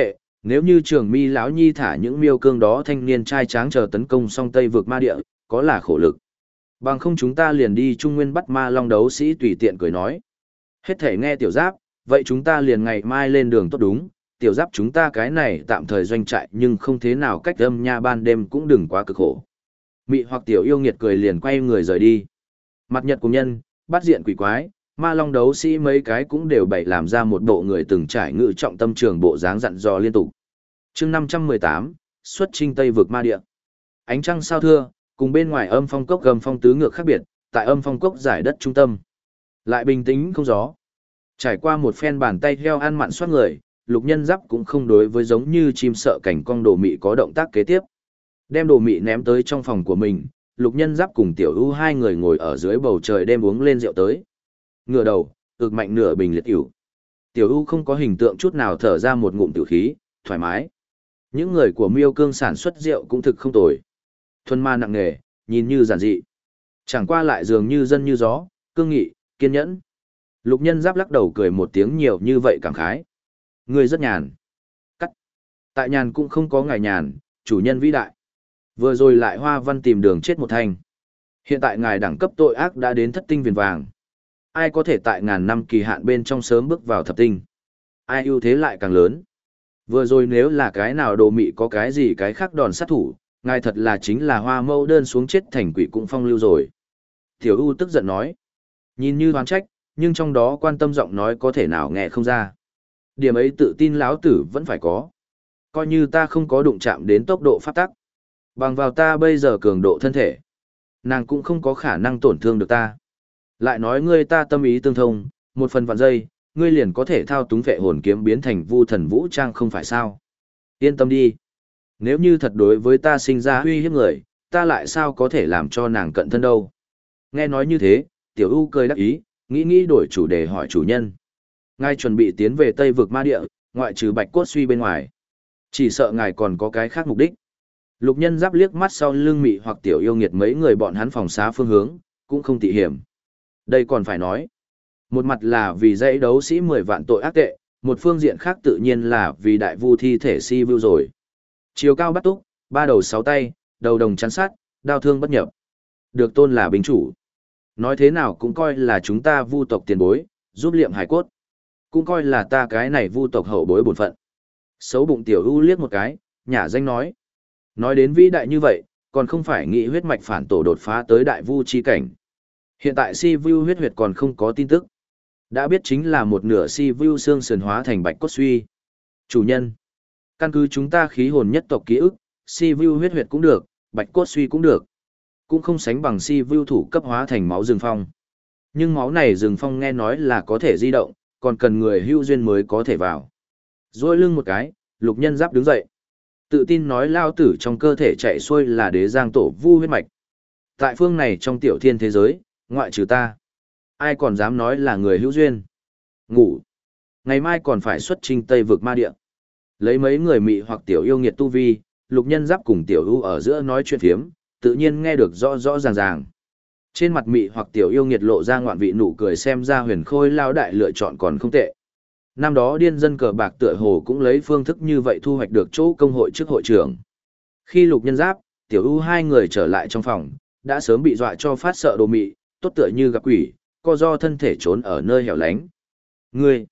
Nếu như Trường Mi lão nhi thả những miêu cương đó thanh niên trai tráng chờ tấn công xong Tây vực ma địa, có là khổ lực. Bằng không chúng ta liền đi Trung Nguyên bắt ma long đấu sĩ tùy tiện cười nói. Hết thể nghe tiểu giáp, vậy chúng ta liền ngày mai lên đường tốt đúng, tiểu giáp chúng ta cái này tạm thời doanh trại nhưng không thế nào cách âm nha ban đêm cũng đừng quá cực khổ. Mị hoặc tiểu yêu nghiệt cười liền quay người rời đi. Mặt nhật cùng nhân, bắt diện quỷ quái, ma long đấu sĩ mấy cái cũng đều bày làm ra một bộ người từng trải ngự trọng tâm trường bộ dáng dặn dò liên tục. chương 518, xuất chinh Tây vực ma địa. Ánh trăng sao thưa, cùng bên ngoài âm phong cốc gầm phong tứ ngược khác biệt, tại âm phong cốc giải đất trung tâm. Lại bình tĩnh không gió. Trải qua một phen bàn tay heo ăn mặn soát người, Lục Nhân Giáp cũng không đối với giống như chim sợ cảnh cong đồ mị có động tác kế tiếp. Đem đồ mị ném tới trong phòng của mình, Lục Nhân Giáp cùng Tiểu U hai người ngồi ở dưới bầu trời đêm uống lên rượu tới. Ngửa đầu, ực mạnh nửa bình liệt ỉu. Tiểu U không có hình tượng chút nào thở ra một ngụm tiểu khí, thoải mái. Những người của Miêu Cương sản xuất rượu cũng thực không tồi. Thuần ma nặng nề, nhìn như giản dị. Chẳng qua lại dường như dân như gió, cương nghị, kiên nhẫn. Lục Nhân Giáp lắc đầu cười một tiếng nhiều như vậy cảm khái. Ngươi rất nhàn. Cắt. Tại nhàn cũng không có ngài nhàn, chủ nhân vĩ đại. Vừa rồi lại Hoa Văn tìm đường chết một thanh. Hiện tại ngài đẳng cấp tội ác đã đến thất tinh viền vàng. Ai có thể tại ngàn năm kỳ hạn bên trong sớm bước vào thập tinh? Ai ưu thế lại càng lớn? Vừa rồi nếu là cái nào đồ mị có cái gì cái khác đòn sát thủ, ngài thật là chính là Hoa Mâu đơn xuống chết thành quỷ cũng phong lưu rồi. Tiểu U tức giận nói. Nhìn như đoán trách, nhưng trong đó quan tâm giọng nói có thể nào nghe không ra. Điểm ấy tự tin lão tử vẫn phải có. Coi như ta không có đụng chạm đến tốc độ pháp tắc. Bằng vào ta bây giờ cường độ thân thể. Nàng cũng không có khả năng tổn thương được ta. Lại nói ngươi ta tâm ý tương thông, một phần vạn giây, ngươi liền có thể thao túng vệ hồn kiếm biến thành vu thần vũ trang không phải sao. Yên tâm đi. Nếu như thật đối với ta sinh ra uy hiếp người, ta lại sao có thể làm cho nàng cận thân đâu. Nghe nói như thế, Tiểu U cười đắc ý, nghĩ đổi chủ đề hỏi chủ nhân. Ngài chuẩn bị tiến về Tây vực ma địa, ngoại trừ Bạch Cốt Suy bên ngoài. Chỉ sợ ngài còn có cái khác mục đích. Lục Nhân Giáp liếc mắt sau lưng mị hoặc tiểu yêu nghiệt mấy người bọn hắn phòng xá phương hướng, cũng không tị hiểm. Đây còn phải nói. Một mặt là vì dãy đấu sĩ 10 vạn tội ác tệ, một phương diện khác tự nhiên là vì đại vu thi thể si view rồi. Chiều cao bắt túc, ba đầu sáu tay, đầu đồng chắn sát, đao thương bất nhập. Được tôn là binh chủ. Nói thế nào cũng coi là chúng ta vu tộc tiền bối, giúp liệm hải cốt. Cũng coi là ta cái này vu tộc hậu bối bổn phận. Xấu bụng Tiểu U liếc một cái, nhả danh nói. Nói đến vĩ đại như vậy, còn không phải nghĩ huyết mạch phản tổ đột phá tới đại vu chi cảnh. Hiện tại si vu huyết huyệt còn không có tin tức. Đã biết chính là một nửa si vu xương sườn hóa thành Bạch Cốt Suy. Chủ nhân, căn cứ chúng ta khí hồn nhất tộc ký ức, si vu huyết huyệt cũng được, Bạch Cốt Suy cũng được. Cũng không sánh bằng si vu thủ cấp hóa thành máu rừng phong. Nhưng máu này rừng phong nghe nói là có thể di động, còn cần người hữu duyên mới có thể vào. Rồi lưng một cái, Lục Nhân Giáp đứng dậy. Tự tin nói lao tử trong cơ thể chạy xuôi là đế giang tổ vu huyết mạch. Tại phương này trong tiểu thiên thế giới, ngoại trừ ta, ai còn dám nói là người hữu duyên. Ngủ. Ngày mai còn phải xuất chinh Tây vực ma địa. Lấy mấy người mị hoặc tiểu yêu nghiệt tu vi, Lục Nhân Giáp cùng tiểu ưu ở giữa nói chuyện phiếm, tự nhiên nghe được rõ rõ ràng ràng. Trên mặt mị hoặc tiểu yêu nghiệt lộ ra ngoạn vị nụ cười xem ra Huyền Khôi lao đại lựa chọn còn không tệ. Năm đó điên dân cờ bạc tựa hồ cũng lấy phương thức như vậy thu hoạch được chỗ công hội trước hội trưởng. Khi Lục Nhân Giáp, Tiểu U hai người trở lại trong phòng, đã sớm bị dọa cho phát sợ đồ mị, tốt tựa như gặp quỷ, co do thân thể trốn ở nơi hẻo lánh. Ngươi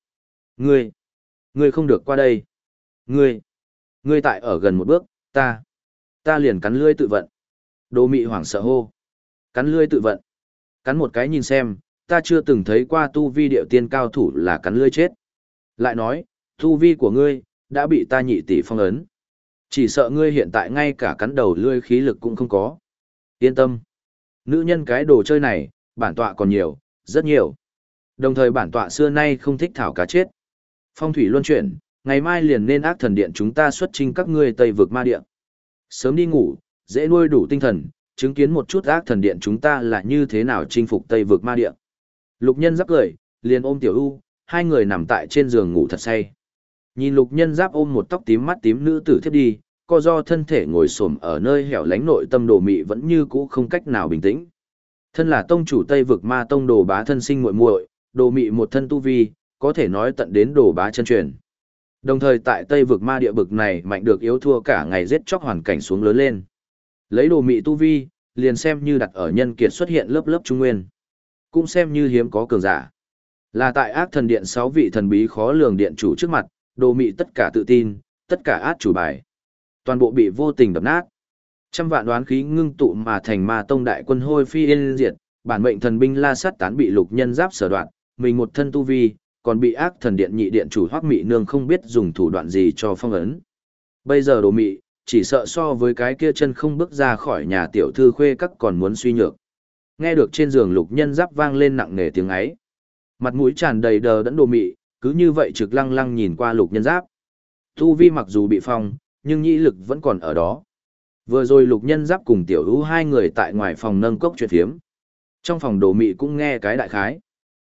không được qua đây. Ngươi tại ở gần một bước, ta liền cắn lưỡi tự vận. Đồ mị hoảng sợ hô. Cắn lưỡi tự vận. Cắn một cái nhìn xem, ta chưa từng thấy qua tu vi điệu tiên cao thủ là cắn lưỡi chết. Lại nói, tu vi của ngươi, đã bị ta nhị tỷ phong ấn. Chỉ sợ ngươi hiện tại ngay cả cắn đầu lưỡi khí lực cũng không có. Yên tâm. Nữ nhân cái đồ chơi này, bản tọa còn nhiều, rất nhiều. Đồng thời bản tọa xưa nay không thích thảo cá chết. Phong thủy luân chuyển, ngày mai liền nên ác thần điện chúng ta xuất chinh các ngươi Tây vực ma điện. Sớm đi ngủ, dễ nuôi đủ tinh thần, chứng kiến một chút ác thần điện chúng ta là như thế nào chinh phục Tây vực ma điện. Lục Nhân Giáp cười, liền ôm Tiểu U, hai người nằm tại trên giường ngủ thật say. Nhìn Lục Nhân Giáp ôm một tóc tím mắt tím nữ tử thiếp đi, co do thân thể ngồi xổm ở nơi hẻo lánh nội tâm đồ mị vẫn như cũ không cách nào bình tĩnh. Thân là tông chủ Tây vực ma tông đồ bá thân sinh muội muội, đồ mị một thân tu vi, có thể nói tận đến đồ bá chân truyền. Đồng thời tại Tây vực ma địa bực này mạnh được yếu thua cả ngày giết chóc hoàn cảnh xuống lớn lên. Lấy đồ mị tu vi, liền xem như đặt ở nhân kiệt xuất hiện lớp lớp trung nguyên. Cũng xem như hiếm có cường giả. Là tại ác thần điện 6 vị thần bí khó lường điện chủ trước mặt, đồ mị tất cả tự tin, tất cả át chủ bài. Toàn bộ bị vô tình đập nát. Trăm vạn đoán khí ngưng tụ mà thành ma tông đại quân hôi phi yên diệt, bản mệnh thần binh la sát tán bị lục nhân giáp sở đoạn, mình một thân tu vi, còn bị ác thần điện nhị điện chủ Hoắc Mị Nương không biết dùng thủ đoạn gì cho phong ấn. Bây giờ đồ mị, chỉ sợ so với cái kia chân không bước ra khỏi nhà tiểu thư khuê các còn muốn suy nhược. Nghe được trên giường lục nhân giáp vang lên nặng nề tiếng ấy. Mặt mũi tràn đầy đờ đẫn đồ mị, cứ như vậy trực lăng lăng nhìn qua lục nhân giáp. Tu vi mặc dù bị phong, nhưng nhĩ lực vẫn còn ở đó. Vừa rồi lục nhân giáp cùng tiểu hữu hai người tại ngoài phòng nâng cốc chuyện thiếm. Trong phòng đồ mị cũng nghe cái đại khái.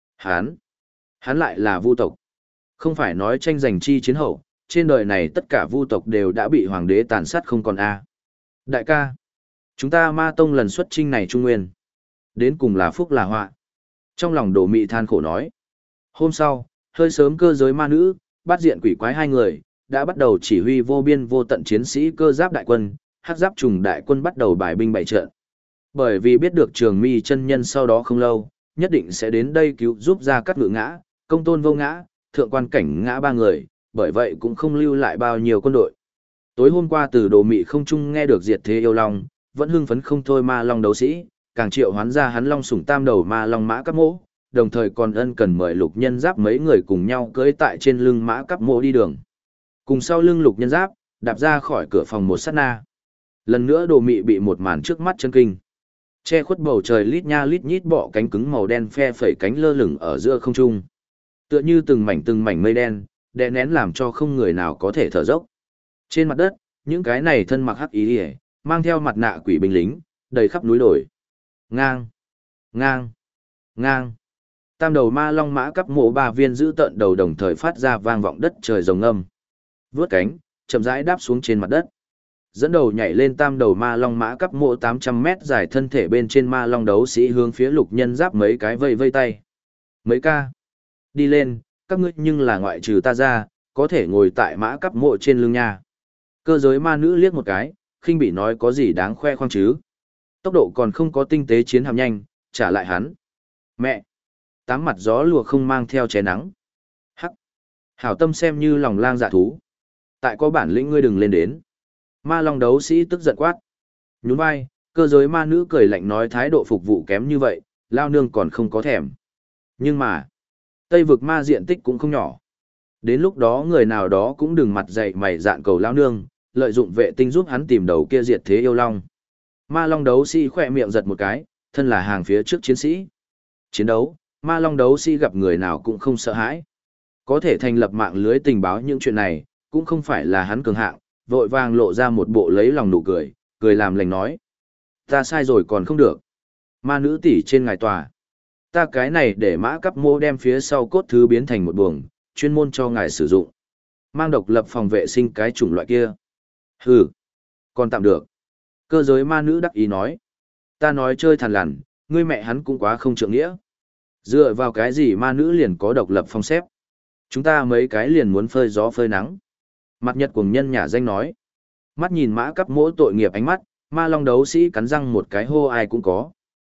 Hắn lại là vu tộc. Không phải nói tranh giành chi chiến hậu, trên đời này tất cả vu tộc đều đã bị hoàng đế tàn sát không còn a. Đại ca, chúng ta ma tông lần xuất chinh này trung nguyên. Đến cùng là phúc là họa. Trong lòng đồ mị than khổ nói. Hôm sau, hơi sớm cơ giới ma nữ, bắt diện quỷ quái hai người, đã bắt đầu chỉ huy vô biên vô tận chiến sĩ cơ giáp đại quân, hắc giáp trùng đại quân bắt đầu bài binh bày trận. Bởi vì biết được Trường Mi chân nhân sau đó không lâu, nhất định sẽ đến đây cứu giúp ra cắt ngự ngã, công tôn vô ngã, thượng quan cảnh ngã ba người, bởi vậy cũng không lưu lại bao nhiêu quân đội. Tối hôm qua từ đồ mị không trung nghe được diệt thế yêu long, vẫn hưng phấn không thôi ma long đấu sĩ, càng triệu hoán ra hắn long sủng tam đầu ma long mã cấp mỗ, đồng thời còn ân cần mời lục nhân giáp mấy người cùng nhau cưỡi tại trên lưng mã cấp mỗ đi đường. Cùng sau lưng lục nhân giáp, đạp ra khỏi cửa phòng một sát na. Lần nữa đồ mị bị một màn trước mắt chân kinh. Che khuất bầu trời lít nha lít nhít bọ cánh cứng màu đen phe phẩy cánh lơ lửng ở giữa không trung. Tựa như từng mảnh mây đen, đè nén làm cho không người nào có thể thở dốc. Trên mặt đất, những cái này thân mặc hắc ý ỉa, mang theo mặt nạ quỷ binh lính, đầy khắp núi đồi. Ngang, ngang, ngang. Tam đầu ma long mã cấp mộ ba viên giữ tận đầu đồng thời phát ra vang vọng đất trời rồng âm. Vướt cánh, chậm rãi đáp xuống trên mặt đất. Dẫn đầu nhảy lên tam đầu ma long mã cấp mộ 800 mét dài thân thể bên trên ma long đấu sĩ hướng phía lục nhân giáp mấy cái vây vây tay. Mấy ca. Đi lên, các ngươi nhưng là ngoại trừ ta ra, có thể ngồi tại mã cấp mộ trên lưng nha. Cơ giới ma nữ liếc một cái, khinh bị nói có gì đáng khoe khoang chứ. Tốc độ còn không có tinh tế chiến hạm nhanh, trả lại hắn. Mẹ! Tám mặt gió lùa không mang theo ché nắng. Hắc! Hảo tâm xem như lòng lang dạ thú. Tại có bản lĩnh ngươi đừng lên đến. Ma long đấu sĩ tức giận quát. Nhún vai, cơ giới ma nữ cười lạnh nói thái độ phục vụ kém như vậy, lao nương còn không có thèm. Nhưng mà, Tây vực ma diện tích cũng không nhỏ. Đến lúc đó người nào đó cũng đừng mặt dày mày dạn cầu lao nương, lợi dụng vệ tinh giúp hắn tìm đầu kia diệt thế yêu long. Ma long đấu sĩ khỏe miệng giật một cái, thân là hàng phía trước chiến sĩ. Chiến đấu, ma long đấu sĩ gặp người nào cũng không sợ hãi. Có thể thành lập mạng lưới tình báo những chuyện này, cũng không phải là hắn cường hạng, vội vàng lộ ra một bộ lấy lòng nụ cười, cười làm lành nói. Ta sai rồi còn không được. Ma nữ tỷ trên ngài tòa. Ta cái này để mã cấp mô đem phía sau cốt thứ biến thành một buồng, chuyên môn cho ngài sử dụng. Mang độc lập phòng vệ sinh cái chủng loại kia. Hừ, còn tạm được. Cơ giới ma nữ đắc ý nói. Ta nói chơi thằn lằn, ngươi mẹ hắn cũng quá không trượng nghĩa. Dựa vào cái gì ma nữ liền có độc lập phong xếp. Chúng ta mấy cái liền muốn phơi gió phơi nắng. Mặt nhật cuồng nhân nhà danh nói. Mắt nhìn mã cấp mỗi tội nghiệp ánh mắt, ma long đấu sĩ cắn răng một cái hô ai cũng có.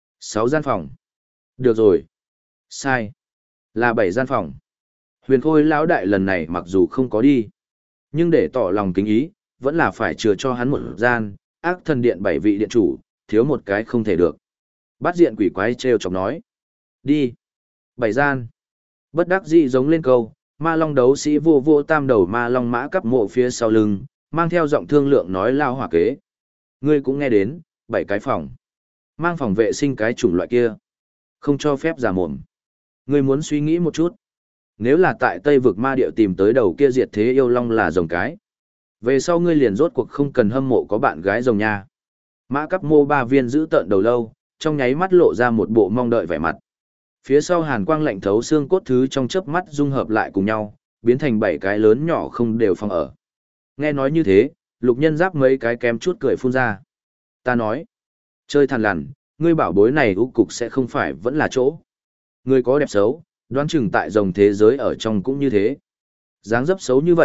6 gian phòng. Được rồi. Sai. Là 7 gian phòng. Huyền Khôi lão đại lần này mặc dù không có đi, nhưng để tỏ lòng kính ý, vẫn là phải chừa cho hắn một gian, ác thần điện 7 vị điện chủ, thiếu một cái không thể được. Bát diện quỷ quái trêu chọc nói. Đi. 7 gian. Bất đắc dĩ giống lên câu, ma long đấu sĩ vô vô tam đầu ma long mã cấp mộ phía sau lưng, mang theo giọng thương lượng nói lao hỏa kế. Ngươi cũng nghe đến, 7 cái phòng. Mang phòng vệ sinh cái chủng loại kia. Không cho phép giả mồm. Ngươi muốn suy nghĩ một chút. Nếu là tại Tây vực ma địa tìm tới đầu kia diệt thế yêu long là rồng cái. Về sau ngươi liền rốt cuộc không cần hâm mộ có bạn gái rồng nha. Mã cấp mô ba viên giữ tợn đầu lâu, trong nháy mắt lộ ra một bộ mong đợi vẻ mặt. Phía sau hàn quang lạnh thấu xương cốt thứ trong chớp mắt dung hợp lại cùng nhau, biến thành 7 cái lớn nhỏ không đều phòng ở. Nghe nói như thế, lục nhân giáp mấy cái kém chút cười phun ra. Ta nói, chơi thằn lằn, ngươi bảo bối này ưu cục sẽ không phải vẫn là chỗ. Ngươi có đẹp xấu, đoán chừng tại rồng thế giới ở trong cũng như thế. Dáng dấp xấu như vậy,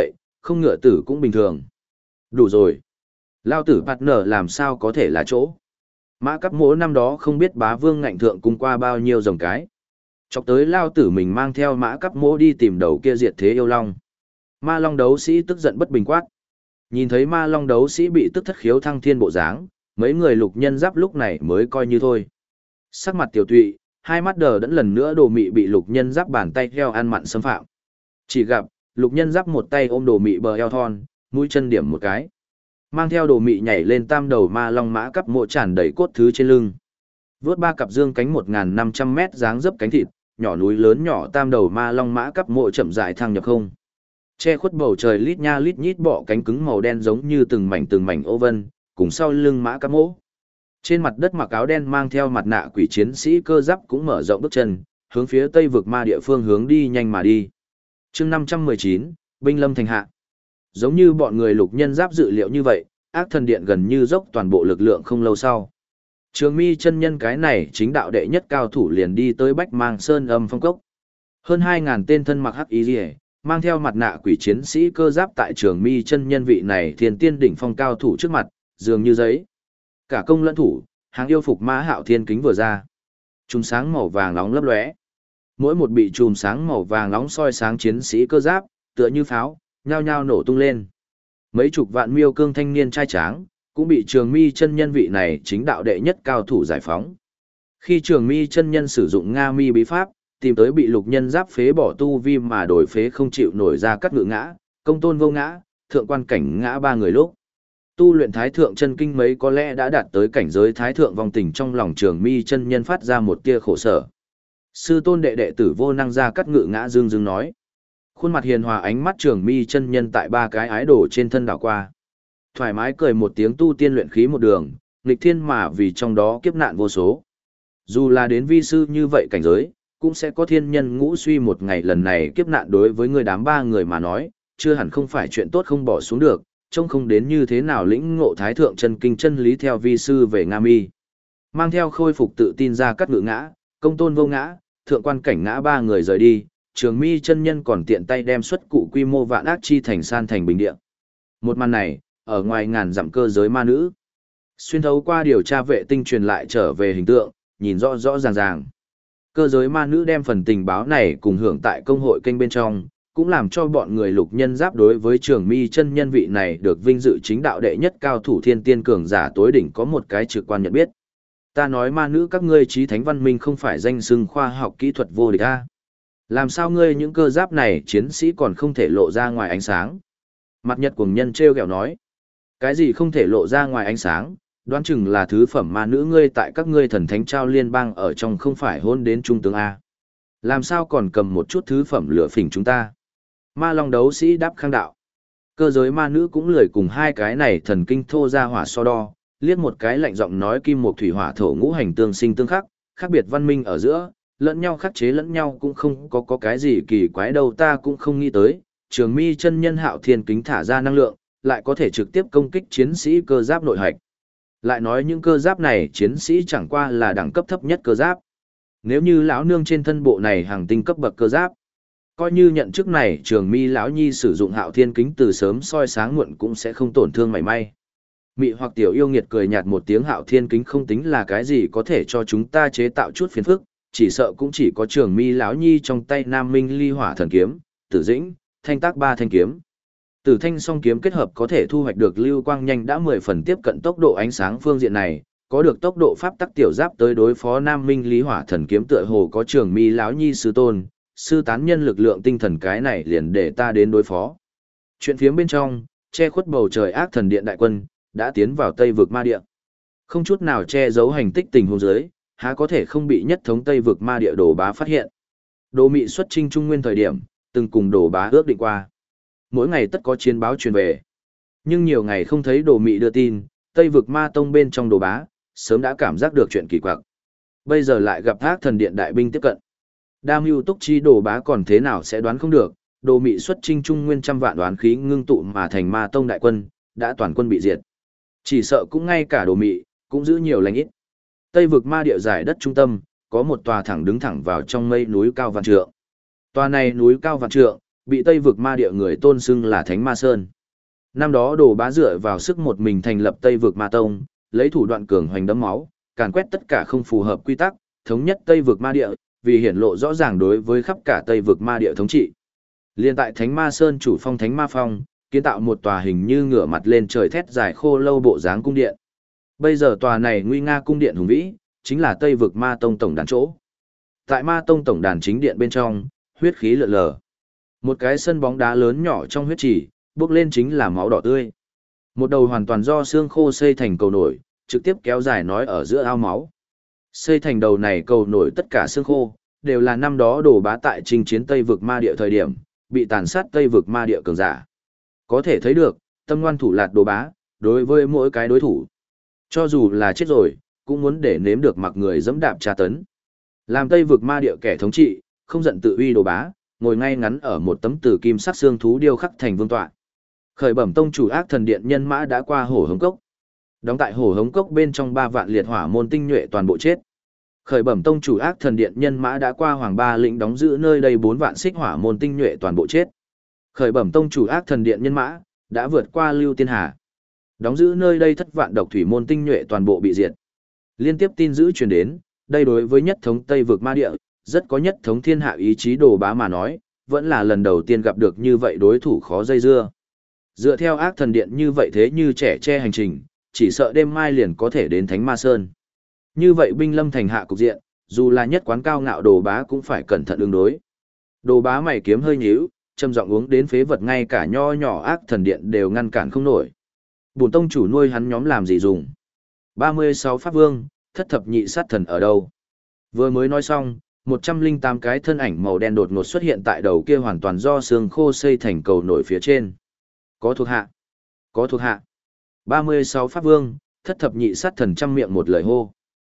không ngựa tử cũng bình thường. Đủ rồi. Lao tử partner làm sao có thể là chỗ. Mã Cắp Mỗ năm đó không biết bá vương ngạnh thượng cung qua bao nhiêu dòng cái. Chọc tới Lao tử mình mang theo Mã Cắp Mỗ đi tìm đầu kia diệt thế yêu long. Ma long đấu sĩ tức giận bất bình quát. Nhìn thấy ma long đấu sĩ bị tức thất khiếu thăng thiên bộ dáng, mấy người lục nhân giáp lúc này mới coi như thôi. Sắc mặt tiểu tụy, hai mắt đờ đẫn lần nữa đồ mị bị lục nhân giáp bàn tay theo ăn mặn xâm phạm. Chỉ gặp, lục nhân giáp một tay ôm đồ mị bờ eo thon, mũi chân điểm một cái. Mang theo đồ mị nhảy lên tam đầu ma long Mã Cắp Mỗ tràn đầy cốt thứ trên lưng. Vướt ba cặp dương cánh 1.500 mét dáng dấp cánh thịt, nhỏ núi lớn nhỏ tam đầu ma long Mã Cắp Mỗ chậm rãi thăng nhập không. Che khuất bầu trời lít nha lít nhít bọ cánh cứng màu đen giống như từng mảnh ô vân, cùng sau lưng Mã Cắp Mỗ. Trên mặt đất mặc áo đen mang theo mặt nạ quỷ chiến sĩ cơ giáp cũng mở rộng bước chân, hướng phía tây vực ma địa phương hướng đi nhanh mà đi. Chương 519, binh lâm thành hạ. Giống như bọn người lục nhân giáp dự liệu như vậy, ác thần điện gần như dốc toàn bộ lực lượng không lâu sau. Trường Mi chân nhân cái này chính đạo đệ nhất cao thủ liền đi tới Bách Mang Sơn Âm Phong Cốc. Hơn 2.000 tên thân mặc hắc y liễu, mang theo mặt nạ quỷ chiến sĩ cơ giáp tại Trường Mi chân nhân vị này thiên tiên đỉnh phong cao thủ trước mặt, dường như giấy. Cả công lẫn thủ, hàng yêu phục Mã Hạo Thiên kính vừa ra. Chùm sáng màu vàng nóng lấp lóe. Mỗi một bị chùm sáng màu vàng nóng soi sáng chiến sĩ cơ giáp, tựa như pháo, nhao nhao nổ tung lên. Mấy chục vạn miêu cương thanh niên trai tráng, cũng bị Trường Mi chân nhân vị này chính đạo đệ nhất cao thủ giải phóng. Khi Trường Mi chân nhân sử dụng Nga Mi bí pháp, tìm tới bị lục nhân giáp phế bỏ tu vi mà đổi phế không chịu nổi ra cắt ngự ngã, công tôn vô ngã, thượng quan cảnh ngã ba người lúc. Tu luyện thái thượng chân kinh mấy có lẽ đã đạt tới cảnh giới thái thượng vong tình trong lòng Trường Mi chân nhân phát ra một tia khổ sở. Sư tôn đệ đệ tử vô năng ra cắt ngự ngã dương dương nói. Khuôn mặt hiền hòa ánh mắt Trường Mi chân nhân tại ba cái ái đồ trên thân đảo qua. Thoải mái cười một tiếng tu tiên luyện khí một đường, nghịch thiên mà vì trong đó kiếp nạn vô số. Dù là đến vi sư như vậy cảnh giới, cũng sẽ có thiên nhân ngũ suy một ngày lần này kiếp nạn đối với người đám ba người mà nói, chưa hẳn không phải chuyện tốt không bỏ xuống được, trông không đến như thế nào lĩnh ngộ thái thượng chân kinh chân lý theo vi sư về Nga Mi. Mang theo khôi phục tự tin ra cắt ngự ngã, công tôn vô ngã, thượng quan cảnh ngã ba người rời đi, Trường Mi chân nhân còn tiện tay đem xuất cụ quy mô vạn ác chi thành san thành bình địa. Một màn này, ở ngoài ngàn dặm cơ giới ma nữ. Xuyên thấu qua điều tra vệ tinh truyền lại trở về hình tượng, nhìn rõ rõ ràng ràng. Cơ giới ma nữ đem phần tình báo này cùng hưởng tại công hội kênh bên trong, cũng làm cho bọn người lục nhân giáp đối với Trường Mi chân nhân vị này được vinh dự chính đạo đệ nhất cao thủ thiên tiên cường giả tối đỉnh có một cái trực quan nhận biết. Ta nói ma nữ các ngươi trí thánh văn minh không phải danh xưng khoa học kỹ thuật vô địch a. Làm sao ngươi những cơ giáp này chiến sĩ còn không thể lộ ra ngoài ánh sáng? Mặt Nhật cuồng nhân treo kẹo nói. Cái gì không thể lộ ra ngoài ánh sáng, đoán chừng là thứ phẩm ma nữ ngươi tại các ngươi thần thánh trao liên bang ở trong không phải hôn đến trung tướng A. Làm sao còn cầm một chút thứ phẩm lửa phỉnh chúng ta? Ma long đấu sĩ đáp khang đạo. Cơ giới ma nữ cũng lười cùng hai cái này thần kinh thô ra hỏa so đo, liếc một cái lạnh giọng nói kim một thủy hỏa thổ ngũ hành tương sinh tương khắc, khác biệt văn minh ở giữa, lẫn nhau khắc chế lẫn nhau cũng không có cái gì kỳ quái đâu ta cũng không nghĩ tới. Trường Mi chân nhân Hạo Thiên kính thả ra năng lượng, lại có thể trực tiếp công kích chiến sĩ cơ giáp nội hạch. Lại nói những cơ giáp này chiến sĩ chẳng qua là đẳng cấp thấp nhất cơ giáp. Nếu như lão nương trên thân bộ này hàng tinh cấp bậc cơ giáp, coi như nhận chức này Trường Mi lão nhi sử dụng Hạo Thiên kính từ sớm soi sáng muộn cũng sẽ không tổn thương mảy may. Mị hoặc tiểu yêu nghiệt cười nhạt một tiếng Hạo Thiên kính không tính là cái gì có thể cho chúng ta chế tạo chút phiền phức, chỉ sợ cũng chỉ có Trường Mi lão nhi trong tay Nam Minh Ly Hỏa thần kiếm, Tử Dĩnh, Thanh Tác ba thanh kiếm. Tử thanh song kiếm kết hợp có thể thu hoạch được lưu quang nhanh đã 10 phần tiếp cận tốc độ ánh sáng phương diện này, có được tốc độ pháp tắc tiểu giáp tới đối phó Nam Minh Lý Hỏa thần kiếm tựa hồ có Trường Mi lão nhi sư tôn, sư tán nhân lực lượng tinh thần cái này liền để ta đến đối phó. Chuyện phía bên trong, che khuất bầu trời ác thần điện đại quân đã tiến vào Tây vực ma địa. Không chút nào che giấu hành tích tình huống dưới, há có thể không bị nhất thống Tây vực ma địa Đồ Bá phát hiện. Đồ Mị xuất chinh trung nguyên thời điểm, từng cùng Đồ Bá ước định qua. Mỗi ngày tất có chiến báo truyền về. Nhưng nhiều ngày không thấy Đồ Mị đưa tin, Tây vực ma tông bên trong Đồ Bá, sớm đã cảm giác được chuyện kỳ quặc. Bây giờ lại gặp ác thần điện đại binh tiếp cận. Đam mưu túc chi Đồ Bá còn thế nào sẽ đoán không được, Đồ Mị xuất chinh trung nguyên trăm vạn đoán khí ngưng tụ mà thành ma tông đại quân, đã toàn quân bị diệt. Chỉ sợ cũng ngay cả Đồ Mị, cũng giữ nhiều lành ít. Tây vực ma địa giải đất trung tâm, có một tòa thẳng đứng thẳng vào trong mây núi cao vạn trượng. Tòa này núi cao vạn trượng, bị Tây vực ma địa người tôn xưng là Thánh Ma Sơn. Năm đó Đồ Bá dựa vào sức một mình thành lập Tây vực ma tông, lấy thủ đoạn cường hoành đấm máu, càn quét tất cả không phù hợp quy tắc, thống nhất Tây vực ma địa, vì hiển lộ rõ ràng đối với khắp cả Tây vực ma địa thống trị. Liên tại Thánh Ma Sơn chủ phong Thánh Ma Phong, kiến tạo một tòa hình như ngửa mặt lên trời thét dài khô lâu bộ dáng cung điện. Bây giờ tòa này nguy nga cung điện hùng vĩ, chính là Tây vực Ma Tông tổng đàn chỗ. Tại Ma Tông tổng đàn chính điện bên trong, huyết khí lượn lờ. Một cái sân bóng đá lớn nhỏ trong huyết trì, bốc lên chính là máu đỏ tươi. Một đầu hoàn toàn do xương khô xây thành cầu nổi, trực tiếp kéo dài nói ở giữa ao máu. Xây thành đầu này cầu nổi tất cả xương khô, đều là năm đó Đồ Bá tại chinh chiến Tây vực ma địa thời điểm, bị tàn sát Tây vực ma địa cường giả. Có thể thấy được, tâm ngoan thủ lạt Đồ Bá, đối với mỗi cái đối thủ. Cho dù là chết rồi, cũng muốn để nếm được mặc người dẫm đạp tra tấn. Làm Tây vực ma địa kẻ thống trị, không giận tự uy Đồ Bá, ngồi ngay ngắn ở một tấm từ kim sắc xương thú điêu khắc thành vương tọa. Khởi bẩm tông chủ ác thần điện nhân mã đã qua Hổ Hống Cốc. Đóng tại Hổ Hống Cốc bên trong 3 vạn liệt hỏa môn tinh nhuệ toàn bộ chết. Khởi bẩm tông chủ ác thần điện nhân mã đã qua Hoàng Ba lĩnh đóng giữ nơi đây 4 vạn xích hỏa môn tinh nhuệ toàn bộ chết. Khởi bẩm tông chủ ác thần điện nhân mã đã vượt qua Lưu Tiên Hà. Đóng giữ nơi đây thất vạn độc thủy môn tinh nhuệ toàn bộ bị diệt. Liên tiếp tin dữ truyền đến, đây đối với nhất thống Tây vực ma địa, rất có nhất thống thiên hạ ý chí Đồ Bá mà nói, vẫn là lần đầu tiên gặp được như vậy đối thủ khó dây dưa. Dựa theo ác thần điện như vậy thế như trẻ che hành trình, chỉ sợ đêm mai liền có thể đến Thánh Ma Sơn. Như vậy binh lâm thành hạ cục diện, dù là nhất quán cao ngạo Đồ Bá cũng phải cẩn thận ứng đối. Đồ Bá mày kiếm hơi nhíu, trầm giọng uống đến phế vật ngay cả nho nhỏ ác thần điện đều ngăn cản không nổi. Bổn tông chủ nuôi hắn nhóm làm gì dùng? 36 pháp vương, thất thập nhị sát thần ở đâu? Vừa mới nói xong, 108 cái thân ảnh màu đen đột ngột xuất hiện tại đầu kia hoàn toàn do xương khô xây thành cầu nổi phía trên. Có thuộc hạ. Có thuộc hạ. 36 pháp vương, thất thập nhị sát thần trăm miệng một lời hô.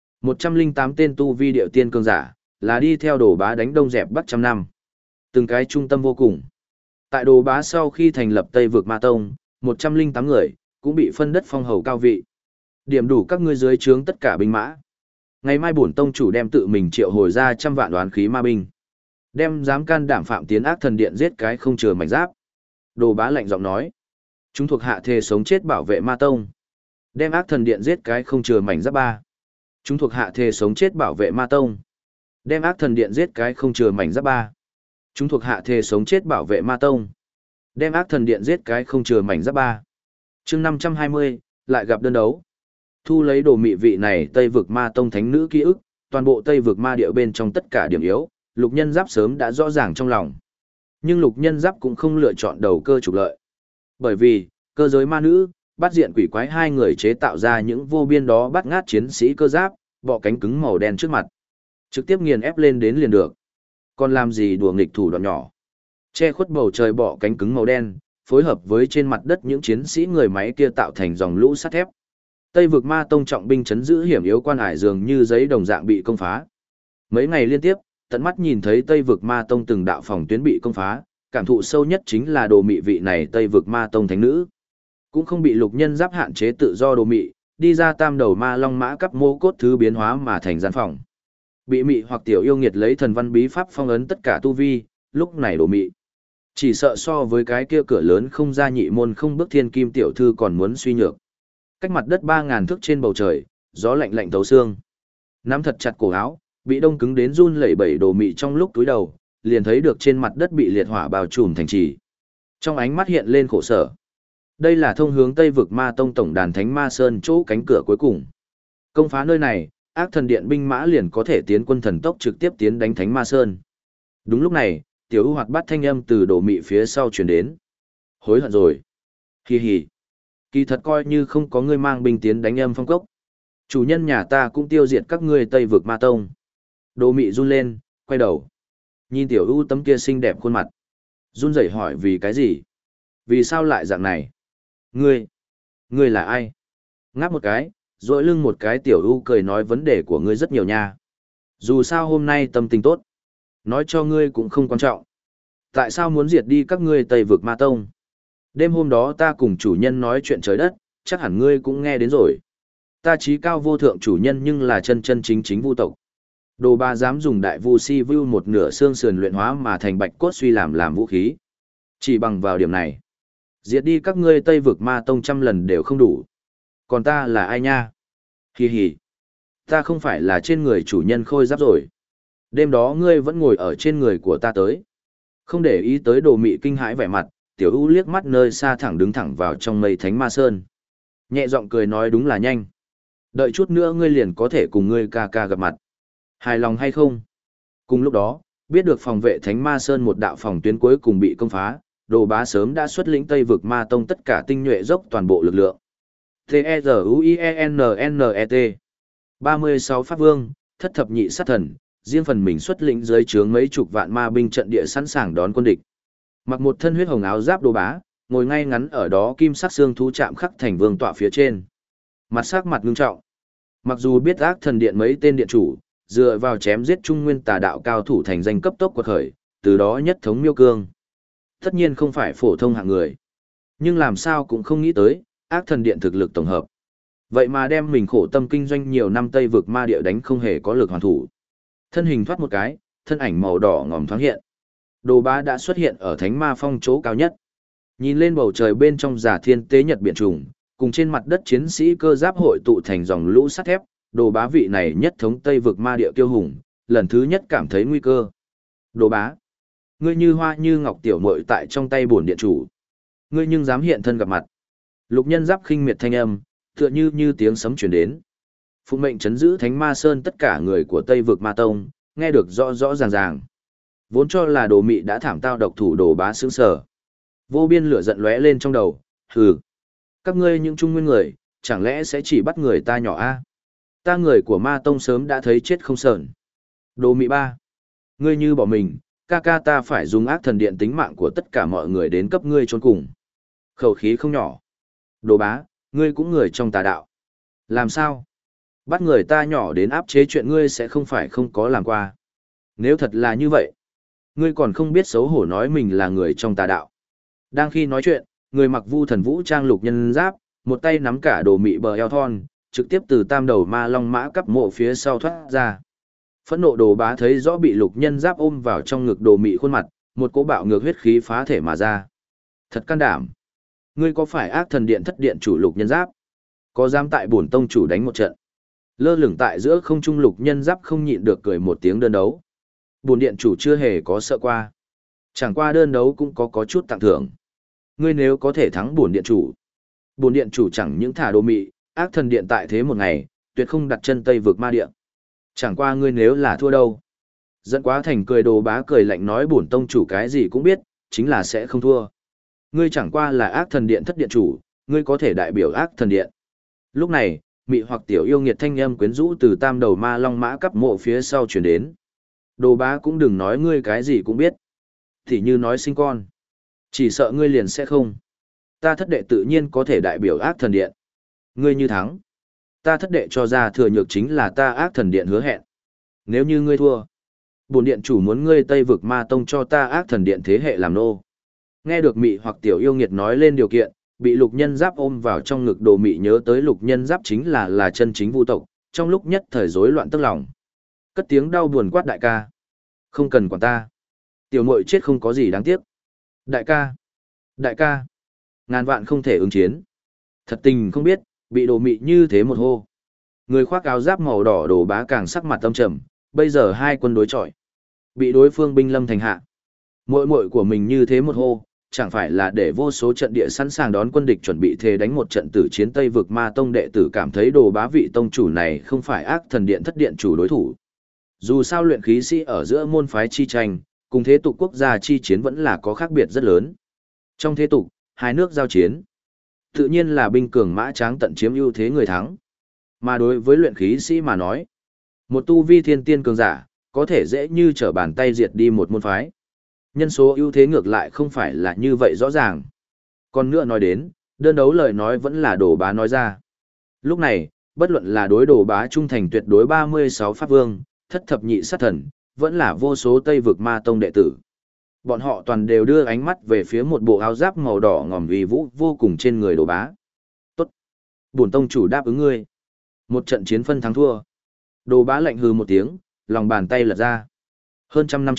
108 tên tu vi điệu tiên cường giả, là đi theo Đồ Bá đánh Đông dẹp Bắc trăm năm. Từng cái trung tâm vô cùng. Tại Đồ Bá sau khi thành lập Tây vực Ma Tông, 108 người, cũng bị phân đất phong hầu cao vị. Điểm đủ các ngươi dưới trướng tất cả binh mã. Ngày mai bổn tông chủ đem tự mình triệu hồi ra trăm vạn đoán khí ma binh. Đem dám can đảm phạm tiến ác thần điện giết cái không chừa mảnh giáp. Đồ Bá lạnh giọng nói. Chúng thuộc hạ thề sống chết bảo vệ ma tông. Đem ác thần điện giết cái không chừa mảnh giáp 3. Chúng thuộc hạ thề sống chết bảo vệ ma tông. Đem ác thần điện giết cái không chừa mảnh giáp 3. Chúng thuộc hạ thề sống chết bảo vệ ma tông. Đem ác thần điện giết cái không chừa mảnh giáp 3. Chương 520, lại gặp đơn đấu. Thu lấy đồ mị vị này Tây vực ma tông thánh nữ ký ức, toàn bộ Tây vực ma địa bên trong tất cả điểm yếu, Lục Nhân Giáp sớm đã rõ ràng trong lòng. Nhưng Lục Nhân Giáp cũng không lựa chọn đầu cơ trục lợi. Bởi vì, cơ giới ma nữ, bắt diện quỷ quái hai người chế tạo ra những vô biên đó bắt ngát chiến sĩ cơ giáp, bọ cánh cứng màu đen trước mặt. Trực tiếp nghiền ép lên đến liền được. Còn làm gì đùa nghịch thủ đoạn nhỏ. Che khuất bầu trời bọ cánh cứng màu đen, phối hợp với trên mặt đất những chiến sĩ người máy kia tạo thành dòng lũ sắt thép. Tây vực ma tông trọng binh chấn giữ hiểm yếu quan hải dường như giấy đồng dạng bị công phá. Mấy ngày liên tiếp, tận mắt nhìn thấy Tây vực ma tông từng đạo phòng tuyến bị công phá, cảm thụ sâu nhất chính là đồ mị vị này Tây vực ma tông thánh nữ. Cũng không bị Lục Nhân Giáp hạn chế tự do đồ mị, đi ra tam đầu ma long mã cấp mô cốt thứ biến hóa mà thành gian phòng. Bị mị hoặc tiểu yêu nghiệt lấy thần văn bí pháp phong ấn tất cả tu vi, lúc này đồ mị. Chỉ sợ so với cái kia cửa lớn không ra nhị môn không bước thiên kim tiểu thư còn muốn suy nhược. Cách mặt đất 3000 thước trên bầu trời, gió lạnh lạnh thấu xương. Nắm thật chặt cổ áo, bị đông cứng đến run lẩy bẩy đồ mị trong lúc túi đầu, liền thấy được trên mặt đất bị liệt hỏa bao trùm thành trì. Trong ánh mắt hiện lên khổ sở. Đây là thông hướng Tây vực Ma Tông tổng đàn Thánh Ma Sơn chỗ cánh cửa cuối cùng. Công phá nơi này, ác thần điện binh mã liền có thể tiến quân thần tốc trực tiếp tiến đánh Thánh Ma Sơn. Đúng lúc này, tiểu ưu hoạt bát thanh âm từ đồ mị phía sau truyền đến. Hối hận rồi. Hi hi. Kỳ thật coi như không có ngươi mang binh tiến đánh Âm Phong Cốc. Chủ nhân nhà ta cũng tiêu diệt các ngươi Tây vực Ma Tông. Đồ mị run lên, quay đầu. Nhìn tiểu ưu tấm kia xinh đẹp khuôn mặt. Run rẩy hỏi vì cái gì? Vì sao lại dạng này? Ngươi là ai? Ngáp một cái, rồi lưng một cái tiểu ưu cười nói vấn đề của ngươi rất nhiều nha. Dù sao hôm nay tâm tình tốt. Nói cho ngươi cũng không quan trọng. Tại sao muốn diệt đi các ngươi Tây vực Ma Tông? Đêm hôm đó ta cùng chủ nhân nói chuyện trời đất, chắc hẳn ngươi cũng nghe đến rồi. Ta trí cao vô thượng chủ nhân nhưng là chân chân chính chính vu tộc. Đồ Ba dám dùng đại vu si vu một nửa xương sườn luyện hóa mà thành bạch cốt suy làm vũ khí. Chỉ bằng vào điểm này, diệt đi các ngươi Tây vực ma tông 100 lần đều không đủ. Còn ta là ai nha? Hì hì. Ta không phải là trên người chủ nhân khôi giáp rồi. Đêm đó ngươi vẫn ngồi ở trên người của ta tới. Không để ý tới Đồ Mị kinh hãi vẻ mặt, Tiểu U liếc mắt nơi xa thẳng đứng thẳng vào trong mây thánh ma sơn. Nhẹ giọng cười nói đúng là nhanh. Đợi chút nữa ngươi liền có thể cùng ngươi ca ca gặp mặt. Hài lòng hay không? Cùng lúc đó, biết được phòng vệ thánh ma sơn một đạo phòng tuyến cuối cùng bị công phá, Đồ Bá sớm đã xuất lĩnh Tây vực ma tông tất cả tinh nhuệ dốc toàn bộ lực lượng. T-E-Z-U-I-E-N-N-E-T 36 Pháp Vương, thất thập nhị sát thần, riêng phần mình xuất lĩnh dưới trướng mấy chục vạn ma binh trận địa sẵn sàng đón quân địch. Mặc một thân huyết hồng áo giáp Đồ Bá, ngồi ngay ngắn ở đó kim sắc xương thú chạm khắc thành vương tọa phía trên. Mặt sắc mặt ngưng trọng. Mặc dù biết ác thần điện mấy tên điện chủ, dựa vào chém giết trung nguyên tà đạo cao thủ thành danh cấp tốc quật khởi, từ đó nhất thống miêu cương. Tất nhiên không phải phổ thông hạng người. Nhưng làm sao cũng không nghĩ tới, ác thần điện thực lực tổng hợp. Vậy mà đem mình khổ tâm kinh doanh nhiều năm Tây vực ma địa đánh không hề có lực hoàn thủ. Thân hình thoát một cái, thân ảnh màu đỏ ngòm thoáng hiện. Đồ Bá đã xuất hiện ở Thánh Ma Phong chỗ cao nhất. Nhìn lên bầu trời bên trong Giả Thiên Tế Nhật biển trùng, cùng trên mặt đất chiến sĩ cơ giáp hội tụ thành dòng lũ sắt thép, Đồ Bá vị này nhất thống Tây vực ma địa kiêu hùng, lần thứ nhất cảm thấy nguy cơ. Đồ Bá, ngươi như hoa như ngọc tiểu muội tại trong tay bổn điện chủ, ngươi nhưng dám hiện thân gặp mặt. Lục Nhân Giáp khinh miệt thanh âm, tựa như tiếng sấm truyền đến. Phụng mệnh trấn giữ Thánh Ma Sơn tất cả người của Tây vực Ma Tông, nghe được rõ rõ ràng ràng. Vốn cho là Đồ Mị đã thảm tao độc thủ Đồ Bá sững sờ. Vô biên lửa giận lóe lên trong đầu, hừ. Các ngươi những trung nguyên người, chẳng lẽ sẽ chỉ bắt người ta nhỏ a? Ta người của Ma Tông sớm đã thấy chết không sờn. Đồ Mị ba, ngươi như bỏ mình, ca ca ta phải dùng ác thần điện tính mạng của tất cả mọi người đến cấp ngươi chôn cùng. Khẩu khí không nhỏ. Đồ Bá, ngươi cũng người trong tà đạo. Làm sao? Bắt người ta nhỏ đến áp chế chuyện ngươi sẽ không phải không có làm qua. Nếu thật là như vậy, ngươi còn không biết xấu hổ nói mình là người trong tà đạo. Đang khi nói chuyện, người mặc vu thần vũ trang Lục Nhân Giáp, một tay nắm cả Đồ Mị bờ eo thon, trực tiếp từ tam đầu ma long mã cấp mộ phía sau thoát ra. Phẫn nộ Đồ Bá thấy rõ bị Lục Nhân Giáp ôm vào trong ngực Đồ Mị khuôn mặt, một cỗ bạo ngược huyết khí phá thể mà ra. Thật can đảm. Ngươi có phải ác thần điện thất điện chủ Lục Nhân Giáp? Có dám tại bổn tông chủ đánh một trận? Lơ lửng tại giữa không trung Lục Nhân Giáp không nhịn được cười một tiếng đơn đấu. Bổn điện chủ chưa hề có sợ qua. Chẳng qua đơn đấu cũng có chút tặng thưởng. Ngươi nếu có thể thắng bổn điện chủ chẳng những thả Đồ Mị, ác thần điện tại thế một ngày, tuyệt không đặt chân Tây vực ma điện. Chẳng qua ngươi nếu là thua đâu. Giận quá thành cười Đồ Bá cười lạnh nói bổn tông chủ cái gì cũng biết, chính là sẽ không thua. Ngươi chẳng qua là ác thần điện thất điện chủ, ngươi có thể đại biểu ác thần điện. Lúc này, mị hoặc tiểu yêu nghiệt thanh âm quyến rũ từ tam đầu ma long mã cấp mộ phía sau chuyển đến. Đồ Bá cũng đừng nói ngươi cái gì cũng biết. Thì như nói sinh con. Chỉ sợ ngươi liền sẽ không. Ta thất đệ tự nhiên có thể đại biểu ác thần điện. Ngươi như thắng. Ta thất đệ cho ra thừa nhược chính là ta ác thần điện hứa hẹn. Nếu như ngươi thua, bổn điện chủ muốn ngươi Tây vực ma tông cho ta ác thần điện thế hệ làm nô. Nghe được mị hoặc tiểu yêu nghiệt nói lên điều kiện, bị Lục Nhân Giáp ôm vào trong ngực Đồ Mị nhớ tới Lục Nhân Giáp chính là chân chính vu tộc, trong lúc nhất thời rối loạn tức lòng. Cất tiếng đau buồn quát đại ca. Không cần quản ta. Tiểu muội chết không có gì đáng tiếc. Đại ca. Đại ca. Ngàn vạn không thể ứng chiến. Thật tình không biết, bị Đồ Mị như thế một hô. Người khoác áo giáp màu đỏ Đồ Bá càng sắc mặt tâm trầm, bây giờ hai quân đối chọi. Bị đối phương binh lâm thành hạ. Muội muội của mình như thế một hô, chẳng phải là để vô số trận địa sẵn sàng đón quân địch chuẩn bị thề đánh một trận tử chiến Tây vực ma tông đệ tử cảm thấy Đồ Bá vị tông chủ này không phải ác thần điện thất điện chủ đối thủ. Dù sao luyện khí sĩ ở giữa môn phái chi tranh, cùng thế tục quốc gia chi chiến vẫn là có khác biệt rất lớn. Trong thế tục, hai nước giao chiến, tự nhiên là binh cường mã tráng tận chiếm ưu thế người thắng. Mà đối với luyện khí sĩ mà nói, một tu vi thiên tiên cường giả, có thể dễ như trở bàn tay diệt đi một môn phái. Nhân số ưu thế ngược lại không phải là như vậy rõ ràng. Còn nữa nói đến, đơn đấu lời nói vẫn là Đồ Bá nói ra. Lúc này, bất luận là đối Đồ Bá trung thành tuyệt đối 36 Pháp Vương, thất thập nhị sát thần, vẫn là vô số Tây vực ma tông đệ tử. Bọn họ toàn đều đưa ánh mắt về phía một bộ áo giáp màu đỏ ngòm uy vũ vô cùng trên người Đồ Bá. Tốt. Bổn tông chủ đáp ứng ngươi. Một trận chiến phân thắng thua. Đồ Bá lạnh hừ một tiếng, lòng bàn tay lật ra. Hơn trăm năm trước,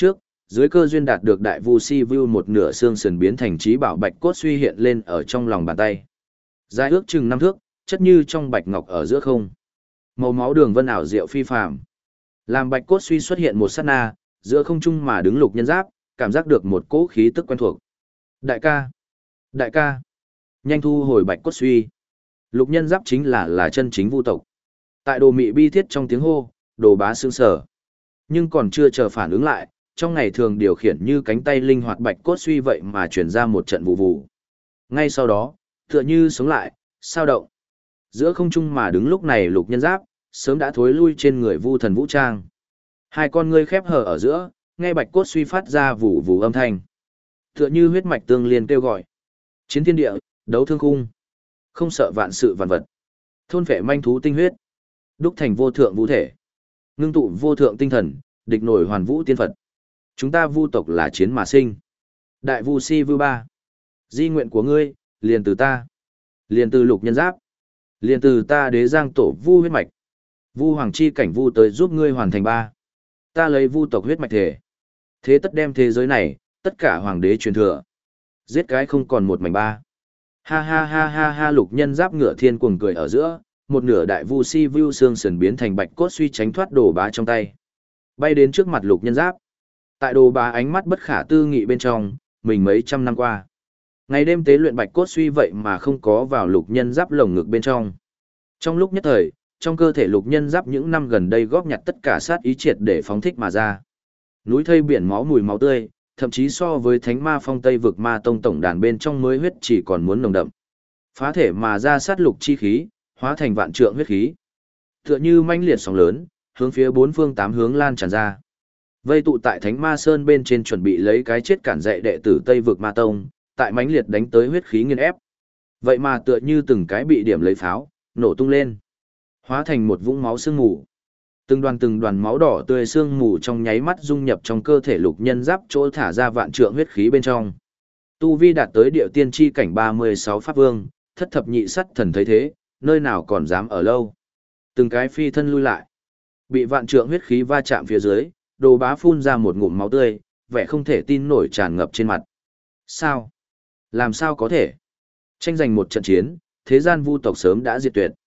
dưới cơ duyên đạt được đại vu si vu một nửa xương sườn biến thành trí bảo bạch cốt suy hiện lên ở trong lòng bàn tay. Dài ước chừng 5 thước, chất như trong bạch ngọc ở giữa không. Màu máu đường vân ảo diệu phi phàm. Làm bạch cốt suy xuất hiện một sát na, giữa không trung mà đứng Lục Nhân Giáp, cảm giác được một cỗ khí tức quen thuộc. Đại ca! Đại ca! Nhanh thu hồi bạch cốt suy. Lục Nhân Giáp chính là chân chính vu tộc. Tại Đồ Mị bi thiết trong tiếng hô, Đồ Bá sững sờ. Nhưng còn chưa chờ phản ứng lại, trong ngày thường điều khiển như cánh tay linh hoạt bạch cốt suy vậy mà truyền ra một trận vụ vụ. Ngay sau đó, tựa như sống lại, sao động. Giữa không trung mà đứng lúc này Lục Nhân Giáp, sớm đã thối lui trên người Vu Thần Vũ Trang. Hai con ngươi khép hờ ở giữa, nghe bạch cốt suy phát ra vụ vụ âm thanh. Tựa như huyết mạch tương liên kêu gọi. Chiến thiên địa, đấu thương khung. Không sợ vạn sự vạn vật. Thôn vệ manh thú tinh huyết. Đúc thành vô thượng vũ thể. Ngưng tụ vô thượng tinh thần, địch nổi hoàn vũ tiên Phật. Chúng ta vu tộc là chiến mà sinh. Đại vu si vu ba. Di nguyện của ngươi, liền từ ta. Liền từ Lục Nhân Giáp. Liền từ ta đế giang tổ vu huyết mạch. Vu hoàng chi cảnh vu tới giúp ngươi hoàn thành ba. Ta lấy vu tộc huyết mạch thể. Thế tất đem thế giới này, tất cả hoàng đế truyền thừa. Giết cái không còn một mảnh ba. Ha ha ha ha ha Lục Nhân Giáp ngựa thiên cuồng cười ở giữa, một nửa đại vu si vu xương sườn biến thành bạch cốt suy tránh thoát Đồ Bá trong tay. Bay đến trước mặt Lục Nhân Giáp. Tại Đồ Bá ánh mắt bất khả tư nghị bên trong, mình mấy trăm năm qua. Ngày đêm tế luyện bạch cốt suy vậy mà không có vào Lục Nhân Giáp lồng ngực bên trong. Trong lúc nhất thời, trong cơ thể Lục Nhân Giáp những năm gần đây góp nhặt tất cả sát ý triệt để phóng thích mà ra. Núi thây biển máu mùi máu tươi, thậm chí so với Thánh Ma Phong Tây vực ma tông tổng đàn bên trong mới huyết chỉ còn muốn nồng đậm. Phá thể mà ra sát lục chi khí, hóa thành vạn trượng huyết khí. Tựa như manh liệt sóng lớn, hướng phía bốn phương tám hướng lan tràn ra. Vây tụ tại Thánh Ma Sơn bên trên chuẩn bị lấy cái chết cản dạy đệ tử Tây vực ma tông, tại mãnh liệt đánh tới huyết khí nghiền ép. Vậy mà tựa như từng cái bị điểm lấy pháo, nổ tung lên, hóa thành một vũng máu sương mù. Từng đoàn máu đỏ tươi sương mù trong nháy mắt dung nhập trong cơ thể Lục Nhân Giáp chỗ thả ra vạn trượng huyết khí bên trong. Tu vi đạt tới điệu tiên chi cảnh 36 pháp vương, thất thập nhị sắt thần thấy thế, nơi nào còn dám ở lâu. Từng cái phi thân lui lại. Bị vạn trượng huyết khí va chạm phía dưới, Đồ Bá phun ra một ngụm máu tươi, vẻ không thể tin nổi tràn ngập trên mặt. Sao? Làm sao có thể? Tranh giành một trận chiến, thế gian vu tộc sớm đã diệt tuyệt.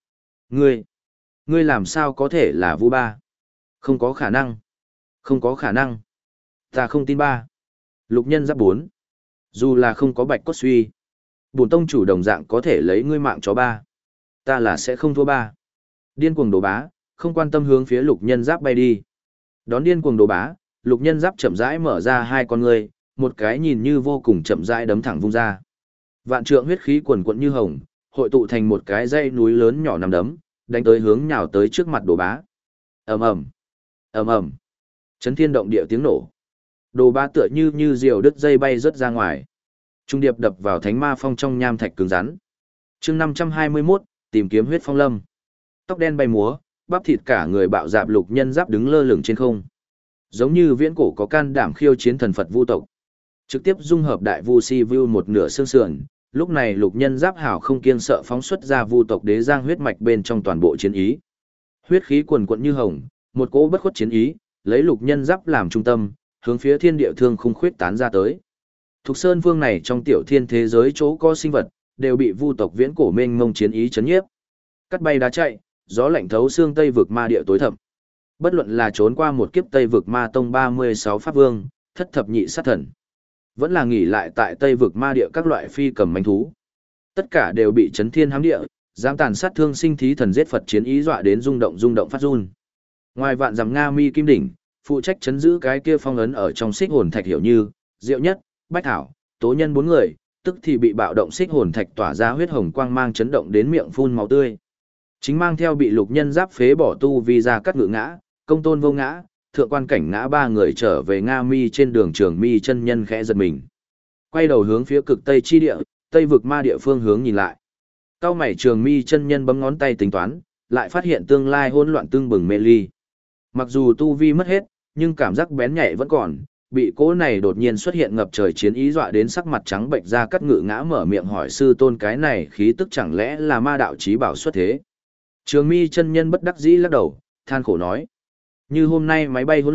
Ngươi làm sao có thể là vu ba? Không có khả năng. Không có khả năng. Ta không tin ba. Lục Nhân Giáp 4. Dù là không có bạch cốt suy, bổn tông chủ đồng dạng có thể lấy ngươi mạng chó ba. Ta là sẽ không thua ba. Điên cuồng Đồ Bá, không quan tâm hướng phía Lục Nhân Giáp bay đi. Đón điên cuồng Đồ Bá, Lục Nhân Giáp chậm rãi mở ra hai con ngươi, một cái nhìn như vô cùng chậm rãi đấm thẳng vung ra. Vạn trượng huyết khí quần quận như hồng, hội tụ thành một cái dây núi lớn nhỏ nằm đấm, đánh tới hướng nhào tới trước mặt Đồ Bá. Ầm ầm, ầm ầm, chấn thiên động địa tiếng nổ. Đồ Bá tựa như diều đứt dây bay rớt ra ngoài. Trung điệp đập vào Thánh Ma Phong trong nham thạch cứng rắn. Chương 521, tìm kiếm huyết phong lâm. Tóc đen bay múa, bắp thịt cả người bạo dạp Lục Nhân Giáp đứng lơ lửng trên không. Giống như viễn cổ có can đảm khiêu chiến thần Phật vu tộc. Trực tiếp dung hợp đại vu si vu một nửa xương sườn, lúc này Lục Nhân Giáp hảo không kiêng sợ phóng xuất ra vu tộc đế giang huyết mạch bên trong toàn bộ chiến ý. Huyết khí quần quận như hồng, một cỗ bất khuất chiến ý, lấy Lục Nhân Giáp làm trung tâm, hướng phía thiên địa thương khung khuyết tán ra tới. Thục Sơn Vương này trong tiểu thiên thế giới chỗ có sinh vật, đều bị vu tộc viễn cổ mênh mông chiến ý chấn nhiếp. Cắt bay đá chạy, gió lạnh thấu xương Tây vực ma địa tối thẳm. Bất luận là trốn qua một kiếp Tây vực ma tông 36 pháp vương, thất thập nhị sát thần, vẫn là nghỉ lại tại Tây vực ma địa các loại phi cầm manh thú. Tất cả đều bị chấn thiên hám địa, dám tàn sát thương sinh thí thần giết Phật chiến ý dọa đến rung động phát run. Ngoài vạn dặm Nga Mi Kim Đỉnh, phụ trách chấn giữ cái kia phong ấn ở trong xích hồn thạch Hiểu Như, Diệu Nhất, Bách Thảo, Tố Nhân 4 người, tức thì bị bạo động xích hồn thạch tỏa ra huyết hồng quang mang chấn động đến miệng phun máu tươi. Chính mang theo bị Lục Nhân Giáp phế bỏ tu vi ra cắt ngự ngã, Công Tôn Vô Ngã, Thượng Quan Cảnh Ngã ba người trở về Nga Mi trên đường Trường Mi chân nhân khẽ giật mình. Quay đầu hướng phía cực Tây chi địa, Tây vực ma địa phương hướng nhìn lại. Cao mày Trường Mi chân nhân bấm ngón tay tính toán, lại phát hiện tương lai hỗn loạn tương bừng mê ly. Mặc dù tu vi mất hết, nhưng cảm giác bén nhạy vẫn còn, bị cỗ này đột nhiên xuất hiện ngập trời chiến ý dọa đến sắc mặt trắng bệch ra cắt ngự ngã mở miệng hỏi sư tôn cái này khí tức chẳng lẽ là ma đạo chí bảo xuất thế. Trường Mi chân nhân bất đắc dĩ lắc đầu, than khổ nói. Như hôm nay máy bay hỗn loạn,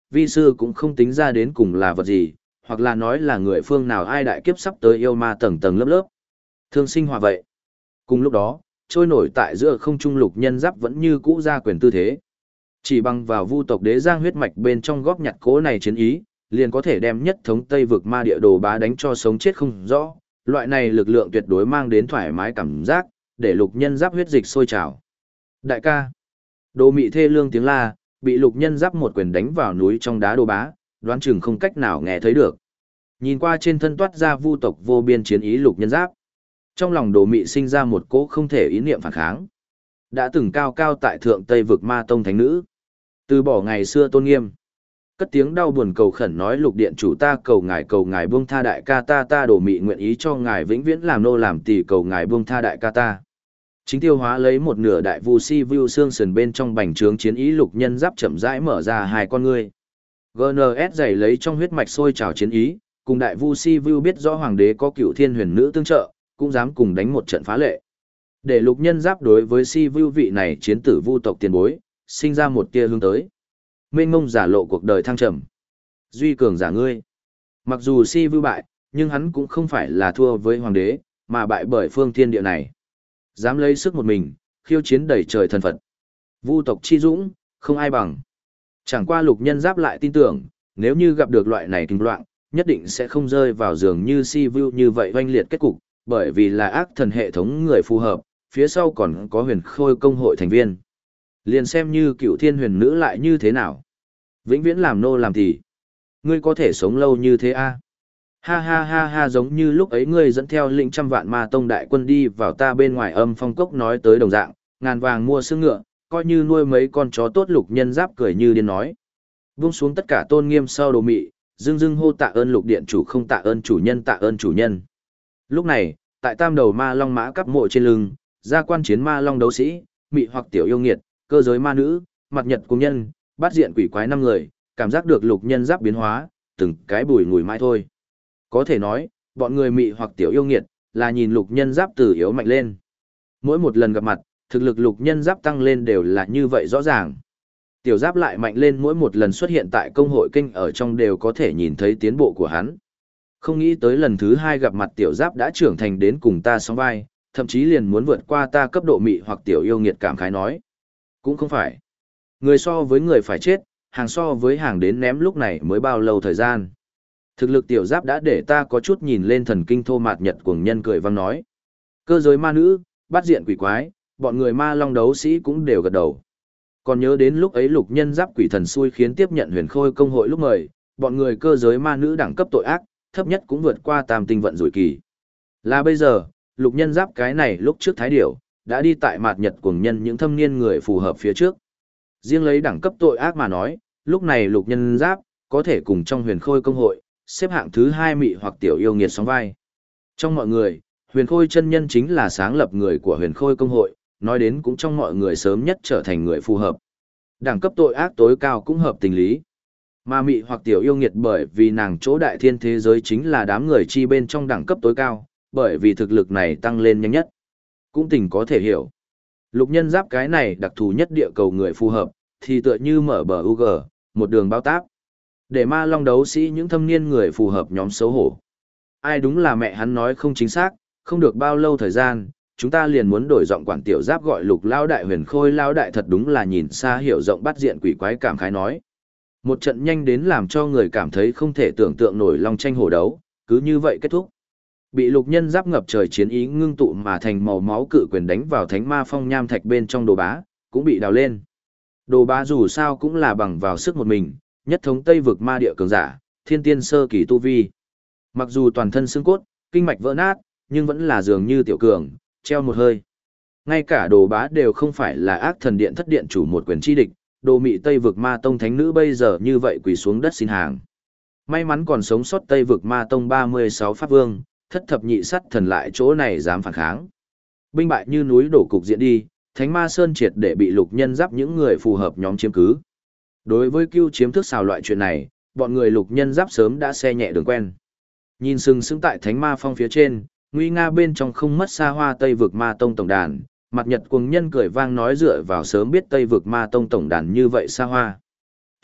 vi sư cũng không tính ra đến cùng là vật gì, hoặc là nói là người phương nào ai đại kiếp sắp tới yêu ma tầng tầng lớp lớp. Thương sinh hòa vậy. Cùng lúc đó, trôi nổi tại giữa không trung lục nhân giáp vẫn như cũ ra quyền tư thế. Chỉ bằng vào vu tộc đế giang huyết mạch bên trong góp nhặt cố này chiến ý, liền có thể đem nhất thống Tây vực ma địa đồ bá đánh cho sống chết không rõ. Loại này lực lượng tuyệt đối mang đến thoải mái cảm giác, để lục nhân giáp huyết dịch sôi trào. Đại ca, đồ mị thê lương tiếng la, bị lục nhân giáp một quyền đánh vào núi trong đá đồ bá, đoán chừng không cách nào nghe thấy được. Nhìn qua trên thân toát ra vu tộc vô biên chiến ý lục nhân giáp, trong lòng đồ mị sinh ra một cỗ không thể ý niệm phản kháng. Đã từng cao cao tại thượng Tây vực ma tông thánh nữ, từ bỏ ngày xưa tôn nghiêm, cất tiếng đau buồn cầu khẩn nói lục điện chủ ta cầu ngài buông tha đại ca ta đồ mị nguyện ý cho ngài vĩnh viễn làm nô làm tỳ cầu ngài buông tha đại ca ta. Chính tiêu hóa lấy một nửa đại vu si vu xương sườn bên trong bành trướng chiến ý lục nhân giáp chậm rãi mở ra hai con ngươi. GNS dày lấy trong huyết mạch sôi trào chiến ý, cùng đại vu si vu biết rõ hoàng đế có cựu thiên huyền nữ tương trợ, cũng dám cùng đánh một trận phá lệ. Để lục nhân giáp đối với si vu vị này chiến tử vu tộc tiền bối, sinh ra một tia hướng tới. Mênh mông giả lộ cuộc đời thăng trầm. Duy cường giả ngươi. Mặc dù si vu bại, nhưng hắn cũng không phải là thua với hoàng đế, mà bại bởi phương thiên địa này. Dám lấy sức một mình, khiêu chiến đầy trời thần Phật. Vu tộc chi dũng, không ai bằng. Chẳng qua lục nhân giáp lại tin tưởng, nếu như gặp được loại này kinh loạn, nhất định sẽ không rơi vào giường như si vu như vậy oanh liệt kết cục, bởi vì là ác thần hệ thống người phù hợp, phía sau còn có huyền khôi công hội thành viên. Liền xem như cựu thiên huyền nữ lại như thế nào. Vĩnh viễn làm nô làm thì. Ngươi có thể sống lâu như thế a? Ha ha ha ha, giống như lúc ấy ngươi dẫn theo lĩnh trăm vạn ma tông đại quân đi vào ta bên ngoài âm phong cốc nói tới đồng dạng, ngàn vàng mua xương ngựa, coi như nuôi mấy con chó tốt lục nhân giáp cười như điên nói. Vung xuống tất cả tôn nghiêm sau đồ mị, dưng dưng hô tạ ơn lục điện chủ không tạ ơn chủ nhân tạ ơn chủ nhân. Lúc này, tại tam đầu ma long mã cắp mộ trên lưng, ra quan chiến ma long đấu sĩ, mị hoặc tiểu yêu nghiệt, cơ giới ma nữ, mặt nhật cung nhân, bát diện quỷ quái 5 người, cảm giác được lục nhân giáp biến hóa, từng cái bùi ngùi mãi thôi. Có thể nói, bọn người mị hoặc tiểu yêu nghiệt, là nhìn lục nhân giáp từ yếu mạnh lên. Mỗi một lần gặp mặt, thực lực lục nhân giáp tăng lên đều là như vậy rõ ràng. Tiểu giáp lại mạnh lên mỗi một lần xuất hiện tại công hội kinh ở trong đều có thể nhìn thấy tiến bộ của hắn. Không nghĩ tới lần thứ 2 gặp mặt tiểu giáp đã trưởng thành đến cùng ta sóng vai, thậm chí liền muốn vượt qua ta cấp độ mị hoặc tiểu yêu nghiệt cảm khái nói. Cũng không phải. Người so với người phải chết, hàng so với hàng đến ném lúc này mới bao lâu thời gian. Thực lực tiểu giáp đã để ta có chút nhìn lên thần kinh thô mạt nhật cuồng nhân cười vang nói. Cơ giới ma nữ, bát diện quỷ quái, bọn người ma long đấu sĩ cũng đều gật đầu. Còn nhớ đến lúc ấy lục nhân giáp quỷ thần xui khiến tiếp nhận huyền khôi công hội lúc mời, bọn người cơ giới ma nữ đẳng cấp tội ác, thấp nhất cũng vượt qua tam tinh vận rủi kỳ. Là bây giờ, lục nhân giáp cái này lúc trước thái điểu, đã đi tại mạt nhật cuồng nhân những thâm niên người phù hợp phía trước. Riêng lấy đẳng cấp tội ác mà nói, lúc này lục nhân giáp, có thể cùng trong huyền khôi công hội, xếp hạng thứ 2 mị hoặc tiểu yêu nghiệt sóng vai. Trong mọi người, huyền khôi chân nhân chính là sáng lập người của huyền khôi công hội, nói đến cũng trong mọi người sớm nhất trở thành người phù hợp. Đẳng cấp tội ác tối cao cũng hợp tình lý. Mà mị hoặc tiểu yêu nghiệt bởi vì nàng chỗ đại thiên thế giới chính là đám người chi bên trong đẳng cấp tối cao, bởi vì thực lực này tăng lên nhanh nhất. Cũng tình có thể hiểu. Lục nhân giáp cái này đặc thù nhất địa cầu người phù hợp, thì tựa như mở bờ UG, một đường bao táp. Để ma long đấu sĩ những thâm niên người phù hợp nhóm xấu hổ. Ai đúng là mẹ hắn nói không chính xác, không được bao lâu thời gian, chúng ta liền muốn đổi giọng quản tiểu giáp gọi lục lao đại huyền khôi lao đại thật đúng là nhìn xa hiểu rộng bắt diện quỷ quái cảm khái nói. Một trận nhanh đến làm cho người cảm thấy không thể tưởng tượng nổi long tranh hổ đấu, cứ như vậy kết thúc. Bị lục nhân giáp ngập trời chiến ý ngưng tụ mà thành màu máu cự quyền đánh vào thánh ma phong nham thạch bên trong đồ bá, cũng bị đào lên. Đồ bá dù sao cũng là bằng vào sức một mình, nhất thống Tây vực ma địa cường giả, thiên tiên sơ kỳ tu vi. Mặc dù toàn thân xương cốt, kinh mạch vỡ nát, nhưng vẫn là dường như tiểu cường, treo một hơi. Ngay cả đồ bá đều không phải là ác thần điện thất điện chủ một quyền chi địch, đồ mị Tây vực ma tông thánh nữ bây giờ như vậy quỳ xuống đất xin hàng. May mắn còn sống sót Tây vực ma tông 36 pháp vương, thất thập nhị sắt thần lại chỗ này dám phản kháng. Binh bại như núi đổ cục diện đi, thánh ma sơn triệt để bị lục nhân giáp những người phù hợp nhóm chiếm cứ. Đối với cưu chiếm thức xào loại chuyện này, bọn người lục nhân giáp sớm đã xe nhẹ đường quen. Nhìn sừng sững tại thánh ma phong phía trên, nguy nga bên trong không mất xa hoa Tây vực ma tông tổng đàn, mặt nhật cuồng nhân cười vang nói dựa vào sớm biết Tây vực ma tông tổng đàn như vậy xa hoa.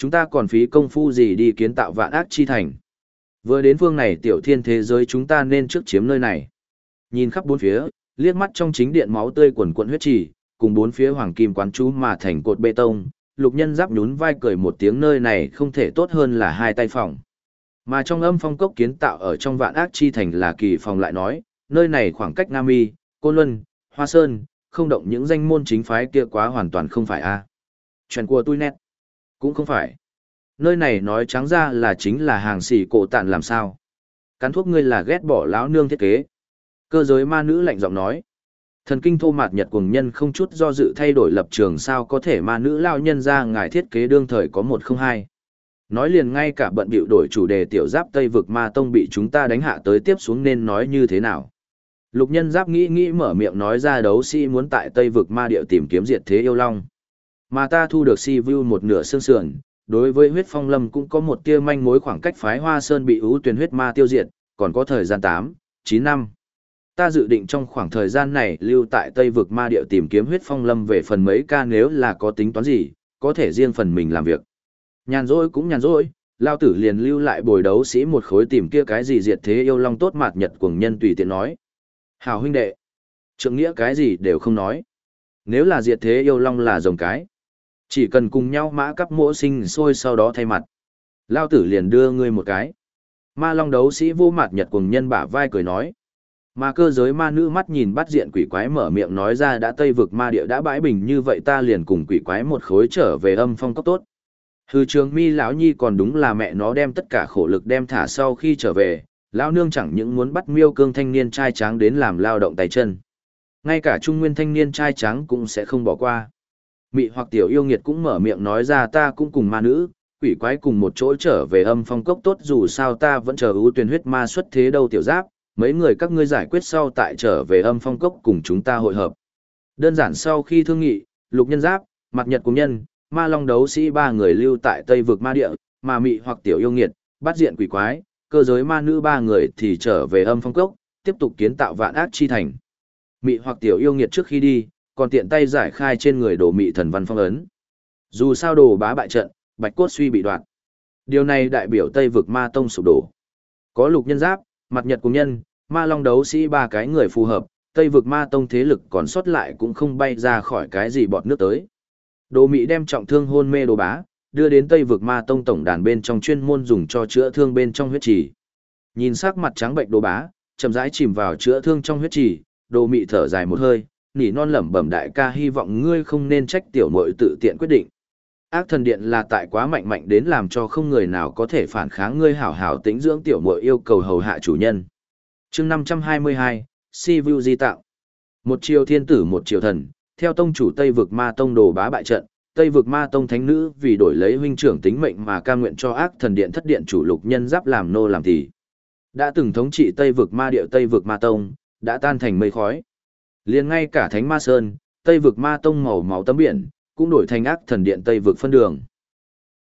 Chúng ta còn phí công phu gì đi kiến tạo vạn ác chi thành. Vừa đến phương này tiểu thiên thế giới chúng ta nên trước chiếm nơi này. Nhìn khắp bốn phía, liếc mắt trong chính điện máu tươi quần quận huyết trì, cùng bốn phía hoàng kim quán chú mà thành cột bê tông, Lục Nhân Giáp nhún vai cười một tiếng, nơi này không thể tốt hơn là hai tay phòng. Mà trong âm phong cốc kiến tạo ở trong vạn ác chi thành là kỳ phòng lại nói, nơi này khoảng cách Nam Y, Côn Luân, Hoa Sơn, không động những danh môn chính phái kia quá hoàn toàn không phải a. Chuyện của tôi nét. Cũng không phải. Nơi này nói trắng ra là chính là hàng xỉ cổ tạn làm sao. Cắn thuốc ngươi là ghét bỏ lão nương thiết kế. Cơ giới ma nữ lạnh giọng nói. Thần kinh thô mạt nhật cuồng nhân không chút do dự thay đổi lập trường, sao có thể ma nữ lao nhân ra ngài thiết kế đương thời có 102. Nói liền ngay cả bận bịu đổi chủ đề tiểu giáp Tây vực ma tông bị chúng ta đánh hạ tới tiếp xuống nên nói như thế nào. Lục Nhân Giáp nghĩ mở miệng nói ra, đấu sĩ muốn tại Tây vực ma điệu tìm kiếm diệt thế yêu long. Mà ta thu được si vu một nửa xương sườn, đối với huyết phong lâm cũng có một tia manh mối, khoảng cách phái Hoa Sơn bị ưu tuyển huyết ma tiêu diệt, còn có thời gian 8-9 năm. Ta dự định trong khoảng thời gian này lưu tại Tây vực ma điệu tìm kiếm huyết phong lâm, về phần mấy ca nếu là có tính toán gì, có thể riêng phần mình làm việc. Nhàn rỗi cũng nhàn rỗi, lao tử liền lưu lại bồi đấu sĩ một khối tìm kia cái gì diệt thế yêu long tốt, mạt nhật cuồng nhân tùy tiện nói. Hào huynh đệ, trượng nghĩa cái gì đều không nói. Nếu là diệt thế yêu long là rồng cái, chỉ cần cùng nhau mã cắp mỗ sinh sôi sau đó thay mặt. Lao tử liền đưa ngươi một cái. Ma long đấu sĩ vô mạt nhật cuồng nhân bả vai cười nói. Mà cơ giới ma nữ mắt nhìn bắt diện quỷ quái mở miệng nói ra, đã Tây vực ma địa đã bãi bình như vậy ta liền cùng quỷ quái một khối trở về âm phong cốc tốt. Hư trường mi lão nhi còn đúng là mẹ nó đem tất cả khổ lực đem thả sau khi trở về, lão nương chẳng những muốn bắt miêu cương thanh niên trai tráng đến làm lao động tay chân. Ngay cả trung nguyên thanh niên trai tráng cũng sẽ không bỏ qua. Mị hoặc tiểu yêu nghiệt cũng mở miệng nói ra, ta cũng cùng ma nữ, quỷ quái cùng một chỗ trở về âm phong cốc tốt, dù sao ta vẫn chờ ưu tuyển huyết ma xuất thế đâu. Tiểu giáp, mấy người các ngươi giải quyết sau tại trở về âm phong cốc cùng chúng ta hội hợp. Đơn giản sau khi thương nghị, Lục Nhân Giáp, Mạt Nhật Cùng Nhân, Ma Long đấu sĩ ba người lưu tại Tây vực ma địa, mà Mị hoặc tiểu yêu nghiệt, bắt diện quỷ quái, cơ giới ma nữ ba người thì trở về âm phong cốc, tiếp tục kiến tạo vạn ác chi thành. Mị hoặc tiểu yêu nghiệt trước khi đi, còn tiện tay giải khai trên người đồ mị thần văn phong ấn. Dù sao đồ bá bại trận, bạch cốt suy bị đoạn. Điều này đại biểu Tây vực ma tông sụp đổ. Có Lục Nhân Giáp, Mạt Nhật Cùng Nhân, Ma Long đấu sĩ ba cái người phù hợp, Tây vực ma tông thế lực còn sót lại cũng không bay ra khỏi cái gì bọt nước tới. Đồ mị đem trọng thương hôn mê đồ bá, đưa đến Tây vực ma tông tổng đàn bên trong chuyên môn dùng cho chữa thương bên trong huyết trì. Nhìn sắc mặt trắng bệnh đồ bá, chậm rãi chìm vào chữa thương trong huyết trì, đồ mị thở dài một hơi, nỉ non lẩm bẩm, đại ca hy vọng ngươi không nên trách tiểu muội tự tiện quyết định. Ác thần điện là tại quá mạnh đến làm cho không người nào có thể phản kháng, ngươi hảo hảo tĩnh dưỡng, tiểu muội yêu cầu hầu hạ chủ nhân. Chương 522, Si Vu di tạo. Một triều thiên tử một triều thần, theo tông chủ Tây vực ma tông đồ bá bại trận, Tây vực ma tông thánh nữ vì đổi lấy huynh trưởng tính mệnh mà cam nguyện cho ác thần điện thất điện chủ Lục Nhân Giáp làm nô làm tỳ. Đã từng thống trị Tây vực ma địa Tây vực ma tông, đã tan thành mây khói. Liền ngay cả Thánh Ma Sơn, Tây vực ma tông màu máu tấm biển, cũng đổi thành ác thần điện Tây vực phân đường.